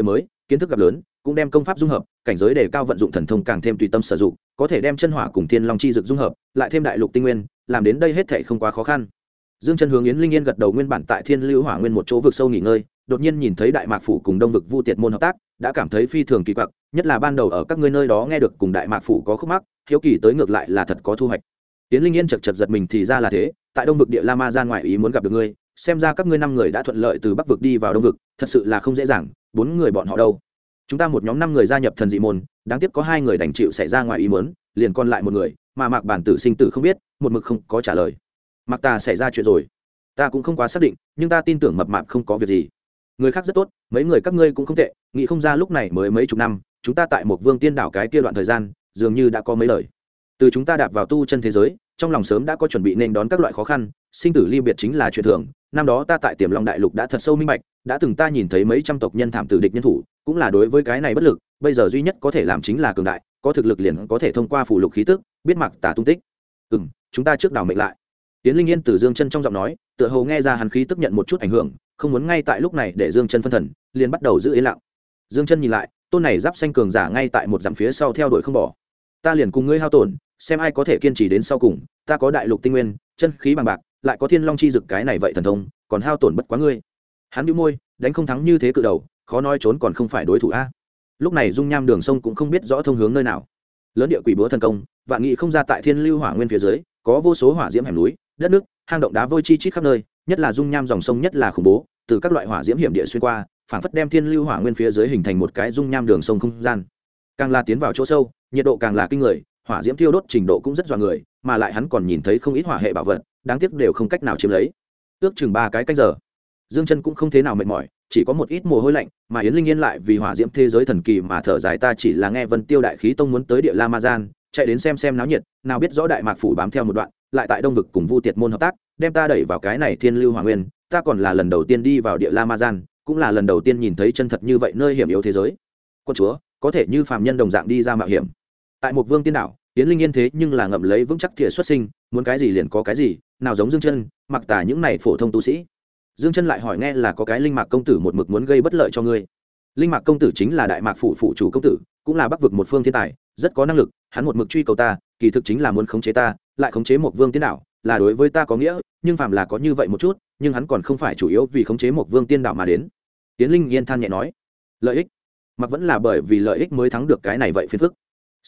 kiến thức gặp lớn, cũng đem công pháp dung hợp, cảnh giới đề cao vận dụng thần thông càng thêm tùy tâm sử dụng, có thể đem chân hỏa cùng thiên long chi dược dung hợp, lại thêm đại lục tinh nguyên, làm đến đây hết thảy không quá khó khăn. Dương Chân hướng Yến Linh Yên gật đầu, nguyên bản tại Thiên Lưu Hỏa Nguyên một chỗ vực sâu nghỉ ngơi, đột nhiên nhìn thấy Đại Mạc phủ cùng Đông vực Vu Tiệt môn hợp tác, đã cảm thấy phi thường kỳ quặc, nhất là ban đầu ở các ngươi nơi đó nghe được cùng Đại Mạc phủ có khúc mắc, hiếu kỳ tới ngược lại là thật có thu hoạch. Yến Linh Yên chật chật giật mình, thì ra là thế, tại Đông vực Địa La Ma gian ngoại ý muốn gặp được ngươi, xem ra các ngươi 5 người đã thuận lợi từ Bắc vực đi vào Đông vực, thật sự là không dễ dàng, 4 người bọn họ đâu? Chúng ta một nhóm 5 người gia nhập thần dị môn, đáng tiếc có 2 người đành chịu xảy ra ngoài ý muốn, liền còn lại một người, mà Mạc bản tử sinh tử không biết, một mực không có trả lời. Mạc ta xảy ra chuyện rồi. Ta cũng không quá xác định, nhưng ta tin tưởng mập mạp không có việc gì. Người khác rất tốt, mấy người các ngươi cũng không tệ, nghĩ không ra lúc này mới mấy chục năm, chúng ta tại một vương tiên đảo cái kia đoạn thời gian, dường như đã có mấy lời. Từ chúng ta đạp vào tu chân thế giới, trong lòng sớm đã có chuẩn bị nên đón các loại khó khăn, sinh tử ly biệt chính là chuyện thường. Năm đó ta tại Tiềm Long đại lục đã thật sâu minh bạch, đã từng ta nhìn thấy mấy trăm tộc nhân thảm tử địch nhân thủ, cũng là đối với cái này bất lực, bây giờ duy nhất có thể làm chính là cường đại, có thực lực liền có thể thông qua phù lục khí tức, biết Mặc Tà tung tích. Chúng ta trước đảo mệnh lại. Tiến Linh Yên từ Dương Chân trong giọng nói, tựa hồ nghe ra hắn khí tức nhận một chút ảnh hưởng, không muốn ngay tại lúc này để Dương Chân phân thần, liền bắt đầu giữ yên lặng. Dương Chân nhìn lại, tôn này giáp xanh cường giả ngay tại một dặm phía sau theo đuổi không bỏ. Ta liền cùng ngươi hao tổn, xem ai có thể kiên trì đến sau cùng. Ta có đại lục tinh nguyên, chân khí bằng bạc, lại có thiên long chi dực cái này vậy thần thông, còn hao tổn bất quá ngươi. Hắn bĩu môi, đánh không thắng như thế cự đầu, khó nói trốn còn không phải đối thủ a. Lúc này dung nham đường sông cũng không biết rõ thông hướng nơi nào. Lớn địa quỷ búa thần công, vạn nghị không ra tại Thiên Lưu Hỏa Nguyên phía dưới, có vô số hỏa diễm hẻm núi, đất nước, hang động đá vôi chi chít khắp nơi, nhất là dung nham dòng sông nhất là khủng bố, từ các loại hỏa diễm hiểm địa xuyên qua, phảng phất đem Thiên Lưu Hỏa Nguyên phía dưới hình thành một cái dung nham đường sông không gian. Càng là tiến vào chỗ sâu, nhiệt độ càng là kinh người, hỏa diễm thiêu đốt trình độ cũng rất dọa người, mà lại hắn còn nhìn thấy không ít hỏa hệ bảo vật, đáng tiếc đều không cách nào chiếm lấy. Ước chừng 3 cái canh giờ, Dương Chân cũng không thế nào mệt mỏi, chỉ có một ít mồ hôi lạnh, mà Yến Linh Yên lại vì hỏa diễm thế giới thần kỳ mà thở dài. Ta chỉ là nghe Vân Tiêu đại khí tông muốn tới Địa La Ma Gian, chạy đến xem náo nhiệt, nào biết rõ Đại Mạc phủ bám theo một đoạn, lại tại Đông vực cùng Vu Tiệt môn hợp tác, đem ta đẩy vào cái này Thiên Lưu Hỏa Nguyên, ta còn là lần đầu tiên đi vào Địa La Ma Gian, cũng là lần đầu tiên nhìn thấy chân thật như vậy nơi hiểm yếu thế giới. Quân chúa, có thể như phàm nhân đồng dạng đi ra mạo hiểm. Tại một vương tiên đảo, Yến Linh Yên thế nhưng là ngậm lấy vững chắc thìa xuất sinh, muốn cái gì liền có cái gì, nào giống Dương Chân, Mặc Tà những này phổ thông tu sĩ. Dương Chân lại hỏi, nghe là có cái Linh Mạc công tử một mực muốn gây bất lợi cho ngươi. Linh Mạc công tử chính là Đại Mạc phủ phụ chủ công tử, cũng là Bắc vực một phương thiên tài, rất có năng lực, hắn một mực truy cầu ta, kỳ thực chính là muốn khống chế ta, lại khống chế một vương tiên đảo, là đối với ta có nghĩa, nhưng phàm là có như vậy một chút, nhưng hắn còn không phải chủ yếu vì khống chế một vương tiên đảo mà đến. Yến Linh Yên than nhẹ nói, lợi ích, mặc vẫn là bởi vì lợi ích mới thắng được cái này vậy phiền phức.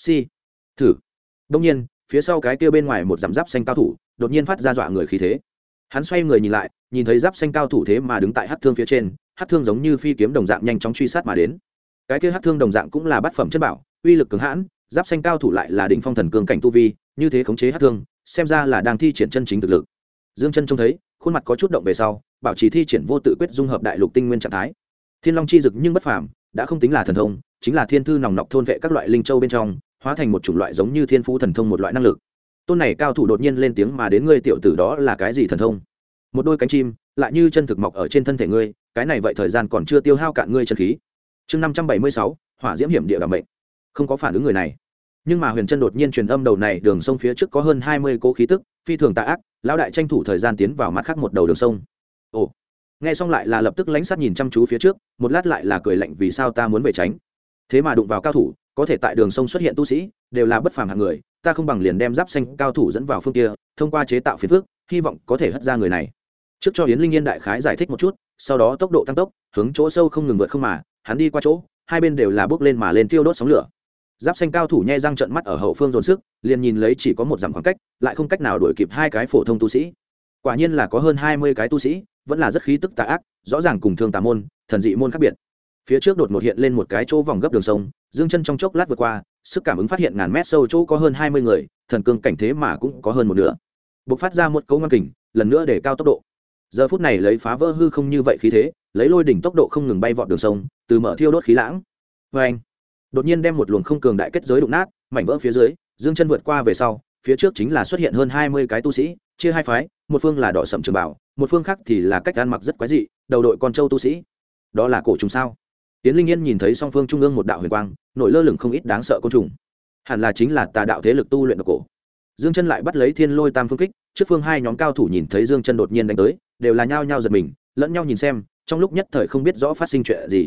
Thử. Đông nhiên, phía sau cái kia bên ngoài một dặm giáp xanh cao thủ, đột nhiên phát ra dọa người khí thế. Hắn xoay người nhìn lại, nhìn thấy giáp xanh cao thủ thế mà đứng tại hắc thương phía trên, hắc thương giống như phi kiếm đồng dạng nhanh chóng truy sát mà đến. Cái kia hắc thương đồng dạng cũng là bát phẩm chất bảo, uy lực cường hãn, giáp xanh cao thủ lại là đỉnh phong thần cương cảnh tu vi, như thế khống chế hắc thương, xem ra là đang thi triển chân chính thực lực. Dương Chân trông thấy, khuôn mặt có chút động về sau, bảo trì thi triển vô tự quyết dung hợp đại lục tinh nguyên trạng thái. Thiên Long chi dực nhưng bất phàm, đã không tính là thần thông, chính là thiên thư nòng nọc thôn vệ các loại linh châu bên trong, hóa thành một chủng loại giống như thiên phú thần thông một loại năng lực. Tôn này cao thủ đột nhiên lên tiếng, mà đến ngươi tiểu tử đó là cái gì thần thông? Một đôi cánh chim, lại như chân thực mọc ở trên thân thể ngươi, cái này vậy thời gian còn chưa tiêu hao cạn ngươi chân khí. Chương 576, hỏa diễm hiểm địa đảm mệnh. Không có phản ứng người này. Nhưng mà Huyền Chân đột nhiên truyền âm, đầu này đường sông phía trước có hơn 20 cỗ khí tức, phi thường tà ác, lão đại tranh thủ thời gian tiến vào mặt khác một đầu đường sông. Ồ. Nghe xong lại là lập tức lánh sát nhìn chăm chú phía trước, một lát lại là cười lạnh, vì sao ta muốn về tránh? Thế mà đụng vào cao thủ, có thể tại đường sông xuất hiện tu sĩ, đều là bất phàm hạng người, ta không bằng liền đem giáp xanh cao thủ dẫn vào phương kia, thông qua chế tạo phiền phức, hy vọng có thể hất ra người này. Trước cho Yến Linh Yên đại khái giải thích một chút, sau đó tốc độ tăng tốc, hướng chỗ sâu không ngừng vượt không mà, hắn đi qua chỗ, hai bên đều là bước lên mà lên tiêu đốt sóng lửa. Giáp xanh cao thủ nhe răng trợn mắt ở hậu phương dồn sức, liền nhìn lấy chỉ có một dặm khoảng cách, lại không cách nào đuổi kịp hai cái phổ thông tu sĩ. Quả nhiên là có hơn 20 cái tu sĩ, vẫn là rất khí tức tà ác, rõ ràng cùng Thương Tà môn, Thần Dị môn khác biệt. Phía trước đột ngột hiện lên một cái chỗ vòng gấp đường sông, Dương Chân trong chốc lát vượt qua, sức cảm ứng phát hiện ngàn mét sâu chỗ có hơn 20 người, thần cương cảnh thế mà cũng có hơn một nửa. Bộc phát ra một cấu ngoan kình, lần nữa để cao tốc độ. Giờ phút này lấy phá vỡ hư không như vậy khí thế, lấy lôi đỉnh tốc độ không ngừng bay vọt đường sông, từ mở thiêu đốt khí lãng. Oeng! Đột nhiên đem một luồng không cường đại kết giới đụng nát, mảnh vỡ phía dưới, Dương Chân vượt qua về sau, phía trước chính là xuất hiện hơn 20 cái tu sĩ, chia hai phái, một phương là đỏ sẫm trường bảo, một phương khác thì là cách ăn mặc rất quái dị, đầu đội con trâu tu sĩ. Đó là cổ trùng sao? Tiến Linh Yên nhìn thấy song phương trung ương một đạo huyền quang, nổi lơ lửng không ít đáng sợ côn trùng. Hẳn là chính là tà đạo thế lực tu luyện độc cổ. Dương Chân lại bắt lấy Thiên Lôi Tam phương kích, trước phương hai nhóm cao thủ nhìn thấy Dương Chân đột nhiên đánh tới, đều là nhao nhao giật mình, lẫn nhau nhìn xem, trong lúc nhất thời không biết rõ phát sinh chuyện gì.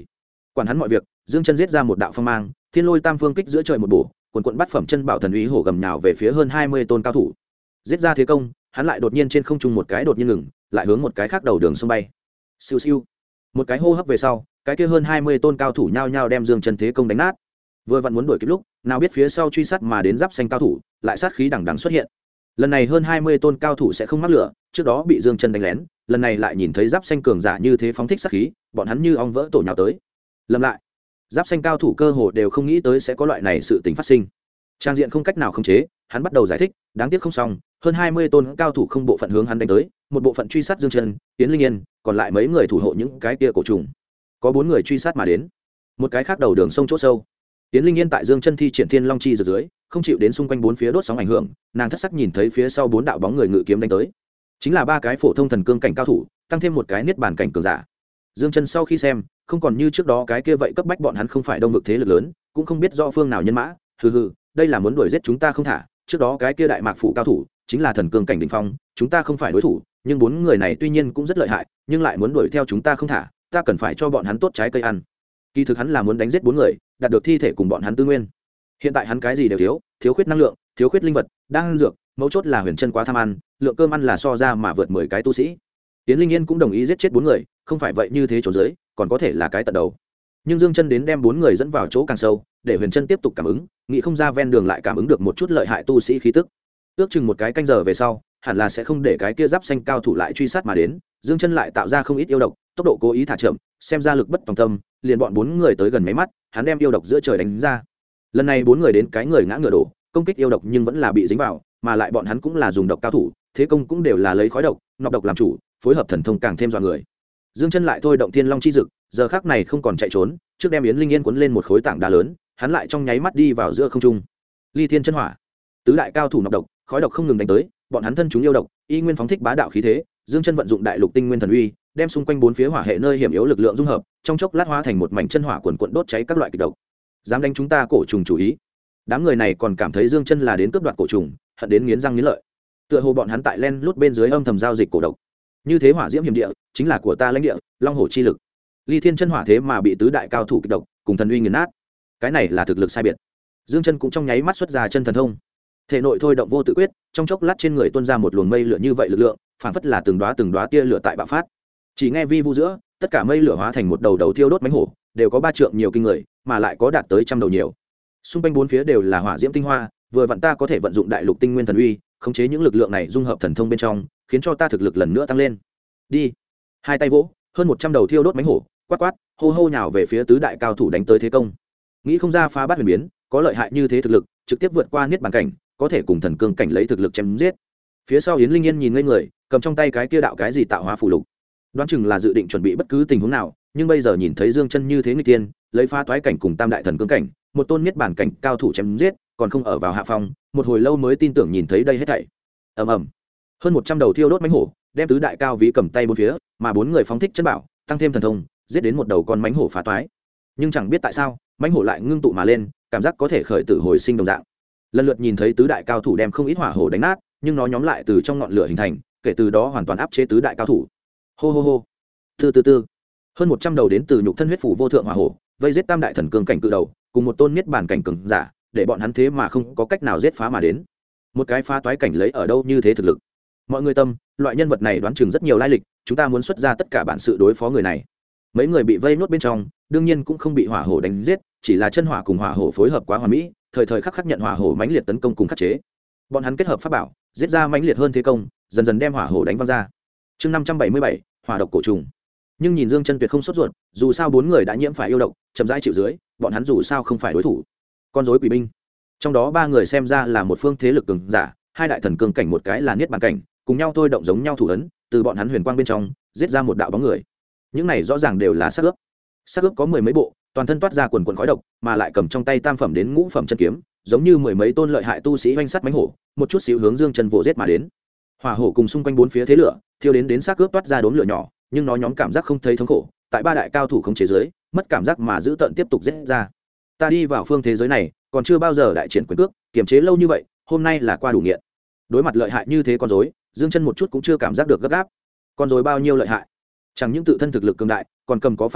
quản hắn mọi việc, dương chân giết ra một đạo phong mang, thiên lôi tam phương kích giữa trời một bổ, quần quận bát phẩm chân bảo thần uy hổ gầm nhào về phía hơn 20 tôn cao thủ. Giết ra thế công, hắn lại đột nhiên trên không trung một cái đột nhiên ngừng, lại hướng một cái khác đầu đường sông bay. Siêu siêu. Một cái hô hấp về sau, cái kia hơn 20 tôn cao thủ nhao nhao đem dương chân thế công đánh nát. Vừa vặn muốn đuổi kịp lúc, nào biết phía sau truy sát mà đến giáp xanh cao thủ, lại sát khí đằng đằng xuất hiện. Lần này hơn 20 tôn cao thủ sẽ không mắc lửa, trước đó bị dương chân đánh lén, lần này lại nhìn thấy giáp xanh cường giả như thế phóng thích sát khí, bọn hắn như ong vỡ tổ nhào tới. Lầm lại, giáp xanh cao thủ cơ hồ đều không nghĩ tới sẽ có loại này sự tình phát sinh. Trang diện không cách nào khống chế, hắn bắt đầu giải thích, đáng tiếc không xong, hơn 20 tôn cao thủ không bộ phận hướng hắn đánh tới, một bộ phận truy sát dương chân, Yến Linh Yên, còn lại mấy người thủ hộ những cái kia cổ trùng. Có 4 người truy sát mà đến. Một cái khác đầu đường sông chỗ sâu. Yến Linh Yên tại dương chân thi triển thiên long chi dưới, không chịu đến xung quanh 4 phía đốt sóng ảnh hưởng, nàng thất sắc nhìn thấy phía sau 4 đạo bóng người ngự kiếm đánh tới. Chính là 3 cái phổ thông thần cương cảnh cao thủ, tăng thêm một cái niết bàn cảnh cường giả. Dương chân sau khi xem, không còn như trước đó cái kia vậy cấp bách bọn hắn không phải đông vực thế lực lớn, cũng không biết rõ phương nào nhân mã, hừ, đây là muốn đuổi giết chúng ta không thả, trước đó cái kia đại mạc phủ cao thủ, chính là thần cương cảnh đỉnh phong, chúng ta không phải đối thủ, nhưng 4 người này tuy nhiên cũng rất lợi hại, nhưng lại muốn đuổi theo chúng ta không thả, ta cần phải cho bọn hắn tốt trái cây ăn. Kỳ thực hắn là muốn đánh giết 4 người, đạt được thi thể cùng bọn hắn tư nguyên. Hiện tại hắn cái gì đều thiếu, thiếu khuyết năng lượng, thiếu khuyết linh vật, đang dược, mấu chốt là Huyền Chân quá tham ăn, lượng cơm ăn là so ra mà vượt 10 cái tu sĩ. Tiến Linh Yên cũng đồng ý giết chết 4 người, không phải vậy như thế chỗ dưới, còn có thể là cái tận đầu. Nhưng Dương Chân đến đem 4 người dẫn vào chỗ càng sâu, để Huyền Chân tiếp tục cảm ứng, nghĩ không ra ven đường lại cảm ứng được một chút lợi hại tu sĩ khí tức. Ước chừng một cái canh giờ về sau, hẳn là sẽ không để cái kia giáp xanh cao thủ lại truy sát mà đến, Dương Chân lại tạo ra không ít yêu độc, tốc độ cố ý thả chậm, xem ra lực bất tòng tâm, liền bọn 4 người tới gần mấy mắt, hắn đem yêu độc giữa trời đánh ra. Lần này 4 người đến cái người ngã ngựa đổ, công kích yêu độc nhưng vẫn là bị dính vào, mà lại bọn hắn cũng là dùng độc cao thủ, thế công cũng đều là lấy khói độc, nọc độc làm chủ, phối hợp thần thông càng thêm dọa người. Dương Chân lại thôi động Thiên Long chi dực, giờ khắc này không còn chạy trốn, trước đem Yến Linh Yên cuốn lên một khối tảng đá lớn, hắn lại trong nháy mắt đi vào giữa không trung. Ly Thiên chân hỏa, tứ đại cao thủ nọc độc, khói độc không ngừng đánh tới, bọn hắn thân chúng yêu độc, y nguyên phóng thích bá đạo khí thế, Dương Chân vận dụng đại lục tinh nguyên thần uy, đem xung quanh 4 phía hỏa hệ nơi hiểm yếu lực lượng dung hợp, trong chốc lát hóa thành một mảnh chân hỏa cuồn cuộn đốt cháy các loại kịch độc. Dám đánh chúng ta cổ trùng chủ ý. Đám người này còn cảm thấy Dương Chân là đến cướp đoạt cổ trùng, hận đến nghiến răng nghiến lợi. Tựa hồ bọn hắn tại len lút bên dưới âm thầm giao dịch cổ độc. Như thế hỏa diễm hiểm địa, chính là của ta lãnh địa, long hổ chi lực. Ly Thiên chân hỏa thế mà bị tứ đại cao thủ kịch độc, cùng thần uy nghiền nát. Cái này là thực lực sai biệt. Dương Chân cũng trong nháy mắt xuất ra chân thần thông. Thể nội thôi động vô tự quyết, trong chốc lát trên người tuôn ra một luồng mây lửa như vậy lực lượng, phản phất là từng đóa tia lửa tại bạo phát. Chỉ nghe vi vu giữa, tất cả mây lửa hóa thành một đầu đầu thiêu đốt mãnh hổ, đều có 3 trượng nhiều kinh người, mà lại có đạt tới 100 đầu nhiều. Xung quanh 4 phía đều là hỏa diễm tinh hoa, vừa vặn ta có thể vận dụng đại lục tinh nguyên thần uy, khống chế những lực lượng này dung hợp thần thông bên trong, khiến cho ta thực lực lần nữa tăng lên. Đi. Hai tay vỗ, hơn 100 đầu thiêu đốt mãnh hổ, quát quát, hô hô nhào về phía tứ đại cao thủ đánh tới thế công. Nghĩ không ra phá bát huyền biến, có lợi hại như thế thực lực, trực tiếp vượt qua niết bàn cảnh, có thể cùng thần cương cảnh lấy thực lực chém giết. Phía sau Yến Linh Yên nhìn ngây người, cầm trong tay cái kia đạo cái gì tạo hóa phù lục. Đoán chừng là dự định chuẩn bị bất cứ tình huống nào, nhưng bây giờ nhìn thấy Dương Chân như thế nghịch tiên, lấy phá toái cảnh cùng tam đại thần cương cảnh, một tôn niết bàn cảnh cao thủ chém giết, còn không ở vào hạ phong, một hồi lâu mới tin tưởng nhìn thấy đây hết thảy. Ầm ầm. Hơn 100 đầu thiêu đốt mãnh hổ, đem tứ đại cao ví cầm tay bốn phía, mà 4 người phóng thích chân bảo, tăng thêm thần thông, giết đến một đầu con mãnh hổ phá toái. Nhưng chẳng biết tại sao, mãnh hổ lại ngưng tụ mà lên, cảm giác có thể khởi tử hồi sinh đồng dạng. Lần lượt nhìn thấy tứ đại cao thủ đem không ít hỏa hổ đánh nát, nhưng nó nhóm lại từ trong ngọn lửa hình thành, kể từ đó hoàn toàn áp chế tứ đại cao thủ. Hô hô hô. Từ hơn 100 đầu đến từ nhục thân huyết phủ vô thượng hỏa hổ, vây giết tam đại thần cương cảnh cự đầu, cùng một tôn niết bàn cảnh cường giả, để bọn hắn thế mà không có cách nào giết phá mà đến. Một cái phá toái cảnh lấy ở đâu như thế thực lực? Mọi người tâm, loại nhân vật này đoán chừng rất nhiều lai lịch, chúng ta muốn xuất ra tất cả bản sự đối phó người này. Mấy người bị vây nuốt bên trong, đương nhiên cũng không bị hỏa hổ đánh giết, chỉ là chân hỏa cùng hỏa hổ phối hợp quá hoàn mỹ, thời thời khắc khắc nhận hỏa hổ mãnh liệt tấn công cùng khắc chế. Bọn hắn kết hợp pháp bảo, giết ra mãnh liệt hơn thế công, dần dần đem hỏa hổ đánh văng ra. Chương 577, hỏa độc cổ trùng. Nhưng nhìn Dương Chân tuyệt không sốt ruột, dù sao 4 người đã nhiễm phải yêu độc, chậm rãi chịu dưới, bọn hắn dù sao không phải đối thủ. Con rối quỷ binh, trong đó 3 người xem ra là một phương thế lực cường giả, 2 đại thần cương cảnh một cái là niết bàn cảnh, cùng nhau thôi động giống nhau thủ ấn, từ bọn hắn huyền quang bên trong giết ra một đạo bóng người. Những này rõ ràng đều là xác ướp. Xác ướp có 10 mấy bộ, toàn thân toát ra quần quần khói độc, mà lại cầm trong tay tam phẩm đến ngũ phẩm chân kiếm, giống như 10 mấy tôn lợi hại tu sĩ oanh sắt mãnh hổ, một chút xíu hướng Dương Chân vồ giết mà đến. Hỏa hổ cùng xung quanh 4 phía thế lửa, thiêu đến xác ướp toát ra đốm lửa nhỏ, nhưng nó nhóm cảm giác không thấy thống khổ, tại 3 đại cao thủ khống chế dưới, mất cảm giác mà giữ tận tiếp tục giết ra. Ta đi vào phương thế giới này, còn chưa bao giờ đại triển quyền cước, kiềm chế lâu như vậy, hôm nay là qua đủ nghiện. Đối mặt lợi hại như thế con rối, Dương Chân một chút cũng chưa cảm giác được gấp gáp. Con rối bao nhiêu lợi hại, chẳng những tự thân thực lực cường đại, còn cầm có pháp bảo,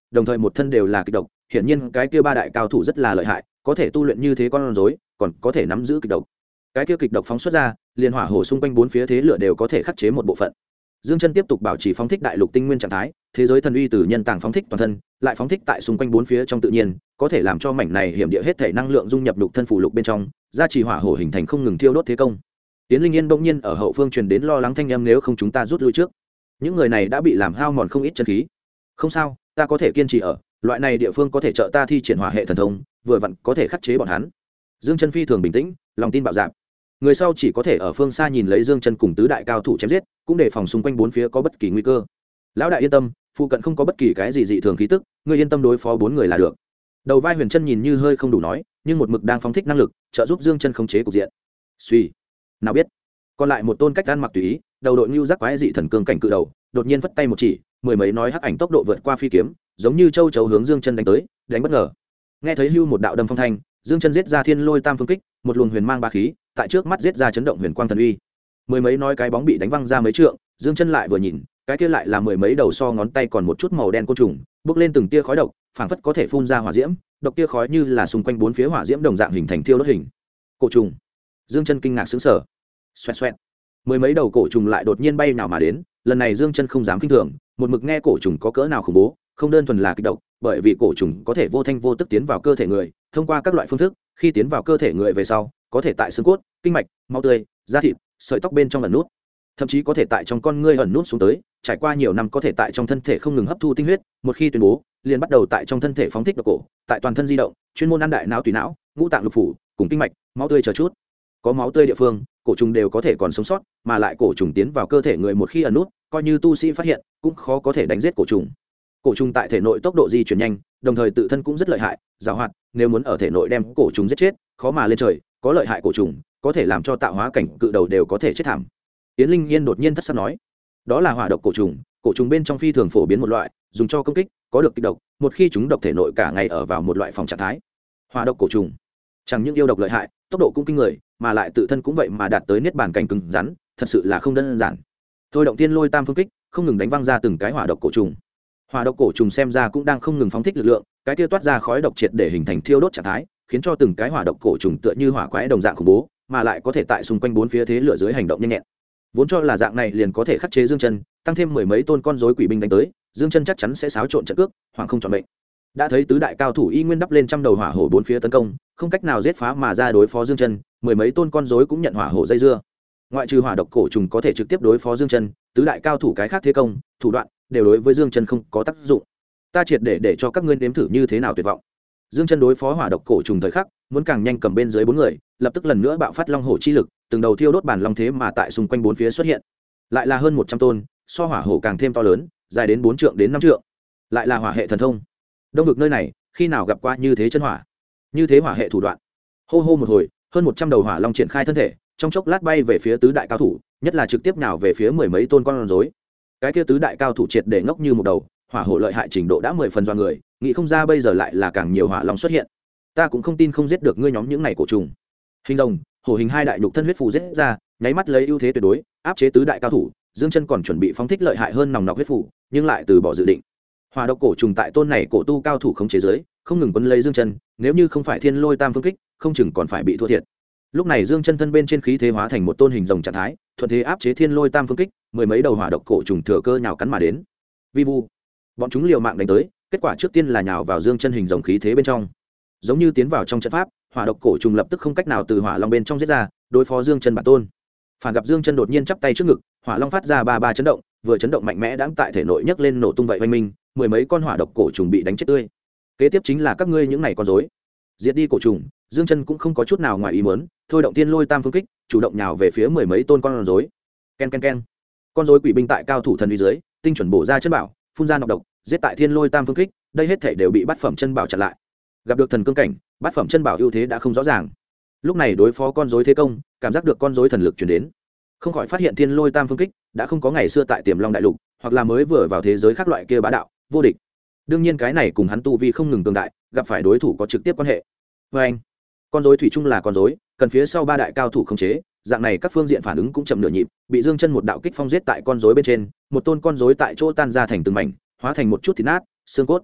đồng thời một thân đều là kịch độc, hiển nhiên cái kia ba đại cao thủ rất là lợi hại, có thể tu luyện như thế con rối, còn có thể nắm giữ kịch độc. Cái kia kịch độc phóng xuất ra, liền hỏa hổ xung quanh bốn phía thế lửa đều có thể khắc chế một bộ phận. Dương Chân tiếp tục bảo trì phóng thích đại lục tinh nguyên trạng thái, thế giới thần uy từ nhân tàng phóng thích toàn thân, lại phóng thích tại xung quanh bốn phía trong tự nhiên, có thể làm cho mảnh này hiểm địa hết thể năng lượng dung nhập lục thân phù lục bên trong, gia trì hỏa hổ hình thành không ngừng thiêu đốt thế công. Tiến Linh Yên bỗng nhiên ở hậu phương truyền đến lo lắng thanh âm, nếu không chúng ta rút lui trước. Những người này đã bị làm hao mòn không ít chân khí. Không sao, ta có thể kiên trì ở, loại này địa phương có thể trợ ta thi triển hỏa hệ thần thông, vừa vặn có thể khắc chế bọn hắn. Dương Chân phi thường bình tĩnh, lòng tin bạo dạn. Người sau chỉ có thể ở phương xa nhìn lấy Dương Chân cùng tứ đại cao thủ chém giết, cũng để phòng xung quanh bốn phía có bất kỳ nguy cơ. Lão đại yên tâm, phụ cận không có bất kỳ cái gì dị thường khí tức, ngươi yên tâm đối phó bốn người là được. Đầu vai Huyền Chân nhìn như hơi không đủ nói, nhưng một mực đang phóng thích năng lực, trợ giúp Dương Chân khống chế cục diện. Suy, nào biết, còn lại một tôn cách ăn mặc tùy ý, đầu đội nưu giác quái dị thần cương cảnh cự đầu, đột nhiên vất tay một chỉ, mười mấy nói hắc ảnh tốc độ vượt qua phi kiếm, giống như châu chấu hướng Dương Chân đánh tới, đánh bất ngờ. Nghe thấy hưu một đạo đâm phong thanh, Dương Chân giết ra thiên lôi tam phương kích, một luồng huyền mang ba khí, tại trước mắt giết ra chấn động huyền quang thần uy. Mười mấy nói cái bóng bị đánh văng ra mấy trượng, Dương Chân lại vừa nhìn, cái kia lại là mười mấy đầu so ngón tay còn một chút màu đen côn trùng, bốc lên từng tia khói độc, phảng phất có thể phun ra hỏa diễm, độc tia khói như là xung quanh bốn phía hỏa diễm đồng dạng hình thành thiêu đốt hình. Cổ trùng. Dương Chân kinh ngạc sững sờ. Xoẹt xoẹt. Mười mấy đầu cổ trùng lại đột nhiên bay nào mà đến, lần này Dương Chân không dám kinh thường, một mực nghe cổ trùng có cỡ nào khủng bố, không đơn thuần là kịch độc, bởi vì cổ trùng có thể vô thanh vô tức tiến vào cơ thể người, thông qua các loại phương thức, khi tiến vào cơ thể người về sau, có thể tại xương cốt, kinh mạch, máu tươi, da thịt, sợi tóc bên trong ẩn nút, thậm chí có thể tại trong con ngươi ẩn nút xuống tới, trải qua nhiều năm có thể tại trong thân thể không ngừng hấp thu tinh huyết, một khi tuyên bố, liền bắt đầu tại trong thân thể phóng thích độc cổ, tại toàn thân di động, chuyên môn ăn đại não tùy não, ngũ tạng lục phủ, cùng kinh mạch, máu tươi chờ chút. Có máu tươi địa phương, cổ trùng đều có thể còn sống sót, mà lại cổ trùng tiến vào cơ thể người một khi ẩn nút, coi như tu sĩ phát hiện, cũng khó có thể đánh giết cổ trùng. Cổ trùng tại thể nội tốc độ di chuyển nhanh, đồng thời tự thân cũng rất lợi hại, giàu hoạt, nếu muốn ở thể nội đem cổ trùng giết chết, khó mà lên trời, có lợi hại cổ trùng, có thể làm cho tạo hóa cảnh cự đầu đều có thể chết thảm. Yến Linh Yên đột nhiên thất sắc nói, đó là hỏa độc cổ trùng bên trong phi thường phổ biến một loại, dùng cho công kích, có được kịch độc, một khi chúng độc thể nội cả ngày ở vào một loại phòng trạng thái. Hỏa độc cổ trùng, chẳng những yêu độc lợi hại, tốc độ cũng kinh người, mà lại tự thân cũng vậy mà đạt tới niết bàn cảnh cứng rắn, thật sự là không đơn giản. Thôi động tiên lôi tam phương kích, không ngừng đánh văng ra từng cái hỏa độc cổ trùng. Hỏa độc cổ trùng xem ra cũng đang không ngừng phóng thích lực lượng, cái kia toát ra khói độc triệt để hình thành thiêu đốt trạng thái, khiến cho từng cái hỏa độc cổ trùng tựa như hỏa quái đồng dạng khủng bố, mà lại có thể tại xung quanh bốn phía thế lửa dưới hành động nhanh nhẹn. Vốn cho là dạng này liền có thể khắc chế Dương Chân, tăng thêm mười mấy tôn con rối quỷ binh đánh tới, Dương Chân chắc chắn sẽ xáo trộn trận cước, hoàng không chọn mệnh. Đã thấy tứ đại cao thủ y nguyên đắp lên trăm đầu hỏa hổ bốn phía tấn công, không cách nào giết phá mà ra đối phó Dương Chân, mười mấy tôn con rối cũng nhận hỏa hổ dây dưa. Ngoại trừ hỏa độc cổ trùng có thể trực tiếp đối phó Dương Chân, tứ đại cao thủ cái khác thế công, thủ đoạn đều đối với Dương Chân không có tác dụng. Ta triệt để cho các ngươi nếm thử như thế nào tuyệt vọng. Dương Chân đối phó hỏa độc cổ trùng thời khắc, muốn càng nhanh cầm bên dưới bốn người, lập tức lần nữa bạo phát long hổ chi lực, từng đầu thiêu đốt bản long thế mà tại xung quanh bốn phía xuất hiện. Lại là hơn 100 tôn, so hỏa hổ càng thêm to lớn, dài đến 4 trượng đến 5 trượng. Lại là hỏa hệ thần thông. Đông vực nơi này, khi nào gặp qua như thế chân hỏa, như thế hỏa hệ thủ đoạn. Hô hô một hồi, hơn 100 đầu hỏa long triển khai thân thể, trong chốc lát bay về phía tứ đại cao thủ, nhất là trực tiếp nào về phía mười mấy tôn con rối. Cái kia tứ đại cao thủ triệt để ngốc như một đầu, hỏa hổ lợi hại trình độ đã 10 phần do người, nghĩ không ra bây giờ lại là càng nhiều hỏa long xuất hiện. Ta cũng không tin không giết được ngươi nhóm những này cổ trùng. Hình rồng, hổ hình hai đại nhục thân huyết phù giết ra, nháy mắt lấy ưu thế tuyệt đối, áp chế tứ đại cao thủ. Dương Chân còn chuẩn bị phóng thích lợi hại hơn nòng nọc huyết phù, nhưng lại từ bỏ dự định. Hỏa độc cổ trùng tại tôn này cổ tu cao thủ không chế giới, không ngừng quấn lấy Dương Chân, nếu như không phải thiên lôi tam phương kích, không chừng còn phải bị thua thiệt. Lúc này Dương Chân thân bên trên khí thế hóa thành một tôn hình rồng trạng thái, thuận thế áp chế thiên lôi tam phương kích, mười mấy đầu hỏa độc cổ trùng thừa cơ nhào cắn mà đến. Vi vu, bọn chúng liều mạng đánh tới, kết quả trước tiên là nhào vào Dương Chân hình rồng khí thế bên trong, giống như tiến vào trong trận pháp, hỏa độc cổ trùng lập tức không cách nào từ hỏa long bên trong giết ra, đối phó Dương Chân bản tôn. Phản gặp Dương Chân đột nhiên chắp tay trước ngực, hỏa long phát ra ba chấn động, vừa chấn động mạnh mẽ đãng tại thể nội nhấc lên nổ tung vậy oanh minh, mười mấy con hỏa độc cổ trùng bị đánh chết tươi. Kế tiếp chính là các ngươi những này con rối. Diệt đi cổ trùng, Dương Chân cũng không có chút nào ngoài ý muốn, thôi động tiên lôi tam phương kích, chủ động nhào về phía mười mấy tôn con rối. Ken ken ken. Con rối quỷ binh tại cao thủ thần uy dưới, tinh chuẩn bổ ra chân bảo, phun ra nọc độc, giết tại thiên lôi tam phương kích, đây hết thảy đều bị bát phẩm chân bảo chặn lại. Gặp được thần cương cảnh, bát phẩm chân bảo ưu thế đã không rõ ràng. Lúc này đối phó con rối thế công, cảm giác được con rối thần lực truyền đến, không khỏi phát hiện thiên lôi tam phương kích đã không có ngày xưa tại Tiềm Long đại lục, hoặc là mới vừa vào thế giới khác loại kia bá đạo vô địch. Đương nhiên cái này cùng hắn tu vi không ngừng cường đại, gặp phải đối thủ có trực tiếp quan hệ. Với anh, con rối thủy chung là con rối, cần phía sau ba đại cao thủ khống chế, dạng này các phương diện phản ứng cũng chậm nửa nhịp, bị Dương Chân một đạo kích phong giết tại con rối bên trên, một tôn con rối tại chỗ tan ra thành từng mảnh, hóa thành một chút thịt nát, xương cốt.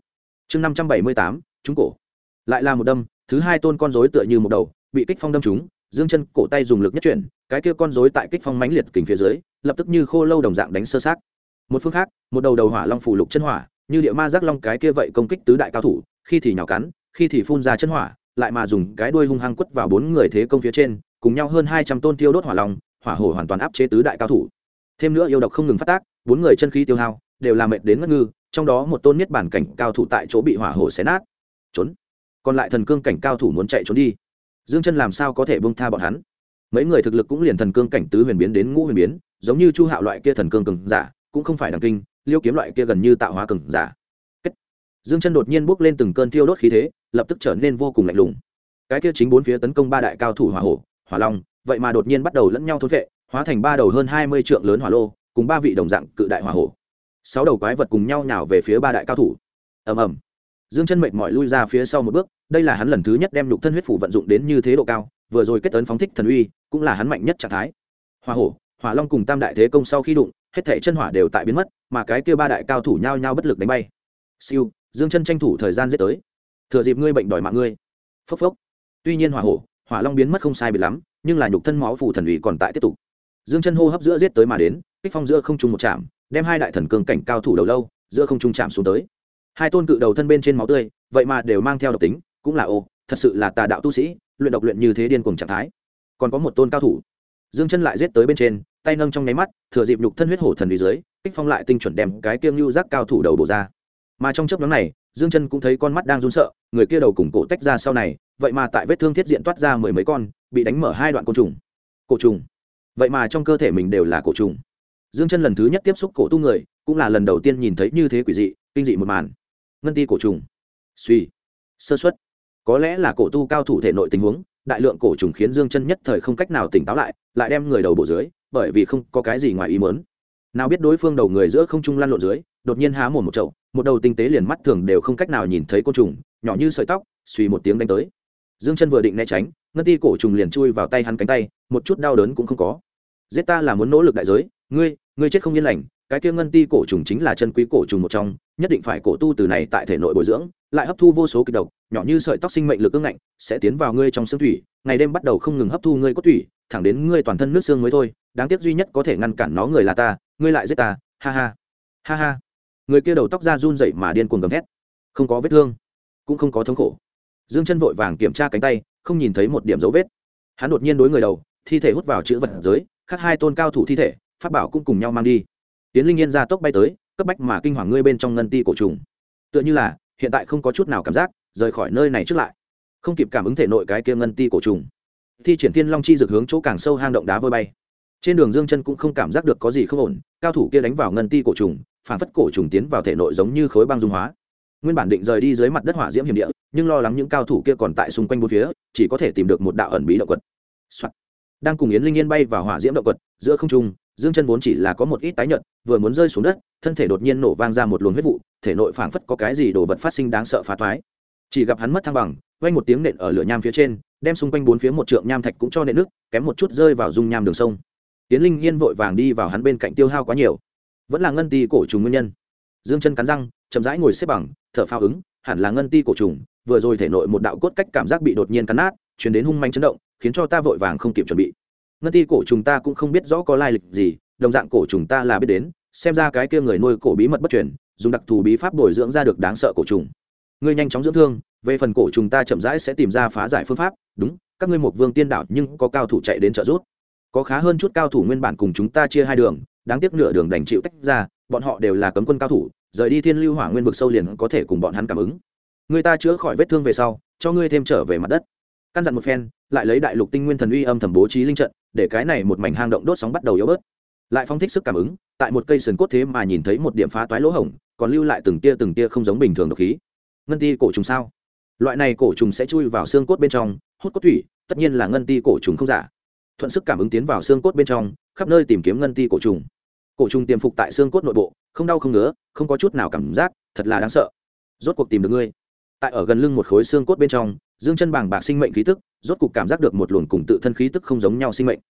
chương 578, trúng cổ. Lại là một đâm, thứ hai tôn con rối tựa như một đầu bị kích phong đâm trúng, dương chân cổ tay dùng lực nhất chuyển, cái kia con rối tại kích phong mãnh liệt kình phía dưới lập tức như khô lâu đồng dạng đánh sơ sát. Một phương khác, một đầu đầu hỏa long phủ lục chân hỏa như địa ma giác long cái kia vậy công kích tứ đại cao thủ, khi thì nhào cắn, khi thì phun ra chân hỏa, lại mà dùng cái đuôi hung hăng quất vào bốn người thế công phía trên, cùng nhau hơn 200 tôn tiêu đốt hỏa long, hỏa hổ hoàn toàn áp chế tứ đại cao thủ. Thêm nữa yêu độc không ngừng phát tác, bốn người chân khí tiêu hao đều làm mệt đến ngất ngư, trong đó một tôn niết bản cảnh cao thủ tại chỗ bị hỏa hổ xé nát trốn, còn lại thần cương cảnh cao thủ muốn chạy trốn đi, dương chân làm sao có thể buông tha bọn hắn. Mấy người thực lực cũng liền thần cương cảnh tứ huyền biến đến ngũ huyền biến, giống như Chu Hạo loại kia thần cương cường giả, cũng không phải đằng kinh, Liêu Kiếm loại kia gần như tạo hóa cường giả. Dương chân đột nhiên bốc lên từng cơn thiêu đốt khí thế, lập tức trở nên vô cùng lạnh lùng. Cái kia chính bốn phía tấn công ba đại cao thủ hỏa hổ, hỏa long, vậy mà đột nhiên bắt đầu lẫn nhau thôn vệ, hóa thành ba đầu hơn 20 trượng lớn hỏa lô, cùng ba vị đồng dạng cự đại hỏa hổ. 6 đầu quái vật cùng nhau nhào về phía ba đại cao thủ. Ầm ầm. Dương chân mệt mỏi lui ra phía sau một bước, đây là hắn lần thứ nhất đem nhục thân huyết phủ vận dụng đến như thế độ cao, vừa rồi kết ấn phóng thích thần uy, cũng là hắn mạnh nhất trạng thái. Hỏa hổ, hỏa long cùng tam đại thế công sau khi đụng, hết thảy chân hỏa đều tại biến mất, mà cái kia ba đại cao thủ nhao nhao bất lực đánh bay. Siêu, Dương chân tranh thủ thời gian giết tới. Thừa dịp ngươi bệnh đòi mạng ngươi. Phốc phốc. Tuy nhiên hỏa hổ, hỏa long biến mất không sai biệt lắm, nhưng là nhục thân máu phù thần uy còn tại tiếp tục. Dương chân hô hấp giữa giết tới mà đến, kích phong giữa không trung một chạm, đem hai đại thần cường cảnh cao thủ đầu lâu giữa không trung chạm xuống tới. Hai tôn cự đầu thân bên trên máu tươi, vậy mà đều mang theo độc tính, cũng là thật sự là tà đạo tu sĩ, luyện độc luyện như thế điên cuồng trạng thái. Còn có một tôn cao thủ, Dương chân lại giết tới bên trên, tay nâng trong nháy mắt, thừa dịp nhục thân huyết hổ thần uy dưới, kích phong lại tinh chuẩn đem cái kiêng lưu giác cao thủ đầu bổ ra. Mà trong chớp nhoáng này, Dương chân cũng thấy con mắt đang run sợ, người kia đầu cùng cổ tách ra sau này, vậy mà tại vết thương thiết diện toát ra mười mấy con, bị đánh mở hai đoạn côn trùng. Cổ trùng. Vậy mà trong cơ thể mình đều là cổ trùng. Dương chân lần thứ nhất tiếp xúc cổ tu người, cũng là lần đầu tiên nhìn thấy như thế quỷ dị, kinh dị một màn. Ngân ti cổ trùng. Suy. Sơ suất. Có lẽ là cổ tu cao thủ thể nội tình huống, đại lượng cổ trùng khiến Dương chân nhất thời không cách nào tỉnh táo lại đem người đầu bổ dưới, bởi vì không có cái gì ngoài ý muốn. Nào biết đối phương đầu người giữa không trung lăn lộn dưới, đột nhiên há mồm một chậu, một đầu tinh tế liền mắt thường đều không cách nào nhìn thấy côn trùng, nhỏ như sợi tóc, suy một tiếng đánh tới. Dương chân vừa định né tránh, ngân ti cổ trùng liền chui vào tay hắn cánh tay, một chút đau đớn cũng không có. Giết ta là muốn nỗ lực đại giới, ngươi chết không yên lành, cái kia ngân ti cổ trùng chính là chân quý cổ trùng một trong, nhất định phải cổ tu từ này tại thể nội bồi dưỡng, lại hấp thu vô số kịch độc, nhỏ như sợi tóc sinh mệnh lực ương ngạnh, sẽ tiến vào ngươi trong xương thủy, ngày đêm bắt đầu không ngừng hấp thu ngươi cốt thủy, thẳng đến ngươi toàn thân nước xương mới thôi. Đáng tiếc duy nhất có thể ngăn cản nó người là ta, ngươi lại giết ta, ha ha, ha ha. Người kia đầu tóc ra run rẩy mà điên cuồng gầm thét, không có vết thương, cũng không có thống khổ. Dương chân vội vàng kiểm tra cánh tay, không nhìn thấy một điểm dấu vết. Hắn đột nhiên đối người đầu, thi thể hút vào chữ vật giới, khác hai tôn cao thủ thi thể, pháp bảo cũng cùng nhau mang đi. Tiến Linh Yên ra tốc bay tới, cấp bách mà kinh hoàng ngươi bên trong ngân ti cổ trùng. Tựa như là hiện tại không có chút nào cảm giác, rời khỏi nơi này trước lại. Không kịp cảm ứng thể nội cái kia ngân ti cổ trùng. Thi triển Thiên Long chi dược hướng chỗ càng sâu hang động đá vôi bay. Trên đường Dương chân cũng không cảm giác được có gì không ổn, cao thủ kia đánh vào ngân ti cổ trùng, phản phất cổ trùng tiến vào thể nội giống như khối băng dung hóa. Nguyên bản định rời đi dưới mặt đất hỏa diễm hiểm địa, nhưng lo lắng những cao thủ kia còn tại xung quanh bốn phía, chỉ có thể tìm được một đạo ẩn bí động quật. Soạn. Đang cùng Yến Linh Yên bay vào hỏa diễm động quật, giữa không trung, Dương chân vốn chỉ là có một ít tái nhợt, vừa muốn rơi xuống đất, thân thể đột nhiên nổ vang ra một luồng huyết vụ, thể nội phảng phất có cái gì đồ vật phát sinh đáng sợ phá toái. Chỉ gặp hắn mất thăng bằng, vang một tiếng nện ở lửa nham phía trên, đem xung quanh bốn phía một trượng nham thạch cũng cho nện nước, kém một chút rơi vào dung nham đường sông. Yến Linh Yên vội vàng đi vào hắn bên cạnh tiêu hao quá nhiều, vẫn là ngân ti cổ trùng nguyên nhân. Dương chân cắn răng, chậm rãi ngồi xếp bằng, thở phào ứng, hẳn là ngân ti cổ trùng, vừa rồi thể nội một đạo cốt cách cảm giác bị đột nhiên cắn nát, truyền đến hung manh chấn động, khiến cho ta vội vàng không kịp chuẩn bị. Ngân ti cổ trùng ta cũng không biết rõ có lai lịch gì, đồng dạng cổ trùng ta là biết đến, xem ra cái kia người nuôi cổ bí mật bất truyền, dùng đặc thù bí pháp bồi dưỡng ra được đáng sợ cổ trùng. Ngươi nhanh chóng dưỡng thương, về phần cổ trùng ta chậm rãi sẽ tìm ra phá giải phương pháp. Đúng, các ngươi một vương tiên đạo nhưng có cao thủ chạy đến trợ giúp. Có khá hơn chút cao thủ nguyên bản cùng chúng ta chia hai đường, đáng tiếc nửa đường đành chịu tách ra, bọn họ đều là cấm quân cao thủ, rời đi Thiên Lưu Hỏa Nguyên vực sâu liền có thể cùng bọn hắn cảm ứng. Người ta chữa khỏi vết thương về sau, cho ngươi thêm trở về mặt đất. Căn dặn một phen, lại lấy đại lục tinh nguyên thần uy âm thầm bố trí linh trận, để cái này một mảnh hang động đốt sóng bắt đầu yếu bớt. Lại phóng thích sức cảm ứng, tại một cây sườn cốt thế mà nhìn thấy một điểm phá toái lỗ hổng, còn lưu lại từng tia không giống bình thường độc khí. Ngân ti cổ trùng sao? Loại này cổ trùng sẽ chui vào xương cốt bên trong, hút cốt thủy, tất nhiên là ngân ti cổ trùng không giả. Thuận sức cảm ứng tiến vào xương cốt bên trong, khắp nơi tìm kiếm ngân ti cổ trùng. Cổ trùng tiềm phục tại xương cốt nội bộ, không đau không ngứa, không có chút nào cảm giác, thật là đáng sợ. Rốt cuộc tìm được ngươi. Tại ở gần lưng một khối xương cốt bên trong, Dương chân bàng bạc sinh mệnh khí tức, rốt cuộc cảm giác được một luồng cùng tự thân khí tức không giống nhau sinh mệnh.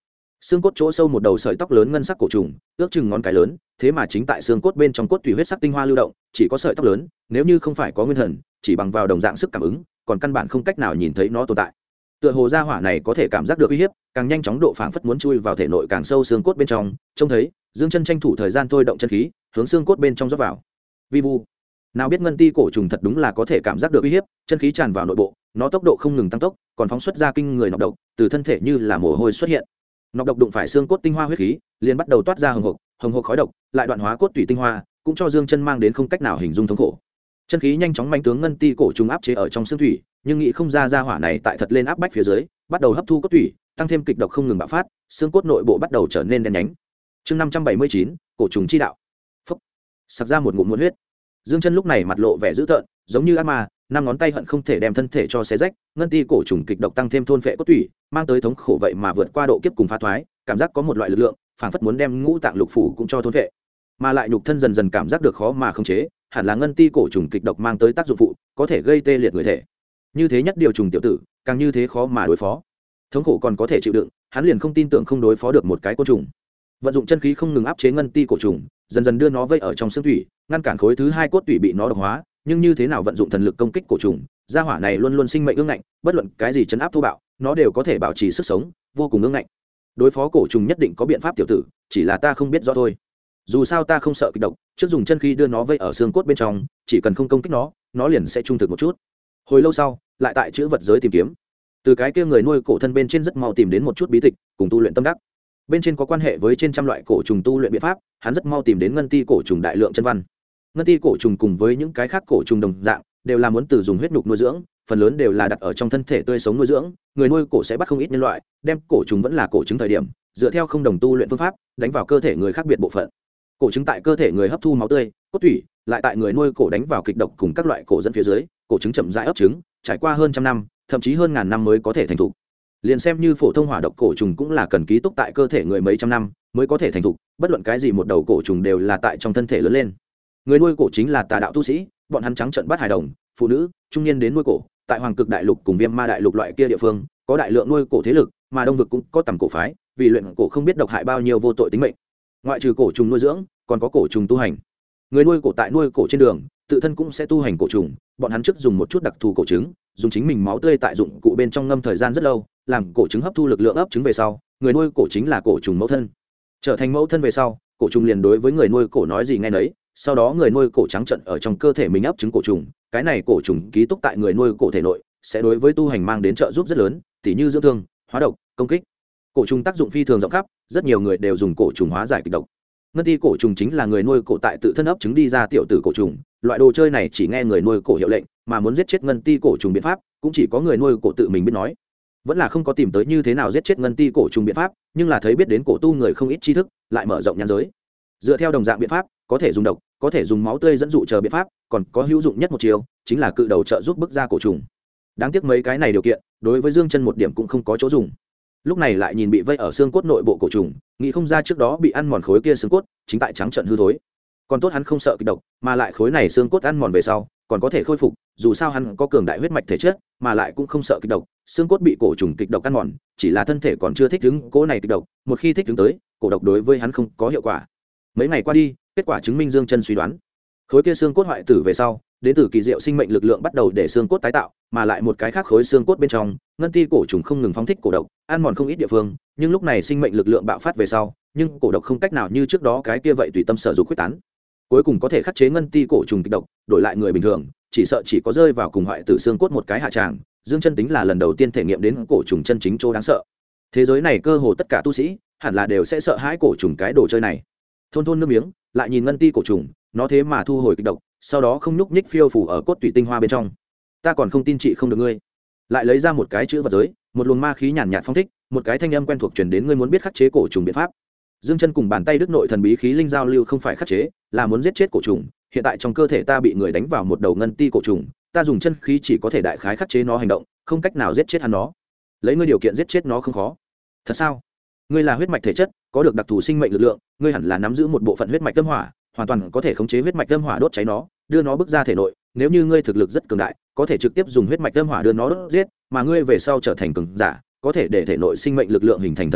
xương cốt chỗ sâu một đầu sợi tóc lớn ngân sắc cổ trùng, ước chừng ngón cái lớn, thế mà chính tại xương cốt bên trong cốt tủy huyết sắc tinh hoa lưu động, chỉ có sợi tóc lớn, nếu như không phải có nguyên thần, chỉ bằng vào đồng dạng sức cảm ứng, còn căn bản không cách nào nhìn thấy nó tồn tại. Tựa hồ gia hỏa này có thể cảm giác được uy hiếp, càng nhanh chóng độ phảng phất muốn chui vào thể nội càng sâu xương cốt bên trong, trông thấy, Dương Chân tranh thủ thời gian thôi động chân khí, hướng xương cốt bên trong rót vào. Vi vu. Nào biết ngân ti cổ trùng thật đúng là có thể cảm giác được uy hiếp, chân khí tràn vào nội bộ, nó tốc độ không ngừng tăng tốc, còn phóng xuất ra kinh người nọc độc, từ thân thể như là mồ hôi xuất hiện. Nọc độc đụng phải xương cốt tinh hoa huyết khí, liền bắt đầu toát ra hồng hộc khói độc, lại đoạn hóa cốt tủy tinh hoa, cũng cho Dương Chân mang đến không cách nào hình dung thống khổ. Chân khí nhanh chóng manh tướng ngân ti cổ trùng áp chế ở trong xương thủy, nhưng nghĩ không ra hỏa này tại thật lên áp bách phía dưới, bắt đầu hấp thu cốt tủy, tăng thêm kịch độc không ngừng bạo phát, xương cốt nội bộ bắt đầu trở nên đen nhánh. Chương 579, cổ trùng chi đạo. Phốc. Sặc ra một ngụm muôn huyết. Dương Chân lúc này mặt lộ vẻ dữ tợn, giống như ác ma, năm ngón tay hận không thể đem thân thể cho xé rách, ngân ti cổ trùng kịch độc tăng thêm thôn phệ cốt tủy, mang tới thống khổ vậy mà vượt qua độ kiếp cùng phá thoái, cảm giác có một loại lực lượng, phảng phất muốn đem ngũ tạng lục phủ cũng cho thôn phệ. Mà lại nhục thân dần dần cảm giác được khó mà khống chế, hẳn là ngân ti cổ trùng kịch độc mang tới tác dụng phụ, có thể gây tê liệt người thể. Như thế nhất điều trùng tiểu tử, càng như thế khó mà đối phó. Thống khổ còn có thể chịu đựng, hắn liền không tin tưởng không đối phó được một cái côn trùng. Vận dụng chân khí không ngừng áp chế ngân ti cổ trùng, dần dần đưa nó vây ở trong xương thủy, ngăn cản khối thứ hai cốt tủy bị nó độc hóa, nhưng như thế nào vận dụng thần lực công kích cổ trùng, gia hỏa này luôn luôn sinh mệnh ương ngạnh, bất luận cái gì chấn áp thô bạo, nó đều có thể bảo trì sức sống, vô cùng ương ngạnh. Đối phó cổ trùng nhất định có biện pháp tiểu tử, chỉ là ta không biết rõ thôi. Dù sao ta không sợ kịch độc, trước dùng chân khí đưa nó vây ở xương cốt bên trong, chỉ cần không công kích nó liền sẽ trung thực một chút. Hồi lâu sau, lại tại chữ vật giới tìm kiếm, từ cái kia người nuôi cổ thân bên trên rất mau tìm đến một chút bí tịch cùng tu luyện tâm đắc. Bên trên có quan hệ với trên trăm loại cổ trùng tu luyện biện pháp, hắn rất mau tìm đến ngân ti cổ trùng đại lượng chân văn. Ngân ti cổ trùng cùng với những cái khác cổ trùng đồng dạng, đều là muốn từ dùng huyết nhục nuôi dưỡng, phần lớn đều là đặt ở trong thân thể tươi sống nuôi dưỡng, người nuôi cổ sẽ bắt không ít nhân loại, đem cổ trùng vẫn là cổ trứng thời điểm, dựa theo không đồng tu luyện phương pháp, đánh vào cơ thể người khác biệt bộ phận. Cổ trứng tại cơ thể người hấp thu máu tươi, cốt tủy, lại tại người nuôi cổ đánh vào kịch độc cùng các loại cổ dẫn phía dưới, cổ trứng chậm rãi ấp trứng, trải qua hơn trăm năm, thậm chí hơn ngàn năm mới có thể thành thục. Liền xem như phổ thông hỏa độc cổ trùng cũng là cần ký túc tại cơ thể người mấy trăm năm mới có thể thành thục, bất luận cái gì một đầu cổ trùng đều là tại trong thân thể lớn lên. Người nuôi cổ chính là tà đạo tu sĩ, bọn hắn trắng trợn bắt hài đồng, phụ nữ, trung niên đến nuôi cổ, tại Hoàng Cực Đại Lục cùng Viêm Ma Đại Lục loại kia địa phương, có đại lượng nuôi cổ thế lực, mà Đông vực cũng có tầm cổ phái, vì luyện cổ không biết độc hại bao nhiêu vô tội tính mệnh. Ngoại trừ cổ trùng nuôi dưỡng, còn có cổ trùng tu hành. Người nuôi cổ tại nuôi cổ trên đường, tự thân cũng sẽ tu hành cổ trùng, bọn hắn trước dùng một chút đặc thù cổ trứng, dùng chính mình máu tươi tại dụng cụ bên trong ngâm thời gian rất lâu, làm cổ trứng hấp thu lực lượng ấp trứng về sau, người nuôi cổ chính là cổ trùng mẫu thân. Trở thành mẫu thân về sau, cổ trùng liền đối với người nuôi cổ nói gì nghe nấy, sau đó người nuôi cổ trắng trận ở trong cơ thể mình ấp trứng cổ trùng, cái này cổ trùng ký túc tại người nuôi cổ thể nội, sẽ đối với tu hành mang đến trợ giúp rất lớn, tỉ như dưỡng thương, hóa độc, công kích. Cổ trùng tác dụng phi thường rộng khắp, rất nhiều người đều dùng cổ trùng hóa giải kịch độc. Ngân ti cổ trùng chính là người nuôi cổ tại tự thân ấp trứng đi ra tiểu tử cổ trùng, loại đồ chơi này chỉ nghe người nuôi cổ hiệu lệnh, mà muốn giết chết ngân ti cổ trùng biện pháp, cũng chỉ có người nuôi cổ tự mình biết nói. Vẫn là không có tìm tới như thế nào giết chết ngân ti cổ trùng biện pháp, nhưng là thấy biết đến cổ tu người không ít tri thức, lại mở rộng nhãn giới. Dựa theo đồng dạng biện pháp, có thể dùng độc, có thể dùng máu tươi dẫn dụ chờ biện pháp, còn có hữu dụng nhất một chiều, chính là cự đầu trợ giúp bức ra cổ trùng. Đáng tiếc mấy cái này điều kiện, đối với Dương Chân một điểm cũng không có chỗ dùng. Lúc này lại nhìn bị vây ở xương cốt nội bộ cổ trùng, nghĩ không ra trước đó bị ăn mòn khối kia xương cốt, chính tại trắng trận hư thối. Còn tốt hắn không sợ kịch độc, mà lại khối này xương cốt ăn mòn về sau, còn có thể khôi phục, dù sao hắn có cường đại huyết mạch thể chất, mà lại cũng không sợ kịch độc, xương cốt bị cổ trùng kịch độc ăn mòn, chỉ là thân thể còn chưa thích ứng cố này kịch độc, một khi thích ứng tới, cổ độc đối với hắn không có hiệu quả. Mấy ngày qua đi, kết quả chứng minh Dương Chân suy đoán. Khối kia xương cốt hoại tử về sau, đến từ kỳ diệu sinh mệnh lực lượng bắt đầu để xương cốt tái tạo, mà lại một cái khác khối xương cốt bên trong, ngân ti cổ trùng không ngừng phóng thích cổ độc, ăn mòn không ít địa phương, nhưng lúc này sinh mệnh lực lượng bạo phát về sau, nhưng cổ độc không cách nào như trước đó cái kia vậy tùy tâm sở dục quyết tán. Cuối cùng có thể khắc chế ngân ti cổ trùng kịch độc, đổi lại người bình thường, chỉ sợ chỉ có rơi vào cùng hoại tử xương cốt một cái hạ tràng. Dương Chân tính là lần đầu tiên thể nghiệm đến cổ trùng chân chính chỗ đáng sợ. Thế giới này cơ hồ tất cả tu sĩ, hẳn là đều sẽ sợ hãi cổ trùng cái đồ chơi này. Thôn thôn nước miếng, lại nhìn ngân ti cổ trùng, nó thế mà thu hồi kịch độc, sau đó không nhúc nhích phiêu phù ở cốt tủy tinh hoa bên trong. Ta còn không tin chị không được ngươi. Lại lấy ra một cái chữ vật giới, một luồng ma khí nhàn nhạt phong thích, một cái thanh âm quen thuộc truyền đến, ngươi muốn biết khắc chế cổ trùng biện pháp. Dương Chân cùng bàn tay đức nội thần bí khí linh giao lưu không phải khắc chế, là muốn giết chết cổ trùng. Hiện tại trong cơ thể ta bị người đánh vào một đầu ngân ti cổ trùng, ta dùng chân khí chỉ có thể đại khái khắc chế nó hành động, không cách nào giết chết hắn nó. Lấy ngươi điều kiện giết chết nó không khó. Thật sao? Ngươi là huyết mạch thể chất, có được đặc thù sinh mệnh lực lượng, ngươi hẳn là nắm giữ một bộ phận huyết mạch tâm hỏa, hoàn toàn có thể khống chế huyết mạch tâm hỏa đốt cháy nó, đưa nó bước ra thể nội. Nếu như ngươi thực lực rất cường đại, có thể trực tiếp dùng huyết mạch tâm hỏa đưa nó đốt giết, mà ngươi về sau trở thành cường giả, có thể để thể nội sinh mệnh lực lượng hình thành thần thông,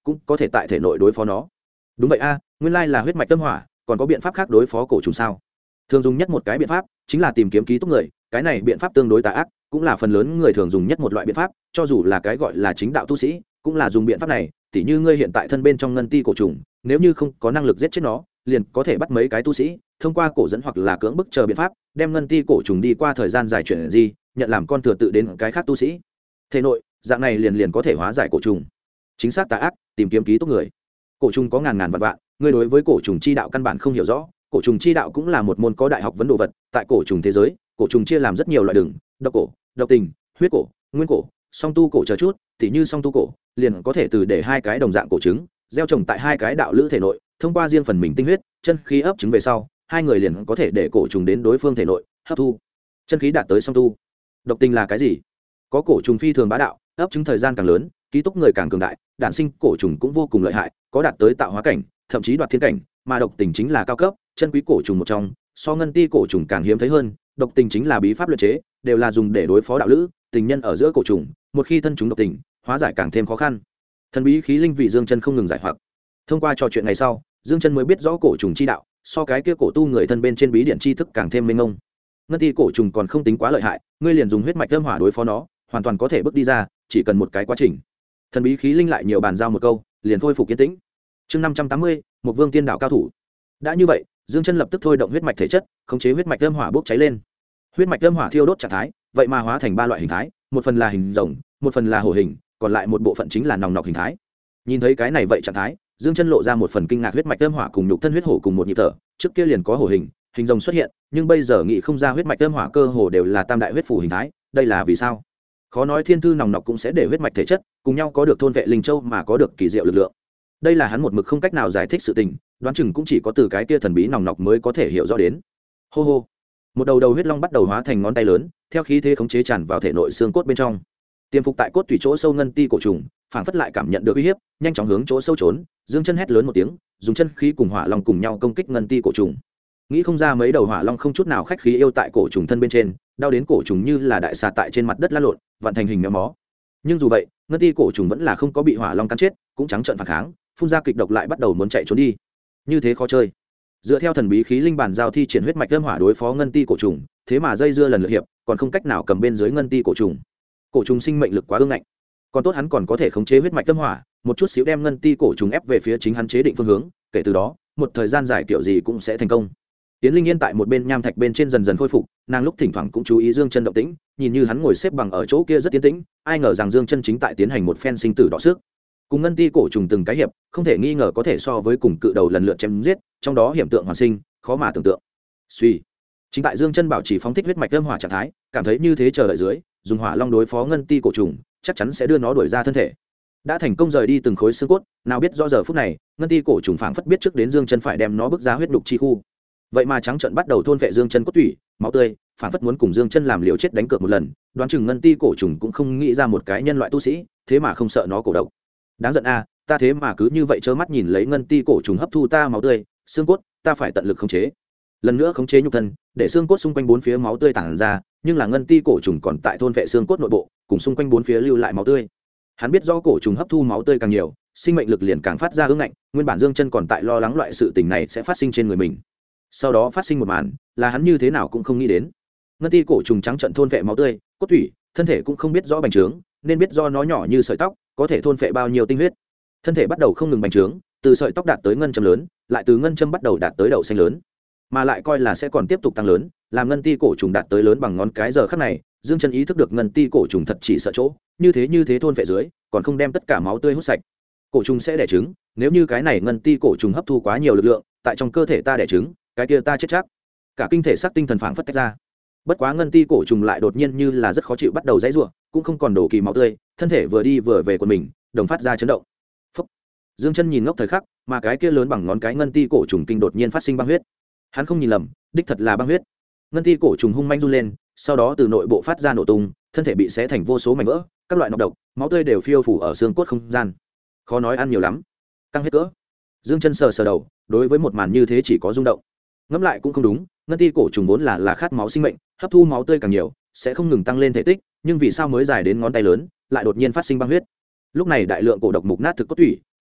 cũng có thể tại thể nội đối phó nó. Đúng vậy a, nguyên lai là huyết mạch tâm hỏa, còn có biện pháp khác đối phó cổ trùng sao? Thường dùng nhất một cái biện pháp chính là tìm kiếm ký túc người, cái này biện pháp tương đối tà ác, cũng là phần lớn người thường dùng nhất một loại biện pháp, cho dù là cái gọi là chính đạo tu sĩ cũng là dùng biện pháp này. Tỉ như ngươi hiện tại thân bên trong ngân ti cổ trùng, nếu như không có năng lực giết chết nó, liền có thể bắt mấy cái tu sĩ thông qua cổ dẫn hoặc là cưỡng bức chờ biện pháp đem ngân ti cổ trùng đi qua thời gian dài chuyển di nhận làm con thừa tự đến cái khác tu sĩ thể nội, dạng này liền có thể hóa giải cổ trùng. Chính xác tà ác, tìm kiếm ký túc người. Cổ trùng có ngàn ngàn vạn vạn, ngươi đối với cổ trùng chi đạo căn bản không hiểu rõ. Cổ trùng chi đạo cũng là một môn có đại học vấn đồ vật. Tại cổ trùng thế giới, cổ trùng chia làm rất nhiều loại đường, độc cổ, độc tình, huyết cổ, nguyên cổ, song tu cổ chờ chút. Tỉ như song tu cổ liền có thể từ để hai cái đồng dạng cổ trứng gieo trồng tại hai cái đạo lữ thể nội, thông qua riêng phần mình tinh huyết chân khí ấp trứng về sau, hai người liền có thể để cổ trùng đến đối phương thể nội hấp thu chân khí đạt tới song tu. Độc tình là cái gì? Có cổ trùng phi thường bá đạo, ấp trứng thời gian càng lớn, ký túc người càng cường đại, đản sinh cổ trùng cũng vô cùng lợi hại, có đạt tới tạo hóa cảnh, thậm chí đoạt thiên cảnh. Mà độc tình chính là cao cấp chân quý cổ trùng một trong, so ngân ti cổ trùng càng hiếm thấy hơn. Độc tình chính là bí pháp luyện chế, đều là dùng để đối phó đạo lữ tình nhân ở giữa cổ trùng, một khi thân chúng độc tình, hóa giải càng thêm khó khăn. Thần bí khí linh vị Dương Chân không ngừng giải hoặc. Thông qua trò chuyện ngày sau, Dương Chân mới biết rõ cổ trùng chi đạo, so cái kia cổ tu người thân bên trên bí điển tri thức càng thêm mênh mông. Ngân ti cổ trùng còn không tính quá lợi hại, ngươi liền dùng huyết mạch âm hỏa đối phó nó, hoàn toàn có thể bước đi ra, chỉ cần một cái quá trình. Thần bí khí linh lại nhiều bàn giao một câu, liền khôi phục kiên tĩnh. Chương 580, một vương tiên đạo cao thủ. Đã như vậy, Dương Chân lập tức thôi động huyết mạch thể chất, khống chế huyết mạch âm hỏa bốc cháy lên. Huyết mạch âm hỏa thiêu đốt trạng thái, vậy mà hóa thành ba loại hình thái, một phần là hình rồng, một phần là hổ hình, còn lại một bộ phận chính là nòng nọc hình thái. Nhìn thấy cái này vậy trạng thái, Dương Chân lộ ra một phần kinh ngạc. Huyết mạch âm hỏa cùng nhục thân huyết hổ cùng một nhịp thở, trước kia liền có hổ hình, hình rồng xuất hiện, nhưng bây giờ nghĩ không ra huyết mạch âm hỏa cơ hồ đều là tam đại huyết phủ hình thái, đây là vì sao? Khó nói thiên thư nòng nọc cũng sẽ để huyết mạch thể chất cùng nhau có được thôn vệ linh châu mà có được kỳ diệu lực lượng. Đây là hắn một mực không cách nào giải thích sự tình, đoán chừng cũng chỉ có từ cái kia thần bí nòng nọc mới có thể hiểu rõ đến. Hô hô, một đầu huyết long bắt đầu hóa thành ngón tay lớn, theo khí thế khống chế tràn vào thể nội xương cốt bên trong. Tiềm phục tại cốt tủy chỗ sâu ngân ti cổ trùng, phảng phất lại cảm nhận được uy hiếp, nhanh chóng hướng chỗ sâu trốn. Dương Chân hét lớn một tiếng, dùng chân khí cùng hỏa long cùng nhau công kích ngân ti cổ trùng. Nghĩ không ra mấy đầu hỏa long không chút nào khách khí yêu tại cổ trùng thân bên trên, đau đến cổ trùng như là đại xà tại trên mặt đất lăn lộn, vặn thành hình méo mó. Nhưng dù vậy, ngân ti cổ trùng vẫn là không có bị hỏa long cắn chết, cũng trắng trợn phản kháng, phun ra kịch độc lại bắt đầu muốn chạy trốn đi. Như thế khó chơi. Dựa theo thần bí khí linh bản giao thi triển huyết mạch âm hỏa đối phó ngân ti cổ trùng, thế mà dây dưa lần lượt hiệp, còn không cách nào cầm bên dưới ngân ti cổ trùng. Cổ trùng sinh mệnh lực quá ương ngạnh, còn tốt hắn còn có thể khống chế huyết mạch âm hỏa, một chút xíu đem ngân ti cổ trùng ép về phía chính hắn chế định phương hướng, kể từ đó, một thời gian dài kiểu gì cũng sẽ thành công. Tiến Linh Yên tại một bên nham thạch bên trên dần dần khôi phục, nàng lúc thỉnh thoảng cũng chú ý Dương Chân động tĩnh, nhìn như hắn ngồi xếp bằng ở chỗ kia rất tiến tĩnh, ai ngờ rằng Dương Chân chính tại tiến hành một phen sinh tử đọ sức. Cùng ngân ti cổ trùng từng cái hiệp, không thể nghi ngờ có thể so với cùng cự đầu lần lượt chém giết, trong đó hiểm tượng hoàn sinh, khó mà tưởng tượng. Suy, chính tại Dương Chân bảo trì phóng thích huyết mạch âm hỏa trạng thái, cảm thấy như thế chờ đợi dưới, dùng hỏa long đối phó ngân ti cổ trùng, chắc chắn sẽ đưa nó đuổi ra thân thể. Đã thành công rời đi từng khối xương cốt, nào biết rõ giờ phút này, ngân ti cổ trùng phảng phất biết trước đến Dương Chân phải đem nó bước ra huyết đục chi khu. Vậy mà trắng trợn bắt đầu thôn vệ Dương Chân cốt tủy, máu tươi, phảng phất muốn cùng Dương Chân làm liều chết đánh cược một lần, đoán chừng ngân ti cổ trùng cũng không nghĩ ra một cái nhân loại tu sĩ, thế mà không sợ nó cổ độc. Đáng giận a, ta thế mà cứ như vậy trơ mắt nhìn lấy ngân ti cổ trùng hấp thu ta máu tươi, xương cốt, ta phải tận lực khống chế. Lần nữa khống chế nhục thân, để xương cốt xung quanh bốn phía máu tươi tản ra, nhưng là ngân ti cổ trùng còn tại thôn vệ xương cốt nội bộ, cùng xung quanh bốn phía lưu lại máu tươi. Hắn biết do cổ trùng hấp thu máu tươi càng nhiều, sinh mệnh lực liền càng phát ra ương ngạnh, nguyên bản Dương Chân còn tại lo lắng loại sự tình này sẽ phát sinh trên người mình. Sau đó phát sinh một màn, là hắn như thế nào cũng không nghĩ đến. Ngân ti cổ trùng trắng trợn thôn vệ máu tươi, cốt thủy, thân thể cũng không biết rõ bành trướng, nên biết do nó nhỏ như sợi tóc, có thể thôn vệ bao nhiêu tinh huyết. Thân thể bắt đầu không ngừng bành trướng, từ sợi tóc đạt tới ngân châm lớn, lại từ ngân châm bắt đầu đạt tới đậu xanh lớn, mà lại coi là sẽ còn tiếp tục tăng lớn, làm ngân ti cổ trùng đạt tới lớn bằng ngón cái. Giờ khắc này, Dương Chân ý thức được ngân ti cổ trùng thật chỉ sợ chỗ, như thế thôn vệ dưới, còn không đem tất cả máu tươi hút sạch. Cổ trùng sẽ đẻ trứng, nếu như cái này ngân ti cổ trùng hấp thu quá nhiều lực lượng, tại trong cơ thể ta đẻ trứng, cái kia ta chết chắc. Cả kinh thể xác tinh thần phảng phất tách ra. Bất quá ngân ti cổ trùng lại đột nhiên như là rất khó chịu bắt đầu giãy giụa, cũng không còn đổ kỳ máu tươi, thân thể vừa đi vừa về của mình, đồng phát ra chấn động. Phốc. Dương Chân nhìn ngốc thời khắc, mà cái kia lớn bằng ngón cái ngân ti cổ trùng kinh đột nhiên phát sinh băng huyết. Hắn không nhìn lầm, đích thật là băng huyết. Ngân ti cổ trùng hung manh run lên, sau đó từ nội bộ phát ra nổ tung, thân thể bị xé thành vô số mảnh vỡ, các loại nọc độc, máu tươi đều phiêu phủ ở xương cốt không gian. Khó nói ăn nhiều lắm, căng hết cỡ. Dương Chân sờ sờ đầu, đối với một màn như thế chỉ có rung động. Ngẫm lại cũng không đúng, ngân ti cổ trùng vốn là khát máu sinh mệnh, hấp thu máu tươi càng nhiều, sẽ không ngừng tăng lên thể tích, nhưng vì sao mới dài đến ngón tay lớn, lại đột nhiên phát sinh băng huyết? Lúc này đại lượng cổ độc mục nát thực cốt tủy,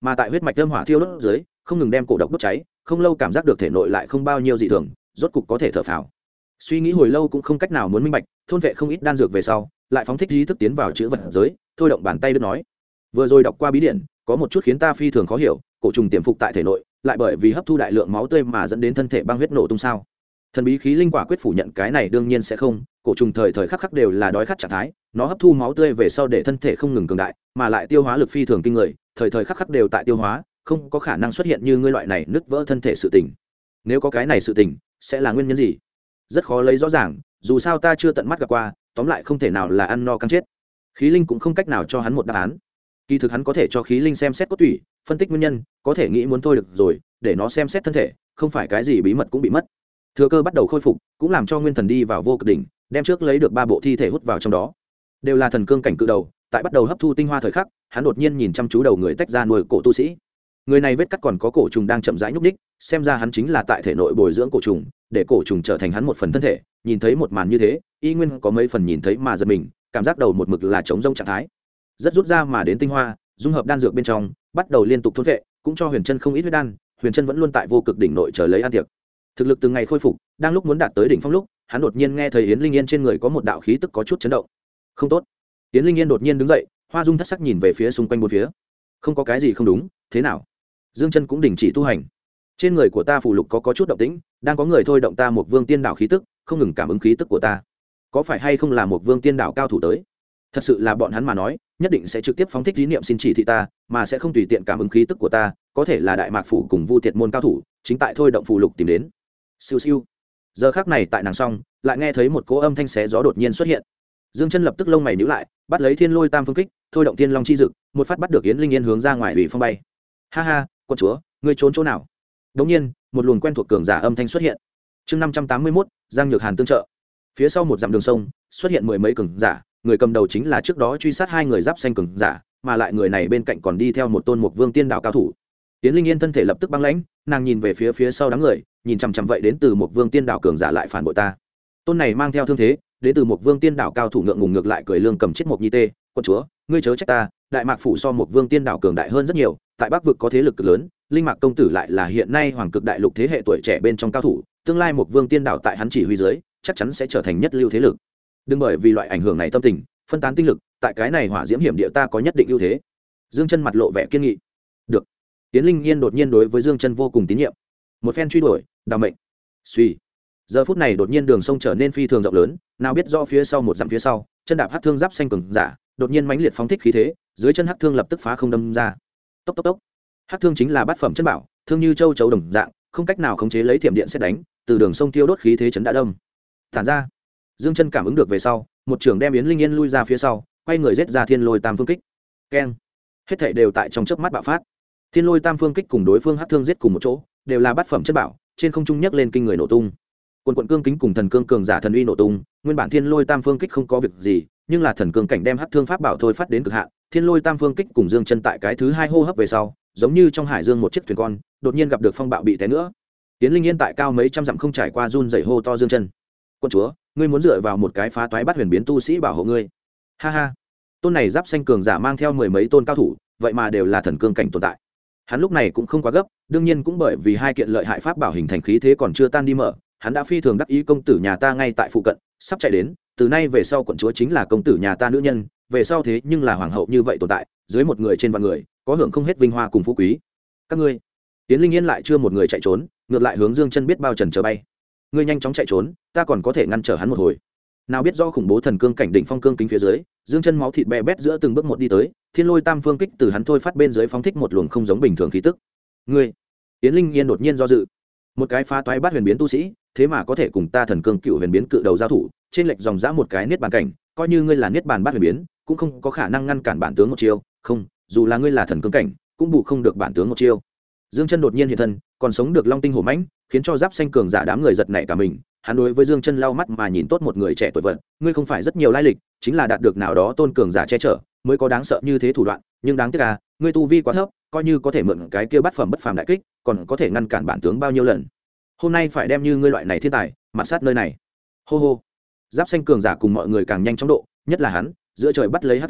mà tại huyết mạch âm hỏa thiêu đốt dưới không ngừng đem cổ độc đốt cháy, không lâu cảm giác được thể nội lại không bao nhiêu dị thường, rốt cục có thể thở phào. Suy nghĩ hồi lâu cũng không cách nào muốn minh bạch, thôn vệ không ít đan dược về sau lại phóng thích ý thức tiến vào chữ vật giới, thôi động bàn tay đứt nói: vừa rồi đọc qua bí điển, có một chút khiến ta phi thường khó hiểu, cổ trùng tiềm phục tại thể nội lại bởi vì hấp thu đại lượng máu tươi mà dẫn đến thân thể băng huyết nổ tung sao? Thần bí khí linh quả quyết phủ nhận cái này đương nhiên sẽ không, cổ trùng thời thời khắc khắc đều là đói khát trạng thái, nó hấp thu máu tươi về sau để thân thể không ngừng cường đại, mà lại tiêu hóa lực phi thường kinh người, thời thời khắc khắc đều tại tiêu hóa, không có khả năng xuất hiện như ngươi loại này nứt vỡ thân thể sự tình. Nếu có cái này sự tình, sẽ là nguyên nhân gì? Rất khó lấy rõ ràng, dù sao ta chưa tận mắt gặp qua, tóm lại không thể nào là ăn no căng chết. Khí linh cũng không cách nào cho hắn một đáp án. Kỳ thực hắn có thể cho khí linh xem xét cốt tủy, phân tích nguyên nhân, có thể nghĩ muốn thôi được rồi, để nó xem xét thân thể, không phải cái gì bí mật cũng bị mất. Thừa cơ bắt đầu khôi phục, cũng làm cho nguyên thần đi vào vô cực đỉnh, đem trước lấy được 3 bộ thi thể hút vào trong đó. Đều là thần cương cảnh cự đầu, tại bắt đầu hấp thu tinh hoa thời khắc, hắn đột nhiên nhìn chăm chú đầu người tách ra nuôi cổ tu sĩ. Người này vết cắt còn có cổ trùng đang chậm rãi nhúc nhích, xem ra hắn chính là tại thể nội bồi dưỡng cổ trùng, để cổ trùng trở thành hắn một phần thân thể. Nhìn thấy một màn như thế, y nguyên có mấy phần nhìn thấy mà giật mình, cảm giác đầu một mực là trống rỗng trạng thái. Rất rút ra mà đến tinh hoa, dung hợp đan dược bên trong, bắt đầu liên tục thôn vệ, cũng cho Huyền Chân không ít huyết đan, Huyền Chân vẫn luôn tại vô cực đỉnh nội chờ lấy ăn tiệc. Thực lực từng ngày khôi phục, đang lúc muốn đạt tới đỉnh phong lúc, hắn đột nhiên nghe thấy Yến Linh Yên trên người có một đạo khí tức có chút chấn động. Không tốt. Yến Linh Yên đột nhiên đứng dậy, Hoa Dung thất sắc nhìn về phía xung quanh bốn phía. Không có cái gì không đúng, thế nào? Dương Chân cũng đình chỉ tu hành. Trên người của ta phù lục có chút động tĩnh, đang có người thôi động ta một Vương Tiên Đạo khí tức, không ngừng cảm ứng khí tức của ta. Có phải hay không là một Vương Tiên Đạo cao thủ tới? Thật sự là bọn hắn mà nói, nhất định sẽ trực tiếp phóng thích ý niệm xin chỉ thị ta, mà sẽ không tùy tiện cảm ứng khí tức của ta, có thể là Đại Mạc phủ cùng Vu Tiệt môn cao thủ, chính tại thôi động phù lục tìm đến. Siêu siêu. Giờ khắc này tại nàng song, lại nghe thấy một cỗ âm thanh xé gió đột nhiên xuất hiện. Dương Chân lập tức lông mày nhíu lại, bắt lấy Thiên Lôi Tam Phương Kích, thôi động Thiên Long chi dực, một phát bắt được Yến Linh Yên hướng ra ngoài hủy phong bay. Ha ha, quân chúa, ngươi trốn chỗ nào? Đống nhiên, một luồng quen thuộc cường giả âm thanh xuất hiện. Chương 581, Giang Nhược Hàn tương trợ. Phía sau một dặm đường sông, xuất hiện mười mấy cường giả, người cầm đầu chính là trước đó truy sát hai người giáp xanh cường giả, mà lại người này bên cạnh còn đi theo một tôn Mục Vương Tiên Đạo cao thủ. Yến Linh Yên thân thể lập tức băng lãnh, nàng nhìn về phía sau đám người, nhìn chằm chằm vậy đến từ Mục Vương Tiên Đạo cường giả lại phản bội ta. Tôn này mang theo thương thế, đến từ Mục Vương Tiên Đạo cao thủ ngượng ngùng ngược lại cười lương cầm chết Mục Nhi Tê, quân chúa, ngươi chớ trách ta, Đại Mạc phủ so Mục Vương Tiên Đạo cường đại hơn rất nhiều, tại Bắc vực có thế lực cực lớn, Linh Mạc công tử lại là hiện nay hoàng cực đại lục thế hệ tuổi trẻ bên trong cao thủ, tương lai Mục Vương Tiên Đạo tại hắn chỉ huy dưới, chắc chắn sẽ trở thành nhất lưu thế lực. Đừng bởi vì loại ảnh hưởng này tâm tình, phân tán tinh lực, tại cái này hỏa diễm hiểm địa ta có nhất định ưu thế. Dương Chân mặt lộ vẻ kiên nghị. Được. Tiến Linh Yên đột nhiên đối với Dương Chân vô cùng tín nhiệm. Một phen truy đuổi, đào mệnh. Suy. Giờ phút này đột nhiên đường sông trở nên phi thường rộng lớn, nào biết rõ phía sau một dặm phía sau, chân đạp hắc thương giáp xanh cường giả, đột nhiên mãnh liệt phóng thích khí thế, dưới chân hắc thương lập tức phá không đâm ra. Tốc tốc tốc. Hắc thương chính là bát phẩm chân bảo, thương như châu chấu đồng dạng, không cách nào khống chế lấy thiểm điện xét đánh, từ đường sông tiêu đốt khí thế chấn đã đâm. Tản ra. Dương Chân cảm ứng được về sau, một trường đem Yến Linh Yên lui ra phía sau, quay người giết ra Thiên Lôi Tam Phương Kích. Keng. Hết thảy đều tại trong chớp mắt bạo phát. Thiên Lôi Tam Phương Kích cùng đối phương hắc thương giết cùng một chỗ, đều là bát phẩm chất bảo, trên không trung nhấc lên kinh người nổ tung. Quần quần cương kính cùng thần cương cường giả thần uy nổ tung, nguyên bản Thiên Lôi Tam Phương Kích không có việc gì, nhưng là thần cương cảnh đem hắc thương pháp bảo thôi phát đến cực hạn, Thiên Lôi Tam Phương Kích cùng Dương Chân tại cái thứ hai hô hấp về sau, giống như trong hải dương một chiếc thuyền con, đột nhiên gặp được phong bạo bị té nữa. Yến Linh Yên tại cao mấy trăm dặm không trải qua run rẩy hô to Dương Chân. Quân chúa, ngươi muốn dựa vào một cái phá toái bắt huyền biến tu sĩ bảo hộ ngươi? Ha ha. Tôn này giáp xanh cường giả mang theo mười mấy tôn cao thủ, vậy mà đều là thần cương cảnh tồn tại. Hắn lúc này cũng không quá gấp, đương nhiên cũng bởi vì hai kiện lợi hại pháp bảo hình thành khí thế còn chưa tan đi mở, hắn đã phi thường đắc ý, công tử nhà ta ngay tại phụ cận, sắp chạy đến, từ nay về sau quận chúa chính là công tử nhà ta nữ nhân, về sau thế nhưng là hoàng hậu như vậy tồn tại, dưới một người trên vạn người, có hưởng không hết vinh hoa cùng phú quý. Các ngươi, Tiến Linh Yên lại chưa một người chạy trốn, ngược lại hướng Dương Chân biết bao trần chờ bay. Ngươi nhanh chóng chạy trốn, ta còn có thể ngăn trở hắn một hồi. Nào biết do khủng bố thần cương cảnh đỉnh phong cương kính phía dưới, Dương Chân máu thịt bè bét giữa từng bước một đi tới, Thiên Lôi Tam Phương Kích từ hắn thôi phát bên dưới phóng thích một luồng không giống bình thường khí tức. Ngươi, Yến Linh Yên đột nhiên do dự. Một cái phá toái bát huyền biến tu sĩ, thế mà có thể cùng ta thần cương cựu huyền biến cự đầu giao thủ, trên lệch dòng dã một cái niết bàn cảnh, coi như ngươi là niết bàn bát huyền biến, cũng không có khả năng ngăn cản bản tướng một chiêu, không, dù là ngươi là thần cương cảnh, cũng bù không được bản tướng một chiêu. Dương Chân đột nhiên hiện thân, còn sống được long tinh hổ mãnh, khiến cho giáp xanh cường giả đám người giật nảy cả mình. Hắn đối với Dương Chân lau mắt mà nhìn tốt một người trẻ tuổi vật, ngươi không phải rất nhiều lai lịch, chính là đạt được nào đó tôn cường giả che chở, mới có đáng sợ như thế thủ đoạn, nhưng đáng tiếc à, ngươi tu vi quá thấp, coi như có thể mượn cái kia bát phẩm bất phàm đại kích, còn có thể ngăn cản bản tướng bao nhiêu lần. Hôm nay phải đem như ngươi loại này thiên tài, mặt sát nơi này. Hô hô. Giáp xanh cường giả cùng mọi người càng nhanh chóng độ, nhất là hắn, giữa trời bắt lấy hắc thương,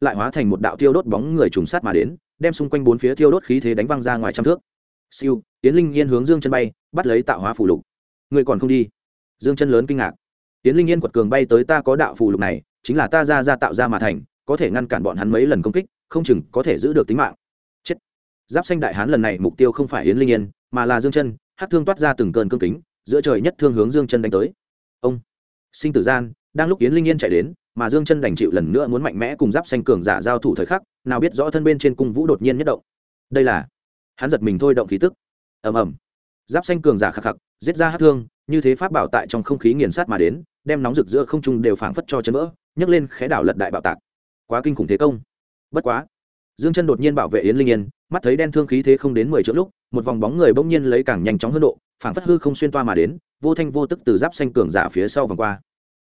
lại hóa thành một đạo thiêu đốt bóng người trùng sát mà đến, đem xung quanh bốn phía thiêu đốt khí thế đánh văng ra ngoài trăm thước. Siêu, Yến Linh Yên hướng Dương Chân bay, bắt lấy tạo hóa phù lục. Ngươi còn không đi? Dương Chân lớn kinh ngạc. Yến Linh Yên quật cường bay tới, ta có đạo phù lục này, chính là ta ra tạo ra mà thành, có thể ngăn cản bọn hắn mấy lần công kích, không chừng có thể giữ được tính mạng. Chết. Giáp xanh đại hán lần này mục tiêu không phải Yến Linh Yên, mà là Dương Chân, hắc thương toát ra từng cơn cương kính, giữa trời nhất thương hướng Dương Chân đánh tới. Ông. Sinh tử gian, đang lúc Yến Linh Yên chạy đến, mà Dương Chân đành chịu lần nữa muốn mạnh mẽ cùng giáp xanh cường giả giao thủ thời khắc, nào biết rõ thân bên trên cung vũ đột nhiên nhất động. Đây là, hắn giật mình thôi động khí tức. Ầm ầm. Giáp xanh cường giả khắc khắc, giết ra hắc thương, như thế pháp bảo tại trong không khí nghiền sát mà đến, đem nóng rực giữa không trung đều phảng phất cho chấn vỡ, nhấc lên khẽ đảo lật đại bạo tạc. Quá kinh khủng thế công. Bất quá, Dương Chân đột nhiên bảo vệ Yến Linh Yên, mắt thấy đen thương khí thế không đến 10 trượng lúc, một vòng bóng người bỗng nhiên lấy càng nhanh chóng hơn độ, phảng phất hư không xuyên toa mà đến, vô thanh vô tức từ giáp xanh cường giả phía sau vòng qua.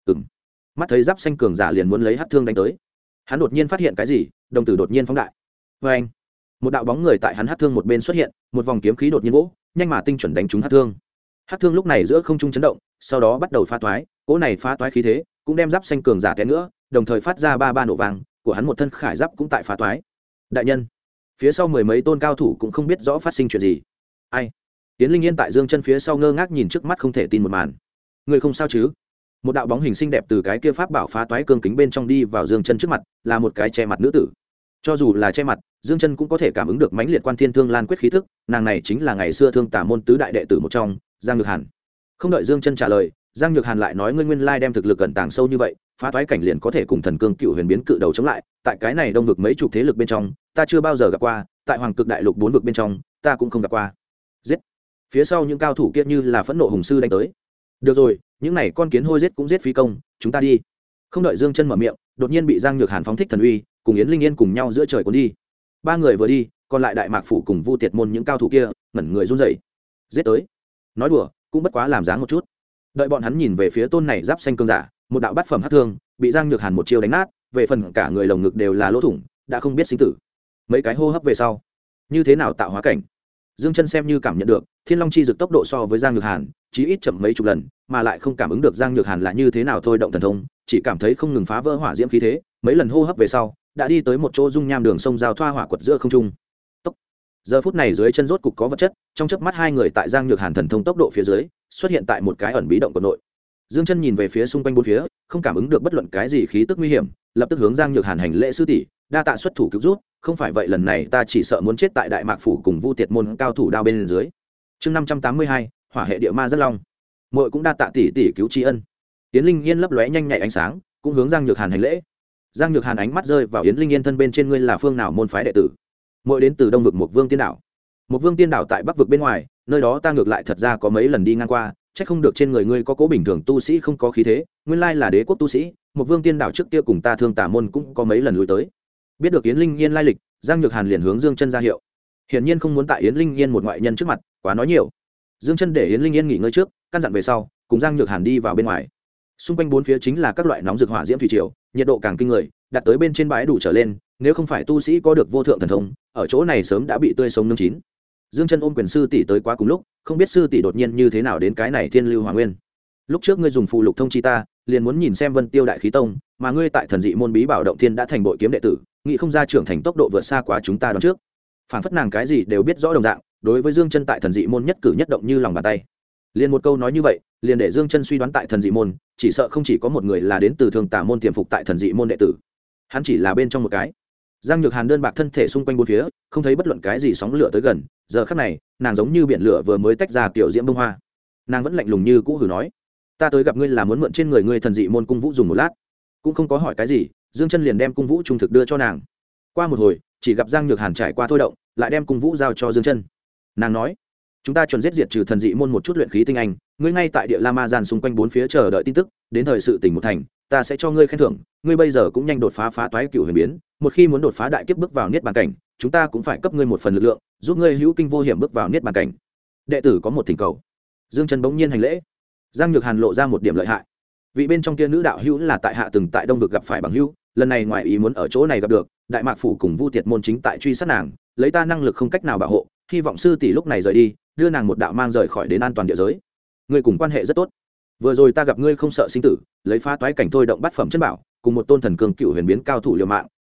Mắt thấy giáp xanh cường giả liền muốn lấy hắc thương đánh tới, hắn đột nhiên phát hiện cái gì, đồng tử đột nhiên phóng đại. Vê anh, một đạo bóng người tại hắn hắc thương một bên xuất hiện, một vòng kiếm khí đột nhiên vỗ, nhanh mà tinh chuẩn đánh trúng hắc thương. Hắc thương lúc này giữa không trung chấn động, sau đó bắt đầu phá toái, cỗ này phá toái khí thế cũng đem giáp xanh cường giả té nữa, đồng thời phát ra ba nổ vàng, của hắn một thân khải giáp cũng tại phá toái. Đại nhân, phía sau mười mấy tôn cao thủ cũng không biết rõ phát sinh chuyện gì. Ai? Yến Linh Yên tại Dương Chân phía sau ngơ ngác nhìn trước mắt không thể tin một màn. Người không sao chứ? Một đạo bóng hình xinh đẹp từ cái kia pháp bảo phá toái cương kính bên trong đi vào Dương Chân trước mặt, là một cái che mặt nữ tử. Cho dù là che mặt, Dương Chân cũng có thể cảm ứng được mãnh liệt quan thiên thương lan quyết khí thức, nàng này chính là ngày xưa Thương Tả môn tứ đại đệ tử một trong, Giang Nhược Hàn. Không đợi Dương Chân trả lời, Giang Nhược Hàn lại nói, ngươi nguyên lai đem thực lực ẩn tàng sâu như vậy, phá toái cảnh liền có thể cùng thần cương cựu huyền biến cự đầu chống lại, tại cái này đông vực mấy chục thế lực bên trong, ta chưa bao giờ gặp qua, tại Hoàng Cực đại lục bốn vực bên trong, ta cũng không gặp qua. Giết. Phía sau những cao thủ kia như là phẫn nộ hùng sư đánh tới. Được rồi, những này con kiến hôi giết cũng giết phí công, chúng ta đi. Không đợi Dương Chân mở miệng, đột nhiên bị Giang Nhược Hàn phóng thích thần uy, cùng Yến Linh Yên cùng nhau giữa trời cuốn đi. Ba người vừa đi, còn lại Đại Mạc phủ cùng Vu Tiệt môn những cao thủ kia ngẩn người run rẩy. Giết tới. Nói đùa, cũng bất quá làm dáng một chút. Đợi bọn hắn nhìn về phía tôn này giáp xanh cương giả, một đạo bát phẩm hắc thương bị Giang Nhược Hàn một chiêu đánh nát, về phần cả người lồng ngực đều là lỗ thủng, đã không biết sinh tử. Mấy cái hô hấp về sau, như thế nào tạo hóa cảnh? Dương Chân xem như cảm nhận được, Thiên Long chi dực tốc độ so với Giang Nhược Hàn, chí ít chậm mấy chục lần, mà lại không cảm ứng được Giang Nhược Hàn là như thế nào thôi động thần thông, chỉ cảm thấy không ngừng phá vỡ hỏa diễm khí thế, mấy lần hô hấp về sau, đã đi tới một chỗ dung nham đường sông giao thoa hỏa quật giữa không trung. Tốc. Giờ phút này dưới chân rốt cục có vật chất, trong chớp mắt hai người tại Giang Nhược Hàn thần thông tốc độ phía dưới, xuất hiện tại một cái ẩn bí động của nội. Dương Chân nhìn về phía xung quanh bốn phía, không cảm ứng được bất luận cái gì khí tức nguy hiểm, lập tức hướng Giang Nhược Hàn hành lễ, sư tỷ, đa tạ xuất thủ cứu rút, không phải vậy lần này ta chỉ sợ muốn chết tại Đại Mạc phủ cùng Vu Tiệt môn cao thủ đao bên dưới. Chương 582, Hỏa hệ địa ma rất long. Muội cũng đa tạ tỷ tỷ cứu tri ân. Yến Linh Yên lấp lóe nhanh nhạy ánh sáng, cũng hướng Giang Nhược Hàn hành lễ. Giang Nhược Hàn ánh mắt rơi vào Yến Linh Yên thân bên trên, ngươi là phương nào môn phái đệ tử? Muội đến từ Đông vực Một Vương Tiên đảo. Một Vương Tiên đảo tại Bắc vực bên ngoài, nơi đó ta ngược lại thật ra có mấy lần đi ngang qua, chắc không được trên người ngươi có cố bình thường tu sĩ không có khí thế, nguyên lai là đế quốc tu sĩ. Một Vương Tiên đảo trước kia cùng ta Thương Tả môn cũng có mấy lần lui tới. Biết được Yến Linh Yên lai lịch, Giang Nhược Hàn liền hướng Dương Chân ra hiệu. Hiển nhiên không muốn tại Yến Linh Yên một ngoại nhân trước mặt quá nói nhiều. Dương Chân để Yến Linh Yên nghỉ ngơi trước, căn dặn về sau, cùng Giang Nhược Hàn đi vào bên ngoài. Xung quanh bốn phía chính là các loại nóng rực hỏa diễm thủy triều, nhiệt độ càng kinh người, đặt tới bên trên bãi đủ trở lên, nếu không phải tu sĩ có được vô thượng thần thông, ở chỗ này sớm đã bị tươi sống nướng chín. Dương Chân ôm quyền sư tỷ tới quá cùng lúc, không biết sư tỷ đột nhiên như thế nào đến cái này Thiên Lưu Hỏa Nguyên. Lúc trước ngươi dùng phù lục thông chi ta, liền muốn nhìn xem Vân Tiêu Đại Khí Tông, mà ngươi tại Thần Dị môn bí bảo động thiên đã thành bội kiếm đệ tử, nghĩ không ra trưởng thành tốc độ vượt xa quá chúng ta đoán trước. Phản phất nàng cái gì đều biết rõ đồng dạng, đối với Dương Chân tại Thần Dị môn nhất cử nhất động như lòng bàn tay. Liền một câu nói như vậy, liền để Dương Chân suy đoán tại Thần Dị môn, chỉ sợ không chỉ có một người là đến từ Thương Tả môn tiềm phục tại Thần Dị môn đệ tử. Hắn chỉ là bên trong một cái. Giang Nhược Hàn đơn bạc thân thể xung quanh bốn phía, không thấy bất luận cái gì sóng lửa tới gần, giờ khắc này, nàng giống như biển lửa vừa mới tách ra tiểu diễm bông hoa. Nàng vẫn lạnh lùng như cũ hừ nói: "Ta tới gặp ngươi là muốn mượn trên người ngươi Thần Dị môn cung vũ dùng một lát." Cũng không có hỏi cái gì, Dương Chân liền đem cung vũ trung thực đưa cho nàng. Qua một hồi, chỉ gặp Giang Nhược Hàn trải qua thôi động, lại đem cung vũ giao cho Dương Chân. Nàng nói: "Chúng ta chuẩn giết diệt trừ Thần Dị môn một chút luyện khí tinh anh, ngươi ngay tại địa La Ma gian xung quanh bốn phía chờ đợi tin tức, đến thời sự tình một thành, ta sẽ cho ngươi khen thưởng, ngươi bây giờ cũng nhanh đột phá phá toái cửu huyền biến, một khi muốn đột phá đại kiếp bước vào niết bàn cảnh, chúng ta cũng phải cấp ngươi một phần lực lượng, giúp ngươi hữu kinh vô hiểm bước vào niết bàn cảnh." Đệ tử có một thỉnh cầu. Dương Chân bỗng nhiên hành lễ. Giang Nhược Hàn lộ ra một điểm lợi hại. Vị bên trong kia nữ đạo hữu là tại hạ từng tại Đông vực gặp phải bằng hữu, lần này ngoài ý muốn ở chỗ này gặp được, Đại Mạc phủ cùng Vu Tiệt môn chính tại truy sát nàng, lấy ta năng lực không cách nào bảo hộ, hy vọng sư tỷ lúc này rời đi, đưa nàng một đạo mang rời khỏi đến an toàn địa giới. Ngươi cùng quan hệ rất tốt. Vừa rồi ta gặp ngươi không sợ sinh tử, lấy phá toái cảnh thôi động bắt phẩm chân bảo, cùng một tôn thần cường cựu huyền biến cao thủ liều mạng,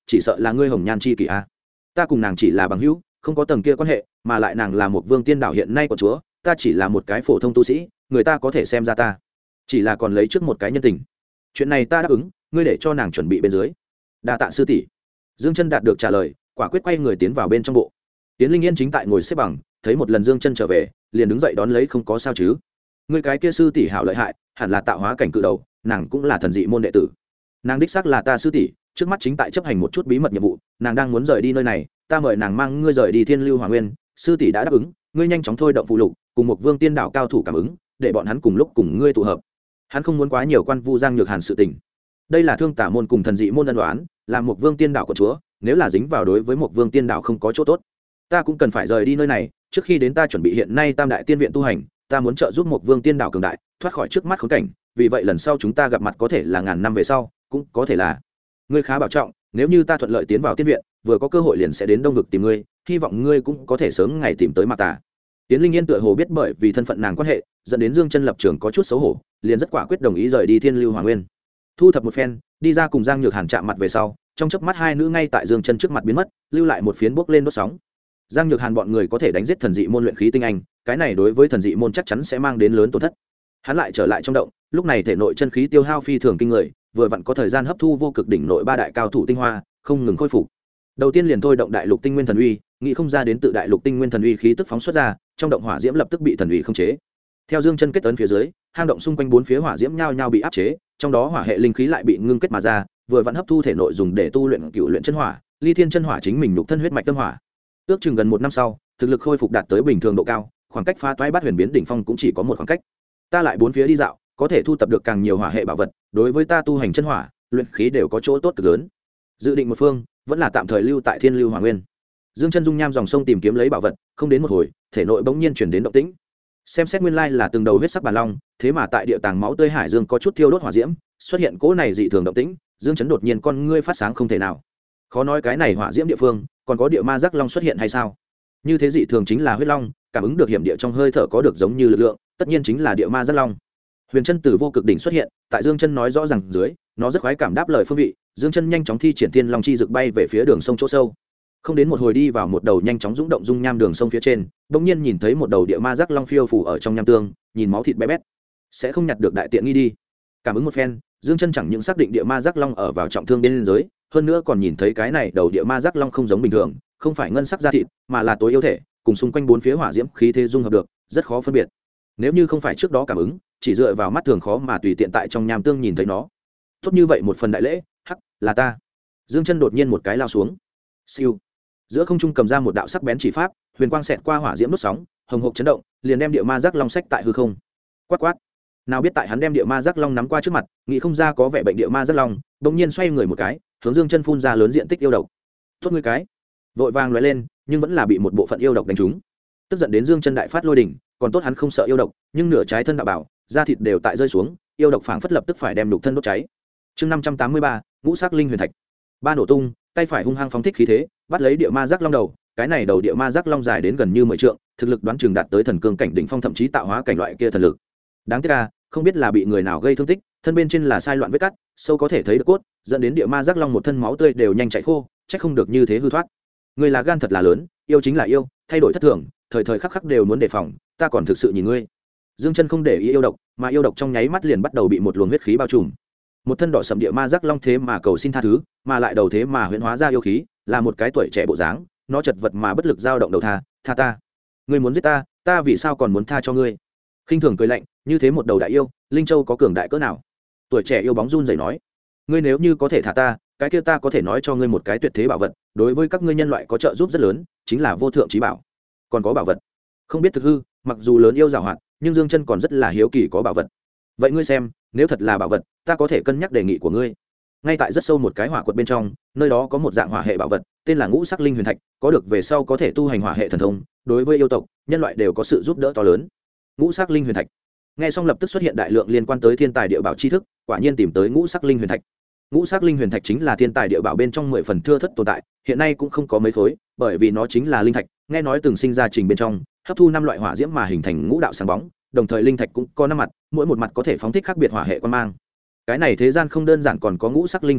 chỉ sợ là ngươi hồng nhan chi kỷ a. Ta cùng nàng chỉ là bằng hữu, không có tầng kia quan hệ, mà lại nàng là một vương tiên đảo hiện nay của chúa, ta chỉ là một cái phổ thông tu sĩ, người ta có thể xem ra ta chỉ là còn lấy trước một cái nhân tình. Chuyện này ta đáp ứng, ngươi để cho nàng chuẩn bị bên dưới. Đa tạ sư tỷ. Dương Chân đạt được trả lời, quả quyết quay người tiến vào bên trong bộ. Tiến Linh Yên chính tại ngồi xếp bằng, thấy một lần Dương Chân trở về, liền đứng dậy đón lấy, không có sao chứ? Ngươi cái kia sư tỷ hảo lợi hại, hẳn là tạo hóa cảnh cự đầu, nàng cũng là thần dị môn đệ tử. Nàng đích xác là ta sư tỷ, trước mắt chính tại chấp hành một chút bí mật nhiệm vụ, nàng đang muốn rời đi nơi này, ta mời nàng mang ngươi rời đi Thiên Lưu Hỏa Nguyên, sư tỷ đã đáp ứng, ngươi nhanh chóng thôi động phụ lục, cùng một vương tiên đạo cao thủ cảm ứng, để bọn hắn cùng lúc cùng ngươi tụ hợp. Hắn không muốn quá nhiều quan vu Giang Nhược Hàn sự tình. Đây là Thương Tả môn cùng thần dị môn ân đoán, làm một vương tiên đạo của chúa, nếu là dính vào đối với một vương tiên đạo không có chỗ tốt, ta cũng cần phải rời đi nơi này. Trước khi đến ta chuẩn bị hiện nay Tam đại tiên viện tu hành, ta muốn trợ giúp một vương tiên đạo cường đại thoát khỏi trước mắt khốn cảnh, vì vậy lần sau chúng ta gặp mặt có thể là ngàn năm về sau, cũng có thể là ngươi khá bảo trọng, nếu như ta thuận lợi tiến vào tiên viện, vừa có cơ hội liền sẽ đến Đông vực tìm ngươi, hy vọng ngươi cũng có thể sớm ngày tìm tới Mạc Tà. Tiến Linh Yên tựa hồ biết bởi vì thân phận nàng quan hệ, dẫn đến Dương Chân lập trường có chút xấu hổ, liền rất quả quyết đồng ý rời đi Thiên Lưu Hỏa Nguyên. Thu thập một phen, đi ra cùng Giang Nhược Hàn chạm mặt về sau, trong chớp mắt hai nữ ngay tại Dương Chân trước mặt biến mất, lưu lại một phiến bốc lên đốt sóng. Giang Nhược Hàn bọn người có thể đánh giết thần dị môn luyện khí tinh anh, cái này đối với thần dị môn chắc chắn sẽ mang đến lớn tổn thất. Hắn lại trở lại trong động, lúc này thể nội chân khí tiêu hao phi thường kinh người, vừa vặn có thời gian hấp thu vô cực đỉnh nội ba đại cao thủ tinh hoa, không ngừng khôi phục. Đầu tiên liền thôi động đại lục tinh nguyên thần uy, nghĩ không ra đến tự đại lục tinh nguyên thần uy khí tức phóng xuất ra, trong động hỏa diễm lập tức bị thần uy khống chế. Theo Dương Chân kết ấn phía dưới, hang động xung quanh bốn phía hỏa diễm nhao nhao bị áp chế, trong đó hỏa hệ linh khí lại bị ngưng kết mà ra, vừa vặn hấp thu thể nội dùng để tu luyện cựu luyện chân hỏa, ly thiên chân hỏa chính mình nhục thân huyết mạch tâm hỏa. Ước chừng gần một năm sau, thực lực khôi phục đạt tới bình thường độ cao, khoảng cách phá toái bát huyền biến đỉnh phong cũng chỉ có một khoảng cách. Ta lại bốn phía đi dạo, có thể thu tập được càng nhiều hỏa hệ bảo vật, đối với ta tu hành chân hỏa, luyện khí đều có chỗ tốt cực lớn. Dự định một phương, vẫn là tạm thời lưu tại Thiên Lưu Hỏa Nguyên. Dương Chân dung nham dòng sông tìm kiếm lấy bảo vật, không đến một hồi, thể nội bỗng nhiên chuyển đến động tĩnh. Xem xét nguyên lai là từng đầu huyết sắc bản long, thế mà tại địa tàng máu tươi hải dương có chút thiêu đốt hỏa diễm, xuất hiện cỗ này dị thường động tĩnh, Dương Chấn đột nhiên con ngươi phát sáng không thể nào. Khó nói cái này hỏa diễm địa phương, còn có địa ma giác long xuất hiện hay sao? Như thế dị thường chính là huyết long, cảm ứng được hiểm địa trong hơi thở có được giống như lực lượng, tất nhiên chính là địa ma giác long. Huyền chân từ vô cực đỉnh xuất hiện, tại Dương Chân nói rõ rằng dưới, nó rất khoái cảm đáp lời phương vị, Dương Chân nhanh chóng thi triển thiên long chi dực bay về phía đường sông chỗ sâu. Không đến một hồi đi vào một đầu nhanh chóng dũng động dung nham đường sông phía trên, bỗng nhiên nhìn thấy một đầu địa ma giác long phiêu phù ở trong nham tương, nhìn máu thịt bé bét, sẽ không nhặt được đại tiện nghi đi. Cảm ứng một phen, Dương Chân chẳng những xác định địa ma giác long ở vào trọng thương bên dưới, hơn nữa còn nhìn thấy cái này đầu địa ma giác long không giống bình thường, không phải ngân sắc da thịt, mà là tối yếu thể, cùng xung quanh bốn phía hỏa diễm khí thế dung hợp được, rất khó phân biệt. Nếu như không phải trước đó cảm ứng, chỉ dựa vào mắt thường khó mà tùy tiện tại trong nham tương nhìn thấy nó. Tốt như vậy một phần đại lễ, hắc, là ta. Dương Chân đột nhiên một cái lao xuống. Siêu. Giữa không trung cầm ra một đạo sắc bén chỉ pháp, huyền quang xẹt qua hỏa diễm đốt sóng, hồng hộc chấn động, liền đem địa ma giác long sách tại hư không. Quát quát. Nào biết tại hắn đem địa ma giác long nắm qua trước mặt, nghĩ không ra có vẻ bệnh địa ma giác long, bỗng nhiên xoay người một cái, hướng Dương Chân phun ra lớn diện tích yêu độc. Tốt ngươi cái. Vội vàng lóe lên, nhưng vẫn là bị một bộ phận yêu độc đánh trúng. Tức giận đến Dương Chân đại phát lôi đỉnh, còn tốt hắn không sợ yêu độc, nhưng nửa trái thân đạo bảo, da thịt đều tại rơi xuống, yêu độc phảng phất lập tức phải đem nhục thân đốt cháy. Chương 583, ngũ sắc linh huyền thạch. Ba nổ tung, tay phải hung hăng phóng thích khí thế, bắt lấy địa ma giác long đầu, cái này đầu địa ma giác long dài đến gần như 10 trượng, thực lực đoán chừng đạt tới thần cương cảnh đỉnh phong, thậm chí tạo hóa cảnh loại kia thần lực. Đáng tiếc là, không biết là bị người nào gây thương tích, thân bên trên là sai loạn vết cắt, sâu có thể thấy được cốt, dẫn đến địa ma giác long một thân máu tươi đều nhanh chảy khô, chắc không được như thế hư thoát. Người là gan thật là lớn, yêu chính là yêu, thay đổi thất thường, thời thời khắc khắc đều muốn đề phòng, ta còn thực sự nhìn ngươi. Dương Chân không để ý yêu độc, mà yêu độc trong nháy mắt liền bắt đầu bị một luồng huyết khí bao trùm. Một thân đỏ sẫm địa ma giác long thế mà cầu xin tha thứ, mà lại đầu thế mà huyễn hóa ra yêu khí, là một cái tuổi trẻ bộ dáng, nó chật vật mà bất lực dao động đầu tha ta. Ngươi muốn giết ta, ta vì sao còn muốn tha cho ngươi? Khinh thường cười lạnh, như thế một đầu đại yêu, linh châu có cường đại cỡ nào? Tuổi trẻ yêu bóng run rẩy nói, ngươi nếu như có thể thả ta, cái kia ta có thể nói cho ngươi một cái tuyệt thế bảo vật, đối với các ngươi nhân loại có trợ giúp rất lớn, chính là vô thượng chí bảo. Còn có bảo vật, không biết thực hư, mặc dù lớn yêu giàu hoạt, nhưng Dương Chân còn rất là hiếu kỳ có bảo vật. Vậy ngươi xem, nếu thật là bảo vật, ta có thể cân nhắc đề nghị của ngươi. Ngay tại rất sâu một cái hỏa quật bên trong, nơi đó có một dạng hỏa hệ bảo vật, tên là ngũ sắc linh huyền thạch, có được về sau có thể tu hành hỏa hệ thần thông, đối với yêu tộc, nhân loại đều có sự giúp đỡ to lớn. Ngũ sắc linh huyền thạch. Nghe xong lập tức xuất hiện đại lượng liên quan tới thiên tài địa bảo tri thức, quả nhiên tìm tới ngũ sắc linh huyền thạch. Ngũ sắc linh huyền thạch chính là thiên tài địa bảo bên trong 10 phần thưa thớt tồn tại, hiện nay cũng không có mấy khối, bởi vì nó chính là linh thạch, nghe nói từng sinh ra trình bên trong, hấp thu 5 loại hỏa diễm mà hình thành ngũ đạo sáng bóng, đồng thời linh thạch cũng có 5 mặt, mỗi một mặt có thể phóng thích khác biệt hỏa hệ quan mang. Cái này thế gian không đơn giản còn có ngũ sắc linh huyền thạch,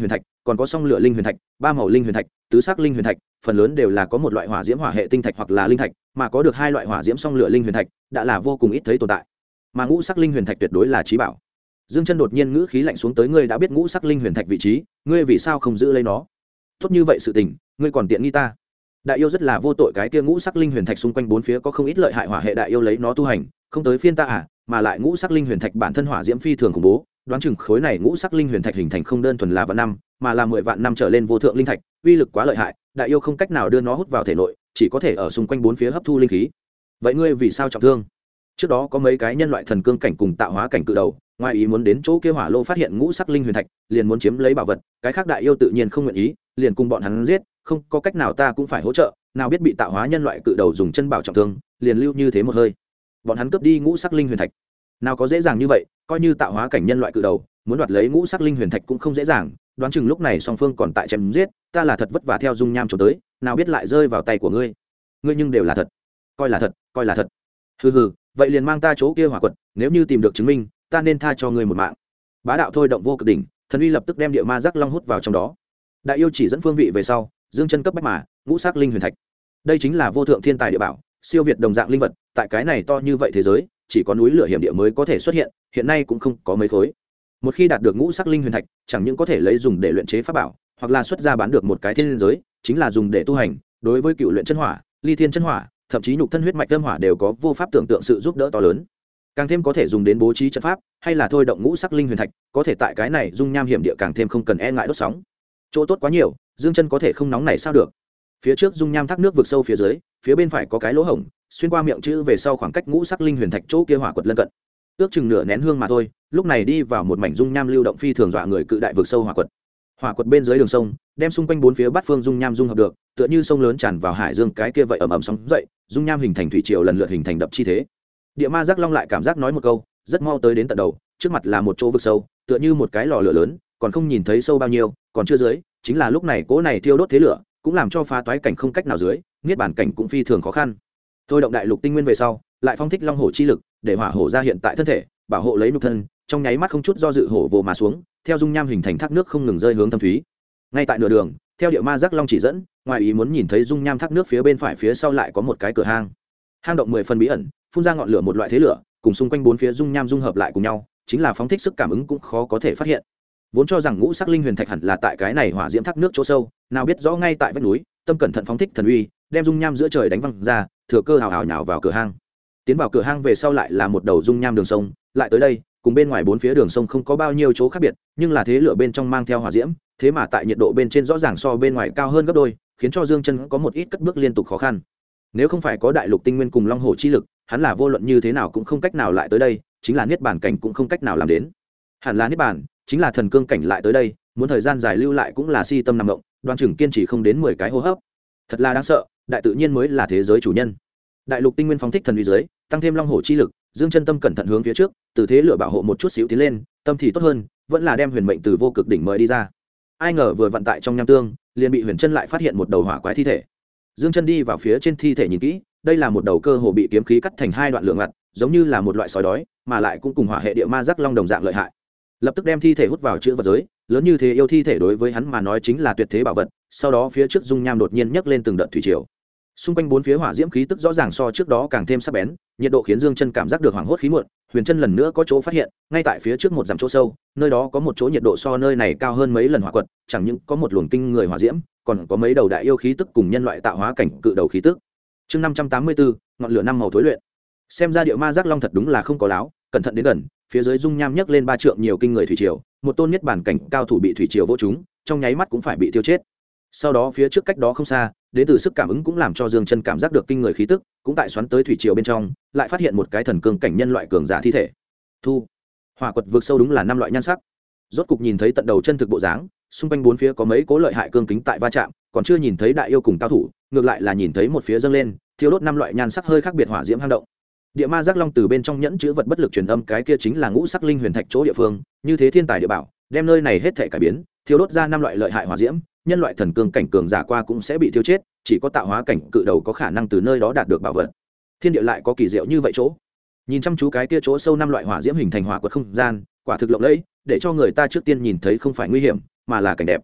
còn có song lửa linh huyền thạch, ba màu linh huyền thạch, tứ sắc linh huyền thạch, phần lớn đều là có một loại hỏa diễm hỏa hệ tinh thạch hoặc là linh thạch, mà có được hai loại hỏa diễm song lửa linh huyền thạch đã là vô cùng ít thấy tồn tại, mà ngũ sắc linh huyền thạch tuyệt đối là chí bảo. Dương Chân đột nhiên ngữ khí lạnh xuống tới, ngươi đã biết ngũ sắc linh huyền thạch vị trí, ngươi vì sao không giữ lấy nó? Tốt như vậy sự tình, ngươi còn tiện nghi ta. Đại yêu rất là vô tội, cái kia ngũ sắc linh huyền thạch xung quanh bốn phía có không ít lợi hại hỏa hệ đại yêu lấy nó tu hành, không tới phiên ta à, mà lại ngũ sắc linh huyền thạch bản thân hỏa diễm phi thường khủng bố, đoán chừng khối này ngũ sắc linh huyền thạch hình thành không đơn thuần là vạn năm, mà là 10 vạn năm trở lên vô thượng linh thạch, uy lực quá lợi hại, đại yêu không cách nào đưa nó hút vào thể nội, chỉ có thể ở xung quanh bốn phía hấp thu linh khí. Vậy ngươi vì sao trọng thương? Trước đó có mấy cái nhân loại thần cương cảnh cùng tạo hóa cảnh cự đầu, ngoài ý muốn đến chỗ kia hỏa lô phát hiện ngũ sắc linh huyền thạch, liền muốn chiếm lấy bảo vật, cái khác đại yêu tự nhiên không nguyện ý, liền cùng bọn hắn giết, không có cách nào ta cũng phải hỗ trợ, nào biết bị tạo hóa nhân loại cự đầu dùng chân bảo trọng thương, liền lưu như thế một hơi. Bọn hắn cướp đi ngũ sắc linh huyền thạch, nào có dễ dàng như vậy, coi như tạo hóa cảnh nhân loại cự đầu, muốn đoạt lấy ngũ sắc linh huyền thạch cũng không dễ dàng, đoán chừng lúc này song phương còn tại chém giết, ta là thật vất vả theo dung nham trốn tới, nào biết lại rơi vào tay của ngươi. Ngươi nhưng đều là thật, coi là thật, coi là thật. Hừ hừ, vậy liền mang ta chỗ kia hỏa quật, nếu như tìm được chứng minh, ta nên tha cho ngươi một mạng. Bá đạo thôi động vô cực đỉnh, thần uy lập tức đem địa ma giác long hút vào trong đó. Đại yêu chỉ dẫn phương vị về sau, Dương Chân cấp bách mà, ngũ sắc linh huyền thạch. Đây chính là vô thượng thiên tài địa bảo, siêu việt đồng dạng linh vật, tại cái này to như vậy thế giới, chỉ có núi lửa hiểm địa mới có thể xuất hiện, hiện nay cũng không có mấy khối. Một khi đạt được ngũ sắc linh huyền thạch, chẳng những có thể lấy dùng để luyện chế pháp bảo, hoặc là xuất ra bán được một cái thiên linh giới, chính là dùng để tu hành, đối với cựu luyện chân hỏa, ly thiên chân hỏa, thậm chí nhục thân huyết mạch tâm hỏa đều có vô pháp tưởng tượng sự giúp đỡ to lớn. Càng thêm có thể dùng đến bố trí trận pháp, hay là thôi động ngũ sắc linh huyền thạch, có thể tại cái này dung nham hiểm địa càng thêm không cần e ngại đốt sóng. Chỗ tốt quá nhiều, Dương Chân có thể không nóng này sao được. Phía trước dung nham thác nước vực sâu phía dưới, phía bên phải có cái lỗ hổng, xuyên qua miệng chữ về sau khoảng cách ngũ sắc linh huyền thạch chỗ kia hỏa quật lân cận. Ước chừng nửa nén hương mà thôi, lúc này đi vào một mảnh dung nham lưu động phi thường dọa người cự đại vực sâu hỏa quật. Hỏa quật bên dưới đường sông, đem xung quanh bốn phía bát phương dung nham dung hợp được, tựa như sông lớn tràn vào hải dương cái kia vậy ầm ầm sóng dậy, dung nham hình thành thủy triều lần lượt hình thành đập chi thế. Địa ma giác long lại cảm giác nói một câu, rất mau tới đến tận đầu, trước mặt là một chỗ vực sâu, tựa như một cái lò lửa lớn, còn không nhìn thấy sâu bao nhiêu, còn chưa dưới, chính là lúc này cỗ này thiêu đốt thế lửa, cũng làm cho phá toái cảnh không cách nào dưới, niết bàn cảnh cũng phi thường khó khăn. Thôi động đại lục tinh nguyên về sau, lại phong thích long hổ chi lực, để hỏa hổ ra hiện tại thân thể, bảo hộ lấy nhục thân, trong nháy mắt không chút do dự hổ vồ mà xuống, theo dung nham hình thành thác nước không ngừng rơi hướng thâm thúy. Ngay tại nửa đường, theo địa ma giác long chỉ dẫn, ngoài ý muốn nhìn thấy dung nham thác nước phía bên phải phía sau lại có một cái cửa hang. Hang động 10 phần bí ẩn, phun ra ngọn lửa một loại thế lửa, cùng xung quanh bốn phía dung nham dung hợp lại cùng nhau, chính là phóng thích sức cảm ứng cũng khó có thể phát hiện. Vốn cho rằng ngũ sắc linh huyền thạch hẳn là tại cái này hỏa diễm thác nước chỗ sâu, nào biết rõ ngay tại vách núi, tâm cẩn thận phóng thích thần uy, đem dung nham giữa trời đánh văng ra, thừa cơ hào hào nhào vào cửa hang. Tiến vào cửa hang về sau lại là một đầu dung nham đường sông, lại tới đây, cùng bên ngoài bốn phía đường sông không có bao nhiêu chỗ khác biệt, nhưng là thế lửa bên trong mang theo hỏa diễm, thế mà tại nhiệt độ bên trên rõ ràng so bên ngoài cao hơn gấp đôi, khiến cho Dương Chân có một ít cất bước liên tục khó khăn. Nếu không phải có đại lục tinh nguyên cùng long hổ chi lực, hắn là vô luận như thế nào cũng không cách nào lại tới đây, chính là niết bàn cảnh cũng không cách nào làm đến. Hẳn là niết bàn, chính là thần cương cảnh lại tới đây, muốn thời gian dài lưu lại cũng là si tâm nằm động, đoan chừng kiên trì không đến 10 cái hô hấp. Thật là đáng sợ, đại tự nhiên mới là thế giới chủ nhân. Đại lục tinh nguyên phóng thích thần uy dưới, tăng thêm long hổ chi lực, Dương Chân tâm cẩn thận hướng phía trước, từ thế lửa bảo hộ một chút xíu tiến lên, tâm thì tốt hơn, vẫn là đem huyền mệnh từ vô cực đỉnh mời đi ra. Ai ngờ vừa vận tại trong nham tương, liền bị huyền chân lại phát hiện một đầu hỏa quái thi thể. Dương Chân đi vào phía trên thi thể nhìn kỹ, đây là một đầu cơ hồ bị kiếm khí cắt thành hai đoạn lượng ngặt, giống như là một loại sói đói, mà lại cũng cùng hỏa hệ địa ma giác long đồng dạng lợi hại. Lập tức đem thi thể hút vào chữ vật giới, lớn như thế yêu thi thể đối với hắn mà nói chính là tuyệt thế bảo vật. Sau đó phía trước dung nham đột nhiên nhấc lên từng đợt thủy triều, xung quanh bốn phía hỏa diễm khí tức rõ ràng so trước đó càng thêm sắc bén, nhiệt độ khiến Dương Chân cảm giác được hoảng hốt khí muộn. Huyền chân lần nữa có chỗ phát hiện, ngay tại phía trước một dặm chỗ sâu, nơi đó có một chỗ nhiệt độ so nơi này cao hơn mấy lần hỏa quật, chẳng những có một luồng kinh người hỏa diễm, còn có mấy đầu đại yêu khí tức cùng nhân loại tạo hóa cảnh cự đầu khí tức. Chương 584, ngọn lửa năm màu thối luyện. Xem ra địa ma giác long thật đúng là không có láo, cẩn thận đến gần, phía dưới dung nham nhấc lên 3 trượng nhiều kinh người thủy triều, một tôn nhất bản cảnh cao thủ bị thủy triều vỗ trúng, trong nháy mắt cũng phải bị tiêu chết. Sau đó phía trước cách đó không xa, đến từ sức cảm ứng cũng làm cho Dương Chân cảm giác được kinh người khí tức, cũng tại xoắn tới thủy triều bên trong, lại phát hiện một cái thần cương cảnh nhân loại cường giả thi thể. Thu, hỏa quật vượt sâu đúng là 5 loại nhan sắc. Rốt cục nhìn thấy tận đầu chân thực bộ dáng, xung quanh bốn phía có mấy cố lợi hại cương kính tại va chạm, còn chưa nhìn thấy đại yêu cùng cao thủ, ngược lại là nhìn thấy một phía dâng lên, thiêu đốt 5 loại nhan sắc hơi khác biệt hỏa diễm hang động. Địa ma giác long từ bên trong nhẫn chứa vật bất lực truyền âm, cái kia chính là ngũ sắc linh huyền thạch chỗ địa phương, như thế thiên tài địa bảo, đem nơi này hết thảy cải biến, thiêu đốt ra 5 loại lợi hại hỏa diễm, nhân loại thần cương cảnh cường giả qua cũng sẽ bị thiêu chết, chỉ có tạo hóa cảnh cự đầu có khả năng từ nơi đó đạt được bảo vật. Thiên địa lại có kỳ diệu như vậy chỗ. Nhìn chăm chú cái kia chỗ sâu 5 loại hỏa diễm hình thành hỏa quật không gian, quả thực lộng lẫy, để cho người ta trước tiên nhìn thấy không phải nguy hiểm, mà là cảnh đẹp.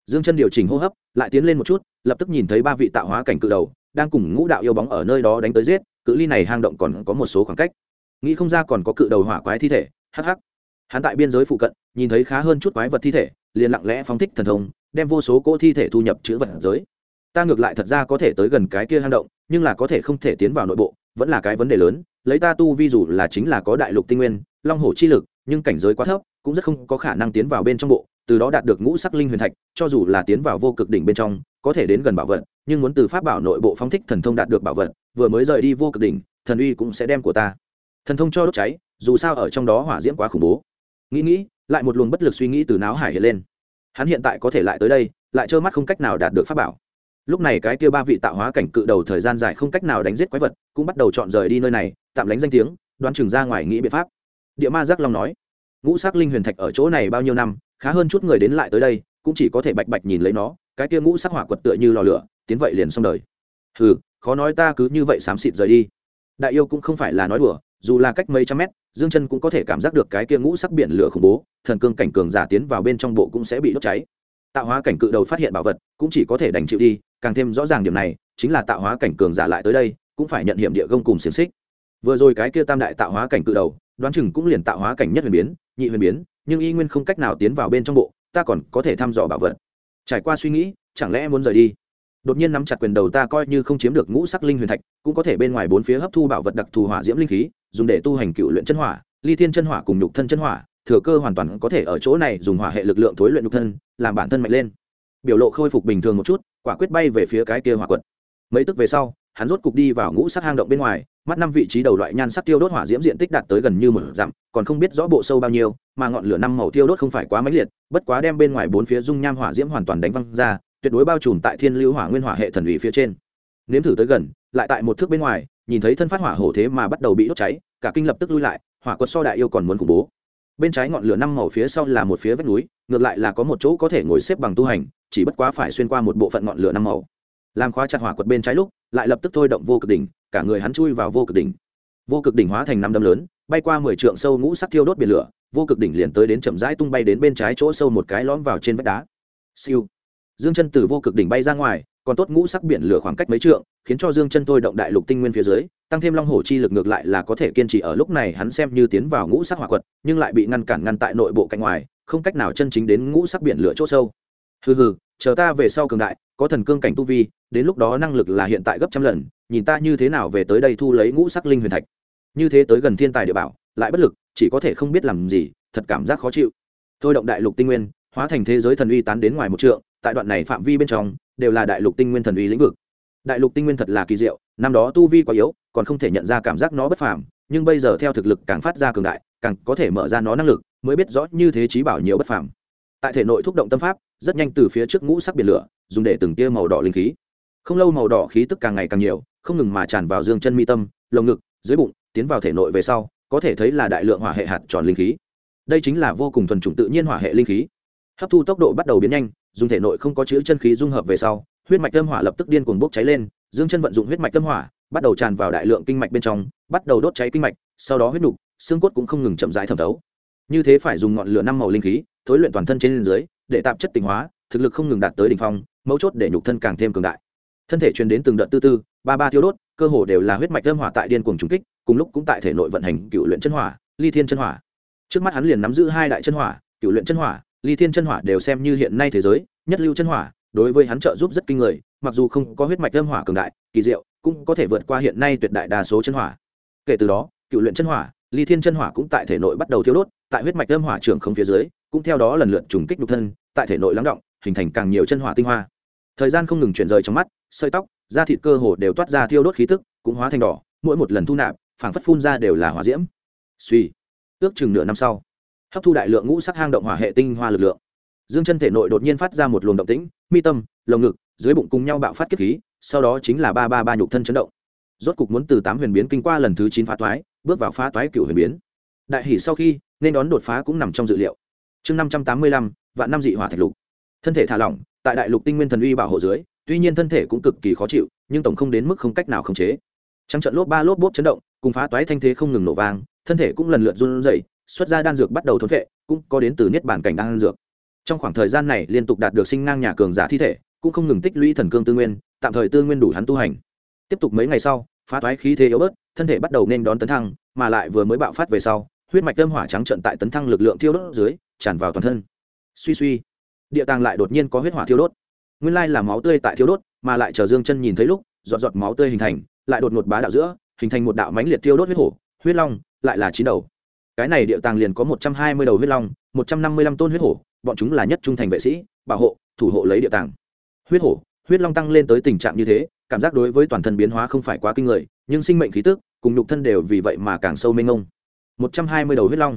Dương Chân điều chỉnh hô hấp, lại tiến lên một chút, lập tức nhìn thấy ba vị tạo hóa cảnh cự đầu đang cùng ngũ đạo yêu bóng ở nơi đó đánh tới giết, cự ly này hang động còn có một số khoảng cách. Nghĩ không ra còn có cự đầu hỏa quái thi thể, hắc hắc. Hắn tại biên giới phụ cận, nhìn thấy khá hơn chút quái vật thi thể, liền lặng lẽ phóng thích thần thông, đem vô số cỗ thi thể thu nhập chữ vật giới. Ta ngược lại thật ra có thể tới gần cái kia hang động, nhưng là có thể không thể tiến vào nội bộ, vẫn là cái vấn đề lớn. Lấy ta tu vi dù là chính là có đại lục tinh nguyên, long hổ chi lực, nhưng cảnh giới quá thấp, cũng rất không có khả năng tiến vào bên trong bộ, từ đó đạt được ngũ sắc linh huyền thạch, cho dù là tiến vào vô cực đỉnh bên trong, có thể đến gần bảo vật, nhưng muốn từ pháp bảo nội bộ phóng thích thần thông đạt được bảo vật, vừa mới rời đi vô cực đỉnh, thần uy cũng sẽ đem của ta thần thông cho đốt cháy, dù sao ở trong đó hỏa diễm quá khủng bố. Nghĩ, lại một luồng bất lực suy nghĩ từ não hải hiện lên. Hắn hiện tại có thể lại tới đây, lại trơ mắt không cách nào đạt được pháp bảo. Lúc này cái kia ba vị tạo hóa cảnh cự đầu thời gian dài không cách nào đánh giết quái vật, cũng bắt đầu chọn rời đi nơi này, tạm lánh danh tiếng, đoán chừng ra ngoài nghĩ biện pháp. Địa Ma Giác Long nói, ngũ sắc linh huyền thạch ở chỗ này bao nhiêu năm, khá hơn chút người đến lại tới đây, cũng chỉ có thể bạch bạch nhìn lấy nó, cái kia ngũ sắc hỏa quật tựa như lò lửa, tiến vậy liền xong đời. Hừ, khó nói ta cứ như vậy xám xịt rời đi. Đại yêu cũng không phải là nói đùa, dù là cách mấy trăm mét, Dương Chân cũng có thể cảm giác được cái kia ngũ sắc biển lửa khủng bố, thần cương cảnh cường giả tiến vào bên trong bộ cũng sẽ bị đốt cháy. Tạo hóa cảnh cự đầu phát hiện bảo vật, cũng chỉ có thể đành chịu đi, càng thêm rõ ràng điểm này, chính là tạo hóa cảnh cường giả lại tới đây, cũng phải nhận hiểm địa gông cùng xiển xích. Vừa rồi cái kia tam đại tạo hóa cảnh cự đầu, đoán chừng cũng liền tạo hóa cảnh nhất huyền biến, nhị huyền biến, nhưng y nguyên không cách nào tiến vào bên trong bộ, ta còn có thể thăm dò bảo vật. Trải qua suy nghĩ, chẳng lẽ muốn rời đi? Đột nhiên nắm chặt quyền đầu, ta coi như không chiếm được ngũ sắc linh huyền thạch, cũng có thể bên ngoài bốn phía hấp thu bảo vật đặc thù hỏa diễm linh khí, dùng để tu hành cựu luyện chân hỏa, ly thiên chân hỏa cùng nhục thân chân hỏa, thừa cơ hoàn toàn có thể ở chỗ này dùng hỏa hệ lực lượng thối luyện nhục thân, làm bản thân mạnh lên. Biểu lộ khôi phục bình thường một chút, quả quyết bay về phía cái kia hỏa quật. Mấy tức về sau, hắn rốt cục đi vào ngũ sắc hang động bên ngoài, mắt năm vị trí đầu loại nhan sắc tiêu đốt hỏa diễm diện tích đạt tới gần như 1 dặm, còn không biết rõ bộ sâu bao nhiêu, mà ngọn lửa năm màu tiêu đốt không phải quá mãnh liệt, bất quá đem bên ngoài bốn phía dung nham hỏa diễm hoàn toàn đánh văng ra, tuyệt đối bao trùm tại thiên lưu hỏa nguyên hỏa hệ thần uy phía trên. Nếm thử tới gần, lại tại một thước bên ngoài, nhìn thấy thân phát hỏa hổ thế mà bắt đầu bị đốt cháy, cả kinh lập tức lui lại, hỏa quật so đại yêu còn muốn khủng bố. Bên trái ngọn lửa năm màu phía sau là một phía vách núi, ngược lại là có một chỗ có thể ngồi xếp bằng tu hành, chỉ bất quá phải xuyên qua một bộ phận ngọn lửa năm màu. Làm khóa chặt hỏa quật bên trái lúc, lại lập tức thôi động vô cực đỉnh, cả người hắn chui vào vô cực đỉnh. Vô cực đỉnh hóa thành năm đấm lớn, bay qua 10 trượng sâu ngũ sắc thiêu đốt biển lửa, vô cực đỉnh liền tới đến chậm rãi tung bay đến bên trái chỗ sâu một cái lõm vào trên vách đá. Siêu. Dương Chân từ vô cực đỉnh bay ra ngoài, còn tốt ngũ sắc biển lửa khoảng cách mấy trượng, khiến cho Dương Chân thôi động đại lục tinh nguyên phía dưới, tăng thêm long hổ chi lực ngược lại là có thể kiên trì ở lúc này hắn xem như tiến vào ngũ sắc hỏa quật, nhưng lại bị ngăn tại nội bộ cạnh ngoài, không cách nào chân chính đến ngũ sắc biển lửa chỗ sâu. Hừ, chờ ta về sau cường đại, có thần cương cảnh tu vi, đến lúc đó năng lực là hiện tại gấp trăm lần, nhìn ta như thế nào về tới đây thu lấy ngũ sắc linh huyền thạch. Như thế tới gần thiên tài địa bảo, lại bất lực, chỉ có thể không biết làm gì, thật cảm giác khó chịu. Thôi động đại lục tinh nguyên, hóa thành thế giới thần uy tán đến ngoài một trượng, tại đoạn này phạm vi bên trong đều là đại lục tinh nguyên thần uy lĩnh vực. Đại lục tinh nguyên thật là kỳ diệu, năm đó tu vi quá yếu, còn không thể nhận ra cảm giác nó bất phàm, nhưng bây giờ theo thực lực càng phát ra cường đại, càng có thể mở ra nó năng lực, mới biết rõ như thế trí bảo nhiều bất phàm. Tại thể nội thúc động tâm pháp, rất nhanh từ phía trước ngũ sắc biển lửa, dùng để từng tia màu đỏ linh khí. Không lâu màu đỏ khí tức càng ngày càng nhiều, không ngừng mà tràn vào Dương Chân mi tâm, lồng ngực, dưới bụng, tiến vào thể nội về sau, có thể thấy là đại lượng hỏa hệ hạt tròn linh khí. Đây chính là vô cùng thuần chủng tự nhiên hỏa hệ linh khí. Hấp thu tốc độ bắt đầu biến nhanh, dùng thể nội không có chữ chân khí dung hợp về sau, huyết mạch tâm hỏa lập tức điên cuồng bốc cháy lên. Dương Chân vận dụng huyết mạch tâm hỏa, bắt đầu tràn vào đại lượng kinh mạch bên trong, bắt đầu đốt cháy kinh mạch, sau đó huyết nục, xương cốt cũng không ngừng chậm rãi thẩm thấu. Như thế phải dùng ngọn lửa năm màu linh khí, thối luyện toàn thân trên dưới, để tạp chất tinh hóa, thực lực không ngừng đạt tới đỉnh phong, mấu chốt để nhục thân càng thêm cường đại. Thân thể truyền đến từng đợt tư ba thiêu đốt, cơ hồ đều là huyết mạch âm hỏa tại điên cuồng trùng kích, cùng lúc cũng tại thể nội vận hành cựu luyện chân hỏa, ly thiên chân hỏa. Trước mắt hắn liền nắm giữ hai đại chân hỏa, cựu luyện chân hỏa, ly thiên chân hỏa đều xem như hiện nay thế giới nhất lưu chân hỏa, đối với hắn trợ giúp rất kinh người, mặc dù không có huyết mạch âm hỏa cường đại, kỳ diệu, cũng có thể vượt qua hiện nay tuyệt đại đa số chân hỏa. Kể từ đó, cựu luyện chân hỏa, ly thiên chân hỏa cũng tại thể nội bắt đầu thiêu đốt, tại huyết mạch âm hỏa trưởng không phía dưới, cũng theo đó lần lượt trùng kích nhục thân, tại thể nội lắng động, hình thành càng nhiều chân hỏa tinh hoa. Thời gian không ngừng chuyển rời trong mắt, sợi tóc, da thịt cơ hồ đều toát ra thiêu đốt khí tức, cũng hóa thành đỏ, mỗi một lần thu nạp, phảng phất phun ra đều là hỏa diễm. Suy, ước chừng nửa năm sau, hấp thu đại lượng ngũ sắc hang động hỏa hệ tinh hoa lực lượng. Dương Chân thể nội đột nhiên phát ra một luồng động tĩnh, mi tâm, lồng ngực, dưới bụng cùng nhau bạo phát kiếp khí, sau đó chính là ba nhục thân chấn động. Rốt cục muốn từ 8 huyền biến kinh qua lần thứ 9 phá toái, bước vào phá toái cửu huyền biến. Đại hỉ sau khi, nên đón đột phá cũng nằm trong dự liệu. Chương 585, vạn năm dị hỏa thạch lục. Thân thể thả lỏng, tại đại lục tinh nguyên thần uy bảo hộ dưới, tuy nhiên thân thể cũng cực kỳ khó chịu, nhưng tổng không đến mức không cách nào khống chế. Trắng trận lốp bốp chấn động, cùng phá toái thanh thế không ngừng nổ vang, thân thể cũng lần lượt run rẩy, xuất ra đan dược bắt đầu thôn phệ, cũng có đến từ niết bàn cảnh đan dược. Trong khoảng thời gian này liên tục đạt được sinh ngang nhà cường giả thi thể, cũng không ngừng tích lũy thần cương tư nguyên, tạm thời tư nguyên đủ hắn tu hành. Tiếp tục mấy ngày sau, phá toái khí thế yếu bớt, thân thể bắt đầu nên đón tấn thăng, mà lại vừa mới bạo phát về sau, huyết mạch âm hỏa trắng trận tại tấn thăng lực lượng thiêu đốt dưới tràn vào toàn thân. Suy suy, địa tàng lại đột nhiên có huyết hỏa thiêu đốt. Nguyên lai là máu tươi tại thiêu đốt, mà lại chờ Dương Chân nhìn thấy lúc, giọt giọt máu tươi hình thành, lại đột ngột bá đạo giữa, hình thành một đạo mãnh liệt thiêu đốt huyết hổ, huyết long, lại là 9 đầu. Cái này địa tàng liền có 120 đầu huyết long, 155 tôn huyết hổ, bọn chúng là nhất trung thành vệ sĩ, bảo hộ, thủ hộ lấy địa tàng. Huyết hổ, huyết long tăng lên tới tình trạng như thế, cảm giác đối với toàn thân biến hóa không phải quá kinh người, nhưng sinh mệnh khí tức cùng nhục thân đều vì vậy mà càng sâu mênh mông. 120 đầu huyết long,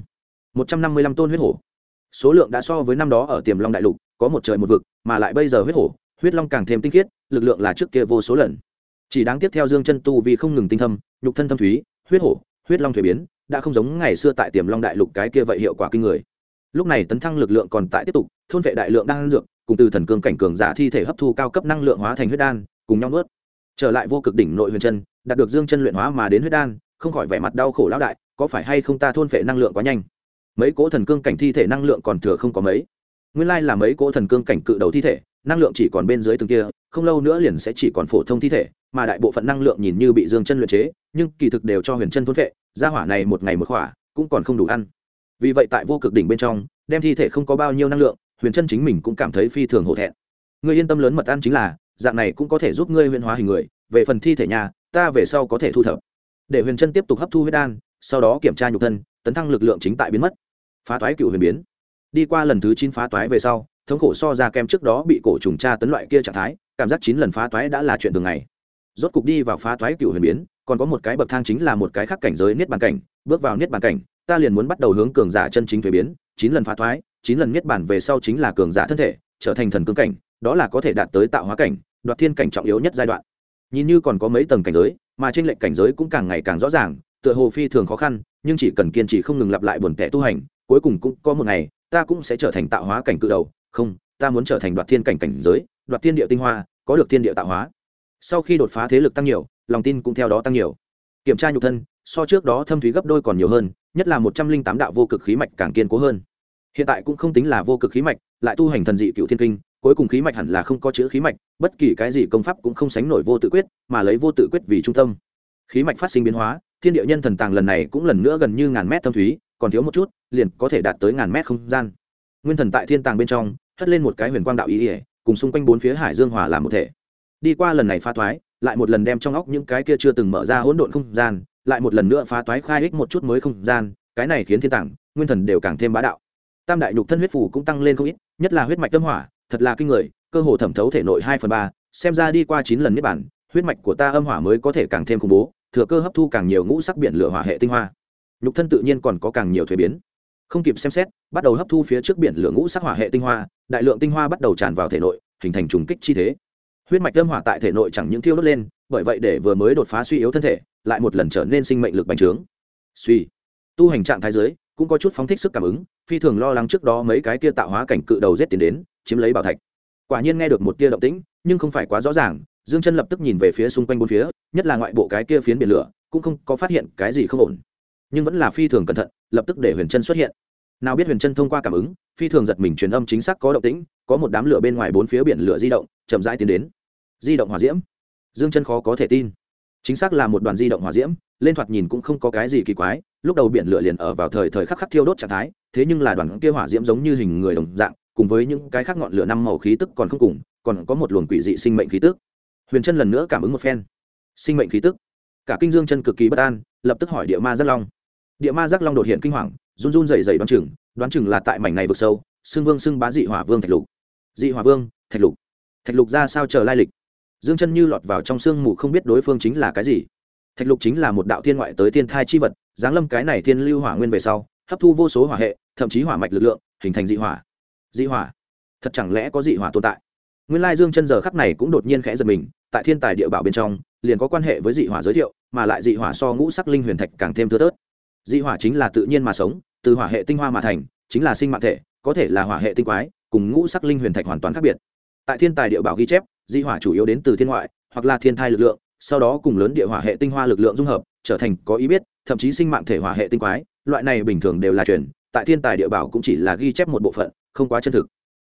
155 tôn huyết hổ. Số lượng đã so với năm đó ở Tiềm Long đại lục, có một trời một vực, mà lại bây giờ huyết hổ, huyết long càng thêm tinh khiết, lực lượng là trước kia vô số lần. Chỉ đáng tiếp theo Dương Chân tu vì không ngừng tinh thâm, nhục thân thâm thúy, huyết hổ, huyết long thủy biến, đã không giống ngày xưa tại Tiềm Long đại lục cái kia vậy hiệu quả kinh người. Lúc này tấn thăng lực lượng còn tại tiếp tục, thôn vệ đại lượng đan dược, cùng từ thần cương cảnh cường giả thi thể hấp thu cao cấp năng lượng hóa thành huyết đan, cùng nhau nuốt. Trở lại vô cực đỉnh nội huyền chân, đạt được Dương Chân luyện hóa mà đến huyết đan, không khỏi vẻ mặt đau khổ lão đại, có phải hay không ta thôn vệ năng lượng quá nhanh? Mấy cỗ thần cương cảnh thi thể năng lượng còn thừa không có mấy. Nguyên lai là mấy cỗ thần cương cảnh cự đầu thi thể, năng lượng chỉ còn bên dưới từng kia, không lâu nữa liền sẽ chỉ còn phổ thông thi thể, mà đại bộ phận năng lượng nhìn như bị Dương Chân luyện chế, nhưng kỳ thực đều cho huyền chân thôn vệ, gia hỏa này một ngày một khỏa, cũng còn không đủ ăn. Vì vậy tại vô cực đỉnh bên trong, đem thi thể không có bao nhiêu năng lượng, huyền chân chính mình cũng cảm thấy phi thường hổ thẹn. Ngươi yên tâm lớn mật ăn chính là, dạng này cũng có thể giúp ngươi huyền hóa hình người, về phần thi thể nhà, ta về sau có thể thu thập. Để huyền chân tiếp tục hấp thu huyết đan, sau đó kiểm tra nhục thân, tấn thăng lực lượng chính tại biến mất. Phá toái cựu huyền biến. Đi qua lần thứ 9 phá toái về sau, thống khổ so ra kem trước đó bị cổ trùng tra tấn loại kia trạng thái, cảm giác 9 lần phá toái đã là chuyện thường ngày. Rốt cục đi vào phá toái cựu huyền biến, còn có một cái bậc thang chính là một cái khác cảnh giới niết bàn cảnh, bước vào niết bàn cảnh, ta liền muốn bắt đầu hướng cường giả chân chính thuế biến, 9 lần phá toái, 9 lần niết bàn về sau chính là cường giả thân thể, trở thành thần cương cảnh, đó là có thể đạt tới tạo hóa cảnh, đoạt thiên cảnh trọng yếu nhất giai đoạn. Nhìn như còn có mấy tầng cảnh giới, mà trên lệnh cảnh giới cũng càng ngày càng rõ ràng, tựa hồ phi thường khó khăn, nhưng chỉ cần kiên trì không ngừng lặp lại buồn tẻ tu hành, cuối cùng cũng có một ngày, ta cũng sẽ trở thành tạo hóa cảnh cự đầu, không, ta muốn trở thành đoạt thiên cảnh cảnh giới, đoạt thiên địa tinh hoa, có được thiên địa tạo hóa. Sau khi đột phá thế lực tăng nhiều, lòng tin cũng theo đó tăng nhiều. Kiểm tra nhục thân, so trước đó thâm thúy gấp đôi còn nhiều hơn, nhất là 108 đạo vô cực khí mạch càng kiên cố hơn. Hiện tại cũng không tính là vô cực khí mạch, lại tu hành thần dị cựu thiên kinh, cuối cùng khí mạch hẳn là không có chữ khí mạch, bất kỳ cái gì công pháp cũng không sánh nổi vô tự quyết, mà lấy vô tự quyết vì trung tâm. Khí mạch phát sinh biến hóa, thiên địa nhân thần tàng lần này cũng lần nữa gần như ngàn mét thâm thúy, còn thiếu một chút, liền có thể đạt tới ngàn mét không gian. Nguyên thần tại thiên tàng bên trong, hất lên một cái huyền quang đạo ý, cùng xung quanh bốn phía hải dương hòa làm một thể. Đi qua lần này phá toái, lại một lần đem trong óc những cái kia chưa từng mở ra hỗn độn không gian, lại một lần nữa phá toái khai ích một chút mới không gian, cái này khiến thiên tàng, nguyên thần đều càng thêm bá đạo. Tam đại nhục thân huyết phù cũng tăng lên không ít, nhất là huyết mạch tâm hỏa, thật là kinh người, cơ hồ thẩm thấu thể nội 2/3, xem ra đi qua 9 lần niết bàn, huyết mạch của ta âm hỏa mới có thể càng thêm khủng bố, thừa cơ hấp thu càng nhiều ngũ sắc biển lửa hỏa hệ tinh hoa. Nhục thân tự nhiên còn có càng nhiều thuế biến. Không kịp xem xét, bắt đầu hấp thu phía trước biển lửa ngũ sắc hỏa hệ tinh hoa, đại lượng tinh hoa bắt đầu tràn vào thể nội, hình thành trùng kích chi thế. Huyết mạch âm hỏa tại thể nội chẳng những thiêu đốt lên, bởi vậy để vừa mới đột phá suy yếu thân thể, lại một lần trở nên sinh mệnh lực bành trướng. Suy, tu hành trạng thái dưới, cũng có chút phóng thích sức cảm ứng, phi thường lo lắng trước đó mấy cái kia tạo hóa cảnh cự đầu giết tiến đến, chiếm lấy bảo thạch. Quả nhiên nghe được một tia động tĩnh, nhưng không phải quá rõ ràng, Dương Chân lập tức nhìn về phía xung quanh bốn phía, nhất là ngoại bộ cái kia phiến biển lửa, cũng không có phát hiện cái gì không ổn, nhưng vẫn là phi thường cẩn thận, lập tức để Huyền Chân xuất hiện. Nào biết Huyền Chân thông qua cảm ứng, phi thường giật mình truyền âm chính xác có động tĩnh, có một đám lửa bên ngoài bốn phía biển lửa di động, chậm rãi tiến đến. Di động hỏa diễm. Dương Chân khó có thể tin, chính xác là một đoàn di động hỏa diễm, lên thoạt nhìn cũng không có cái gì kỳ quái, lúc đầu biển lửa liền ở vào thời khắc thiêu đốt trạng thái, thế nhưng là đoàn kia hỏa diễm giống như hình người đồng dạng, cùng với những cái khác ngọn lửa năm màu khí tức còn không cùng, còn có một luồng quỷ dị sinh mệnh khí tức. Huyền Chân lần nữa cảm ứng một phen, sinh mệnh khí tức, cả kinh Dương Chân cực kỳ bất an, lập tức hỏi Địa Ma Giác Long. Địa Ma Giác Long đột hiện kinh hoàng, run run rẩy rẩy đoán chừng là tại mảnh này vực sâu, xưng vương xưng bá dị hỏa vương Thạch Lục. Dị hỏa vương, Thạch Lục ra sao chờ lai lịch? Dương Chân như lọt vào trong sương mù không biết đối phương chính là cái gì. Thạch Lục chính là một đạo thiên ngoại tới thiên thai chi vật, giáng lâm cái này thiên lưu hỏa nguyên về sau, hấp thu vô số hỏa hệ, thậm chí hỏa mạch lực lượng, hình thành dị hỏa. Dị hỏa, thật chẳng lẽ có dị hỏa tồn tại? Nguyên lai Dương Chân giờ khắc này cũng đột nhiên khẽ giật mình, tại thiên tài địa bảo bên trong, liền có quan hệ với dị hỏa giới thiệu, mà lại dị hỏa so ngũ sắc linh huyền thạch càng thêm thưa thớt. Dị hỏa chính là tự nhiên mà sống, từ hỏa hệ tinh hoa mà thành, chính là sinh mạng thể, có thể là hỏa hệ tinh quái, cùng ngũ sắc linh huyền thạch hoàn toàn khác biệt. Tại thiên tài địa bảo ghi chép, dị hỏa chủ yếu đến từ thiên ngoại, hoặc là thiên thai lực lượng, sau đó cùng lớn địa hỏa hệ tinh hoa lực lượng dung hợp, trở thành có ý biết, thậm chí sinh mạng thể hỏa hệ tinh quái, loại này bình thường đều là truyền, tại thiên tài địa bảo cũng chỉ là ghi chép một bộ phận, không quá chân thực.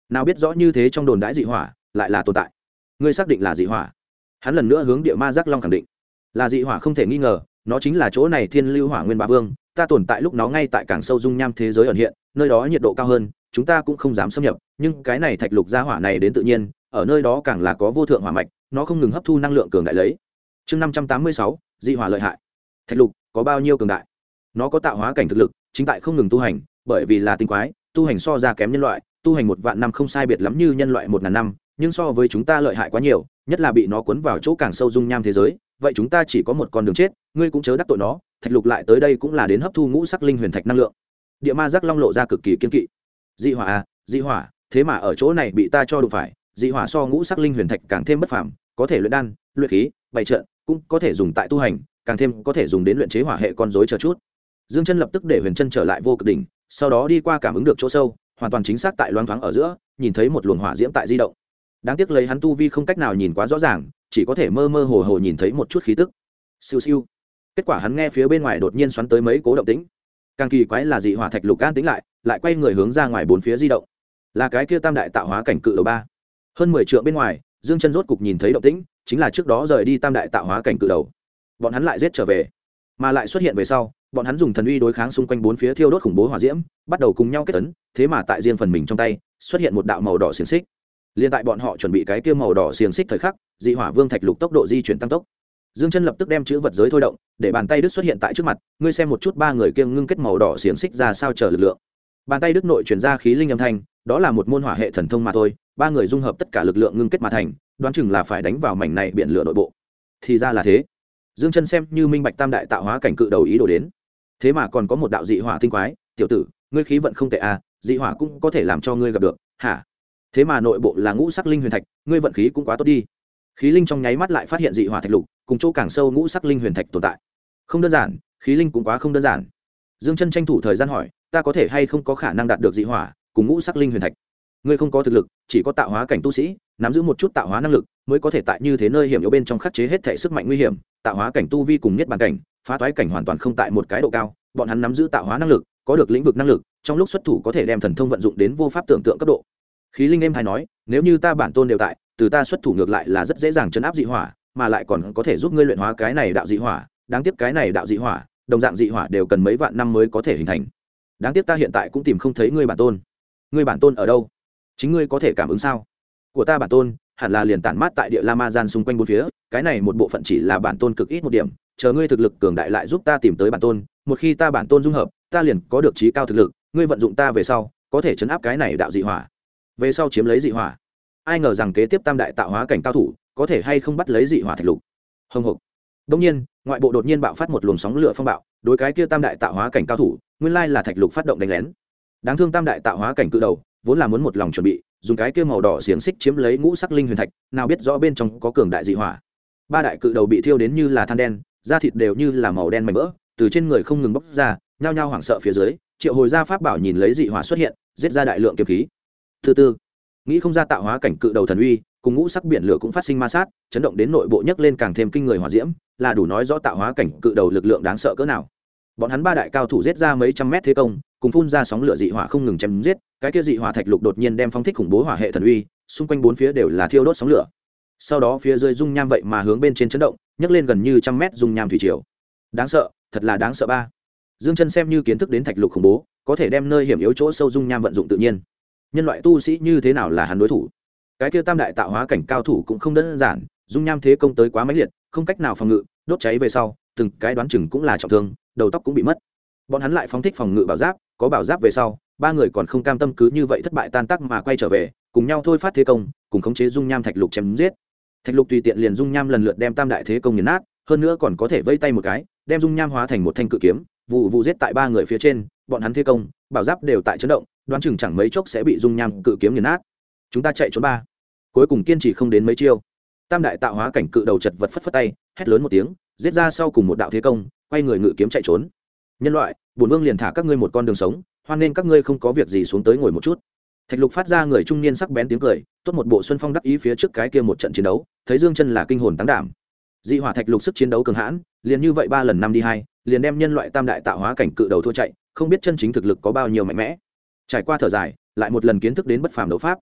nào biết rõ như thế trong đồn đãi dị hỏa lại là tồn tại. Ngươi xác định là dị hỏa? Hắn lần nữa hướng địa ma giác long khẳng định là dị hỏa không thể nghi ngờ, nó chính là chỗ này thiên lưu hỏa nguyên bá vương. Ta tồn tại lúc nó ngay tại càng sâu dung nham thế giới ẩn hiện, nơi đó nhiệt độ cao hơn, chúng ta cũng không dám xâm nhập, nhưng cái này thạch lục gia hỏa này đến tự nhiên, ở nơi đó càng là có vô thượng hỏa mạch, nó không ngừng hấp thu năng lượng cường đại lấy. Chương 586, dị hỏa lợi hại. Thạch lục có bao nhiêu cường đại? Nó có tạo hóa cảnh thực lực, chính tại không ngừng tu hành, bởi vì là tinh quái, tu hành so ra kém nhân loại, tu hành 1.000 năm không sai biệt lắm như nhân loại 1.000 năm, nhưng so với chúng ta lợi hại quá nhiều, nhất là bị nó cuốn vào chỗ càng sâu dung nham thế giới, vậy chúng ta chỉ có một con đường chết, ngươi cũng chớ đắc tội nó. Thạch lục lại tới đây cũng là đến hấp thu ngũ sắc linh huyền thạch năng lượng. Địa ma giác long lộ ra cực kỳ kiên kỵ. Dị hỏa à, dị hỏa, thế mà ở chỗ này bị ta cho đụng phải. Dị hỏa so ngũ sắc linh huyền thạch càng thêm bất phàm, có thể luyện đan, luyện khí, bày trận, cũng có thể dùng tại tu hành, càng thêm có thể dùng đến luyện chế hỏa hệ con rối chờ chút. Dương Chân lập tức để huyền chân trở lại vô cực đỉnh, sau đó đi qua cảm ứng được chỗ sâu, hoàn toàn chính xác tại loáng thoáng ở giữa, nhìn thấy một luồng hỏa diễm tại di động. Đáng tiếc lấy hắn tu vi không cách nào nhìn quá rõ ràng, chỉ có thể mơ mơ hồ hồ nhìn thấy một chút khí tức. Siêu siêu. Kết quả hắn nghe phía bên ngoài đột nhiên xoắn tới mấy cố động tĩnh. Càng kỳ quái là dị hỏa thạch lục an tĩnh lại quay người hướng ra ngoài bốn phía di động. Là cái kia tam đại tạo hóa cảnh cự đầu ba. Hơn 10 trượng bên ngoài, Dương Chân rốt cục nhìn thấy động tĩnh, chính là trước đó rời đi tam đại tạo hóa cảnh cự đầu. Bọn hắn lại giết trở về, mà lại xuất hiện về sau, bọn hắn dùng thần uy đối kháng xung quanh bốn phía thiêu đốt khủng bố hỏa diễm, bắt đầu cùng nhau kết ấn, thế mà tại riêng phần mình trong tay xuất hiện một đạo màu đỏ xiềng xích. Liên tại bọn họ chuẩn bị cái kia màu đỏ xiềng xích thời khắc, dị hỏa vương thạch lục tốc độ di chuyển tăng tốc. Dương Chân lập tức đem chữ vật giới thôi động, để bàn tay đứt xuất hiện tại trước mặt, ngươi xem một chút ba người kia ngưng kết màu đỏ xiềng xích ra sao chờ lực lượng. Bàn tay đứt nội truyền ra khí linh âm thanh, đó là một môn hỏa hệ thần thông mà thôi, ba người dung hợp tất cả lực lượng ngưng kết mà thành, đoán chừng là phải đánh vào mảnh này biển lửa nội bộ. Thì ra là thế. Dương Chân xem như minh bạch tam đại tạo hóa cảnh cự đầu ý đồ đến. Thế mà còn có một đạo dị hỏa tinh quái, tiểu tử, ngươi khí vận không tệ à, dị hỏa cũng có thể làm cho ngươi gặp được, hả? Thế mà nội bộ là ngũ sắc linh huyền thạch, ngươi vận khí cũng quá tốt đi. Khí linh trong nháy mắt lại phát hiện dị hỏa thạch lục, cùng chỗ càng sâu ngũ sắc linh huyền thạch tồn tại. Không đơn giản, khí linh cũng quá không đơn giản. Dương Chân tranh thủ thời gian hỏi, ta có thể hay không có khả năng đạt được dị hỏa cùng ngũ sắc linh huyền thạch? Ngươi không có thực lực, chỉ có tạo hóa cảnh tu sĩ, nắm giữ một chút tạo hóa năng lực, mới có thể tại như thế nơi hiểm yếu bên trong khắc chế hết thể sức mạnh nguy hiểm. Tạo hóa cảnh tu vi cùng niết bàn cảnh, phá toái cảnh hoàn toàn không tại một cái độ cao, bọn hắn nắm giữ tạo hóa năng lực, có được lĩnh vực năng lực, trong lúc xuất thủ có thể đem thần thông vận dụng đến vô pháp tưởng tượng cấp độ. Khí linh em hay nói, nếu như ta bản tôn đều tại, từ ta xuất thủ ngược lại là rất dễ dàng chấn áp dị hỏa, mà lại còn có thể giúp ngươi luyện hóa cái này đạo dị hỏa. Đáng tiếc cái này đạo dị hỏa, đồng dạng dị hỏa đều cần mấy vạn năm mới có thể hình thành. Đáng tiếc ta hiện tại cũng tìm không thấy ngươi bản tôn. Ngươi bản tôn ở đâu? Chính ngươi có thể cảm ứng sao? Của ta bản tôn hẳn là liền tản mát tại địa la ma gian xung quanh bốn phía, cái này một bộ phận chỉ là bản tôn cực ít một điểm, chờ ngươi thực lực cường đại lại giúp ta tìm tới bản tôn, một khi ta bản tôn dung hợp, ta liền có được trí cao thực lực, ngươi vận dụng ta về sau, có thể chấn áp cái này đạo dị hỏa. Về sau chiếm lấy dị hỏa. Ai ngờ rằng kế tiếp tam đại tạo hóa cảnh cao thủ, có thể hay không bắt lấy dị hỏa thạch lục. Hồng hộc. Đương nhiên, ngoại bộ đột nhiên bạo phát một luồng sóng lửa phong bạo, đối cái kia tam đại tạo hóa cảnh cao thủ, nguyên lai là thạch lục phát động đánh lén. Đáng thương tam đại tạo hóa cảnh cự đầu, vốn là muốn một lòng chuẩn bị, dùng cái kia màu đỏ xiềng xích chiếm lấy ngũ sắc linh huyền thạch, nào biết rõ bên trong có cường đại dị hỏa. Ba đại cự đầu bị thiêu đến như là than đen, da thịt đều như là màu đen mảnh vỡ, từ trên người không ngừng bốc ra, nhao nhao hoảng sợ phía dưới, triệu hồi ra pháp bảo nhìn lấy dị hỏa xuất hiện, giết ra đại lượng kiếm khí. Thứ tư, nghĩ không ra tạo hóa cảnh cự đầu thần uy, cùng ngũ sắc biển lửa cũng phát sinh ma sát, chấn động đến nội bộ nhấc lên càng thêm kinh người hỏa diễm, là đủ nói rõ tạo hóa cảnh cự đầu lực lượng đáng sợ cỡ nào. Bọn hắn ba đại cao thủ giết ra mấy trăm mét thế công, cùng phun ra sóng lửa dị hỏa không ngừng chém giết, cái kia dị hỏa thạch lục đột nhiên đem phóng thích khủng bố hỏa hệ thần uy, xung quanh bốn phía đều là thiêu đốt sóng lửa. Sau đó phía dưới dung nham vậy mà hướng bên trên chấn động, nhấc lên gần như trăm mét dung nham thủy triều. Đáng sợ, thật là đáng sợ ba. Dương Chân xem như kiến thức đến thạch lục khủng bố, có thể đem nơi hiểm yếu chỗ sâu dung nham vận dụng tự nhiên. Nhân loại tu sĩ như thế nào là hắn đối thủ? Cái kia tam đại tạo hóa cảnh cao thủ cũng không đơn giản, dung nham thế công tới quá mãnh liệt, không cách nào phòng ngự, đốt cháy về sau, từng cái đoán chừng cũng là trọng thương, đầu tóc cũng bị mất. Bọn hắn lại phóng thích phòng ngự bảo giáp, có bảo giáp về sau, ba người còn không cam tâm cứ như vậy thất bại tan tác mà quay trở về, cùng nhau thôi phát thế công, cùng khống chế dung nham thạch lục chém giết. Thạch lục tùy tiện liền dung nham lần lượt đem tam đại thế công nghiền nát, hơn nữa còn có thể vây tay một cái, đem dung nham hóa thành một thanh cự kiếm, vụ vụ giết tại ba người phía trên, bọn hắn thế công, bảo giáp đều tại chấn động, đoán chừng chẳng mấy chốc sẽ bị dung nham cự kiếm nghiền nát. Chúng ta chạy trốn ba. Cuối cùng kiên trì không đến mấy chiêu, tam đại tạo hóa cảnh cự đầu chật vật phất phất tay, hét lớn một tiếng, giết ra sau cùng một đạo thế công, quay người ngự kiếm chạy trốn. Nhân loại, bổn vương liền thả các ngươi một con đường sống, hoan nên các ngươi không có việc gì xuống tới ngồi một chút. Thạch lục phát ra người trung niên sắc bén tiếng cười, tốt một bộ xuân phong đắc ý phía trước cái kia một trận chiến đấu, thấy Dương Chân là kinh hồn táng đảm. Dị hỏa thạch lục sức chiến đấu cường hãn, liền như vậy 3 lần 5 đi 2, liền đem nhân loại tam đại tạo hóa cảnh cự đầu thua chạy, không biết chân chính thực lực có bao nhiêu mạnh mẽ. Trải qua thở dài, lại một lần kiến thức đến bất phàm đấu pháp.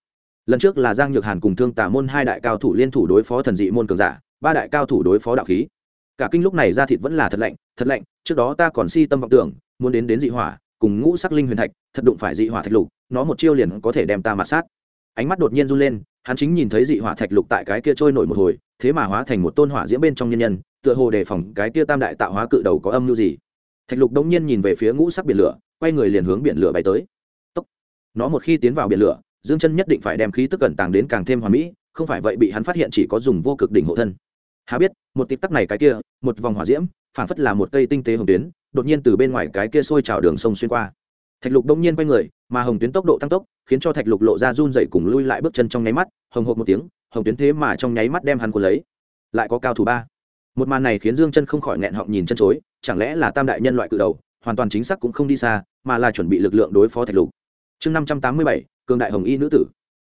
lần trước là Giang Nhược Hàn cùng Thương Tà môn hai đại cao thủ liên thủ đối phó thần dị môn cường giả, ba đại cao thủ đối phó đạo khí. Cả kinh lúc này da thịt vẫn là thật lạnh, trước đó ta còn si tâm vọng tưởng muốn đến dị hỏa cùng ngũ sắc linh huyền thạch, thật đụng phải dị hỏa thạch lục, nó một chiêu liền có thể đem ta mạt sát. Ánh mắt đột nhiên run lên, hắn chính nhìn thấy dị hỏa thạch lục tại cái kia trôi nổi một hồi, thế mà hóa thành một tôn hỏa diễm bên trong nhân, tựa hồ đề phòng cái kia tam đại tạo hóa cự đầu có âm mưu gì. Thạch lục đống nhiên nhìn về phía ngũ sắc biển lửa, quay người liền hướng biển lửa bay tới. Tốc. Nó một khi tiến vào biển lửa, Dương Chân nhất định phải đem khí tức cẩn tàng đến càng thêm hoàn mỹ, không phải vậy bị hắn phát hiện chỉ có dùng vô cực đỉnh hộ thân. Há biết, một tịp tắc này cái kia, một vòng hỏa diễm, phảng phất là một cây tinh tế hồng tuyến, đột nhiên từ bên ngoài cái kia sôi trào đường sông xuyên qua. Thạch lục đống nhiên quay người, mà hồng tuyến tốc độ tăng tốc, khiến cho thạch lục lộ ra run rẩy cùng lui lại bước chân trong nháy mắt, hồng hộc một tiếng, hồng tuyến thế mà trong nháy mắt đem hắn cuốn lấy. Lại có cao thủ ba. Một màn này khiến Dương Chân không khỏi nghẹn họng nhìn chân chối, chẳng lẽ là tam đại nhân loại cự đầu, hoàn toàn chính xác cũng không đi xa, mà là chuẩn bị lực lượng đối phó thạch lục. Chương 587, cường đại hồng y nữ tử.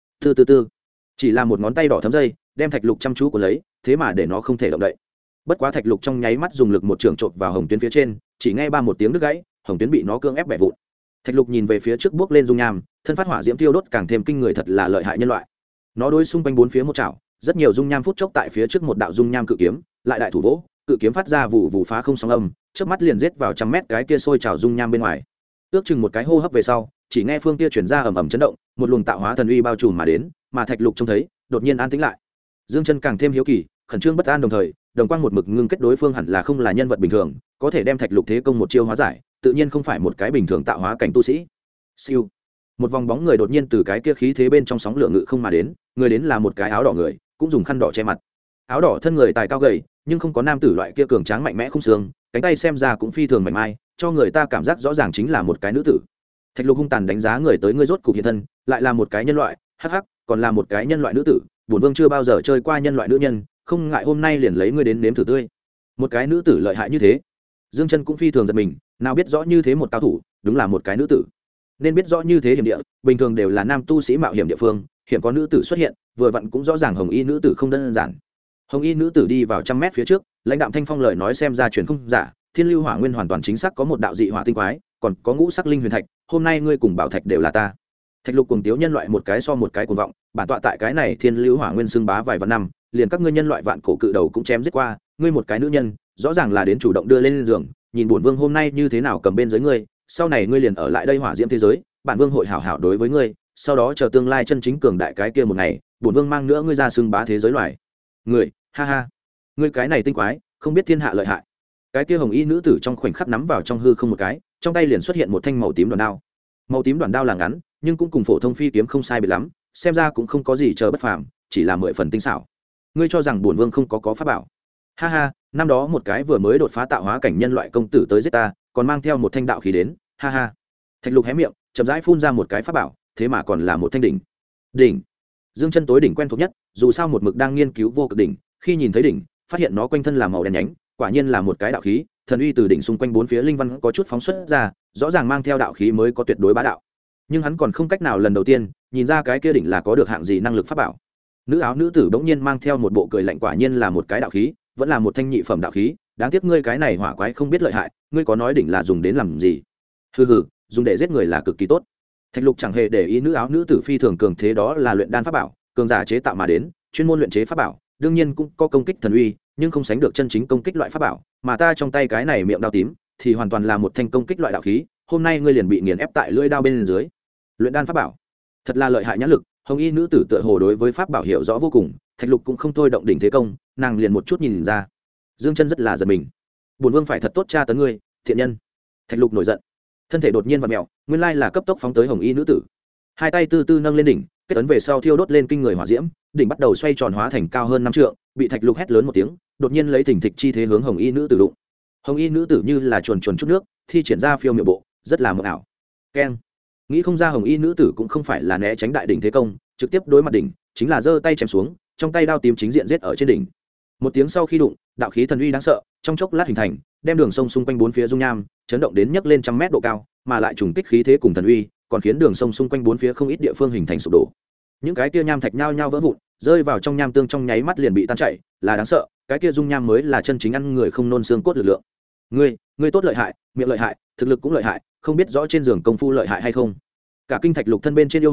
Tư. Chỉ là một ngón tay đỏ thấm dây, đem thạch lục chăm chú cuốn lấy, thế mà để nó không thể động đậy. Bất quá thạch lục trong nháy mắt dùng lực một trường chộp vào hồng tuyến phía trên, chỉ nghe ba một tiếng đứt gãy, hồng tuyến bị nó cương ép bẻ vụn. Thạch lục nhìn về phía trước bước lên dung nham, thân phát hỏa diễm tiêu đốt càng thêm kinh người, thật là lợi hại nhân loại. Nó đối xung quanh bốn phía một chảo, rất nhiều dung nham phút chốc tại phía trước một đạo dung nham cự kiếm, lại đại thủ vỗ, cự kiếm phát ra vụ vụ phá không sóng âm, chớp mắt liền giết vào trăm mét cái kia sôi trào dung nham bên ngoài. Ước chừng một cái hô hấp về sau, chỉ nghe phương kia truyền ra ầm ầm chấn động, một luồng tạo hóa thần uy bao trùm mà đến, mà thạch lục trông thấy, đột nhiên an tĩnh lại. Dương Chân càng thêm hiếu kỳ, khẩn trương bất an đồng thời, đồng quang một mực ngưng kết đối phương hẳn là không là nhân vật bình thường, có thể đem thạch lục thế công một chiêu hóa giải, tự nhiên không phải một cái bình thường tạo hóa cảnh tu sĩ. Siêu. Một vòng bóng người đột nhiên từ cái kia khí thế bên trong sóng lửa ngự không mà đến, người đến là một cái áo đỏ người, cũng dùng khăn đỏ che mặt. Áo đỏ thân người tài cao gầy, nhưng không có nam tử loại kia cường tráng mạnh mẽ không xương, cánh tay xem ra cũng phi thường mảnh mai, cho người ta cảm giác rõ ràng chính là một cái nữ tử. Thạch lục hung tàn đánh giá người tới, ngươi rốt cục hiện thân, lại là một cái nhân loại, hắc, còn là một cái nhân loại nữ tử, bổn vương chưa bao giờ chơi qua nhân loại nữ nhân, không ngại hôm nay liền lấy ngươi đến nếm thử tươi. Một cái nữ tử lợi hại như thế, Dương Chân cũng phi thường giật mình, nào biết rõ như thế một cao thủ, đúng là một cái nữ tử. Nên biết rõ như thế hiểm địa, bình thường đều là nam tu sĩ mạo hiểm địa phương, hiểm có nữ tử xuất hiện, vừa vặn cũng rõ ràng hồng y nữ tử không đơn giản. Hồng y nữ tử đi vào trăm mét phía trước, lãnh đạm thanh phong lời nói xem ra truyền không giả, thiên lưu hỏa nguyên hoàn toàn chính xác có một đạo dị hỏa tinh quái, còn có ngũ sắc linh huyền thạch, hôm nay ngươi cùng bảo thạch đều là ta. Thạch lục cùng tiếu nhân loại một cái so một cái cuồng vọng, bản tọa tại cái này thiên lưu hỏa nguyên xưng bá vài vạn năm, liền các ngươi nhân loại vạn cổ cự đầu cũng chém giết qua, ngươi một cái nữ nhân, rõ ràng là đến chủ động đưa lên giường, nhìn bổn vương hôm nay như thế nào cầm bên dưới ngươi, sau này ngươi liền ở lại đây hỏa diễm thế giới, bản vương hội hảo hảo đối với ngươi, sau đó chờ tương lai chân chính cường đại cái kia một ngày, bổn vương mang nữa ngươi ra xưng bá thế giới loài người. Ha, ngươi cái này tinh quái, không biết thiên hạ lợi hại. Cái kia hồng y nữ tử trong khoảnh khắc nắm vào trong hư không một cái, trong tay liền xuất hiện một thanh màu tím đoàn đao. Màu tím đoàn đao là ngắn, nhưng cũng cùng phổ thông phi kiếm không sai biệt lắm, xem ra cũng không có gì chờ bất phàm, chỉ là 10 phần tinh xảo. Ngươi cho rằng bổn vương không có pháp bảo? Ha, năm đó một cái vừa mới đột phá tạo hóa cảnh nhân loại công tử tới giết ta, còn mang theo một thanh đạo khí đến. Ha. Thạch lục hé miệng, chậm rãi phun ra một cái pháp bảo, thế mà còn là một thanh đỉnh. Dương Chân tối đỉnh quen thuộc nhất, dù sao một mực đang nghiên cứu vô cực đỉnh, khi nhìn thấy đỉnh, phát hiện nó quanh thân là màu đen nhánh, quả nhiên là một cái đạo khí, thần uy từ đỉnh xung quanh bốn phía linh văn có chút phóng xuất ra, rõ ràng mang theo đạo khí mới có tuyệt đối bá đạo. Nhưng hắn còn không cách nào lần đầu tiên nhìn ra cái kia đỉnh là có được hạng gì năng lực pháp bảo. Nữ áo nữ tử bỗng nhiên mang theo một bộ cười lạnh, quả nhiên là một cái đạo khí, vẫn là một thanh nhị phẩm đạo khí, đáng tiếc ngươi cái này hỏa quái không biết lợi hại, ngươi có nói đỉnh là dùng đến làm gì? Hừ, dùng để giết người là cực kỳ tốt. Thạch lục chẳng hề để ý nữ áo nữ tử phi thường cường thế, đó là luyện đan pháp bảo, cường giả chế tạo mà đến, chuyên môn luyện chế pháp bảo, đương nhiên cũng có công kích thần uy, nhưng không sánh được chân chính công kích loại pháp bảo, mà ta trong tay cái này miệng đao tím thì hoàn toàn là một thanh công kích loại đạo khí, hôm nay ngươi liền bị nghiền ép tại lưỡi đao bên dưới. Luyện đan pháp bảo, thật là lợi hại nhãn lực. Hồng y nữ tử tựa hồ đối với pháp bảo hiểu rõ vô cùng, Thạch lục cũng không thôi động đỉnh thế công, nàng liền một chút nhìn ra. Dương Chân rất là giật mình, bổn vương phải thật tốt tra tấn ngươi, thiện nhân. Thạch lục nổi giận, thân thể đột nhiên vặn mèo, nguyên lai là cấp tốc phóng tới hồng y nữ tử, hai tay tư tư nâng lên đỉnh, kết ấn về sau thiêu đốt lên kinh người hỏa diễm, đỉnh bắt đầu xoay tròn hóa thành cao hơn 5 trượng, bị Thạch lục hét lớn một tiếng, đột nhiên lấy thỉnh thịch chi thế hướng hồng y nữ tử đụng. Hồng y nữ tử như là chuồn chuồn chút nước, thi triển ra phiêu miệu bộ, rất là mộng ảo. Keng, nghĩ không ra hồng y nữ tử cũng không phải là né tránh đại đỉnh thế công, trực tiếp đối mặt đỉnh, chính là giơ tay chém xuống, trong tay đao tím chính diện giết ở trên đỉnh. Một tiếng sau khi đụng, đạo khí thần uy đáng sợ, trong chốc lát hình thành, đem đường sông xung quanh bốn phía dung nham chấn động đến nhấc lên trăm mét độ cao, mà lại trùng kích khí thế cùng thần uy, còn khiến đường sông xung quanh bốn phía không ít địa phương hình thành sụp đổ. Những cái kia nham thạch nhao nhao vỡ vụn, rơi vào trong nham tương trong nháy mắt liền bị tan chảy, là đáng sợ, cái kia dung nham mới là chân chính ăn người không nôn xương cốt lực lượng. Ngươi tốt lợi hại, miệng lợi hại, thực lực cũng lợi hại, không biết rõ trên giường công phu lợi hại hay không. Cả kinh Thạch lục thân bên trên yêu hỏa,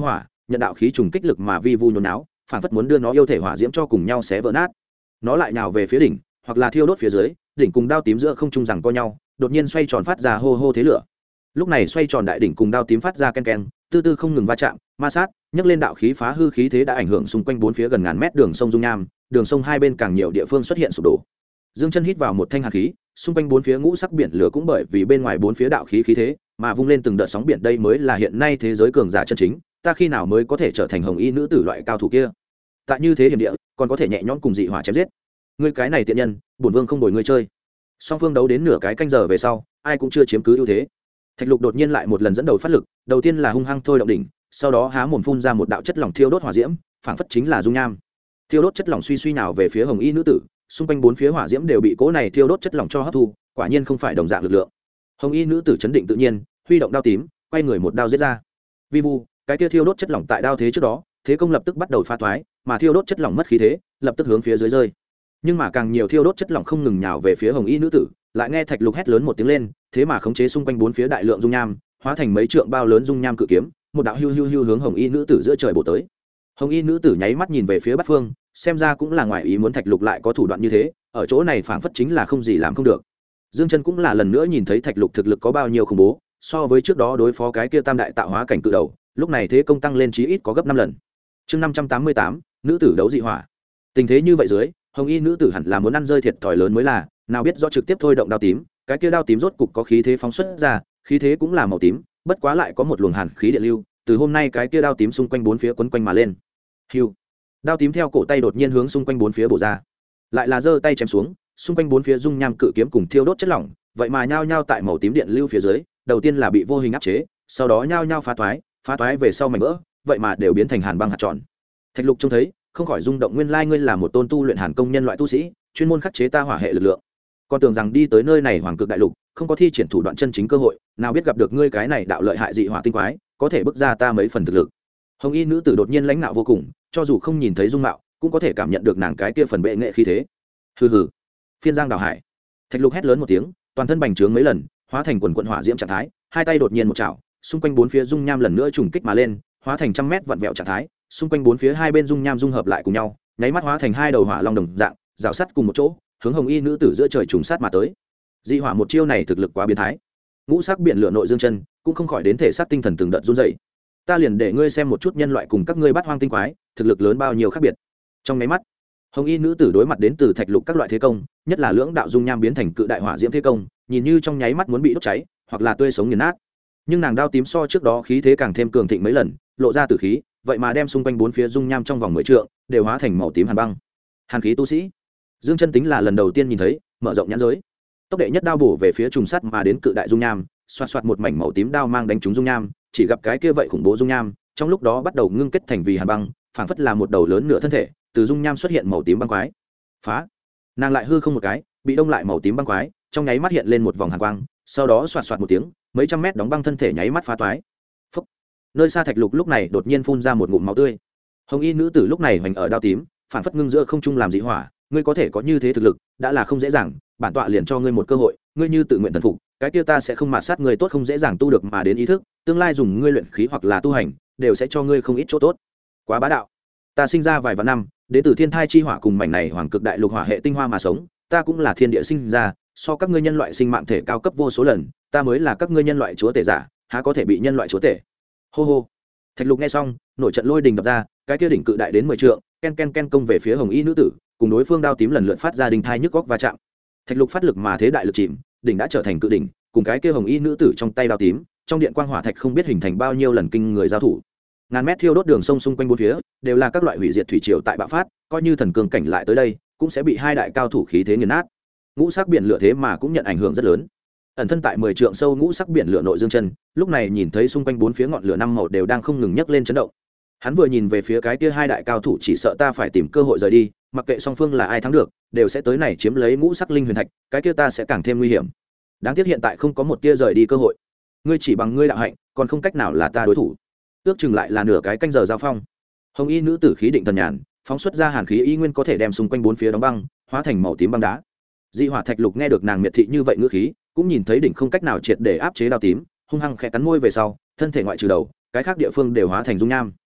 nhận đạo khí trùng kích lực mà vi vu nhốn náo, phản phất muốn đưa nó yêu thể hỏa diễm cho cùng nhau xé vỡ nát. Nó lại nhào về phía đỉnh, hoặc là thiêu đốt phía dưới, đỉnh cùng đao tím giữa không trung rằng co nhau, đột nhiên xoay tròn phát ra hô hô thế lửa. Lúc này xoay tròn đại đỉnh cùng đao tím phát ra ken ken, tư tư không ngừng va chạm, ma sát, nhấc lên đạo khí phá hư khí thế đã ảnh hưởng xung quanh bốn phía gần ngàn mét đường sông dung nham, đường sông hai bên càng nhiều địa phương xuất hiện sụp đổ. Dương Chân hít vào một thanh hàn khí, xung quanh bốn phía ngũ sắc biển lửa cũng bởi vì bên ngoài bốn phía đạo khí khí thế mà vung lên từng đợt sóng biển, đây mới là hiện nay thế giới cường giả chân chính, ta khi nào mới có thể trở thành hồng y nữ tử loại cao thủ kia. Tại như thế hiểm địa, còn có thể nhẹ nhõm cùng dị hỏa chém giết. Ngươi cái này tiện nhân, bổn vương không đổi ngươi chơi. Song phương đấu đến nửa cái canh giờ về sau, ai cũng chưa chiếm cứ ưu thế. Thạch Lục đột nhiên lại một lần dẫn đầu phát lực, đầu tiên là hung hăng thôi động đỉnh, sau đó há mồm phun ra một đạo chất lỏng thiêu đốt hỏa diễm, phảng phất chính là dung nham. Thiêu đốt chất lỏng suy suy nào về phía hồng y nữ tử, xung quanh bốn phía hỏa diễm đều bị cỗ này thiêu đốt chất lỏng cho hấp thu, quả nhiên không phải đồng dạng lực lượng. Hồng y nữ tử chấn định tự nhiên, huy động đao tím, quay người một đao giết ra. Vi vu, cái kia thiêu đốt chất lỏng tại đao thế trước đó, thế công lập tức bắt đầu phá thoái, mà thiêu đốt chất lỏng mất khí thế, lập tức hướng phía dưới rơi. Nhưng mà càng nhiều thiêu đốt chất lỏng không ngừng nhào về phía hồng y nữ tử, lại nghe Thạch Lục hét lớn một tiếng lên, thế mà khống chế xung quanh bốn phía đại lượng dung nham, hóa thành mấy trượng bao lớn dung nham cự kiếm, một đạo hưu hưu hưu hướng hồng y nữ tử giữa trời bổ tới. Hồng y nữ tử nháy mắt nhìn về phía Bát Phương, xem ra cũng là ngoài ý muốn Thạch Lục lại có thủ đoạn như thế, ở chỗ này phảng phất chính là không gì làm không được. Dương Chân cũng là lần nữa nhìn thấy Thạch Lục thực lực có bao nhiêu khủng bố, so với trước đó đối phó cái kia tam đại tạo hóa cảnh cự đầu, lúc này thế công tăng lên chí ít có gấp 5 lần. Chương 588, nữ tử đấu dị hỏa. Tình thế như vậy dưới, hồng y nữ tử hẳn là muốn ăn rơi thiệt thòi lớn mới là, nào biết do trực tiếp thôi động đao tím, cái kia đao tím rốt cục có khí thế phóng xuất ra, khí thế cũng là màu tím, bất quá lại có một luồng hàn khí điện lưu, từ hôm nay cái kia đao tím xung quanh bốn phía quấn quanh mà lên. Hưu. Đao tím theo cổ tay đột nhiên hướng xung quanh bốn phía bổ ra, lại là giơ tay chém xuống, xung quanh bốn phía dung nham cự kiếm cùng thiêu đốt chất lỏng, vậy mà nhao nhao tại màu tím điện lưu phía dưới, đầu tiên là bị vô hình áp chế, sau đó nhao nhao phá toái về sau mảnh vỡ, vậy mà đều biến thành hàn băng hạt tròn. Thạch Lục trông thấy, không khỏi rung động, nguyên lai ngươi là một tôn tu luyện hàn công nhân loại tu sĩ, chuyên môn khắc chế ta hỏa hệ lực lượng. Con tưởng rằng đi tới nơi này hoàng cực đại lục, không có thi triển thủ đoạn chân chính cơ hội, nào biết gặp được ngươi cái này đạo lợi hại dị hỏa tinh quái, có thể bước ra ta mấy phần thực lực. Hồng y nữ tử đột nhiên lãnh nạo vô cùng, cho dù không nhìn thấy dung mạo, cũng có thể cảm nhận được nàng cái kia phần bệ nghệ khí thế. Hừ hừ. Phiên Giang Đào Hải. Thạch Lục hét lớn một tiếng, toàn thân bành trướng mấy lần, hóa thành quần quần hỏa diễm trạng thái, hai tay đột nhiên một chảo, xung quanh bốn phía dung nham lần nữa trùng kích mà lên, hóa thành trăm mét vặn vẹo trạng thái, xung quanh bốn phía hai bên dung nham dung hợp lại cùng nhau, nháy mắt hóa thành hai đầu hỏa long đồng dạng, rào sắt cùng một chỗ, hướng hồng y nữ tử giữa trời trùng sát mà tới. Dị hỏa một chiêu này thực lực quá biến thái. Ngũ sắc biển lửa nội dương chân, cũng không khỏi đến thể xác tinh thần từng đợt run rẩy. Ta liền để ngươi xem một chút nhân loại cùng các ngươi bắt hoang tinh quái, thực lực lớn bao nhiêu khác biệt. Trong nháy mắt, hồng y nữ tử đối mặt đến từ Thạch Lục các loại thế công, nhất là lưỡng đạo dung nham biến thành cự đại hỏa diễm thế công, nhìn như trong nháy mắt muốn bị đốt cháy, hoặc là tươi sống nghiền nát. Nhưng nàng đao tím so trước đó khí thế càng thêm cường thịnh mấy lần, lộ ra tử khí, vậy mà đem xung quanh bốn phía dung nham trong vòng 10 trượng đều hóa thành màu tím hàn băng. Hàn khí tu sĩ. Dương Chân tính là lần đầu tiên nhìn thấy, mở rộng nhãn giới. Tốc đệ nhất đao bổ về phía trùng sắt mà đến cự đại dung nham, xoạt xoạt một mảnh màu tím đao mang đánh trúng dung nham, chỉ gặp cái kia vậy khủng bố dung nham, trong lúc đó bắt đầu ngưng kết thành vì hàn băng, phảng phất là một đầu lớn nửa thân thể, từ dung nham xuất hiện màu tím băng quái. Phá! Nàng lại hư không một cái, bị đông lại màu tím băng quái, trong nháy mắt hiện lên một vòng hàn quang, sau đó xoạt xoạt một tiếng, mấy trăm mét đóng băng thân thể nháy mắt phá toái. Phốc! Nơi xa Thạch Lục lúc này đột nhiên phun ra một ngụm máu tươi. Hồng y nữ tử lúc này hoành ở đao tím, phảng phất ngưng giữa không trung làm dị hỏa, ngươi có thể có như thế thực lực, đã là không dễ dàng, bản tọa liền cho ngươi một cơ hội, ngươi như tự nguyện thần phục, cái kia ta sẽ không mạt sát người tốt không dễ dàng tu được mà đến ý thức, tương lai dùng ngươi luyện khí hoặc là tu hành, đều sẽ cho ngươi không ít chỗ tốt. Quá bá đạo. Ta sinh ra vài vạn năm, đến từ thiên thai chi hỏa cùng mảnh này hoàng cực đại lục hỏa hệ tinh hoa mà sống, ta cũng là thiên địa sinh ra, so các ngươi nhân loại sinh mạng thể cao cấp vô số lần, ta mới là các ngươi nhân loại chúa tể giả, há có thể bị nhân loại chúa tể. Hô hô. Thạch Lục nghe xong, nổi trận lôi đình đập ra, cái kia đỉnh cự đại đến 10 trượng, ken ken ken công về phía hồng y nữ tử, cùng đối phương đao tím lần lượt phát ra đình thai nhức góc va chạm. Thạch Lục phát lực mà thế đại lực chìm, đỉnh đã trở thành cự đỉnh, cùng cái kia hồng y nữ tử trong tay đao tím, trong điện quang hỏa thạch không biết hình thành bao nhiêu lần kinh người giao thủ. Ngàn mét thiêu đốt đường sông xung quanh bốn phía, đều là các loại hủy diệt thủy triều tại bạo phát, coi như thần cường cảnh lại tới đây, cũng sẽ bị hai đại cao thủ khí thế nghiền nát. Ngũ sắc biển lửa thế mà cũng nhận ảnh hưởng rất lớn. Ẩn thân tại 10 trượng sâu ngũ sắc biển lửa nội dương chân, lúc này nhìn thấy xung quanh bốn phía ngọn lửa năm màu đều đang không ngừng nhấc lên chấn động. Hắn vừa nhìn về phía cái kia hai đại cao thủ, chỉ sợ ta phải tìm cơ hội rời đi, mặc kệ song phương là ai thắng được, đều sẽ tới này chiếm lấy ngũ sắc linh huyền thạch, cái kia ta sẽ càng thêm nguy hiểm. Đáng tiếc hiện tại không có một tia rời đi cơ hội. Ngươi chỉ bằng ngươi đạo hạnh, còn không cách nào là ta đối thủ. Ước chừng lại là nửa cái canh giờ giao phong. Hồng y nữ tử khí định thần nhàn, phóng xuất ra hàn khí y nguyên có thể đem xung quanh bốn phía đóng băng, hóa thành màu tím băng đá. Dị hỏa Thạch Lục nghe được nàng miệt thị như vậy ngữ khí, cũng nhìn thấy đỉnh không cách nào triệt để áp chế đao tím, hung hăng khẽ cắn môi về sau, thân thể ngoại trừ đầu, cái khác địa phương đều hóa thành dung nham.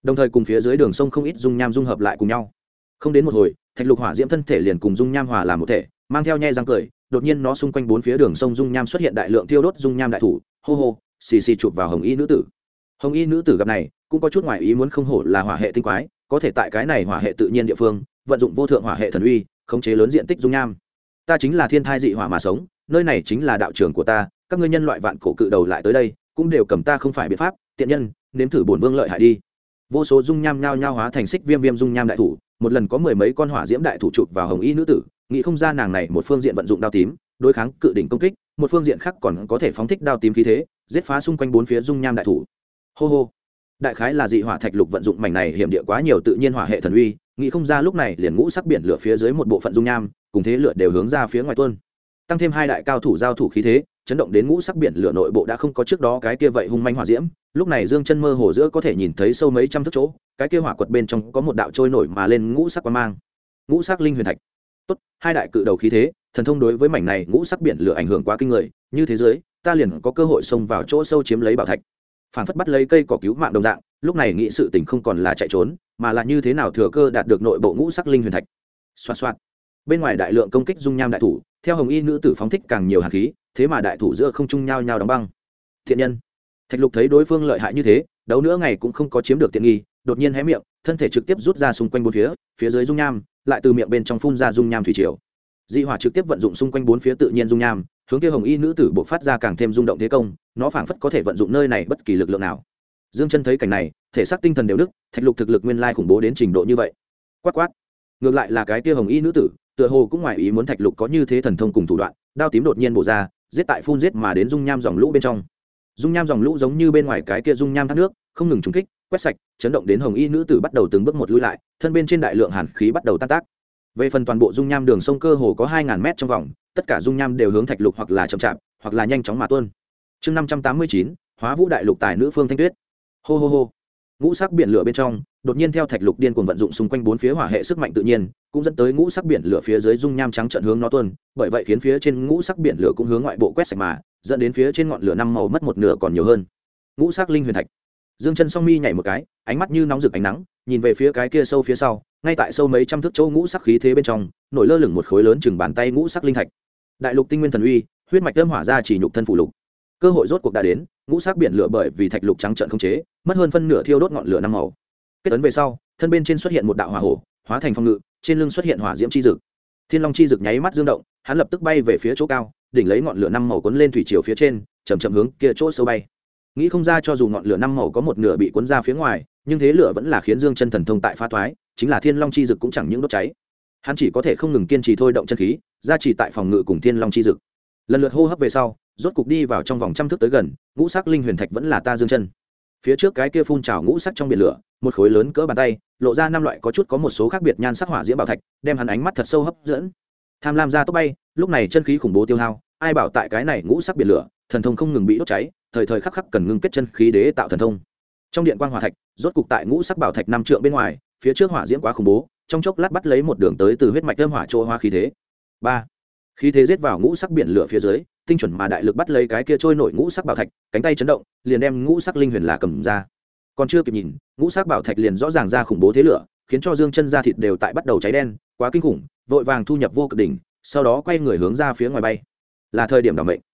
đồng thời cùng phía dưới đường sông không ít dung nham dung hợp lại cùng nhau. Không đến một hồi, thạch lục hỏa diễm thân thể liền cùng dung nham hòa làm một thể, mang theo nhe răng cười, đột nhiên nó xung quanh bốn phía đường sông dung nham xuất hiện đại lượng tiêu đốt dung nham đại thủ, hô hô, xì xì chụp vào hồng y nữ tử. Hồng y nữ tử gặp này cũng có chút ngoài ý muốn, không hổ là hỏa hệ tinh quái, có thể tại cái này hỏa hệ tự nhiên địa phương vận dụng vô thượng hỏa hệ thần uy, khống chế lớn diện tích dung nham. Ta chính là thiên thai dị hỏa mà sống, nơi này chính là đạo trường của ta, các ngươi nhân loại vạn cổ cự đầu lại tới đây cũng đều cầm ta không phải biện pháp, tiện nhân nếm thử bổn vương lợi hại đi. Vô số dung nham nhao nhao hóa thành xích viêm viêm dung nham đại thủ, một lần có mười mấy con hỏa diễm đại thủ chụp vào hồng y nữ tử. Nghĩ không ra nàng này một phương diện vận dụng đao tím đối kháng cự đỉnh công kích, một phương diện khác còn có thể phóng thích đao tím khí thế giết phá xung quanh bốn phía dung nham đại thủ. Hô hô, đại khái là dị hỏa thạch lục vận dụng mảnh này hiểm địa quá nhiều tự nhiên hỏa hệ thần uy, nghĩ không ra lúc này liền ngũ sắc biển lửa phía dưới một bộ phận dung nham cùng thế lửa đều hướng ra phía ngoài tuôn, tăng thêm hai đại cao thủ giao thủ khí thế chấn động đến ngũ sắc biển lửa nội bộ đã không có trước đó cái kia vậy hung manh hỏa diễm. Lúc này dương chân mơ hồ giữa có thể nhìn thấy sâu mấy trăm thước chỗ, cái kia hỏa quật bên trong có một đạo trôi nổi mà lên ngũ sắc quang mang, ngũ sắc linh huyền thạch. Tốt, hai đại cự đầu khí thế thần thông đối với mảnh này ngũ sắc biển lửa ảnh hưởng quá kinh người, như thế giới ta liền có cơ hội xông vào chỗ sâu chiếm lấy bảo thạch, phản phất bắt lấy cây cỏ cứu mạng đồng dạng. Lúc này nghĩ sự tình không còn là chạy trốn, mà là như thế nào thừa cơ đạt được nội bộ ngũ sắc linh huyền thạch. Xoạt xoạt, bên ngoài đại lượng công kích dung nham đại thủ, theo hồng y nữ tử phóng thích càng nhiều hàn khí, thế mà đại thủ giữa không trung nhao nhao đóng băng. Thiện nhân thạch lục thấy đối phương lợi hại như thế, đấu nữa ngày cũng không có chiếm được tiện nghi, đột nhiên hé miệng, thân thể trực tiếp rút ra xung quanh bốn phía, phía dưới dung nham lại từ miệng bên trong phun ra dung nham thủy triều. Dị hỏa trực tiếp vận dụng xung quanh bốn phía tự nhiên dung nham, hướng kia hồng y nữ tử bộc phát ra càng thêm rung động thế công, nó phảng phất có thể vận dụng nơi này bất kỳ lực lượng nào. Dương chân thấy cảnh này, thể xác tinh thần đều nức, thạch lục thực lực nguyên lai khủng bố đến trình độ như vậy. Quát quát, ngược lại là cái kia hồng y nữ tử tựa hồ cũng ngoài ý muốn thạch lục có như thế thần thông cùng thủ đoạn, đao tím đột nhiên bổ ra, giết tại phun giết mà đến dung nham dòng lũ bên trong. Dung nham dòng lũ giống như bên ngoài cái kia dung nham thác nước, không ngừng trúng kích, quét sạch, chấn động đến hồng y nữ tử bắt đầu từng bước một lui lại, thân bên trên đại lượng hàn khí bắt đầu tan tác. Về phần toàn bộ dung nham đường sông cơ hồ có 2000 mét trong vòng, tất cả dung nham đều hướng thạch lục hoặc là chậm chạp, hoặc là nhanh chóng mà tuôn. Chương 589, Hóa Vũ đại lục tài nữ Phương Thanh Tuyết. Hô hô hô. Ngũ sắc biển lửa bên trong, đột nhiên theo thạch lục điên cuồng vận dụng xung quanh bốn phía hỏa hệ sức mạnh tự nhiên, cũng dẫn tới ngũ sắc biển lửa phía dưới dung nham trắng trợn hướng nó tuôn, bởi vậy khiến phía trên ngũ sắc biển lửa cũng hướng ngoại bộ quét sạch mà, dẫn đến phía trên ngọn lửa năm màu mất một nửa còn nhiều hơn. Ngũ sắc linh huyền thạch. Dương chân song mi nhảy một cái, ánh mắt như nóng rực ánh nắng, nhìn về phía cái kia sâu phía sau, ngay tại sâu mấy trăm thước chỗ ngũ sắc khí thế bên trong, nổi lơ lửng một khối lớn chừng bàn tay ngũ sắc linh thạch. Đại lục tinh nguyên thần uy, huyết mạch âm hỏa ra chỉ nhục thân phụ lục. Cơ hội rốt cuộc đã đến, ngũ sắc biển lửa bởi vì thạch lục trắng trợn không chế, mất hơn phân nửa thiêu đốt ngọn lửa năm màu. Kết ấn về sau, thân bên trên xuất hiện một đạo hỏa hổ, hóa thành phong ngự, trên lưng xuất hiện hỏa diễm chi dực. Thiên long chi dực nháy mắt dương động, hắn lập tức bay về phía chỗ cao, đỉnh lấy ngọn lửa năm màu cuốn lên thủy triều phía trên, chậm chậm hướng kia chỗ sâu bay. Nghĩ không ra cho dù ngọn lửa năm màu có một nửa bị cuốn ra phía ngoài, nhưng thế lửa vẫn là khiến Dương chân thần thông tại phá thoái, chính là Thiên long chi dực cũng chẳng những đốt cháy. Hắn chỉ có thể không ngừng kiên trì thôi động chân khí, gia trì tại phòng ngự cùng Thiên long chi dực. Lần lượt hô hấp về sau, rốt cục đi vào trong vòng trăm thước tới gần, ngũ sắc linh huyền thạch vẫn là ta Dương chân. Phía trước cái kia phun trào ngũ sắc trong biển lửa, một khối lớn cỡ bàn tay, lộ ra năm loại có chút có một số khác biệt nhan sắc hỏa diễm bảo thạch, đem hắn ánh mắt thật sâu hấp dẫn. Tham lam ra tốc bay, lúc này chân khí khủng bố tiêu hao, ai bảo tại cái này ngũ sắc biển lửa, thần thông không ngừng bị đốt cháy, thời thời khắc khắc cần ngưng kết chân khí đế tạo thần thông. Trong điện quang hỏa thạch, rốt cục tại ngũ sắc bảo thạch năm trượng bên ngoài, phía trước hỏa diễm quá khủng bố, trong chốc lát bắt lấy một đường tới từ huyết mạch âm hỏa trôi hoa khí thế. 3. Khí thế giết vào ngũ sắc biển lửa phía dưới, tinh chuẩn mà đại lực bắt lấy cái kia trôi nổi ngũ sắc bảo thạch, cánh tay chấn động, liền đem ngũ sắc linh huyền là cầm ra. Còn chưa kịp nhìn, ngũ sắc bảo thạch liền rõ ràng ra khủng bố thế lửa, khiến cho Dương chân da thịt đều tại bắt đầu cháy đen, quá kinh khủng, vội vàng thu nhập vô cực đỉnh, sau đó quay người hướng ra phía ngoài bay. Là thời điểm đảm mệnh.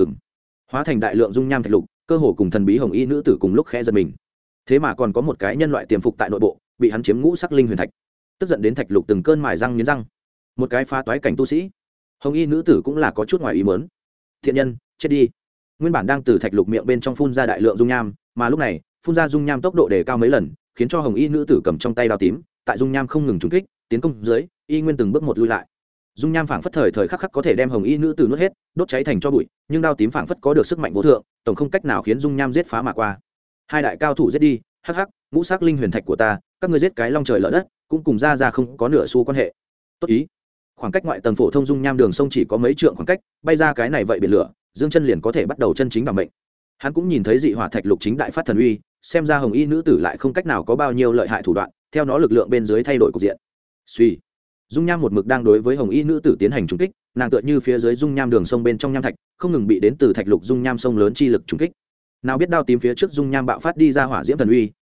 Hóa thành đại lượng dung nham thạch lục, cơ hồ cùng thần bí hồng y nữ tử cùng lúc khẽ giật mình. Thế mà còn có một cái nhân loại tiềm phục tại nội bộ, bị hắn chiếm ngũ sắc linh huyền thạch. Tức giận đến thạch lục từng cơn mài răng nghiến răng. Một cái phá toái cảnh tu sĩ. Hồng y nữ tử cũng là có chút ngoài ý muốn. Thiện nhân, chết đi. Nguyên bản đang từ thạch lục miệng bên trong phun ra đại lượng dung nham, mà lúc này, phun ra dung nham tốc độ đề cao mấy lần, khiến cho hồng y nữ tử cầm trong tay đao tím, tại dung nham không ngừng trúng kích, tiến công dưới, y nguyên từng bước một lui lại. Dung nham phảng phất thời thời khắc khắc có thể đem hồng y nữ tử nuốt hết, đốt cháy thành cho bụi, nhưng đao tím phảng phất có được sức mạnh vô thượng, tổng không cách nào khiến dung nham giết phá mà qua. Hai đại cao thủ giết đi, hắc hắc, ngũ sắc linh huyền thạch của ta, các ngươi giết cái long trời lở đất, cũng cùng ra không có nửa xu quan hệ. Tốt ý. Khoảng cách ngoại tầng phổ thông dung nham đường sông chỉ có mấy trượng khoảng cách, bay ra cái này vậy biển lửa, Dương chân liền có thể bắt đầu chân chính bằng mệnh. Hắn cũng nhìn thấy dị hỏa thạch lục chính đại phát thần uy, xem ra hồng y nữ tử lại không cách nào có bao nhiêu lợi hại thủ đoạn, theo nó lực lượng bên dưới thay đổi cục diện. Suy, dung nham một mực đang đối với hồng y nữ tử tiến hành trúng kích, nàng tựa như phía dưới dung nham đường sông bên trong nham thạch, không ngừng bị đến từ thạch lục dung nham sông lớn chi lực trúng kích. Nào biết đao tím phía trước dung nham bạo phát đi ra hỏa diễm thần uy,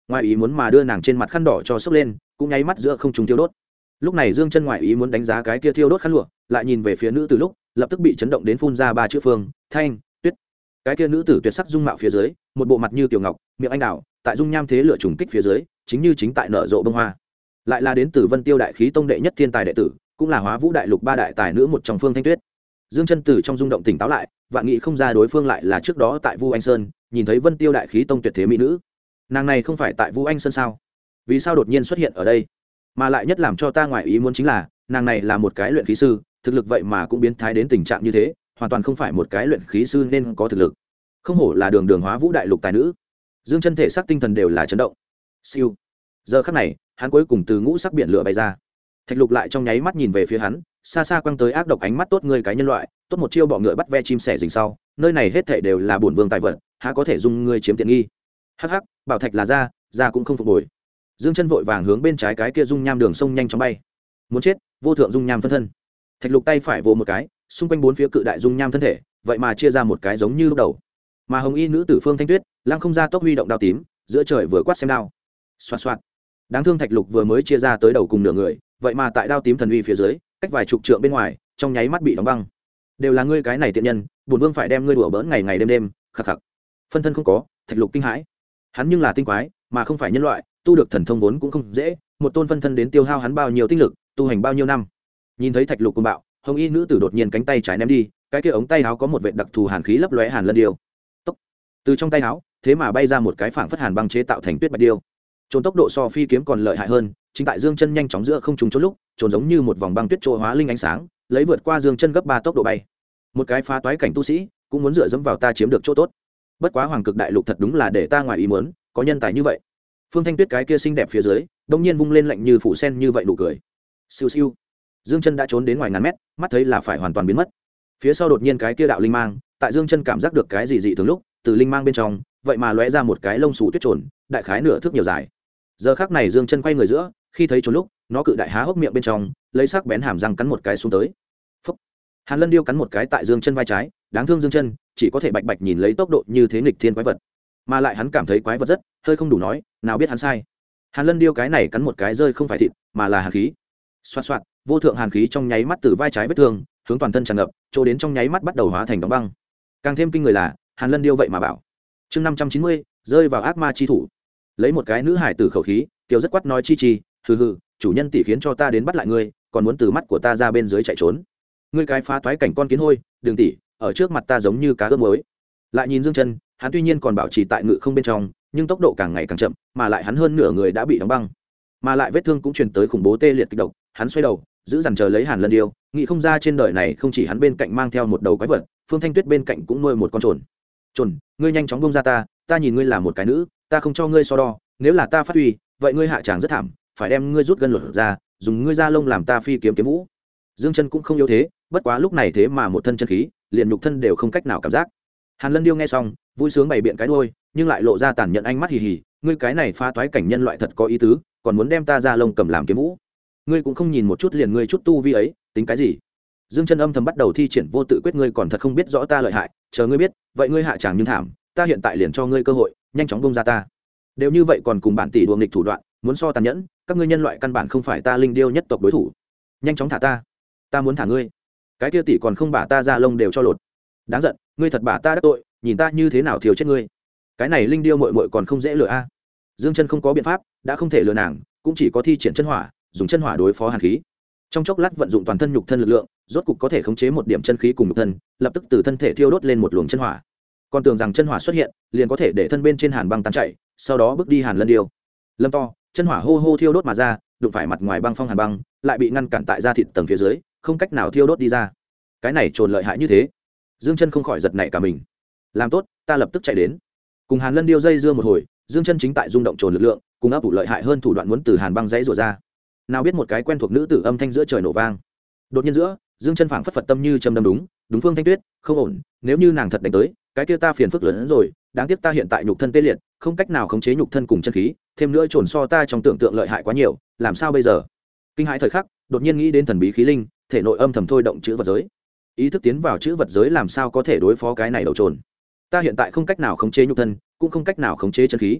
ngoài ý muốn mà đưa nàng trên mặt khăn đỏ cho sốc lên, cũng nháy mắt giữa không trung thiêu đốt. Lúc này Dương Chân ngoài ý muốn đánh giá cái kia thiêu đốt khăn lụa, lại nhìn về phía nữ tử lúc, lập tức bị chấn động đến phun ra ba chữ Phương Thanh Tuyết. Cái kia nữ tử tuyệt sắc dung mạo phía dưới, một bộ mặt như tiểu ngọc, miệng anh đào, tại dung nham thế lửa trùng kích phía dưới, chính tại nở rộ bông hoa. Lại là đến từ Vân Tiêu Đại Khí Tông đệ nhất thiên tài đệ tử, cũng là Hóa Vũ Đại Lục ba đại tài nữ một trong Phương Thanh Tuyết. Dương Chân từ trong rung động tỉnh táo lại, vạn nghĩ không ra đối phương lại là trước đó tại Vu Anh Sơn, nhìn thấy Vân Tiêu Đại Khí Tông tuyệt thế mỹ nữ. Nàng này không phải tại Vu Anh Sơn sao? Vì sao đột nhiên xuất hiện ở đây? Mà lại nhất làm cho ta ngoài ý muốn chính là, nàng này là một cái luyện khí sư, thực lực vậy mà cũng biến thái đến tình trạng như thế, hoàn toàn không phải một cái luyện khí sư nên có thực lực. Không hổ là đường đường Hóa Vũ Đại Lục tài nữ. Dương Chân thể xác tinh thần đều là chấn động. Siêu. Giờ khắc này, hắn cuối cùng từ ngũ sắc biển lửa bay ra. Thạch Lục lại trong nháy mắt nhìn về phía hắn, xa xa quăng tới ác độc ánh mắt tốt ngươi cái nhân loại, tốt một chiêu bọ ngựa bắt ve chim sẻ rình sau, nơi này hết thảy đều là bổn vương tài vật, há có thể dung ngươi chiếm tiện nghi. Hắc hắc, bảo thạch là ra cũng không phục hồi. Dương Chân vội vàng hướng bên trái cái kia dung nham đường sông nhanh chóng bay. Muốn chết, vô thượng dung nham phân thân. Thạch Lục tay phải vồ một cái, xung quanh bốn phía cự đại dung nham thân thể, vậy mà chia ra một cái giống như lúc đầu. Mà hồng y nữ tử Phương Thanh Tuyết, lăng không ra tốc huy động đao tím, giữa trời vừa quát xem đao. Xoạt xoạt. Đáng thương Thạch Lục vừa mới chia ra tới đầu cùng nửa người, vậy mà tại đao tím thần uy phía dưới, cách vài chục trượng bên ngoài, trong nháy mắt bị đóng băng. Đều là ngươi cái này tiện nhân, bổn vương phải đem ngươi đùa bỡn ngày ngày đêm đêm, khắc khắc. Phân thân không có, Thạch Lục kinh hãi. Hắn nhưng là tinh quái, mà không phải nhân loại, tu được thần thông vốn cũng không dễ, một tôn phân thân đến tiêu hao hắn bao nhiêu tinh lực, tu hành bao nhiêu năm. Nhìn thấy Thạch Lục cuồng bạo, hồng y nữ tử đột nhiên cánh tay trái ném đi, cái kia ống tay áo có một vệt đặc thù hàn khí lấp lóe hàn lân điêu. Tốc. Từ trong tay áo, thế mà bay ra một cái phảng phất hàn băng chế tạo thành tuyết bạch điêu. Trốn tốc độ so phi kiếm còn lợi hại hơn, chính tại Dương Chân nhanh chóng giữa không trung chốn lúc, trốn giống như một vòng băng tuyết trôi hóa linh ánh sáng, lấy vượt qua Dương Chân gấp 3 tốc độ bay. Một cái phá toái cảnh tu sĩ, cũng muốn dựa dẫm vào ta chiếm được chỗ tốt. Bất quá Hoàng Cực Đại Lục thật đúng là để ta ngoài ý muốn, có nhân tài như vậy. Phương Thanh Tuyết cái kia xinh đẹp phía dưới, đột nhiên vung lên lạnh như phủ sen như vậy nụ cười. Siêu siêu. Dương Chân đã trốn đến ngoài ngàn mét, mắt thấy là phải hoàn toàn biến mất. Phía sau đột nhiên cái kia đạo linh mang, tại Dương Chân cảm giác được cái gì dị thường lúc, từ linh mang bên trong, vậy mà lóe ra một cái lông xù tuyết trồn, đại khái nửa thước nhiều dài. Giờ khắc này Dương Chân quay người giữa, khi thấy trồn lúc, nó cự đại há hốc miệng bên trong, lấy sắc bén hàm răng cắn một cái xuống tới. Phốc. Hàn Lân điêu cắn một cái tại Dương Chân vai trái, đáng thương Dương Chân, chỉ có thể bạch bạch nhìn lấy tốc độ như thế nghịch thiên quái vật. Mà lại hắn cảm thấy quái vật rất, hơi không đủ nói, nào biết hắn sai. Hàn Lân điêu cái này cắn một cái rơi không phải thịt, mà là hàn khí. Xoạt xoạt, vô thượng hàn khí trong nháy mắt từ vai trái vết thương, hướng toàn thân tràn ngập, chỗ đến trong nháy mắt bắt đầu hóa thành đóng băng. Càng thêm kinh người là, Hàn Lân điêu vậy mà bảo. Chương 590, rơi vào ác ma chi thủ. Lấy một cái nữ hải tử khẩu khí, tiểu rất quát nói chi, hừ hừ, chủ nhân tỷ khiến cho ta đến bắt lại ngươi, còn muốn từ mắt của ta ra bên dưới chạy trốn. Ngươi cái phá toái cảnh con kiến hôi, đường tỷ, ở trước mặt ta giống như cá ướp muối. Lại nhìn Dương Chân, hắn tuy nhiên còn bảo trì tại ngự không bên trong, nhưng tốc độ càng ngày càng chậm, mà lại hắn hơn nửa người đã bị đóng băng, mà lại vết thương cũng truyền tới khủng bố tê liệt kịch độc. Hắn xoay đầu, giữ dằn chờ lấy Hàn Lân điêu, nghĩ không ra trên đời này không chỉ hắn bên cạnh mang theo một đầu quái vật, Phương Thanh Tuyết bên cạnh cũng nuôi một con trồn. Trồn, ngươi nhanh chóng buông ra ta nhìn ngươi là một cái nữ, ta không cho ngươi so đo, nếu là ta phát huy, vậy ngươi hạ tràng rất thảm, phải đem ngươi rút gân lột ra, dùng ngươi da lông làm ta phi kiếm kiếm vũ. Dương Chân cũng không yếu thế, bất quá lúc này thế mà một thân chân khí, liền nhục thân đều không cách nào cảm giác. Hàn Lân điêu nghe xong, vui sướng bày biện cái đuôi, nhưng lại lộ ra tàn nhẫn ánh mắt hì hì, ngươi cái này phá toái cảnh nhân loại thật có ý tứ, còn muốn đem ta da lông cầm làm kiếm vũ. Ngươi cũng không nhìn một chút liền ngươi chút tu vi ấy, tính cái gì? Dương Chân âm thầm bắt đầu thi triển vô tự quyết, ngươi còn thật không biết rõ ta lợi hại, chờ ngươi biết, vậy ngươi hạ tràng nhưng thảm, ta hiện tại liền cho ngươi cơ hội, nhanh chóng buông ra ta. Đều như vậy còn cùng bản tỷ đùa nghịch thủ đoạn, muốn so tàn nhẫn, các ngươi nhân loại căn bản không phải ta linh điêu nhất tộc đối thủ. Nhanh chóng thả ta muốn thả ngươi. Cái kia tỷ còn không bả ta da lông đều cho lột. Đáng giận, ngươi thật bả ta đắc tội, nhìn ta như thế nào thiêu chết ngươi. Cái này linh điêu muội muội còn không dễ lừa a. Dương Chân không có biện pháp, đã không thể lừa nàng, cũng chỉ có thi triển chân hỏa, dùng chân hỏa đối phó hàn khí. Trong chốc lát vận dụng toàn thân nhục thân lực lượng, rốt cục có thể khống chế một điểm chân khí cùng nhục thân, lập tức từ thân thể thiêu đốt lên một luồng chân hỏa. Còn tưởng rằng chân hỏa xuất hiện, liền có thể để thân bên trên hàn băng tan chảy, sau đó bước đi Hàn Lân điêu. Lâm to, chân hỏa hô hô thiêu đốt mà ra, đụng phải mặt ngoài băng phong hàn băng, lại bị ngăn cản tại da thịt tầng phía dưới, không cách nào thiêu đốt đi ra. Cái này trồn lợi hại như thế. Dương Chân không khỏi giật nảy cả mình. Làm tốt, ta lập tức chạy đến. Cùng Hàn Lân điêu dây dưa một hồi, Dương Chân chính tại rung động trồn lực lượng, cùng ấp ủ lợi hại hơn thủ đoạn muốn từ hàn băng dãy rủa ra. Nào biết một cái quen thuộc nữ tử âm thanh giữa trời nổ vang. Đột nhiên giữa, Dương Chân phảng phất phật tâm như châm đâm đúng Phương Thanh Tuyết, không ổn, nếu như nàng thật đánh tới, cái kia ta phiền phức lớn hơn rồi, đáng tiếc ta hiện tại nhục thân tê liệt, không cách nào khống chế nhục thân cùng chân khí, thêm nữa trồn so ta trong tưởng tượng lợi hại quá nhiều, làm sao bây giờ? Kinh hãi thời khắc, đột nhiên nghĩ đến thần bí khí linh, thể nội âm thầm thôi động chữ vật giới. Ý thức tiến vào chữ vật giới làm sao có thể đối phó cái này đầu trồn? Ta hiện tại không cách nào khống chế nhục thân, cũng không cách nào khống chế chân khí.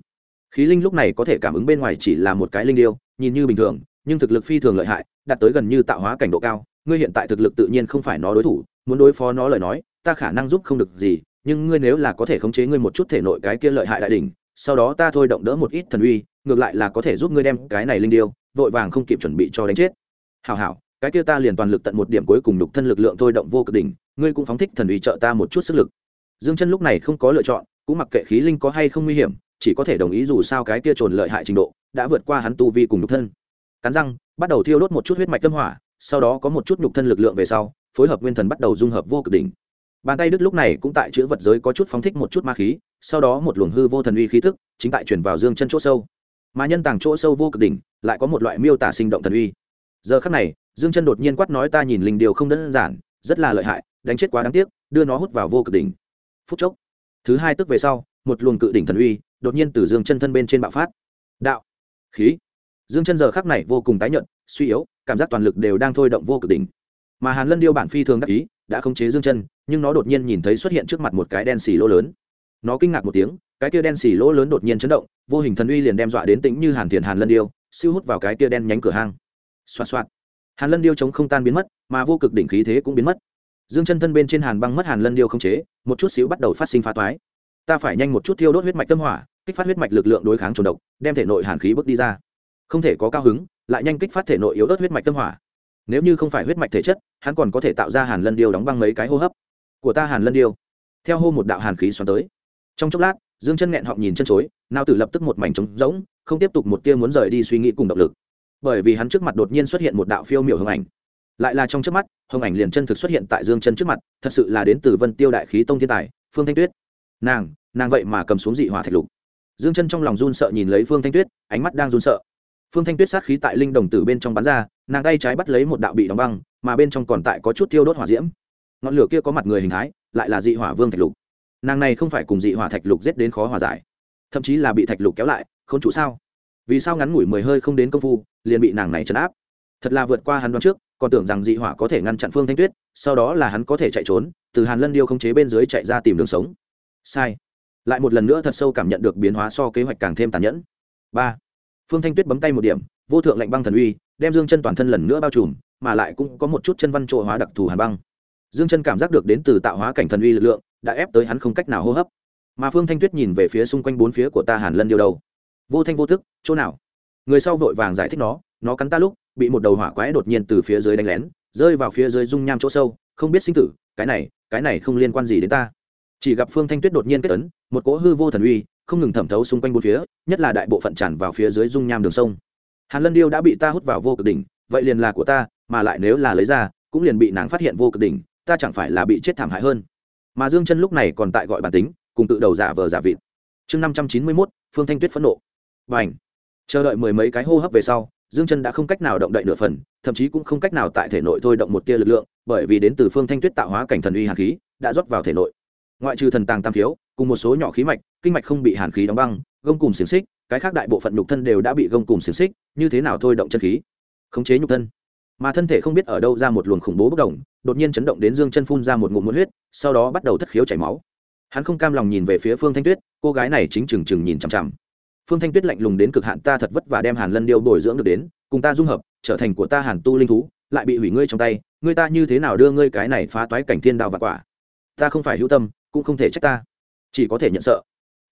Khí linh lúc này có thể cảm ứng bên ngoài chỉ là một cái linh điêu, nhìn như bình thường nhưng thực lực phi thường lợi hại, đạt tới gần như tạo hóa cảnh độ cao. Ngươi hiện tại thực lực tự nhiên không phải nó đối thủ, muốn đối phó nó lời nói ta khả năng giúp không được gì, nhưng ngươi nếu là có thể khống chế ngươi một chút thể nội cái kia lợi hại đại đỉnh, sau đó ta thôi động đỡ một ít thần uy, ngược lại là có thể giúp ngươi đem cái này linh điêu vội vàng không kịp chuẩn bị cho đánh chết. Hảo hảo, cái kia ta liền toàn lực tận một điểm cuối cùng nhục thân lực lượng thôi động vô cực đỉnh, ngươi cũng phóng thích thần uy trợ ta một chút sức lực. Dương Chân lúc này không có lựa chọn, cũng mặc kệ khí linh có hay không nguy hiểm, chỉ có thể đồng ý, dù sao cái kia trồn lợi hại trình độ đã vượt qua hắn tu vi cùng nhục thân. Cắn răng bắt đầu thiêu đốt một chút huyết mạch tâm hỏa, sau đó có một chút nhục thân lực lượng về sau phối hợp nguyên thần bắt đầu dung hợp vô cực đỉnh. Bàn tay đứt lúc này cũng tại chữ vật giới có chút phóng thích một chút ma khí, sau đó một luồng hư vô thần uy khí tức chính tại truyền vào Dương Chân chỗ sâu. Mà nhân tàng chỗ sâu vô cực đỉnh lại có một loại miêu tả sinh động thần uy. Giờ khắc này Dương Chân đột nhiên quát nói, ta nhìn linh điều không đơn giản, rất là lợi hại, đánh chết quá đáng tiếc, đưa nó hút vào vô cực đỉnh. Phút chốc thứ hai tức về sau, một luồng cự đỉnh thần uy đột nhiên từ Dương Chân thân bên trên bạo phát. Đạo khí. Dương Chân giờ khắc này vô cùng tái nhợt, suy yếu, cảm giác toàn lực đều đang thôi động vô cực đỉnh. Mà Hàn Lân điêu bản phi thường đắc ý, đã khống chế Dương Chân, nhưng nó đột nhiên nhìn thấy xuất hiện trước mặt một cái đen xì lỗ lớn. Nó kinh ngạc một tiếng, cái kia đen xì lỗ lớn đột nhiên chấn động, vô hình thần uy liền đem dọa đến tĩnh như Hàn Thiền Hàn Lân điêu, siêu hút vào cái kia đen nhánh cửa hang. Xoạt xoạt. Hàn Lân điêu chống không tan biến mất, mà vô cực đỉnh khí thế cũng biến mất. Dương Chân thân bên trên Hàn băng mất Hàn Lân điêu khống chế, một chút xíu bắt đầu phát sinh phá toái. Ta phải nhanh một chút thiêu đốt huyết mạch tâm hỏa, kích phát huyết mạch lực lượng đối kháng trồn độc, đem thể nội hàn khí bước đi ra. Không thể có cao hứng, lại nhanh kích phát thể nội yếu ớt huyết mạch tâm hỏa. Nếu như không phải huyết mạch thể chất, hắn còn có thể tạo ra Hàn Lân điêu đóng băng mấy cái hô hấp của ta. Hàn Lân điêu theo hô một đạo hàn khí xoắn tới. Trong chốc lát Dương Chân nghẹn họng nhìn chân chối, não tử lập tức một mảnh trống rỗng, không tiếp tục một tia muốn rời đi suy nghĩ cùng động lực, bởi vì hắn trước mặt đột nhiên xuất hiện một đạo phiêu miểu hồng ảnh. Lại là trong chớp mắt, hồng ảnh liền chân thực xuất hiện tại Dương Chân trước mặt, thật sự là đến từ Vân Tiêu đại khí tông thiên tài Phương Thanh Tuyết. Nàng vậy mà cầm xuống dị hỏa thạch lục. Dương Chân trong lòng run sợ nhìn lấy Phương Thanh Tuyết, ánh mắt đang run sợ. Phương Thanh Tuyết sát khí tại linh đồng tử bên trong bắn ra, nàng tay trái bắt lấy một đạo bị đóng băng, mà bên trong còn tại có chút thiêu đốt hỏa diễm. Ngọn lửa kia có mặt người hình thái, lại là dị hỏa vương thạch lục. Nàng này không phải cùng dị hỏa thạch lục giết đến khó hòa giải, thậm chí là bị thạch lục kéo lại, khốn trụ sao? Vì sao ngắn ngủi 10 hơi không đến công phu, liền bị nàng này trấn áp? Thật là vượt qua hắn đoán trước, còn tưởng rằng dị hỏa có thể ngăn chặn Phương Thanh Tuyết, sau đó là hắn có thể chạy trốn, từ Hàn Lân điêu khống chế bên dưới chạy ra tìm đường sống. Sai. Lại một lần nữa thật sâu cảm nhận được biến hóa so kế hoạch càng thêm tàn nhẫn. 3. Phương Thanh Tuyết bấm tay một điểm, vô thượng lạnh băng thần uy đem Dương Chân toàn thân lần nữa bao trùm, mà lại cũng có một chút chân văn trộ hóa đặc thù hàn băng. Dương Chân cảm giác được đến từ tạo hóa cảnh thần uy lực lượng đã ép tới hắn không cách nào hô hấp. Mà Phương Thanh Tuyết nhìn về phía xung quanh bốn phía của ta Hàn Lân điêu đầu, vô thanh vô tức, chỗ nào? Người sau vội vàng giải thích nó cắn ta lúc bị một đầu hỏa quái đột nhiên từ phía dưới đánh lén, rơi vào phía dưới dung nham chỗ sâu, không biết sinh tử, cái này không liên quan gì đến ta. Chỉ gặp Phương Thanh Tuyết đột nhiên kết ấn, một cỗ hư vô thần uy không ngừng thẩm thấu xung quanh bốn phía, nhất là đại bộ phận tràn vào phía dưới dung nham đường sông. Hàn Lân điêu đã bị ta hút vào vô cực đỉnh, vậy liền là của ta, mà lại nếu là lấy ra, cũng liền bị nàng phát hiện vô cực đỉnh, ta chẳng phải là bị chết thảm hại hơn. Mà Dương Chân lúc này còn tại gọi bản tính, cùng tự đầu giả vờ giả vịt. Chương 591, Phương Thanh Tuyết phẫn nộ. Bành! Chờ đợi mười mấy cái hô hấp về sau, Dương Chân đã không cách nào động đậy nửa phần, thậm chí cũng không cách nào tại thể nội thôi động một tia lực lượng, bởi vì đến từ Phương Thanh Tuyết tạo hóa cảnh thần uy hàn khí đã rót vào thể nội. Ngoại trừ thần tàng tam thiếu, cùng một số nhỏ khí mạch, kinh mạch không bị hàn khí đóng băng, gông cùm xiềng xích, cái khác đại bộ phận nhục thân đều đã bị gông cùm xiềng xích, như thế nào thôi động chân khí, khống chế nhục thân. Mà thân thể không biết ở đâu ra một luồng khủng bố bốc đồng, đột nhiên chấn động đến Dương Chân phun ra một ngụm muỗng huyết, sau đó bắt đầu thất khiếu chảy máu. Hắn không cam lòng nhìn về phía Phương Thanh Tuyết, cô gái này chính chừng nhìn chằm chằm. Phương Thanh Tuyết lạnh lùng đến cực hạn, ta thật vất vả đem Hàn Lân điêu bồi dưỡng được đến, cùng ta dung hợp, trở thành của ta Hàn tu linh thú, lại bị hủy ngươi trong tay, ngươi ta như thế nào đưa ngươi cái này phá toái cảnh thiên đạo vạn quả? Ta không phải hữu tâm, cũng không thể trách ta, chỉ có thể nhận sợ.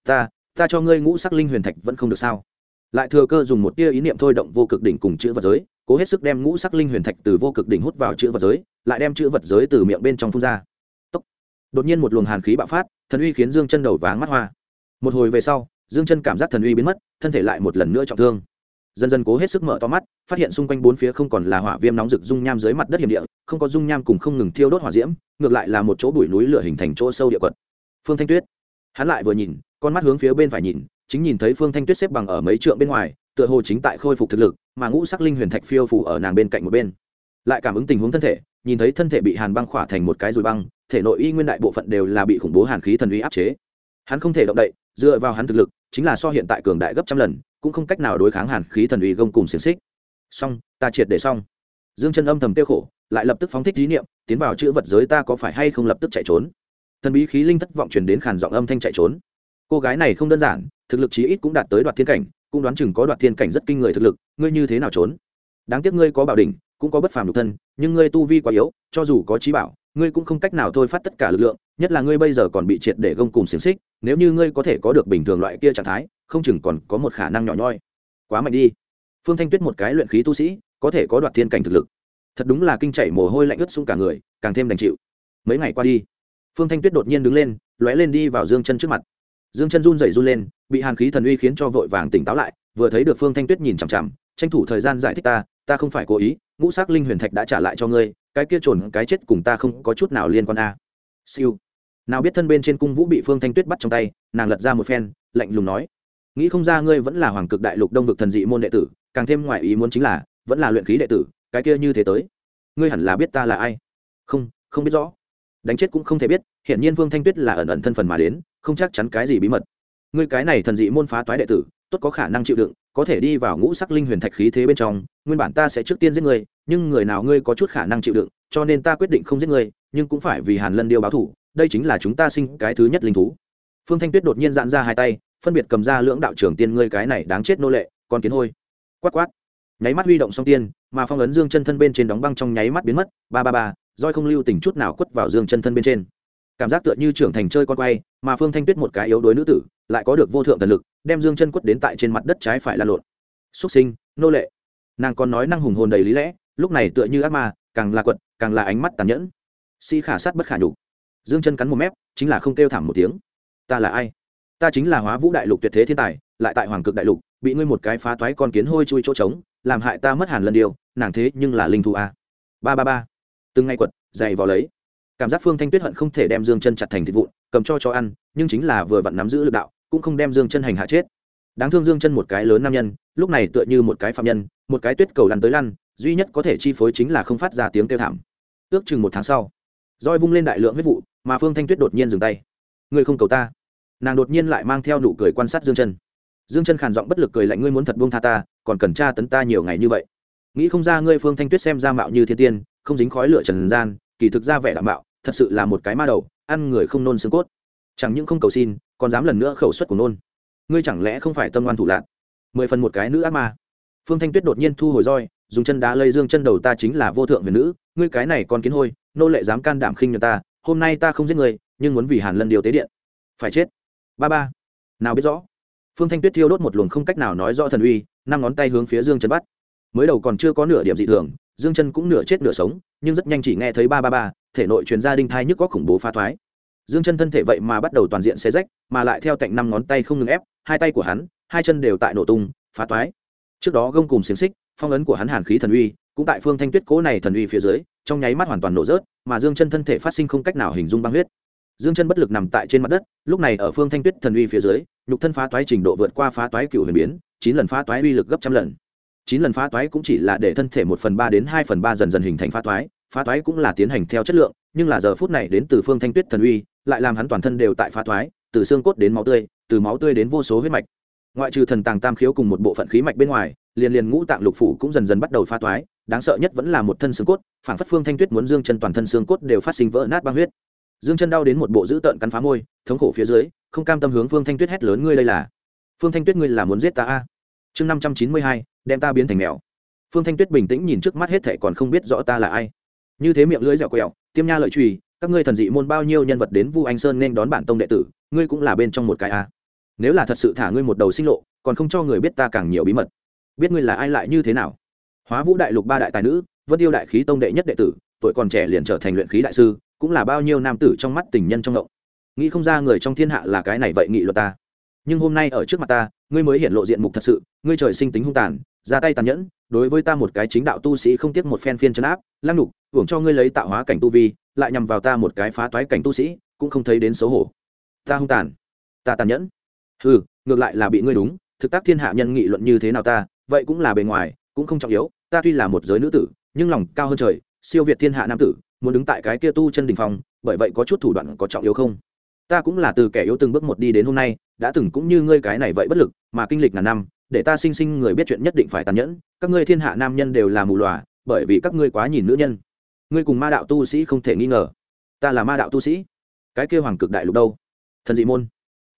Ta cho ngươi ngũ sắc linh huyền thạch vẫn không được sao? Lại thừa cơ dùng một tia ý niệm thôi động vô cực đỉnh cùng chữ vật giới, cố hết sức đem ngũ sắc linh huyền thạch từ vô cực đỉnh hút vào chữ vật giới, lại đem chữ vật giới từ miệng bên trong phun ra. Tốc. Đột nhiên một luồng hàn khí bạo phát, thần uy khiến Dương Chân đầu váng mắt hoa. Một hồi về sau, Dương Chân cảm giác thần uy biến mất, thân thể lại một lần nữa trọng thương. Dần dần cố hết sức mở to mắt, phát hiện xung quanh bốn phía không còn là hỏa viêm nóng rực dung nham dưới mặt đất hiểm địa, không có dung nham cùng không ngừng thiêu đốt hỏa diễm, ngược lại là một chỗ bụi núi lửa hình thành chỗ sâu địa quật. Phương Thanh Tuyết, hắn lại vừa nhìn, con mắt hướng phía bên phải nhìn, chính nhìn thấy Phương Thanh Tuyết xếp bằng ở mấy trượng bên ngoài, tựa hồ chính tại khôi phục thực lực, mà ngũ sắc linh huyền thạch phiêu phù ở nàng bên cạnh một bên. Lại cảm ứng tình huống thân thể, nhìn thấy thân thể bị hàn băng khỏa thành một cái dùi băng, thể nội y nguyên đại bộ phận đều là bị khủng bố hàn khí thần uy áp chế. Hắn không thể động đậy, dựa vào hắn thực lực, chính là so hiện tại cường đại gấp trăm lần, cũng không cách nào đối kháng hàn khí thần uy gông cùng xiềng xích. Xong, ta triệt để xong. Dương Chân âm thầm tiêu khổ, lại lập tức phóng thích ý niệm, tiến vào chữ vật giới, ta có phải hay không lập tức chạy trốn? Thần bí khí linh thất vọng truyền đến khàn giọng âm thanh chạy trốn. Cô gái này không đơn giản, thực lực chí ít cũng đạt tới đoạt thiên cảnh, cũng đoán chừng có đoạt thiên cảnh rất kinh người thực lực, ngươi như thế nào trốn? Đáng tiếc ngươi có bảo đỉnh, cũng có bất phàm nhục thân, nhưng ngươi tu vi quá yếu, cho dù có trí bảo, ngươi cũng không cách nào thôi phát tất cả lực lượng, nhất là ngươi bây giờ còn bị triệt để gông cùm xiềng xích, nếu như ngươi có thể có được bình thường loại kia trạng thái, không chừng còn có một khả năng nhỏ nhoi. Quá mạnh đi. Phương Thanh Tuyết một cái luyện khí tu sĩ, có thể có đoạt thiên cảnh thực lực, thật đúng là kinh chảy mồ hôi lạnh ướt sũng cả người, càng thêm đành chịu. Mấy ngày qua đi, Phương Thanh Tuyết đột nhiên đứng lên, lóe lên đi vào Dương Chân trước mặt. Dương Chân run rẩy run lên, bị hàn khí thần uy khiến cho vội vàng tỉnh táo lại, vừa thấy được Phương Thanh Tuyết nhìn chằm chằm, tranh thủ thời gian giải thích ta không phải cố ý, ngũ sắc linh huyền thạch đã trả lại cho ngươi, cái kia trồn cái chết cùng ta không có chút nào liên quan a. Siêu. Nào biết thân bên trên cung vũ bị Phương Thanh Tuyết bắt trong tay, nàng lật ra một phen, lạnh lùng nói: nghĩ không ra ngươi vẫn là hoàng cực đại lục đông vực thần dị môn đệ tử, càng thêm ngoại ý muốn chính là vẫn là luyện khí đệ tử, cái kia như thế tới, ngươi hẳn là biết ta là ai. Không biết rõ. Đánh chết cũng không thể biết, hiện nhiên Phương Thanh Tuyết là ẩn ẩn thân phần mà đến, không chắc chắn cái gì bí mật. Ngươi cái này thần dị môn phá toái đệ tử, tốt có khả năng chịu đựng, có thể đi vào ngũ sắc linh huyền thạch khí thế bên trong, nguyên bản ta sẽ trước tiên giết ngươi, nhưng người nào ngươi có chút khả năng chịu đựng, cho nên ta quyết định không giết ngươi, nhưng cũng phải vì Hàn Lân Điêu báo thù, đây chính là chúng ta sinh cái thứ nhất linh thú. Phương Thanh Tuyết đột nhiên giãn ra hai tay, phân biệt cầm ra lưỡng đạo trưởng tiên, ngươi cái này đáng chết nô lệ, con kiến hôi. Quát quát. Nháy mắt huy động song tiên, mà phong ấn Dương Chân thân bên trên đóng băng trong nháy mắt biến mất, ba, roi không lưu tình chút nào quất vào Dương Chân thân bên trên. Cảm giác tựa như trưởng thành chơi con quay, mà Phương Thanh Tuyết một cái yếu đuối nữ tử, lại có được vô thượng thần lực, đem Dương Chân quất đến tại trên mặt đất trái phải lan lộn. Xuất sinh, nô lệ. Nàng còn nói năng hùng hồn đầy lý lẽ, lúc này tựa như ác ma, càng là quật, càng là ánh mắt tàn nhẫn. Si khả sát bất khả nhục. Dương Chân cắn một mép, chính là không kêu thảm một tiếng. Ta là ai? Ta chính là Hóa Vũ đại lục tuyệt thế thiên tài, lại tại Hoàng Cực đại lục, bị ngươi một cái phá toái con kiến hôi chui chỗ trống, làm hại ta mất Hàn Lân Điêu, nàng thế nhưng là linh thú a. Ba. Từng ngày quật, dày vào lấy. Cảm giác Phương Thanh Tuyết hận không thể đem Dương Chân chặt thành thịt vụn, cầm cho ăn, nhưng chính là vừa vặn nắm giữ lực đạo, cũng không đem Dương Chân hành hạ chết. Đáng thương Dương Chân một cái lớn nam nhân, lúc này tựa như một cái phạm nhân, một cái tuyết cầu lăn tới lăn, duy nhất có thể chi phối chính là không phát ra tiếng kêu thảm. Ước chừng một tháng sau, roi vung lên đại lượng huyết vụ, mà Phương Thanh Tuyết đột nhiên dừng tay. Ngươi không cầu ta? Nàng đột nhiên lại mang theo nụ cười quan sát Dương Chân. Dương Chân khàn giọng bất lực cười lạnh, ngươi muốn thật buông tha ta, còn cần tra tấn ta nhiều ngày như vậy. Nghĩ không ra ngươi Phương Thanh Tuyết xem ra mạo như thiên tiên, không dính khói lửa trần gian, kỳ thực ra vẻ đảm mạo, thật sự là một cái ma đầu, ăn người không nôn xương cốt. Chẳng những không cầu xin, còn dám lần nữa khẩu suất của nôn. Ngươi chẳng lẽ không phải tâm ngoan thủ lạn? 10 phần một cái nữ ác ma. Phương Thanh Tuyết đột nhiên thu hồi roi, dùng chân đá lây Dương Chân đầu, ta chính là vô thượng huyền nữ, ngươi cái này còn kiến hôi, nô lệ dám can đảm khinh nhẫn ta, hôm nay ta không giết ngươi, nhưng muốn vì Hàn Lân Điêu tế điện, phải chết. Ba. Nào biết rõ. Phương Thanh Tuyết thiêu đốt một luồng không cách nào nói rõ thần uy, năm ngón tay hướng phía Dương Chân bắt. Mới đầu còn chưa có nửa điểm dị thường, Dương Chân cũng nửa chết nửa sống, nhưng rất nhanh chỉ nghe thấy ba, thể nội truyền ra đinh thai nhức góc khủng bố phá thoái. Dương Chân thân thể vậy mà bắt đầu toàn diện xé rách, mà lại theo cạnh năm ngón tay không ngừng ép, hai tay của hắn, hai chân đều tại nổ tung, phá thoái. Trước đó gông cùm xiềng xích, phong ấn của hắn hàn khí thần uy, cũng tại Phương Thanh Tuyết cố này thần uy phía dưới, trong nháy mắt hoàn toàn nổ rớt, mà Dương Chân thân thể phát sinh không cách nào hình dung băng huyết. Dương Chân bất lực nằm tại trên mặt đất, lúc này ở Phương Thanh Tuyết thần uy phía dưới, nhục thân phá toái trình độ vượt qua phá toái cựu huyền biến, 9 lần phá toái uy lực gấp trăm lần. 9 lần phá toái cũng chỉ là để thân thể 1/3 đến 2/3 dần dần hình thành phá toái cũng là tiến hành theo chất lượng, nhưng là giờ phút này đến từ Phương Thanh Tuyết thần uy, lại làm hắn toàn thân đều tại phá toái, từ xương cốt đến máu tươi, từ máu tươi đến vô số huyết mạch. Ngoại trừ thần tàng tam khiếu cùng một bộ phận khí mạch bên ngoài, liền ngũ tạng lục phủ cũng dần dần bắt đầu phá toái, đáng sợ nhất vẫn là một thân xương cốt, phản phất Phương Thanh Tuyết muốn Dương Chân toàn thân xương cốt đều phát sinh vỡ nát băng huyết. Dương Chân đau đến một bộ dữ tợn cắn phá môi, thống khổ phía dưới, không cam tâm hướng Phương Thanh Tuyết hét lớn, ngươi đây là? Phương Thanh Tuyết, ngươi là muốn giết ta a? Chương 592, đem ta biến thành mèo. Phương Thanh Tuyết bình tĩnh nhìn trước mắt hết thảy, còn không biết rõ ta là ai. Như thế miệng lưỡi dẻo quẹo, tiêm nha lợi chùy, các ngươi thần dị môn bao nhiêu nhân vật đến Vu Anh Sơn nên đón bản tông đệ tử, ngươi cũng là bên trong một cái a. Nếu là thật sự thả ngươi một đầu sinh lộ, còn không cho người biết ta càng nhiều bí mật. Biết ngươi là ai lại như thế nào? Hóa Vũ đại lục 3 đại tài nữ, Vân Tiêu đại khí tông đệ nhất đệ tử, tuổi còn trẻ liền trở thành luyện khí đại sư, cũng là bao nhiêu nam tử trong mắt tình nhân trong động. Nghĩ không ra người trong thiên hạ là cái này vậy nghị luật ta. Nhưng hôm nay ở trước mặt ta, ngươi mới hiện lộ diện mục thật sự, ngươi trời sinh tính hung tàn, ra tay tàn nhẫn, đối với ta một cái chính đạo tu sĩ không tiếc một phen phiên trấn áp, lăng nhục, hưởng cho ngươi lấy tạo hóa cảnh tu vi, lại nhằm vào ta một cái phá toái cảnh tu sĩ, cũng không thấy đến xấu hổ. Ta hung tàn, ta tàn nhẫn. Hừ, ngược lại là bị ngươi đúng, thực tác thiên hạ nhân nghị luận như thế nào ta, vậy cũng là bề ngoài, cũng không trọng yếu, ta tuy là một giới nữ tử, nhưng lòng cao hơn trời, siêu việt thiên hạ nam tử, muốn đứng tại cái kia tu chân đỉnh phong, bởi vậy có chút thủ đoạn có trọng yếu không? Ta cũng là từ kẻ yếu từng bước một đi đến hôm nay, đã từng cũng như ngươi cái này vậy bất lực, mà kinh lịch ngàn năm, để ta sinh người biết chuyện nhất định phải tàn nhẫn, các ngươi thiên hạ nam nhân đều là mù lòa, bởi vì các ngươi quá nhìn nữ nhân. Ngươi cùng ma đạo tu sĩ không thể nghi ngờ. Ta là ma đạo tu sĩ. Cái kia Hoàng Cực đại lục đâu? Thần dị môn.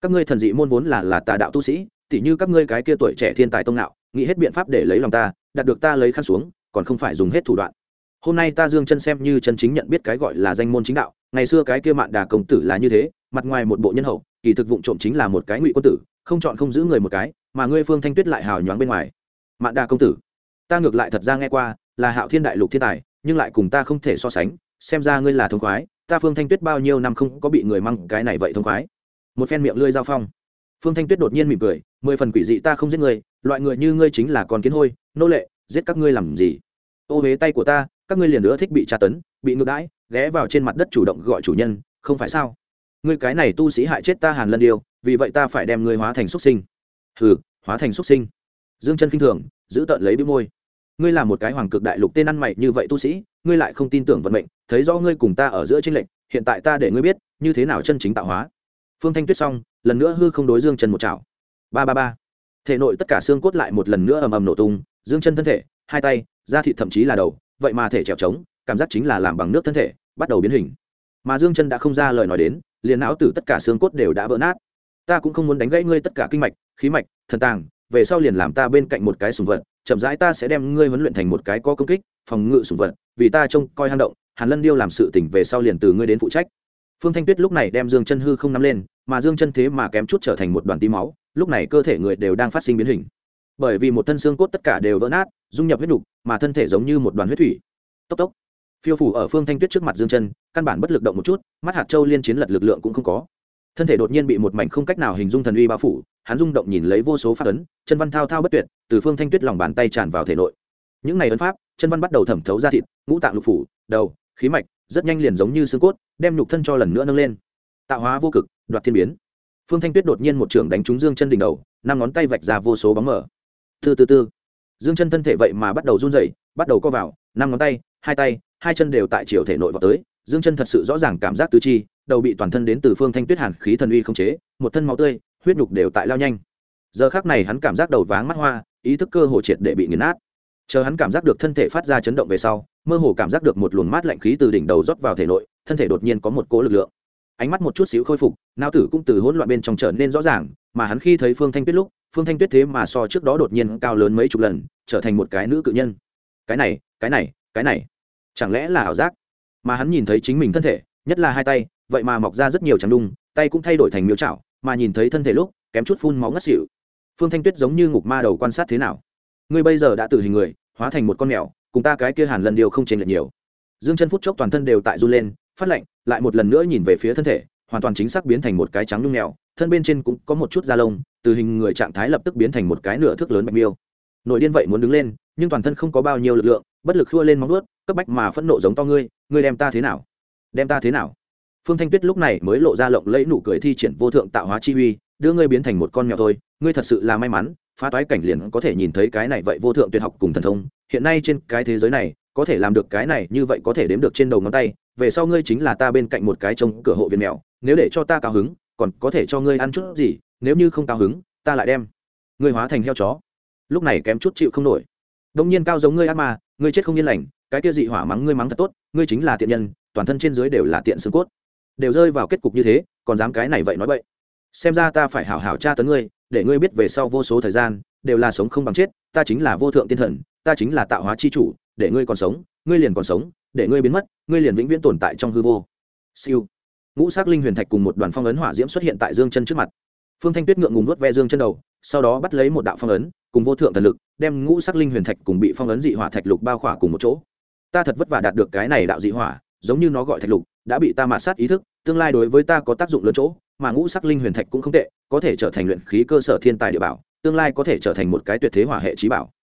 các ngươi thần dị môn vốn là tà đạo tu sĩ, tỉ như các ngươi cái kia tuổi trẻ thiên tài tông nạo, nghĩ hết biện pháp để lấy lòng ta, đạt được ta lấy khăn xuống, còn không phải dùng hết thủ đoạn. Hôm nay ta Dương Chân xem như chân chính nhận biết cái gọi là danh môn chính đạo, ngày xưa cái kia Mạn Đà công tử là như thế, mặt ngoài một bộ nhân hậu, kỳ thực vụng trộm chính là một cái ngụy quân tử, không chọn không giữ người một cái, mà ngươi Phương Thanh Tuyết lại hào nhoáng bên ngoài. Mạn Đà công tử, ta ngược lại thật ra nghe qua, là Hạo Thiên đại lục thiên tài, nhưng lại cùng ta không thể so sánh, xem ra ngươi là thông khoái, ta Phương Thanh Tuyết bao nhiêu năm không có bị người măng cái này vậy thông khoái. Một phen miệng lưỡi giao phong. Phương Thanh Tuyết đột nhiên mỉm cười, 10 phần quỷ dị, ta không giết ngươi, loại người như ngươi chính là con kiến hôi, nô lệ, giết các ngươi làm gì? Ô hế tay của ta, các ngươi liền nữa thích bị tra tấn, bị ngược đãi, ghé vào trên mặt đất chủ động gọi chủ nhân, không phải sao? Ngươi cái này tu sĩ hại chết ta Hàn Lân Điêu, vì vậy ta phải đem ngươi hóa thành xuất sinh. Hừ, hóa thành xuất sinh. Dương Chân khinh thường, giữ tợn lấy bĩu môi. Ngươi là một cái hoàng cực đại lục tên ăn mày như vậy tu sĩ, ngươi lại không tin tưởng vận mệnh, thấy rõ ngươi cùng ta ở giữa chênh lệch, hiện tại ta để ngươi biết, như thế nào chân chính tạo hóa. Phương Thanh Tuyết xong, lần nữa hư không đối Dương Chân một chảo. Ba ba ba. Thể nội tất cả xương cốt lại một lần nữa ầm ầm nổ tung, Dương Chân thân thể, hai tay, da thịt thậm chí là đầu, vậy mà thể trèo trống, cảm giác chính là làm bằng nước thân thể, bắt đầu biến hình. Mà Dương Chân đã không ra lời nói đến, liền não tử tất cả xương cốt đều đã vỡ nát. Ta cũng không muốn đánh gãy ngươi tất cả kinh mạch, khí mạch, thần tàng, về sau liền làm ta bên cạnh một cái sủng vật, chậm rãi ta sẽ đem ngươi huấn luyện thành một cái có công kích, phòng ngự sủng vật, vì ta trông coi hang động, Hàn Lân Điêu làm sự tình về sau liền từ ngươi đến phụ trách. Phương Thanh Tuyết lúc này đem Dương Chân hư không nắm lên, mà Dương Chân thế mà kém chút trở thành một đoàn tí máu, lúc này cơ thể người đều đang phát sinh biến hình. Bởi vì một thân xương cốt tất cả đều vỡ nát, dung nhập huyết nục, mà thân thể giống như một đoàn huyết thủy. Tốc tốc. Phiêu phủ ở Phương Thanh Tuyết trước mặt Dương Chân, căn bản bất lực động một chút, mắt hạt châu liên chiến lật lực lượng cũng không có. Thân thể đột nhiên bị một mảnh không cách nào hình dung thần uy bao phủ, hắn rung động nhìn lấy vô số pháp ấn, chân văn thao thao bất tuyệt, từ Phương Thanh Tuyết lòng bàn tay tràn vào thể nội. Những này ấn pháp, chân văn bắt đầu thẩm thấu ra thịt, ngũ tạng lục phủ, đầu, khí mạch, rất nhanh liền giống như xương cốt, đem nhục thân cho lần nữa nâng lên. Tạo hóa vô cực, đoạt thiên biến. Phương Thanh Tuyết đột nhiên một trường đánh trúng Dương Chân đỉnh đầu, năm ngón tay vạch ra vô số bóng mờ. Từ từ từ, Dương Chân thân thể vậy mà bắt đầu run rẩy, bắt đầu co vào, năm ngón tay, hai chân đều tại chiều thể nội vào tới. Dương Chân thật sự rõ ràng cảm giác tứ chi, đầu bị toàn thân đến từ Phương Thanh Tuyết hàn khí thần uy khống chế, một thân máu tươi, huyết nhục đều tại lao nhanh. Giờ khắc này hắn cảm giác đầu váng mắt hoa, ý thức cơ hồ triệt để bị nghiền nát. Chờ hắn cảm giác được thân thể phát ra chấn động về sau, mơ hồ cảm giác được một luồng mát lạnh khí từ đỉnh đầu rót vào thể nội, thân thể đột nhiên có một cỗ lực lượng. Ánh mắt một chút xíu khôi phục, não tử cũng từ hỗn loạn bên trong trở nên rõ ràng, mà hắn khi thấy Phương Thanh Tuyết lúc, Phương Thanh Tuyết thế mà so trước đó đột nhiên cao lớn mấy chục lần, trở thành một cái nữ cự nhân. Cái này, chẳng lẽ là ảo giác? Mà hắn nhìn thấy chính mình thân thể, nhất là hai tay, vậy mà mọc ra rất nhiều trắng đung, tay cũng thay đổi thành miêu chảo, mà nhìn thấy thân thể lúc, kém chút phun máu ngất xỉu. Phương Thanh Tuyết giống như ngục ma đầu quan sát thế nào? Ngươi bây giờ đã từ hình người, hóa thành một con mèo, cùng ta cái kia Hàn Lân Điêu không chênh lệch nhiều. Dương Chân phút chốc toàn thân đều tại run lên, phát lạnh, lại một lần nữa nhìn về phía thân thể, hoàn toàn chính xác biến thành một cái trắng nhung mèo, thân bên trên cũng có một chút da lông, từ hình người trạng thái lập tức biến thành một cái nửa thước lớn bạch miêu. Nội điên vậy muốn đứng lên, nhưng toàn thân không có bao nhiêu lực lượng, bất lực khua lên móng vuốt, cấp bách mà phẫn nộ giống to ngươi đem ta thế nào? Đem ta thế nào? Phương Thanh Tuyết lúc này mới lộ ra lộng lẫy nụ cười thi triển vô thượng tạo hóa chi uy, đưa ngươi biến thành một con mèo thôi, ngươi thật sự là may mắn, phá toái cảnh liền có thể nhìn thấy cái này vậy vô thượng tuyệt học cùng thần thông, hiện nay trên cái thế giới này, có thể làm được cái này như vậy có thể đếm được trên đầu ngón tay, về sau ngươi chính là ta bên cạnh một cái trông cửa hộ viên mèo, nếu để cho ta cao hứng, còn có thể cho ngươi ăn chút gì, nếu như không cao hứng, ta lại đem ngươi hóa thành heo chó. Lúc này kém chút chịu không nổi. Đông nhiên cao giống ngươi ác ma, ngươi chết không yên lành, cái kia dị hỏa mắng ngươi mắng thật tốt, ngươi chính là tiện nhân, toàn thân trên dưới đều là tiện xương cốt, đều rơi vào kết cục như thế, còn dám cái này vậy nói vậy. Xem ra ta phải hảo hảo tra tấn ngươi, để ngươi biết về sau vô số thời gian đều là sống không bằng chết, ta chính là vô thượng tiên thần, ta chính là tạo hóa chi chủ, để ngươi còn sống, ngươi liền còn sống, để ngươi biến mất, ngươi liền vĩnh viễn tồn tại trong hư vô. Siêu. Ngũ sắc linh huyền thạch cùng một đoàn phong ấn hỏa diễm xuất hiện tại Dương Chân trước mặt. Phương Thanh Tuyết ngượng ngùng nuốt ve Dương Chân đầu, sau đó bắt lấy một đạo phong ấn, cùng vô thượng thần lực, đem ngũ sắc linh huyền thạch cùng bị phong ấn dị hỏa thạch lục bao khỏa cùng một chỗ. Ta thật vất vả đạt được cái này đạo dị hỏa, giống như nó gọi thạch lục, đã bị ta mạt sát ý thức, tương lai đối với ta có tác dụng lớn chỗ, mà ngũ sắc linh huyền thạch cũng không tệ, có thể trở thành luyện khí cơ sở thiên tài địa bảo, tương lai có thể trở thành một cái tuyệt thế hỏa hệ chí bảo.